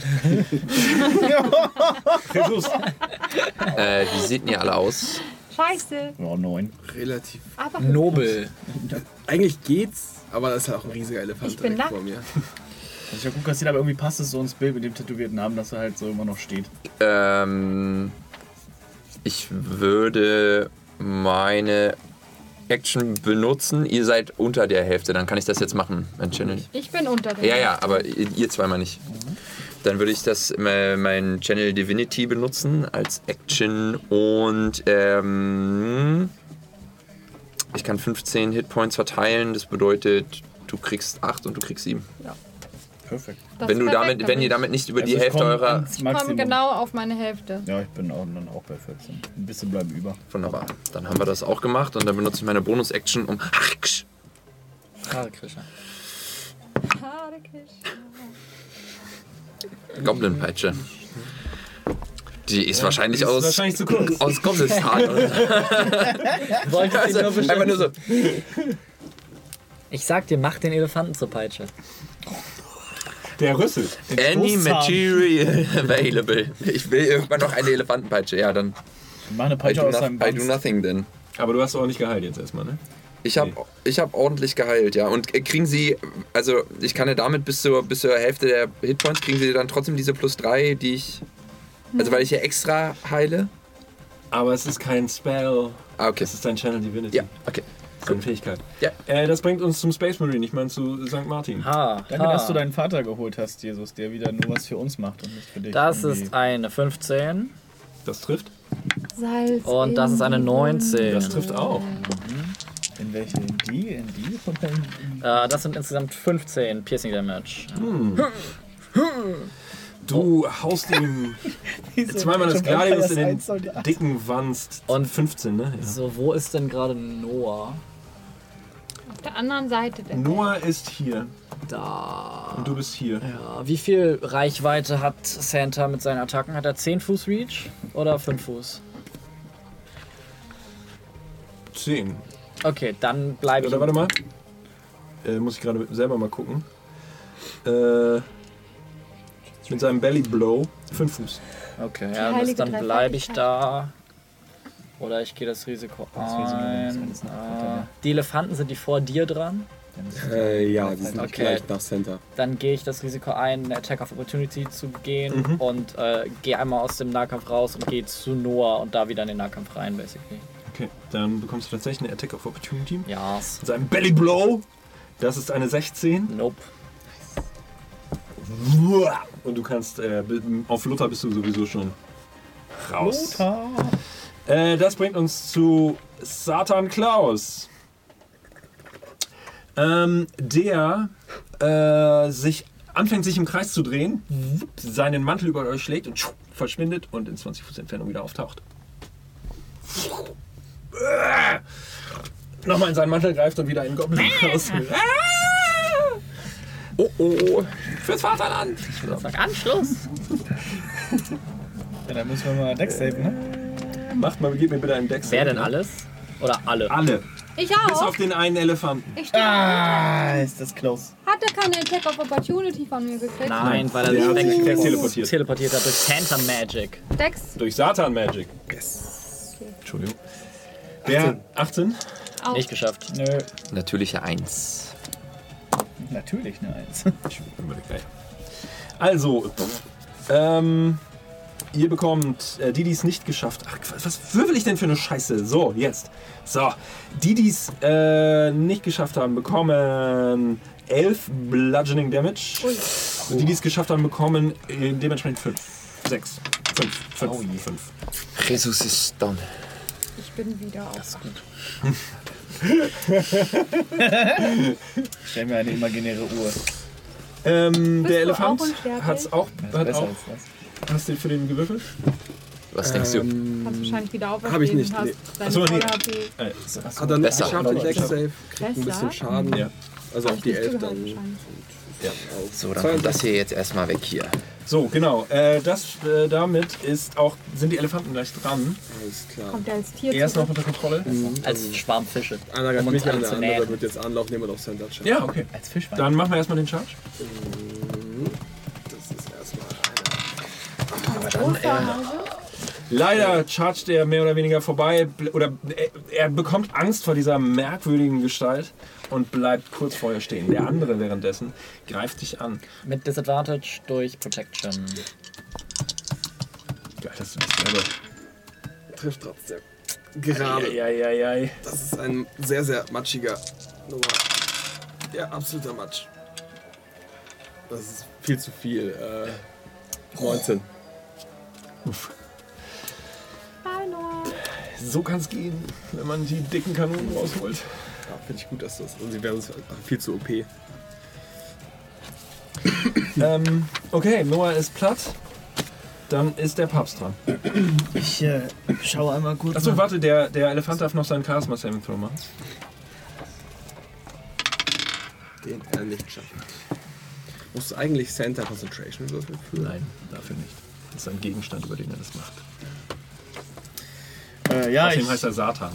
Versuch's. Äh, wie sieht denn ihr alle aus? Scheiße. Oh, neun. Relativ. Aber Nobel. Eigentlich geht's, aber da ist ja auch ein riesiger Elefant Ich bin direkt nackt. vor mir. Also ich hab gut kassiert, aber irgendwie passt es so ins Bild mit dem tätowierten Namen, dass er halt so immer noch steht. Ähm, ich würde meine Action benutzen. Ihr seid unter der Hälfte, dann kann ich das jetzt machen. Mein Channel. ich bin unter dem. Ja, ja, aber ihr ihr zweimal nicht. Dann würde ich das äh, mein Channel Divinity benutzen als Action und ähm, ich kann fünfzehn Hitpoints verteilen. Das bedeutet, du kriegst acht und du kriegst sieben. Ja. Perfekt. Das Wenn, ist du perfekt, damit, wenn ihr dann damit nicht über Also die ich Hälfte komm eurer... ans Ich komme Maximum. genau auf meine Hälfte. Ja, ich bin auch, dann auch bei vierzehn. Ein bisschen bleiben über. Wunderbar. Dann haben wir das auch gemacht und dann benutze ich meine Bonus-Action um... Hare Krishna. Hare Krishna. Goblin-Peitsche. Die ist wahrscheinlich ist aus, wahrscheinlich zu kurz. aus Goblin-Stan. Wollte Also, sie nur bestimmt. einfach nur so. Ich sag dir, mach den Elefanten zur Peitsche. Der Rüssel. Any Stoßzahn. material available. Ich will irgendwann noch eine Elefantenpeitsche. Ja, dann Mach eine I Peitsche do, aus no, seinem I do Wanst. nothing then. Aber du hast auch nicht geheilt jetzt erstmal, ne? Ich habe Nee. ich hab ordentlich geheilt, ja. Und äh, kriegen Sie, also ich kann ja damit bis zur, bis zur Hälfte der Hitpoints, kriegen Sie dann trotzdem diese plus drei, die ich, also weil ich ja extra heile. Aber es ist kein Spell. Ah, okay. Es ist dein Channel Divinity. Ja, okay. Das ist eine Fähigkeit. Ja. Äh, das bringt uns zum Space Marine, ich meine zu Sankt Martin. Ha, Danke, ha. dass du deinen Vater geholt hast, Jesus, der wieder nur was für uns macht und nicht für dich. Das Irgendwie. ist eine fünfzehn Das trifft. Salz. und das ist eine neunzehn. Das trifft auch. In welche? In die? In die? Oder in Äh, das sind insgesamt fünfzehn Piercing Damage. Du haust ihm zweimal das Gladius in den dicken Wanst. Und- fünfzehn, ne? Ja. So, wo ist denn gerade Noah? Auf der anderen Seite der Noah ist hier Da. und du bist hier. Ja, wie viel Reichweite hat Santa mit seinen Attacken? Hat er zehn Fuß Reach oder fünf Fuß? zehn. Okay, dann bleibe ich. Oder warte mal. Äh, muss ich gerade selber mal gucken. Äh, mit seinem Belly Blow fünf Fuß. Okay, Die ja, das, heilige dann bleibe ich Dreifaltigkeit. da. Oder ich gehe das Risiko Das Risiko, das ein. ist alles nach Äh, Vorteil. die Elefanten, sind die vor dir dran? Äh, ja, die sind Okay. gleich nach Center. Dann gehe ich das Risiko ein, eine Attack of Opportunity zu gehen Mhm. und äh, gehe einmal aus dem Nahkampf raus und gehe zu Noah und da wieder in den Nahkampf rein, basically. Okay, dann bekommst du tatsächlich eine Attack of Opportunity. Ja, Mit seinem Belly Blow. Das ist eine sechzehn. nope. Und du kannst, äh, auf Luther bist du sowieso schon raus. Lothar. Äh, das bringt uns zu Satan Klaus. Ähm, der äh, sich anfängt, sich im Kreis zu drehen, seinen Mantel über euch schlägt und verschwindet und in zwanzig Fuß Entfernung wieder auftaucht. Nochmal in seinen Mantel greift und wieder einen Goblin raus. Oh oh. Fürs Vaterland! Sag Anschluss! Ja, dann müssen wir mal Dex saven, ne? Macht mal, gib mir bitte einen Dex. Wer denn alles? Oder alle? Alle. Ich Bis auch. auf den einen Elefanten. Ich stehe. Ah, ist das close. Hat er keine Attack of Opportunity von mir gekriegt? Nein, weil er Der sich hat sich weg- weg teleportiert. teleportiert hat durch Santa Magic. Dex. Durch Satan Magic. Yes. Entschuldigung. Der achtzehn. Auch. Nicht geschafft. Nö, Natürliche eins. natürlich eine Eins. Also, ähm, ihr bekommt, äh, die, die es nicht geschafft. Ach, was, was würfel ich denn für eine Scheiße? So, jetzt. So, die, die es äh, nicht geschafft haben, bekommen elf Bludgeoning Damage. Ui. Und die, die es geschafft haben, bekommen äh, dementsprechend fünf. sechs. fünf. fünf. Oh je. fünf. Jesus ist down. Ich bin wieder auf. Stell mir eine imaginäre Uhr. Ähm, Bist der du Elefant auch unsterblich? hat's auch. Das ist Hat besser auch als das. hast du für den gewürfelt? Was denkst du? Kannst wahrscheinlich wieder aufstehen. Hab ich nicht, Hast nee. deine Achso, nee. volle H P. Äh, Hat er nicht Besser. geschafft, den Deck Save, kriegt ein Besser? bisschen Schaden. Ja. Also auf die Nicht elf zugehört dann. wahrscheinlich. So, dann kommt das hier jetzt erstmal weg hier. So, genau. Äh, das, äh, damit ist auch, sind die Elefanten gleich dran. Alles klar. Kommt er als Tier Er ist noch zurück? unter Kontrolle. Als Schwarm Fische. Einer greift Um uns mich an, alle der zu andere nähen. wird jetzt Anlauf nehmen und auf Center checken. Ja, okay. Als Fischwein. Dann machen wir erstmal den Charge. Das ist erstmal einer. Großer Hase? Leider chargt er mehr oder weniger vorbei bl- oder er, er bekommt Angst vor dieser merkwürdigen Gestalt und bleibt kurz vor ihr stehen. Der andere währenddessen greift dich an. Mit Disadvantage durch Protection. Geil, das ist dasselbe. Trifft trotzdem. Gerade. Ja, ja, ja, ja. Das ist ein sehr, sehr matschiger Nummer. Ja, absoluter Matsch. Das ist viel zu viel. Äh, neunzehn. Uff. Hallo. So kann es gehen, wenn man die dicken Kanonen rausholt. Ja, finde ich gut, dass das. Und sie werden uns viel zu O P. ähm, okay, Noah ist platt. Dann ist der Papst dran. Ich äh, schaue einmal kurz. Achso, nach. warte, der, der Elefant darf noch seinen Charisma Saving Throw machen. Den er nicht schafft. Musst du eigentlich Center Concentration würfeln für? Nein, dafür nicht. Das ist ein Gegenstand, über den er das macht. Äh, ja, Außerdem ich, heißt er Satan.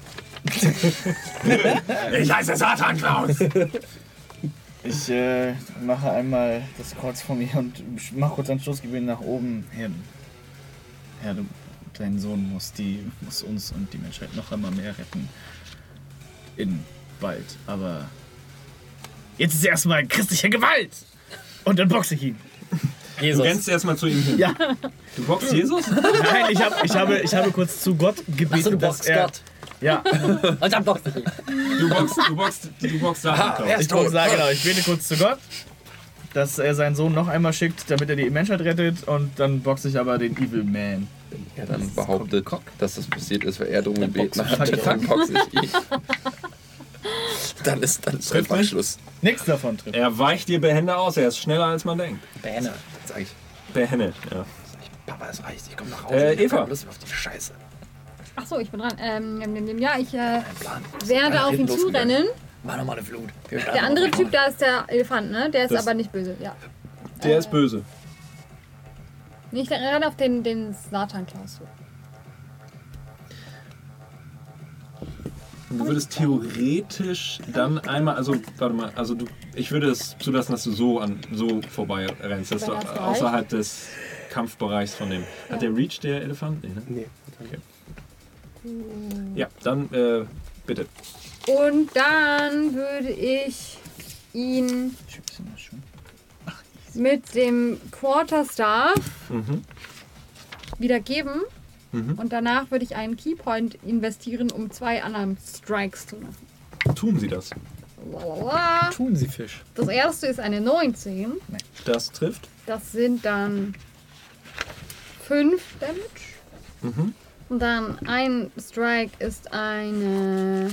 Ich heiße Satan, Klaus! ich äh, mache einmal das Kreuz von mir und mache kurz ein Stoßgebet nach oben hin. Herr, du, dein Sohn muss, die, muss uns und die Menschheit noch einmal mehr retten. In bald. Aber jetzt ist erstmal christliche Gewalt! Und dann boxe ich ihn. Du Jesus. rennst erstmal zu ihm hin. Ja. Du boxst Jesus? Nein, ich, hab, ich, habe, ich habe kurz zu Gott gebeten, Achso, du dass boxst er... Gott. Ja, Und dann boxt ich ihn. Du boxst, du boxst, du boxst Satan, Klaus. ich wollte sagen, genau, ich bete kurz zu Gott, dass er seinen Sohn noch einmal schickt, damit er die Menschheit rettet, und dann boxe ich aber den Evil Man. Er dann behauptet, dass das passiert ist, weil er drum Dann gebeten boxt hat, du dann boxe ich ihn. Dann ist dann ist Trifft einfach mich? Schluss. Nichts davon trifft. Er weicht dir behende aus, er ist schneller als man denkt. Bähne. Sag ich, Behende, ja. sag ich, Papa, es reicht, ich komm nach Hause. Äh, ich hab Eva. keine Lust mehr auf die Scheiße. Achso, ich bin dran. Ähm, nimm, nimm, nimm. Ja, ich äh, Plan. werde Alle auf ihn reden losgegangen. zurennen. Mach nochmal eine Flut. Wir starten Der andere noch Typ, mal. da ist der Elefant, ne? Der ist Das- aber nicht böse, ja. Der ist böse. Nee, ich renne auf den, den Satan-Klaus zu. Du würdest theoretisch dann einmal, also warte mal, also du, ich würde es zulassen, dass du so an so vorbei rennst, dass du Wenn das reicht. außerhalb des Kampfbereichs von dem. Hat der Reach der Elefant? Nee, ne? Nee. Okay. Ja, dann äh, bitte. Und dann würde ich ihn mit dem Quarterstaff Mhm. wieder geben. Mhm. Und danach würde ich einen Keypoint investieren, um zwei anderen Strikes zu machen. Tun sie das. Lalala. Tun sie Fisch. Das erste ist eine neunzehn. Das trifft. Das sind dann fünf Damage. Mhm. Und dann ein Strike ist eine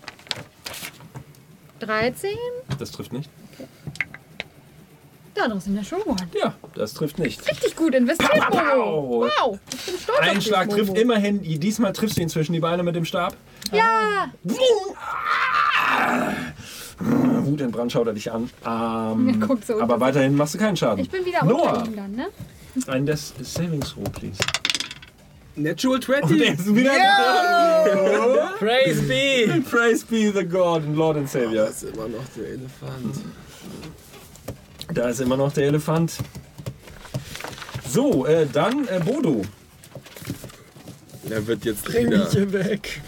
dreizehn. Das trifft nicht. Ja, das sind ja schon geworden. Ja, das trifft nicht. Richtig gut investiert, Pow, pow, Momo. pow. Wow, ich bin stolz auf Ein dich, Schlag Momo. trifft immerhin. Diesmal triffst du ihn zwischen die Beine mit dem Stab. Ja, Wut in Brand schaut er dich an. Ähm, Guckt so aber unter- weiterhin machst du keinen Schaden. ich bin wieder Noah, unter ihm dann, ne? ein Des Saving Throw, please. Natural Und der zwanzig! ist wieder Praise be! Praise be the God and Lord and Savior. Das ist immer noch der Elefant. Da ist immer noch der Elefant. So, äh, dann äh, Bodo. Er wird jetzt wieder... weg.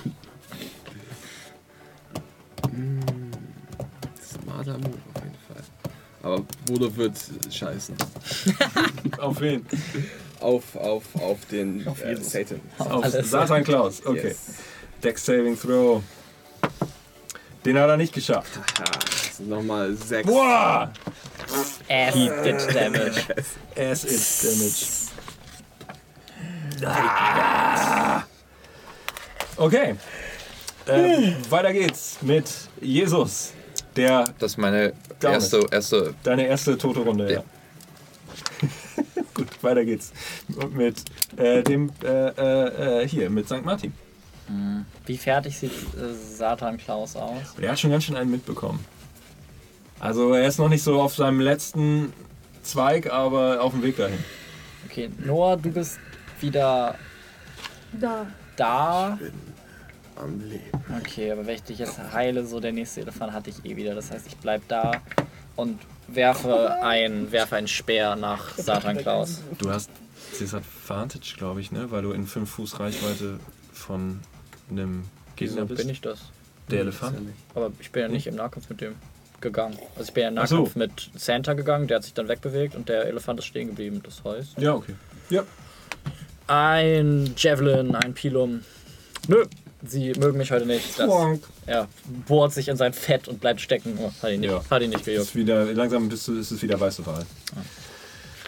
Smarter Move auf jeden Fall. Aber Bodo wird scheißen. Auf wen? Auf, auf, auf den Auf äh, Jesus. Satan. Auf Alles. Satan Klaus. Okay. Yes. Dex Saving Throw. Den hat er nicht geschafft. Haha, das sind nochmal sechs. Boah! Ass did damage. As is Damage. Ah! Okay. Ähm, weiter geht's mit Jesus. Der, Das ist meine Daumen. erste, erste deine erste tote Runde, ja. Ja. Gut, weiter geht's. Mit äh, dem, äh, äh, äh, hier, mit Sankt Martin. Wie fertig sieht äh, Satan Klaus aus? Der hat schon ganz schön einen mitbekommen. Also er ist noch nicht so auf seinem letzten Zweig, aber auf dem Weg dahin. Okay, Noah, du bist wieder Da. Ich da. bin am Leben. Okay, aber wenn ich dich jetzt heile, so der nächste Elefant hatte ich eh wieder. Das heißt, ich bleib da und werfe ein, werfe einen Speer nach Satan Klaus. Du hast Disadvantage, glaube ich, ne? Weil du in fünf Fuß Reichweite von einem Gegner Wieso bist. bin ich das? Der Elefant? Aber ich bin ja nicht im Nahkampf mit dem gegangen. Also ich bin ja im Ach so. Nahkampf mit Santa gegangen, der hat sich dann wegbewegt und der Elefant ist stehen geblieben. Das heißt, Ja, okay. Ja. ein Javelin, ein Pilum. Nö, sie mögen mich heute nicht. Das, Bonk. er bohrt sich in sein Fett und bleibt stecken. Oh, hat ihn nicht, Ja. hat ihn nicht gejuckt. Ist wieder, langsam bist du, ist es wieder weiße Wahl.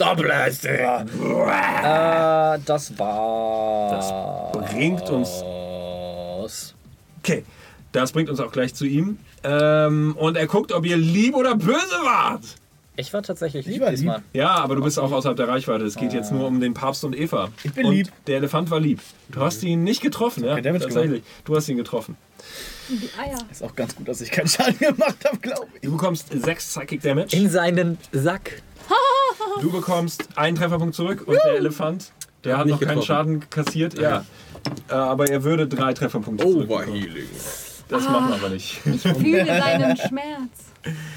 Starblaster. äh, das war... Das bringt uns... Okay, das bringt uns auch gleich zu ihm. Ähm, und er guckt, ob ihr lieb oder böse wart. Ich war tatsächlich lieb Ich war diesmal. lieb. Ja, aber du bist auch außerhalb der Reichweite. Es geht jetzt nur um den Papst und Eva. Ich bin und lieb. Der Elefant war lieb. Du hast ihn nicht getroffen, ja? kein Damage Tatsächlich. Du hast ihn getroffen. Die Eier. Ist auch ganz gut, dass ich keinen Schaden gemacht habe, glaube ich. Du bekommst sechs Psychic Damage. In seinen Sack. Du bekommst einen Trefferpunkt zurück und der Elefant, der hat nicht noch keinen getroffen. Schaden kassiert. Ja. Äh, aber er würde drei Trefferpunkte zurückbekommen. Overhealing. Das machen wir aber nicht. Fühle seinen Schmerz.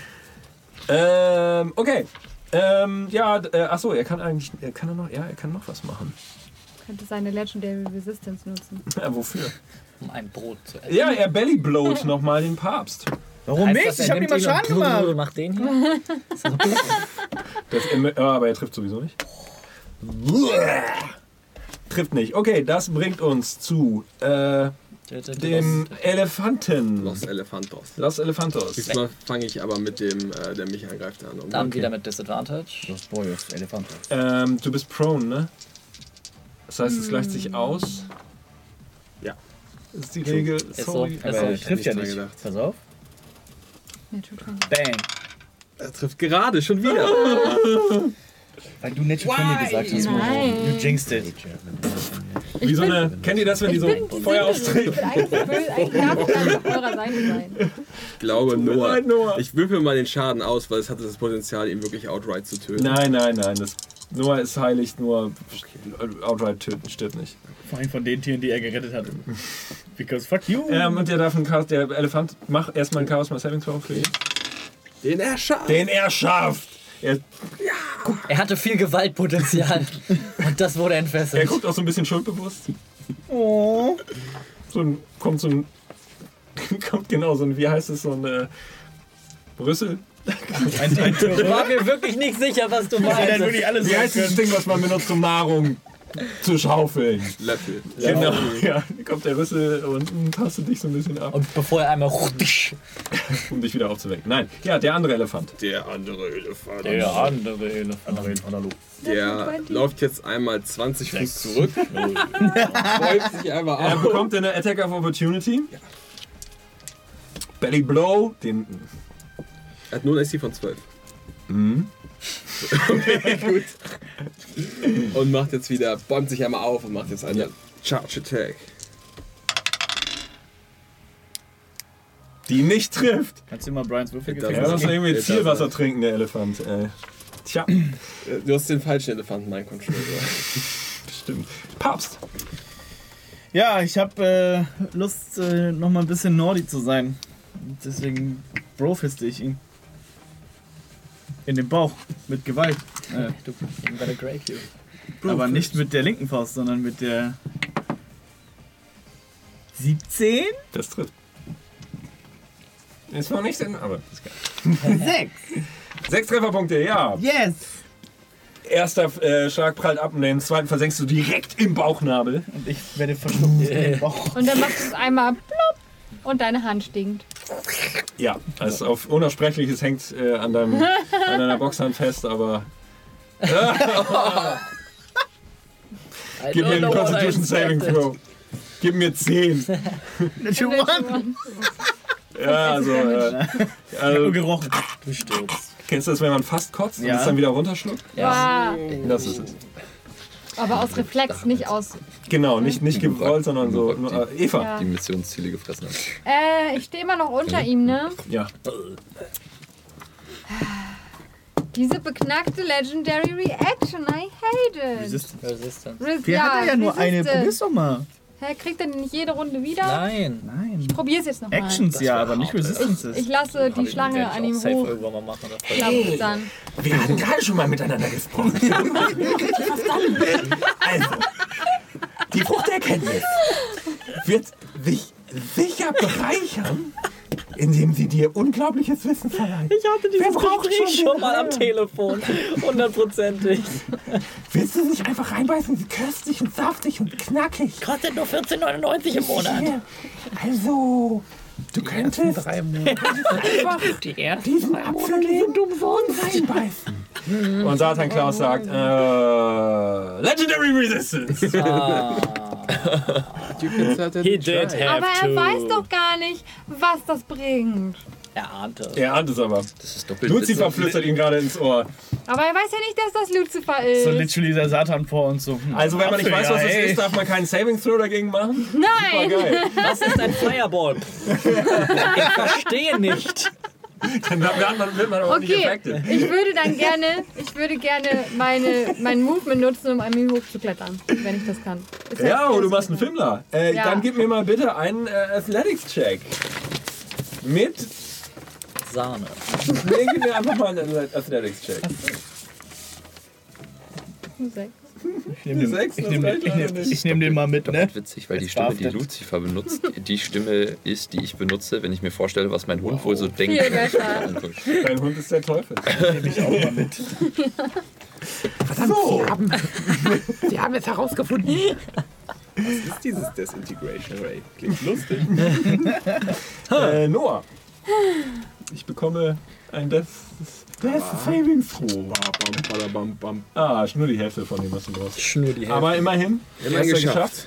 ähm, okay. Ähm, ja, äh, achso, er kann eigentlich, er kann er noch, ja, er kann noch was machen. Könnte seine Legendary Resistance nutzen. Ja, wofür? Um ein Brot zu essen. Ja, er bellyblowt nochmal den Papst. Warum Heißt nicht? das, er Ich habe nimmt ihm mal ihn Schaden und gemacht. macht den hier? Das, ja, aber er trifft sowieso nicht. Trifft nicht. Okay, das bringt uns zu äh, dem Elefanten. Los Elefantos. Los Elefantos. Diesmal fange ich aber mit dem, äh, der mich angreift, an. Um Dann wieder mit Disadvantage. Das Boy ist Elefant. Ähm, du bist prone, ne? Das heißt, es gleicht sich aus. Ja. Das ist die Regel. so. Sorry. Ist Aber so. er trifft ja Nicht nicht. dran gedacht. Pass auf. Natural zwanzig. Bang. Er trifft gerade, schon wieder. Weil du Natural zwanzig gesagt hast. Nein. Du jinxed it. Wie so eine. Kennt ihr das, wenn die so Feuer Ich austreten? will eigentlich, will, eigentlich darf ich gar nicht auf eurer Seite sein. Ich glaube, mir Noah. leid, Noah. Ich würfel mal den Schaden aus, weil es hatte das Potenzial, ihn wirklich outright zu töten. Nein, nein, nein. Das, Noah ist heilig, nur outright töten stirbt nicht. Vor allem von den Tieren, die er gerettet hat. Because fuck you. Ähm, und der darf einen Chaos, der Elefant, mach erstmal einen Chaos mal Saving Throw für ihn. Den er schafft. Den er schafft! Er, Er hatte viel Gewaltpotenzial. Und das wurde er entfesselt. guckt auch so ein bisschen schuldbewusst. Oh. So ein, kommt so ein. Kommt genau so ein, wie heißt es, so ein äh, Brüssel? Ein, ein Ich Tier. war mir wirklich nicht sicher, was du Die dann meinst. wirklich alles Wie sein heißt dieses können. Ding, was man benutzt, um Nahrung zu schaufeln? Löffel. Genau, ja. Da kommt der Rüssel und tastet dich so ein bisschen ab, Und bevor er einmal rutsch. um dich wieder aufzuwecken. Nein, ja, der andere Elefant. Der andere Elefant. andere Elefant. Hallo. Der läuft jetzt einmal zwanzig Fuß zurück. Beugt sich einmal Er auf. bekommt eine Attack of Opportunity. Belly Blow, den. Er hat nur ein A C von zwölf. Mhm. Okay, gut. Und macht jetzt wieder, bäumt sich einmal auf und macht jetzt eine Charge Attack. Die nicht trifft. Kannst du mal Brians Würfel Das Ja, ist das ist irgendwie Jetzt Zielwasser aber- trinken, der Elefant. Äh, tja, Du hast den falschen Elefanten, mein Controller. stimmt. Papst. Ja, ich habe äh, Lust, äh, noch mal ein bisschen Nordi zu sein. Deswegen brofiste ich ihn. In den Bauch. Mit Gewalt. Äh, Du I'm gonna grape you. aber nicht mit der linken Faust, sondern mit der siebzehn? Das trifft. Ist noch nicht in, aber ist geil. sechs. Sechs Trefferpunkte, ja. Yes! Erster äh, Schlag prallt ab und den zweiten versenkst du direkt im Bauchnabel. Und ich werde verschluckt in den Bauch. Und dann machst du es einmal plopp und deine Hand stinkt. Ja, also auf Unaussprechliches hängt äh, an, deinem, an deiner Boxhand fest, aber gib mir einen Constitution Saving Throw. Gib mir zehn. Ja, also, äh, Nur also gerochen. Du stirbst. kennst du das, wenn man fast kotzt und Ja. es dann wieder runterschluckt? Ja. Wow. Das ist es. Aber aus Reflex, nicht aus. Genau, nicht, nicht gewollt, sondern so. Nur, äh, Eva. Ja. Die Missionsziele gefressen hat. Äh, ich stehe immer noch unter ihm, ne? Ja. Diese beknackte Legendary Reaction, I hate it. Resist- Resistance. Res Wer hat ja nur eine? Resistance. Probier's doch mal. Hä, kriegt er denn nicht jede Runde wieder? Nein. Nein. Probier's jetzt nochmal. Actions ja, wär aber nicht hart. Resistances. Ich lasse die Schlange an ihm Safe hoch. irgendwann mal machen. Das Klappt dann. Wir hatten gerade schon mal miteinander gesprochen. Also, die Frucht der Erkenntnis wird sich sicher bereichern, indem sie dir unglaubliches Wissen verleiht. Ich hatte Wer dieses braucht Gespräch schon schon mal am Telefon. Hundertprozentig. Willst du nicht einfach reinbeißen? Sie köstlich und saftig und knackig. Kostet nur vierzehn neunundneunzig im Monat. Hier. Also, du könntest Drei Monate. einfach Die ersten diesen drei Apfel Monate sind nehmen und umsonst. reinbeißen. Und Satan Klaus sagt, äh, Legendary Resistance. Ah. You can start at He the did try. have Aber to. er weiß doch gar nicht, was das bringt. Er ahnt es. Er ahnt es aber. Das ist doppelt. Lucifer flüstert ihm gerade ins Ohr. Aber er weiß ja nicht, dass das Lucifer ist. So literally der Satan vor uns so. hm, Also wenn man nicht weiß, was ja, es ey. ist, darf man keinen Saving Throw dagegen machen? Nein! Super geil. Was ist ein Fireball? Ich verstehe nicht. Dann wird man, wird man aber nicht Okay, affected. ich würde dann gerne, ich würde gerne meine, mein Movement nutzen, um an mir hochzuklettern, wenn ich das kann. Ist Ja, halt- oh, du machst einen Fimmler. Äh, Ja. Dann gib mir mal bitte einen äh, Athletics-Check. Mit. Sahne. Nee, gib mir einfach mal einen Athletics-Check. Sechs. Ich nehme den, Sechs, ich das nehm, reicht ich leider nehm, nicht. ich nehm den mal mit, ne? Witzig, weil die Das Stimme, darf die das. Lucifer benutzt, die Stimme ist, die ich benutze, wenn ich mir vorstelle, was mein Hund wohl so denkt. Viel besser. Dein Hund ist der Teufel. Nehme ich auch mal mit. So. Sie haben es herausgefunden. Was ist dieses Disintegration Ray? Klingt lustig. äh, Noah. Ich bekomme ein Death, Death Saving Throw. Bam, bam. Ah, ist nur die Hälfte von dem, was du brauchst. Schnur die Hälfte. Aber immerhin. Immerhin erster geschafft.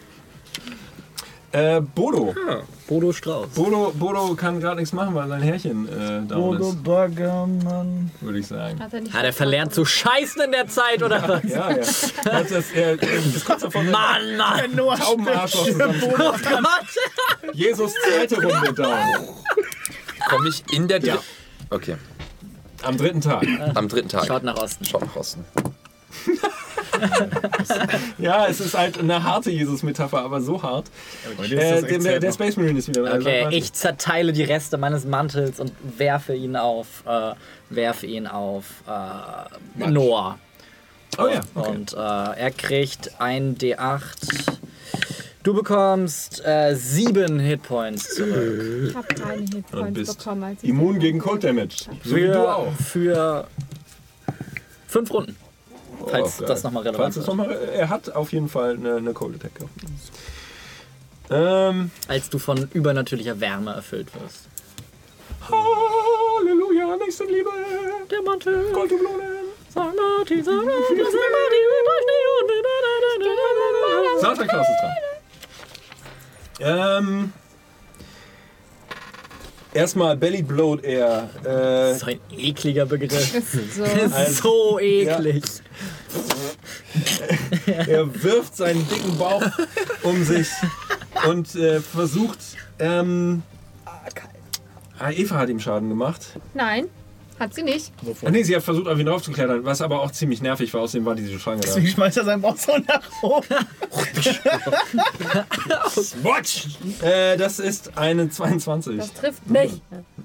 Äh, Bodo. Bodo Strauß. Bodo. Bodo kann gerade nichts machen, weil sein Härchen äh, down Bodo ist, Baggermann. würde ich sagen. Hat er nicht Hat er verlernt zu scheißen in der Zeit, oder was? Ja, ja. Das ist, er ist kurz davon, Mann, Mann! Noah Taubenarschloch zusammen. Jesus zweite Runde down. Komme ich in der dritten. Okay, Am dritten Tag. am dritten Tag. Schaut nach Osten. Schaut nach Osten. Ja, es ist halt eine harte Jesus-Metapher, aber so hart. Heute Äh, ist das echt der, der selber. Space Marine ist wieder da. Okay, Sag, ich zerteile die Reste meines Mantels und werfe ihn auf, äh, werfe ihn auf äh, Noah. Oh ja, okay. Und äh, er kriegt ein D acht. Du bekommst äh, sieben Hitpoints zurück. Ich habe keine Und Hitpoints bist bekommen, als ich immun gegen Cold Damage. So wie du Für, auch. für fünf Runden. Falls Oh, geil. das nochmal relevant Falls das ist. noch mal, Er hat auf jeden Fall eine, eine Cold Attack gehabt. Ähm, Als du von übernatürlicher Wärme erfüllt wirst. Halleluja, Nächstenliebe. Der Mantel. Golddublonen. Sankt Martin, Sankt Martin, Sankt Martin, Satan Klaus ist dran. Ähm, erstmal Belly Bloat Air. Äh, so ein ekliger Begriff. Das ist so. Das ist so eklig. er wirft seinen dicken Bauch um sich und äh, versucht. Ähm, ah, Eva hat ihm Schaden gemacht. Nein, hat sie nicht. Ah, nee, sie hat versucht, auf ihn draufzuklettern, was aber auch ziemlich nervig war. Außerdem war diese Schlange da. Deswegen schmeißt er seinen Bauch so nach oben. Watch! Äh, das ist eine zweiundzwanzig. Das trifft nicht.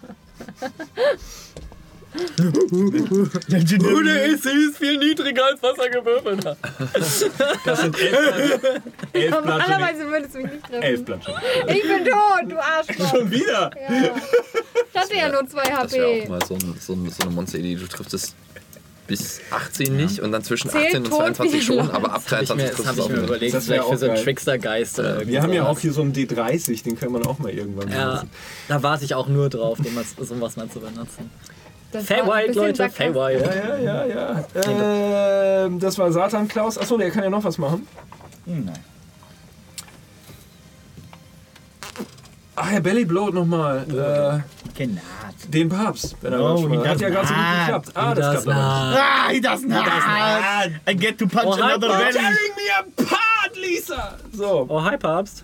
ist, sie ist viel niedriger als was er gewürfelt hat. Das sind elf, elf Bludgeoning. Normalerweise würde es mich nicht treffen. Elf Bludgeoning. Ich bin tot, du Arschloch. Schon wieder! Ja. Ich hatte ja nur zwei Das wäre auch H P. mal so, ein, so, ein, so eine Monster-Idee. Du triffst es bis achtzehn nicht und dann zwischen Zählt achtzehn und tot zweiundzwanzig wie schon, Leute. aber ab Das habe ich dreiundzwanzig mir, das triffst hab du es ich auch mir wieder. überlegt, Das wär vielleicht für auch so einen geil. Trickstergeist oder irgendwie Wir haben ja sowas. auch hier so einen D dreißig, den können wir auch mal irgendwann Ja, benutzen. da warte ich auch nur drauf, den mal, sowas mal zu benutzen. Das war ein Feywild, bisschen Leute, sarkastisch. Feywild. Ja, ja, ja, ja. Ähm, das war Satan Klaus. Achso, der kann ja noch was machen. Nein. Ach, Herr Belly Bloat nochmal. Äh, Genau. den Papst. Wenn er Oh, oh, he Hat ja does gerade so gut not. geklappt. Ah, das, Das klappt aber nicht. Ah, he does not. I get to punch Oh, another Hyper. belly. Tearing me apart, Lisa! So. Oh, hi Papst.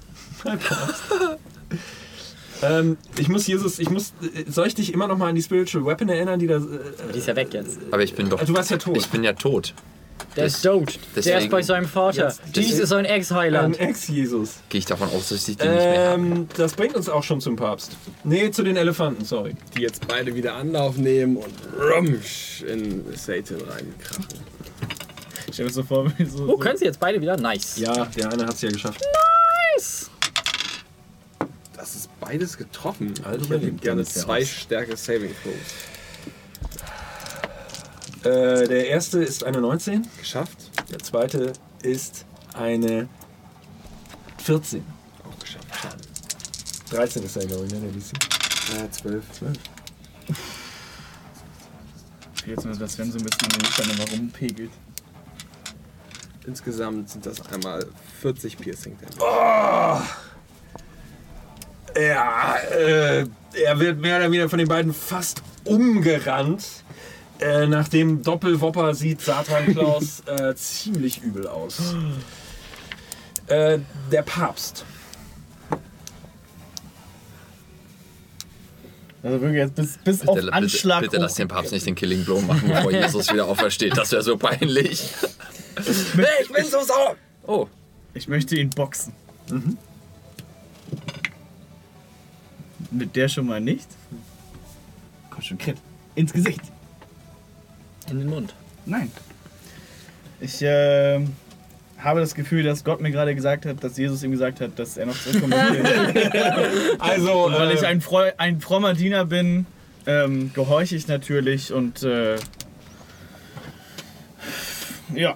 Ähm, ich muss Jesus, ich muss. äh, Soll ich dich immer noch mal an die Spiritual Weapon erinnern, die da. Äh, Die ist ja weg jetzt. Aber ich bin doch. du warst ja tot. Ich bin ja tot. Der ist tot. Der deswegen- ist bei seinem Vater. Jetzt- Dies ist ein Ein Ex-Heiland. Ex-Jesus. Gehe ich davon aus, dass ich den nicht mehr habe. Ähm, das bringt uns auch schon zum Papst. Nee, zu den Elefanten, sorry. Die jetzt beide wieder Anlauf nehmen und rumsch in Satan reinkrachen. Ich stell mir so vor, wie so. Oh, können sie jetzt beide wieder? Nice. Ja, der eine hat es ja geschafft. Nice. Das ist beides getroffen. Also Ich hätte überlebt gerne damit, ja. zwei Stärke Saving Throws. Äh, der erste ist eine neunzehn, Geschafft? der zweite ist eine vierzehn. Auch geschafft. Schade. dreizehn ist er, glaube ich, ne, der D C. Äh, zwölf. zwölf. jetzt nur, dass Sven so ein bisschen an den Lichtern immer rumpegelt. Insgesamt sind das einmal vierzig Piercing Damage. Oh! Ja, äh, er wird mehr oder weniger von den beiden fast umgerannt. Äh, nach dem Doppelwopper sieht Satan Klaus äh, ziemlich übel aus. Äh, der Papst. Also wirklich jetzt bis, bis auf Bitte, Anschlag. bitte, bitte lass den Papst nicht den Killing Blow machen, bevor Jesus wieder aufersteht. Das wäre so peinlich. Ich, ich bin so sauer. Oh. Ich möchte ihn boxen. Mhm. Mit der schon mal nicht. Komm schon, Crit. Ins Gesicht. In den Mund. Nein. Ich äh, habe das Gefühl, dass Gott mir gerade gesagt hat, dass Jesus ihm gesagt hat, dass er noch zurückkommen will. Also, und weil äh, ich ein, Freu ein frommer Diener bin, ähm, gehorche ich natürlich und äh, ja.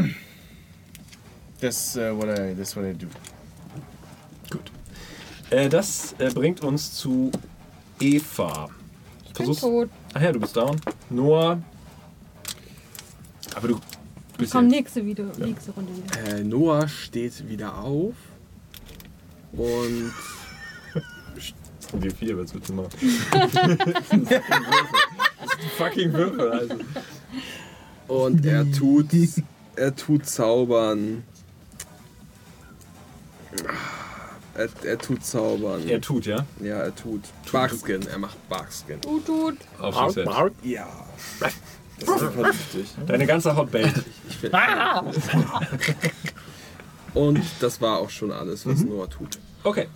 Das uh, what I, that's what I do. Gut. Äh, das äh, bringt uns zu Eva. Ich bin tot. Ach ja, du bist down. Noah. Aber du bist Komm, jetzt. nächste, Video, nächste Runde wieder. Äh, Noah steht wieder auf und Wie viel, was willst du machen? Das ist ein fucking Würfel, also. und er tut er tut zaubern. Er, er tut zaubern. Er tut, ja? Ja, er tut. Barkskin, er macht Barkskin. Tut, tut. Auf sich selbst. Ja. Das ist vernünftig. Deine ganze Hotbait. Ich find, und das war auch schon alles, was mhm. Noah tut. Okay.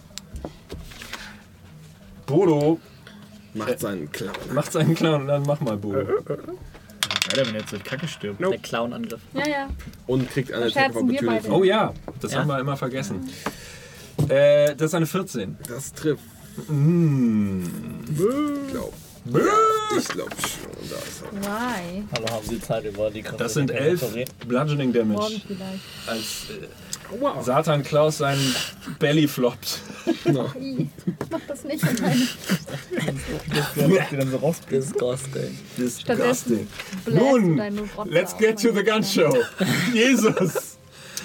Bodo macht seinen Clown. Macht seinen Clown und dann mach mal Bodo. Alter, wenn er jetzt durch Kacke stirbt. Nope. Der Clown-Angriff. Ja, ja. Und kriegt eine Attack of Opportunity. Oh ja, das ja? haben wir immer vergessen. Äh, das ist eine vierzehn. Das trifft. Mm. Ich glaube. Ja, ich glaube schon. Da ist er. Why? Hallo, haben Sie Zeit über die Kraft? Das sind elf Bludgeoning Damage. Morgen vielleicht. Als äh, wow. Satan Klaus seinen Belly floppt. No. Mach das nicht in meine. dann so raus. Disgusting. Disgusting. bläst du Nun, deine Rotze let's auf, get to mein the gun show. Jesus.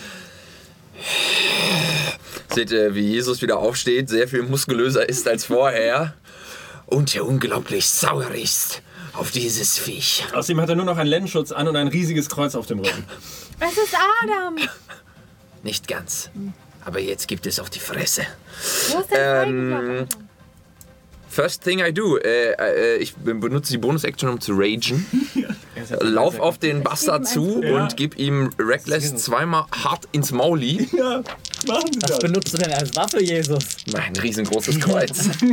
Seht ihr, wie Jesus wieder aufsteht, sehr viel muskulöser ist als vorher und der unglaublich sauer ist auf dieses Viech. Außerdem hat er nur noch einen Lendenschutz an und ein riesiges Kreuz auf dem Rücken. Es ist Adam! Nicht ganz. Aber jetzt gibt es auf die Fresse. Wo ist denn Ähm, First thing I do, äh, äh, ich benutze die Bonus-Action, um zu ragen. Lauf auf den Bastard zu Ja. und gib ihm Reckless zweimal hart ins Mauli. Ja, machen Sie Was das. benutzt du denn als Waffe, Jesus? Ein riesengroßes Kreuz. Du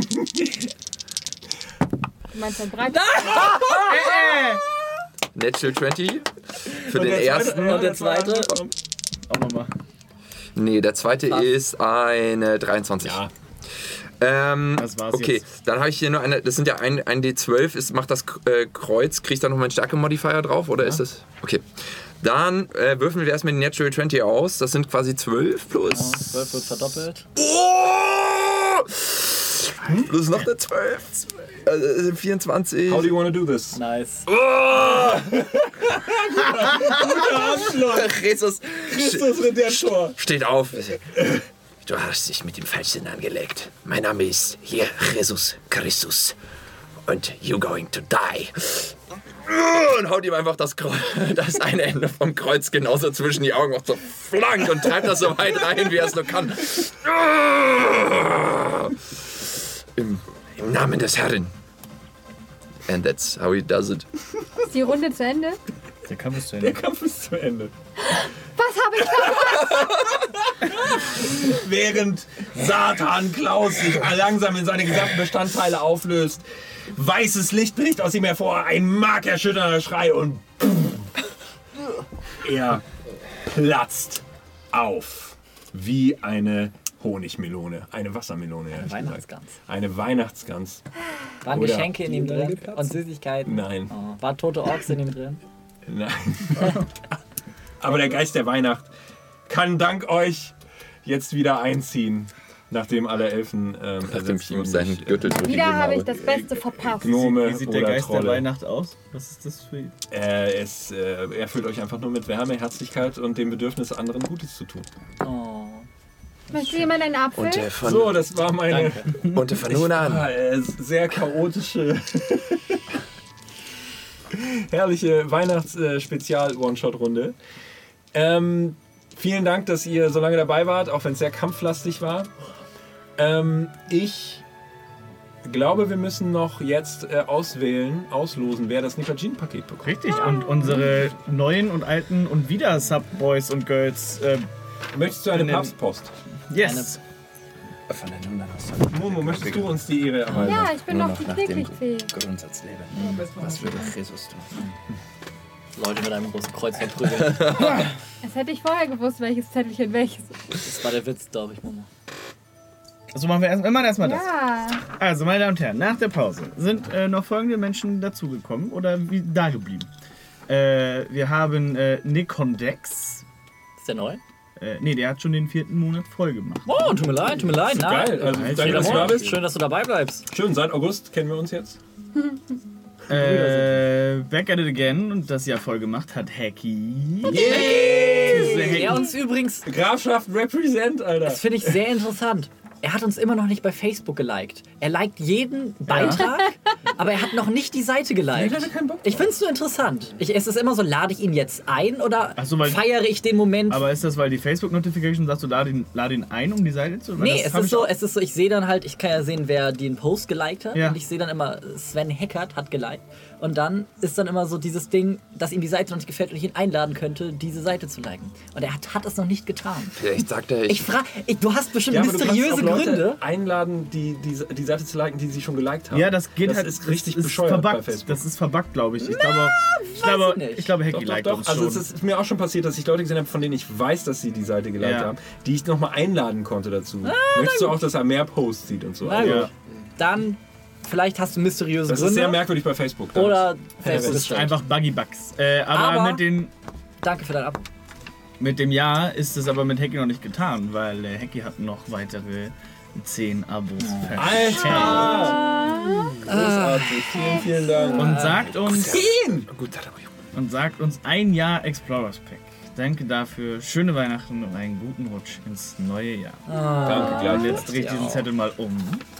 meinst ein Breit? Natural zwanzig für Und den der ersten. zweite, Und der zweite? Auch nochmal. Nee, der zweite Was? ist eine dreiundzwanzig. Ja. Ähm, Das war's okay, jetzt. dann habe ich hier nur eine, das sind ja ein, ein D zwölf, ist, macht das äh, Kreuz, kriegst du da noch meinen Stärke-Modifier drauf oder ist das? Okay. Dann äh, würfeln wir erstmal die Natural zwanzig aus, das sind quasi zwölf plus... zwölf wird verdoppelt. Oh! Plus noch eine zwölf. Also vierundzwanzig. How do you want to do this? Nice. Oh! Guter Abschluss. Jesus Christus Redemptor. steht auf. Du hast dich mit dem Falschen angelegt. Mein Name ist hier Jesus Christus. Und you're going to die. Und haut ihm einfach das, Kreuz, das eine Ende vom Kreuz genauso zwischen die Augen, macht so flank und treibt das so weit rein, wie er es nur kann. Im, Im Namen des Herrn. And that's how he does it. Ist die Runde zu Ende? Der Kampf ist zu Der Ende. Kampf ist zu Ende. Was habe ich verpasst? Während Satan Klaus sich langsam in seine gesamten Bestandteile auflöst, weißes Licht bricht aus ihm hervor, ein markerschütternder Schrei und er platzt auf wie eine Honigmelone, eine Wassermelone. Eine ehrlich Weihnachtsgans. gesagt. Eine Weihnachtsgans. Waren Oder- Geschenke in ihm drin? Und Süßigkeiten? Nein, Oh. War tote Orks in ihm drin? nein. Aber der Geist der Weihnacht kann dank euch jetzt wieder einziehen. nachdem alle Elfen ähm, Nachdem ich ihm wurden seinen durch, Gürtel durchgegeben Wieder habe ich habe. das Beste verpasst. Gnome Wie sieht der oder Geist Trolle. der Weihnacht aus? Was ist das für... Äh, es äh, erfüllt euch einfach nur mit Wärme, Herzlichkeit und dem Bedürfnis, anderen Gutes zu tun. Oh. Möchte jemand einen Apfel? Und der von, So, das war meine und der von nun an. ah, äh, sehr chaotische, herrliche Weihnachts-Spezial-One-Shot-Runde. Ähm, vielen Dank, dass ihr so lange dabei wart, auch wenn es sehr kampflastig war. Ähm, ich glaube, wir müssen noch jetzt äh, auswählen, auslosen, wer das Nipajin-Paket bekommt. Richtig, und unsere neuen und alten und wieder Sub-Boys und Girls. Äh, Möchtest du eine In den- Papstpost? yes. Von den Nummern aus. Momo, möchtest du uns die Ehre erhalten? Ja, ich bin Nur noch noch nach täglich dem fähig. Grundsatz leben. Was würde Jesus tun? Leute mit einem großen Kreuz verprügeln. Das hätte ich vorher gewusst, welches Zettelchen welches ist. Das war der Witz, glaube ich, Momo. Also machen wir erst, wir machen erstmal das. Ja. Also, meine Damen und Herren, nach der Pause sind äh, noch folgende Menschen dazugekommen oder wie da geblieben. Äh, wir haben äh, Nikondex. Ist der neu? Äh, nee, der hat schon den vierten Monat voll gemacht. Oh, tut mir leid, tut mir leid. Nein. Geil, also Alter, danke, dass du da bist. Schön, dass du dabei bleibst. Schön, seit August kennen wir uns jetzt. Äh, Back at it again und das Jahr voll gemacht hat Hacky. Yay! Der uns übrigens, Grafschaft represent, Alter. das finde ich sehr interessant. Er hat uns immer noch nicht bei Facebook geliked. Er liked jeden Beitrag, aber er hat noch nicht die Seite geliked. Nee, da hat er keinen Bock drauf. Ich finde es so interessant. Ich, es ist immer so, lade ich ihn jetzt ein oder Ach so, weil- feiere ich den Moment? Aber ist das, weil die Facebook-Notification sagst, du lade ihn, lade ihn ein, um die Seite zu... weil Nee, das es hab ist ich so, auch- es ist so, ich sehe dann halt, ich kann ja sehen, wer den Post geliked hat. Ja. Und ich sehe dann immer, Sven Heckert hat geliked. Und dann ist dann immer so dieses Ding, dass ihm die Seite noch nicht gefällt und ich ihn einladen könnte, diese Seite zu liken. Und er hat, hat es noch nicht getan. Vielleicht sagt er, ich, Ich frage, du hast bestimmt Ja, aber du kannst mysteriöse auch Leute Gründe. einladen, die, die die Seite zu liken, die sie schon geliked haben. Ja, das geht das halt... ist richtig das bescheuert verbuggt. bei Facebook. Das ist verbuggt, glaube ich. Ich glaube, ich glaube, ich nicht. ich glaube, Hacky Doch, doch, liked doch. uns Also schon. es ist mir auch schon passiert, dass ich Leute gesehen habe, von denen ich weiß, dass sie die Seite geliked Ja. haben, die ich nochmal einladen konnte dazu. Möchtest du auch, dass er mehr Posts sieht und so? Na Also, gut. Ja. Dann, vielleicht hast du mysteriöse das Gründe. ist sehr merkwürdig bei Facebook. da. Oder Das Facebook ist ist einfach Buggy Bugs. Äh, aber Aber- mit, den, Danke für dein Ab. mit dem Jahr ist es aber mit Hacky noch nicht getan, weil äh, Hacky hat noch weitere zehn Abos verschenkt. Alter! Großartig. Vielen, vielen Dank. Und sagt uns gut, und sagt uns ein Jahr Explorers Pack. Danke dafür. Schöne Weihnachten und einen guten Rutsch ins neue Jahr. Danke, Und gleich. jetzt drehe ich diesen Zettel mal um.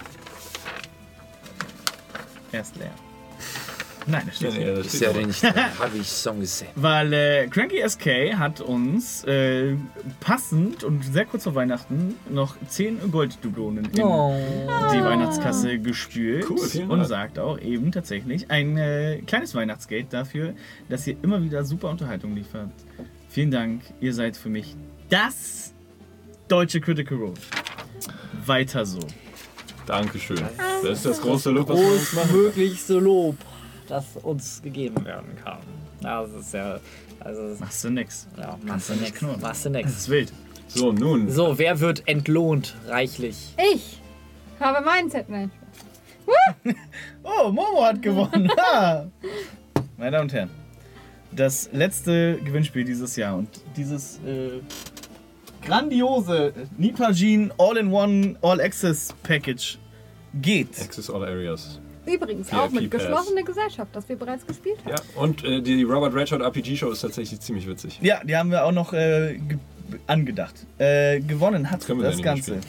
Er ist leer. Nein, das steht Nee, nicht. nee, das ist steht ja aber- den nicht. Habe ich Song gesehen. Weil äh, Cranky S K hat uns äh, passend und sehr kurz vor Weihnachten noch zehn Golddublonen in Oh. die Weihnachtskasse gespült. Cool, vielen und Dank. sagt auch eben tatsächlich ein äh, kleines Weihnachtsgeld dafür, dass ihr immer wieder super Unterhaltung liefert. Vielen Dank, ihr seid für mich das deutsche Critical Role. Weiter so. Dankeschön. Das ist das große Lob, was wir uns machen. Großmöglichste Lob, das uns gegeben werden kann. Ja, das ist ja, also, Machst du nix. ja, Kannst machst du du nicht nix, knurren. machst du Das nix. ist wild. So, nun. So, wer wird entlohnt reichlich? Ich habe meinen Zettel. Nein. Oh, Momo hat gewonnen. Ha! Meine Damen und Herren, das letzte Gewinnspiel dieses Jahr und dieses äh, grandiose Nipajin All-in-One All-Access Package geht. Access All Areas. Übrigens V I P auch mit Pass. geschlossener Gesellschaft, das wir bereits gespielt haben. Ja, und äh, die Robert Redford R P G Show ist tatsächlich ziemlich witzig. Ja, die haben wir auch noch äh, ge angedacht. Äh, gewonnen hat können wir das ja nicht mehr Ganze.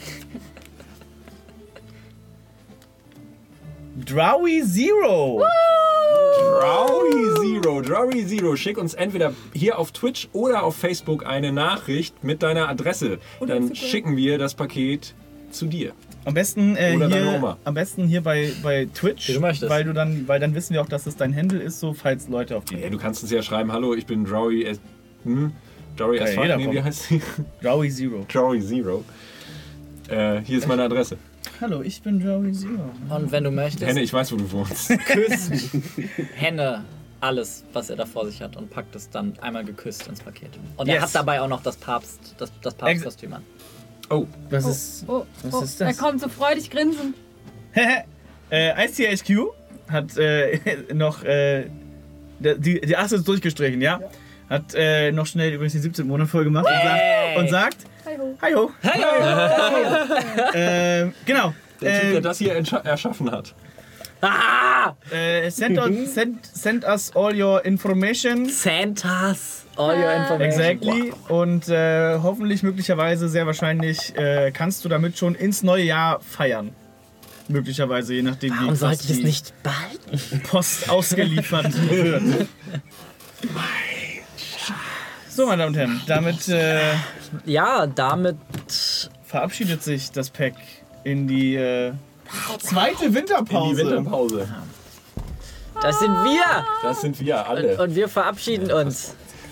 Drowy Zero. Drowy Zero, Drowy Zero, schick uns entweder hier auf Twitch oder auf Facebook eine Nachricht mit deiner Adresse. Dann schicken wir das Paket zu dir. Am besten, äh, Oder deine hier, Oma. am besten hier bei, bei Twitch, Wie du möchtest. weil du dann, weil dann wissen wir auch, dass es dein Handle ist, so falls Leute auf die Ja, du kannst uns ja schreiben, hallo, ich bin Drowy S. Hm? Drowy Kann S. ja jeder Nee, wie kommen. heißt sie? Drowy Zero. Drowy Zero. Äh, hier ist meine Adresse. Hallo, ich bin Drowy Zero. Und wenn du möchtest, Henne, ich weiß, wo du wohnst. küssen Henne alles, was er da vor sich hat und packt es dann einmal geküsst ins Paket. Und er Yes. hat dabei auch noch das Papst, das, das Papstkostüm an. Oh, Was Oh, ist. oh, was oh, ist er das? kommt so freudig grinsend. äh, I C H Q hat äh, noch. Äh, die, die acht ist durchgestrichen, ja? Hat äh, noch schnell übrigens die siebzehnten Monat voll gemacht und sagt, Hey. und sagt: Hi ho. Hallo. Hallo. äh, genau. Der Typ, der Äh, das hier entscha- erschaffen hat. Ah! äh, send, us, send, send us all your information. Santas. All your information. Exactly. Und äh, hoffentlich, möglicherweise, sehr wahrscheinlich äh, kannst du damit schon ins neue Jahr feiern. Möglicherweise, je nachdem, Warum wie sollte ich es die nicht behalten? Post ausgeliefert wird. So, meine Damen und Herren, damit äh, Ja, damit. verabschiedet sich das Pack in die äh, zweite Winterpause. In die Winterpause. Das sind wir! Das sind wir alle. Und wir verabschieden uns.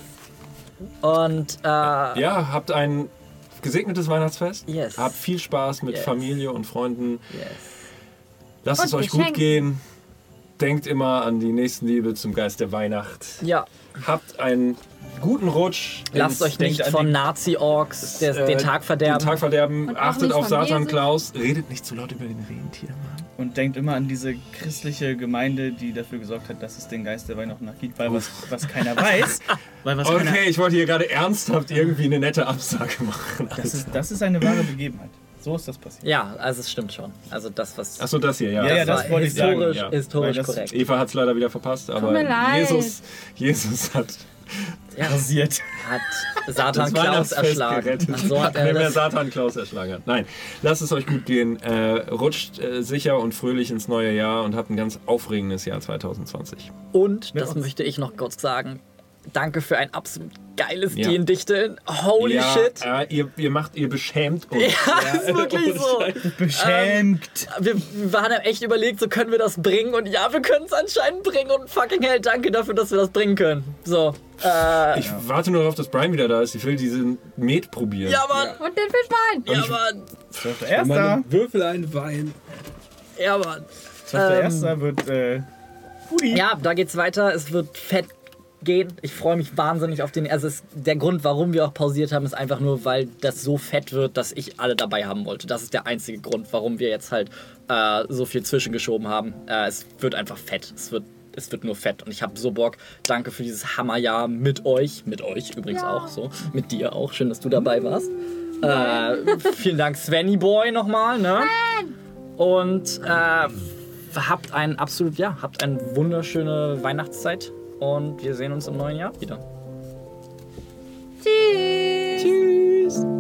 Und, äh. Ja, habt ein gesegnetes Weihnachtsfest. Yes. Habt viel Spaß mit Yes. Familie und Freunden. Yes. Lasst Und es euch Geschenken. gut gehen. Denkt immer an die Nächstenliebe zum Geist der Weihnacht. Ja. Habt einen guten Rutsch. Lasst ins- euch nicht denkt an von die- Nazi-Orks des- äh, den Tag verderben. Den Tag verderben. Und auch Achtet nicht auf von Satan Jesus. Klaus. Redet nicht zu laut über den Rentier, Mann. Und denkt immer an diese christliche Gemeinde, die dafür gesorgt hat, dass es den Geist der Weihnacht noch gibt, weil was, was keiner weiß. Weil was keiner, Okay, ich wollte hier gerade ernsthaft irgendwie eine nette Absage machen. das, ist, das ist eine wahre Begebenheit. So ist das passiert. Ja, also es stimmt schon. Also das, was. Achso, das hier, ja. Ja, ja, das war wollte ich sagen, historisch, ja. historisch Weil das- korrekt. Eva hat es leider wieder verpasst, aber mir leid. Jesus, Jesus hat Ja, Rasiert. hat Satan das Klaus Weihnachtsfest erschlagen. gerettet. Und so hat er Wenn er das, Satan Klaus erschlagen hat. Nein, lasst es euch gut gehen. Äh, rutscht äh, sicher und fröhlich ins neue Jahr und habt ein ganz aufregendes Jahr zwanzig zwanzig. und, das uns. möchte ich noch kurz sagen, danke für ein absolut geiles Ja. D und D-Dichteln. Holy ja, shit. Äh, ihr, ihr macht, ihr beschämt uns. Ja, ist wirklich so. Beschämt. Wir, wir haben echt überlegt, so können wir das bringen. Und ja, wir können es anscheinend bringen. Und fucking hell, danke dafür, dass wir das bringen können. So. Äh, Ich warte nur darauf, dass Brian wieder da ist. Ich will diesen Met probieren. ja, Mann. Und den Fischwein. Ja, Mann. zwölfter Erster. Meine Würfel ein Wein. Ja, Mann. zwölfter ähm, Erster wird äh, Hudi. Ja, da geht's weiter. Es wird fett gehen. Ich freue mich wahnsinnig auf den. Also es, der Grund, warum wir auch pausiert haben, ist einfach nur, weil das so fett wird, dass ich alle dabei haben wollte. Das ist der einzige Grund, warum wir jetzt halt äh, so viel zwischengeschoben haben. Äh, es wird einfach fett. Es wird, es wird nur fett. Und ich habe so Bock. Danke für dieses Hammerjahr mit euch. Mit euch übrigens Ja. auch so. Mit dir auch. Schön, dass du dabei warst. Äh, vielen Dank, Svenny Boy, nochmal. Ne? Und äh, habt ein absolut, ja, habt eine wunderschöne Weihnachtszeit. Und wir sehen uns im neuen Jahr wieder. Tschüss. Tschüss.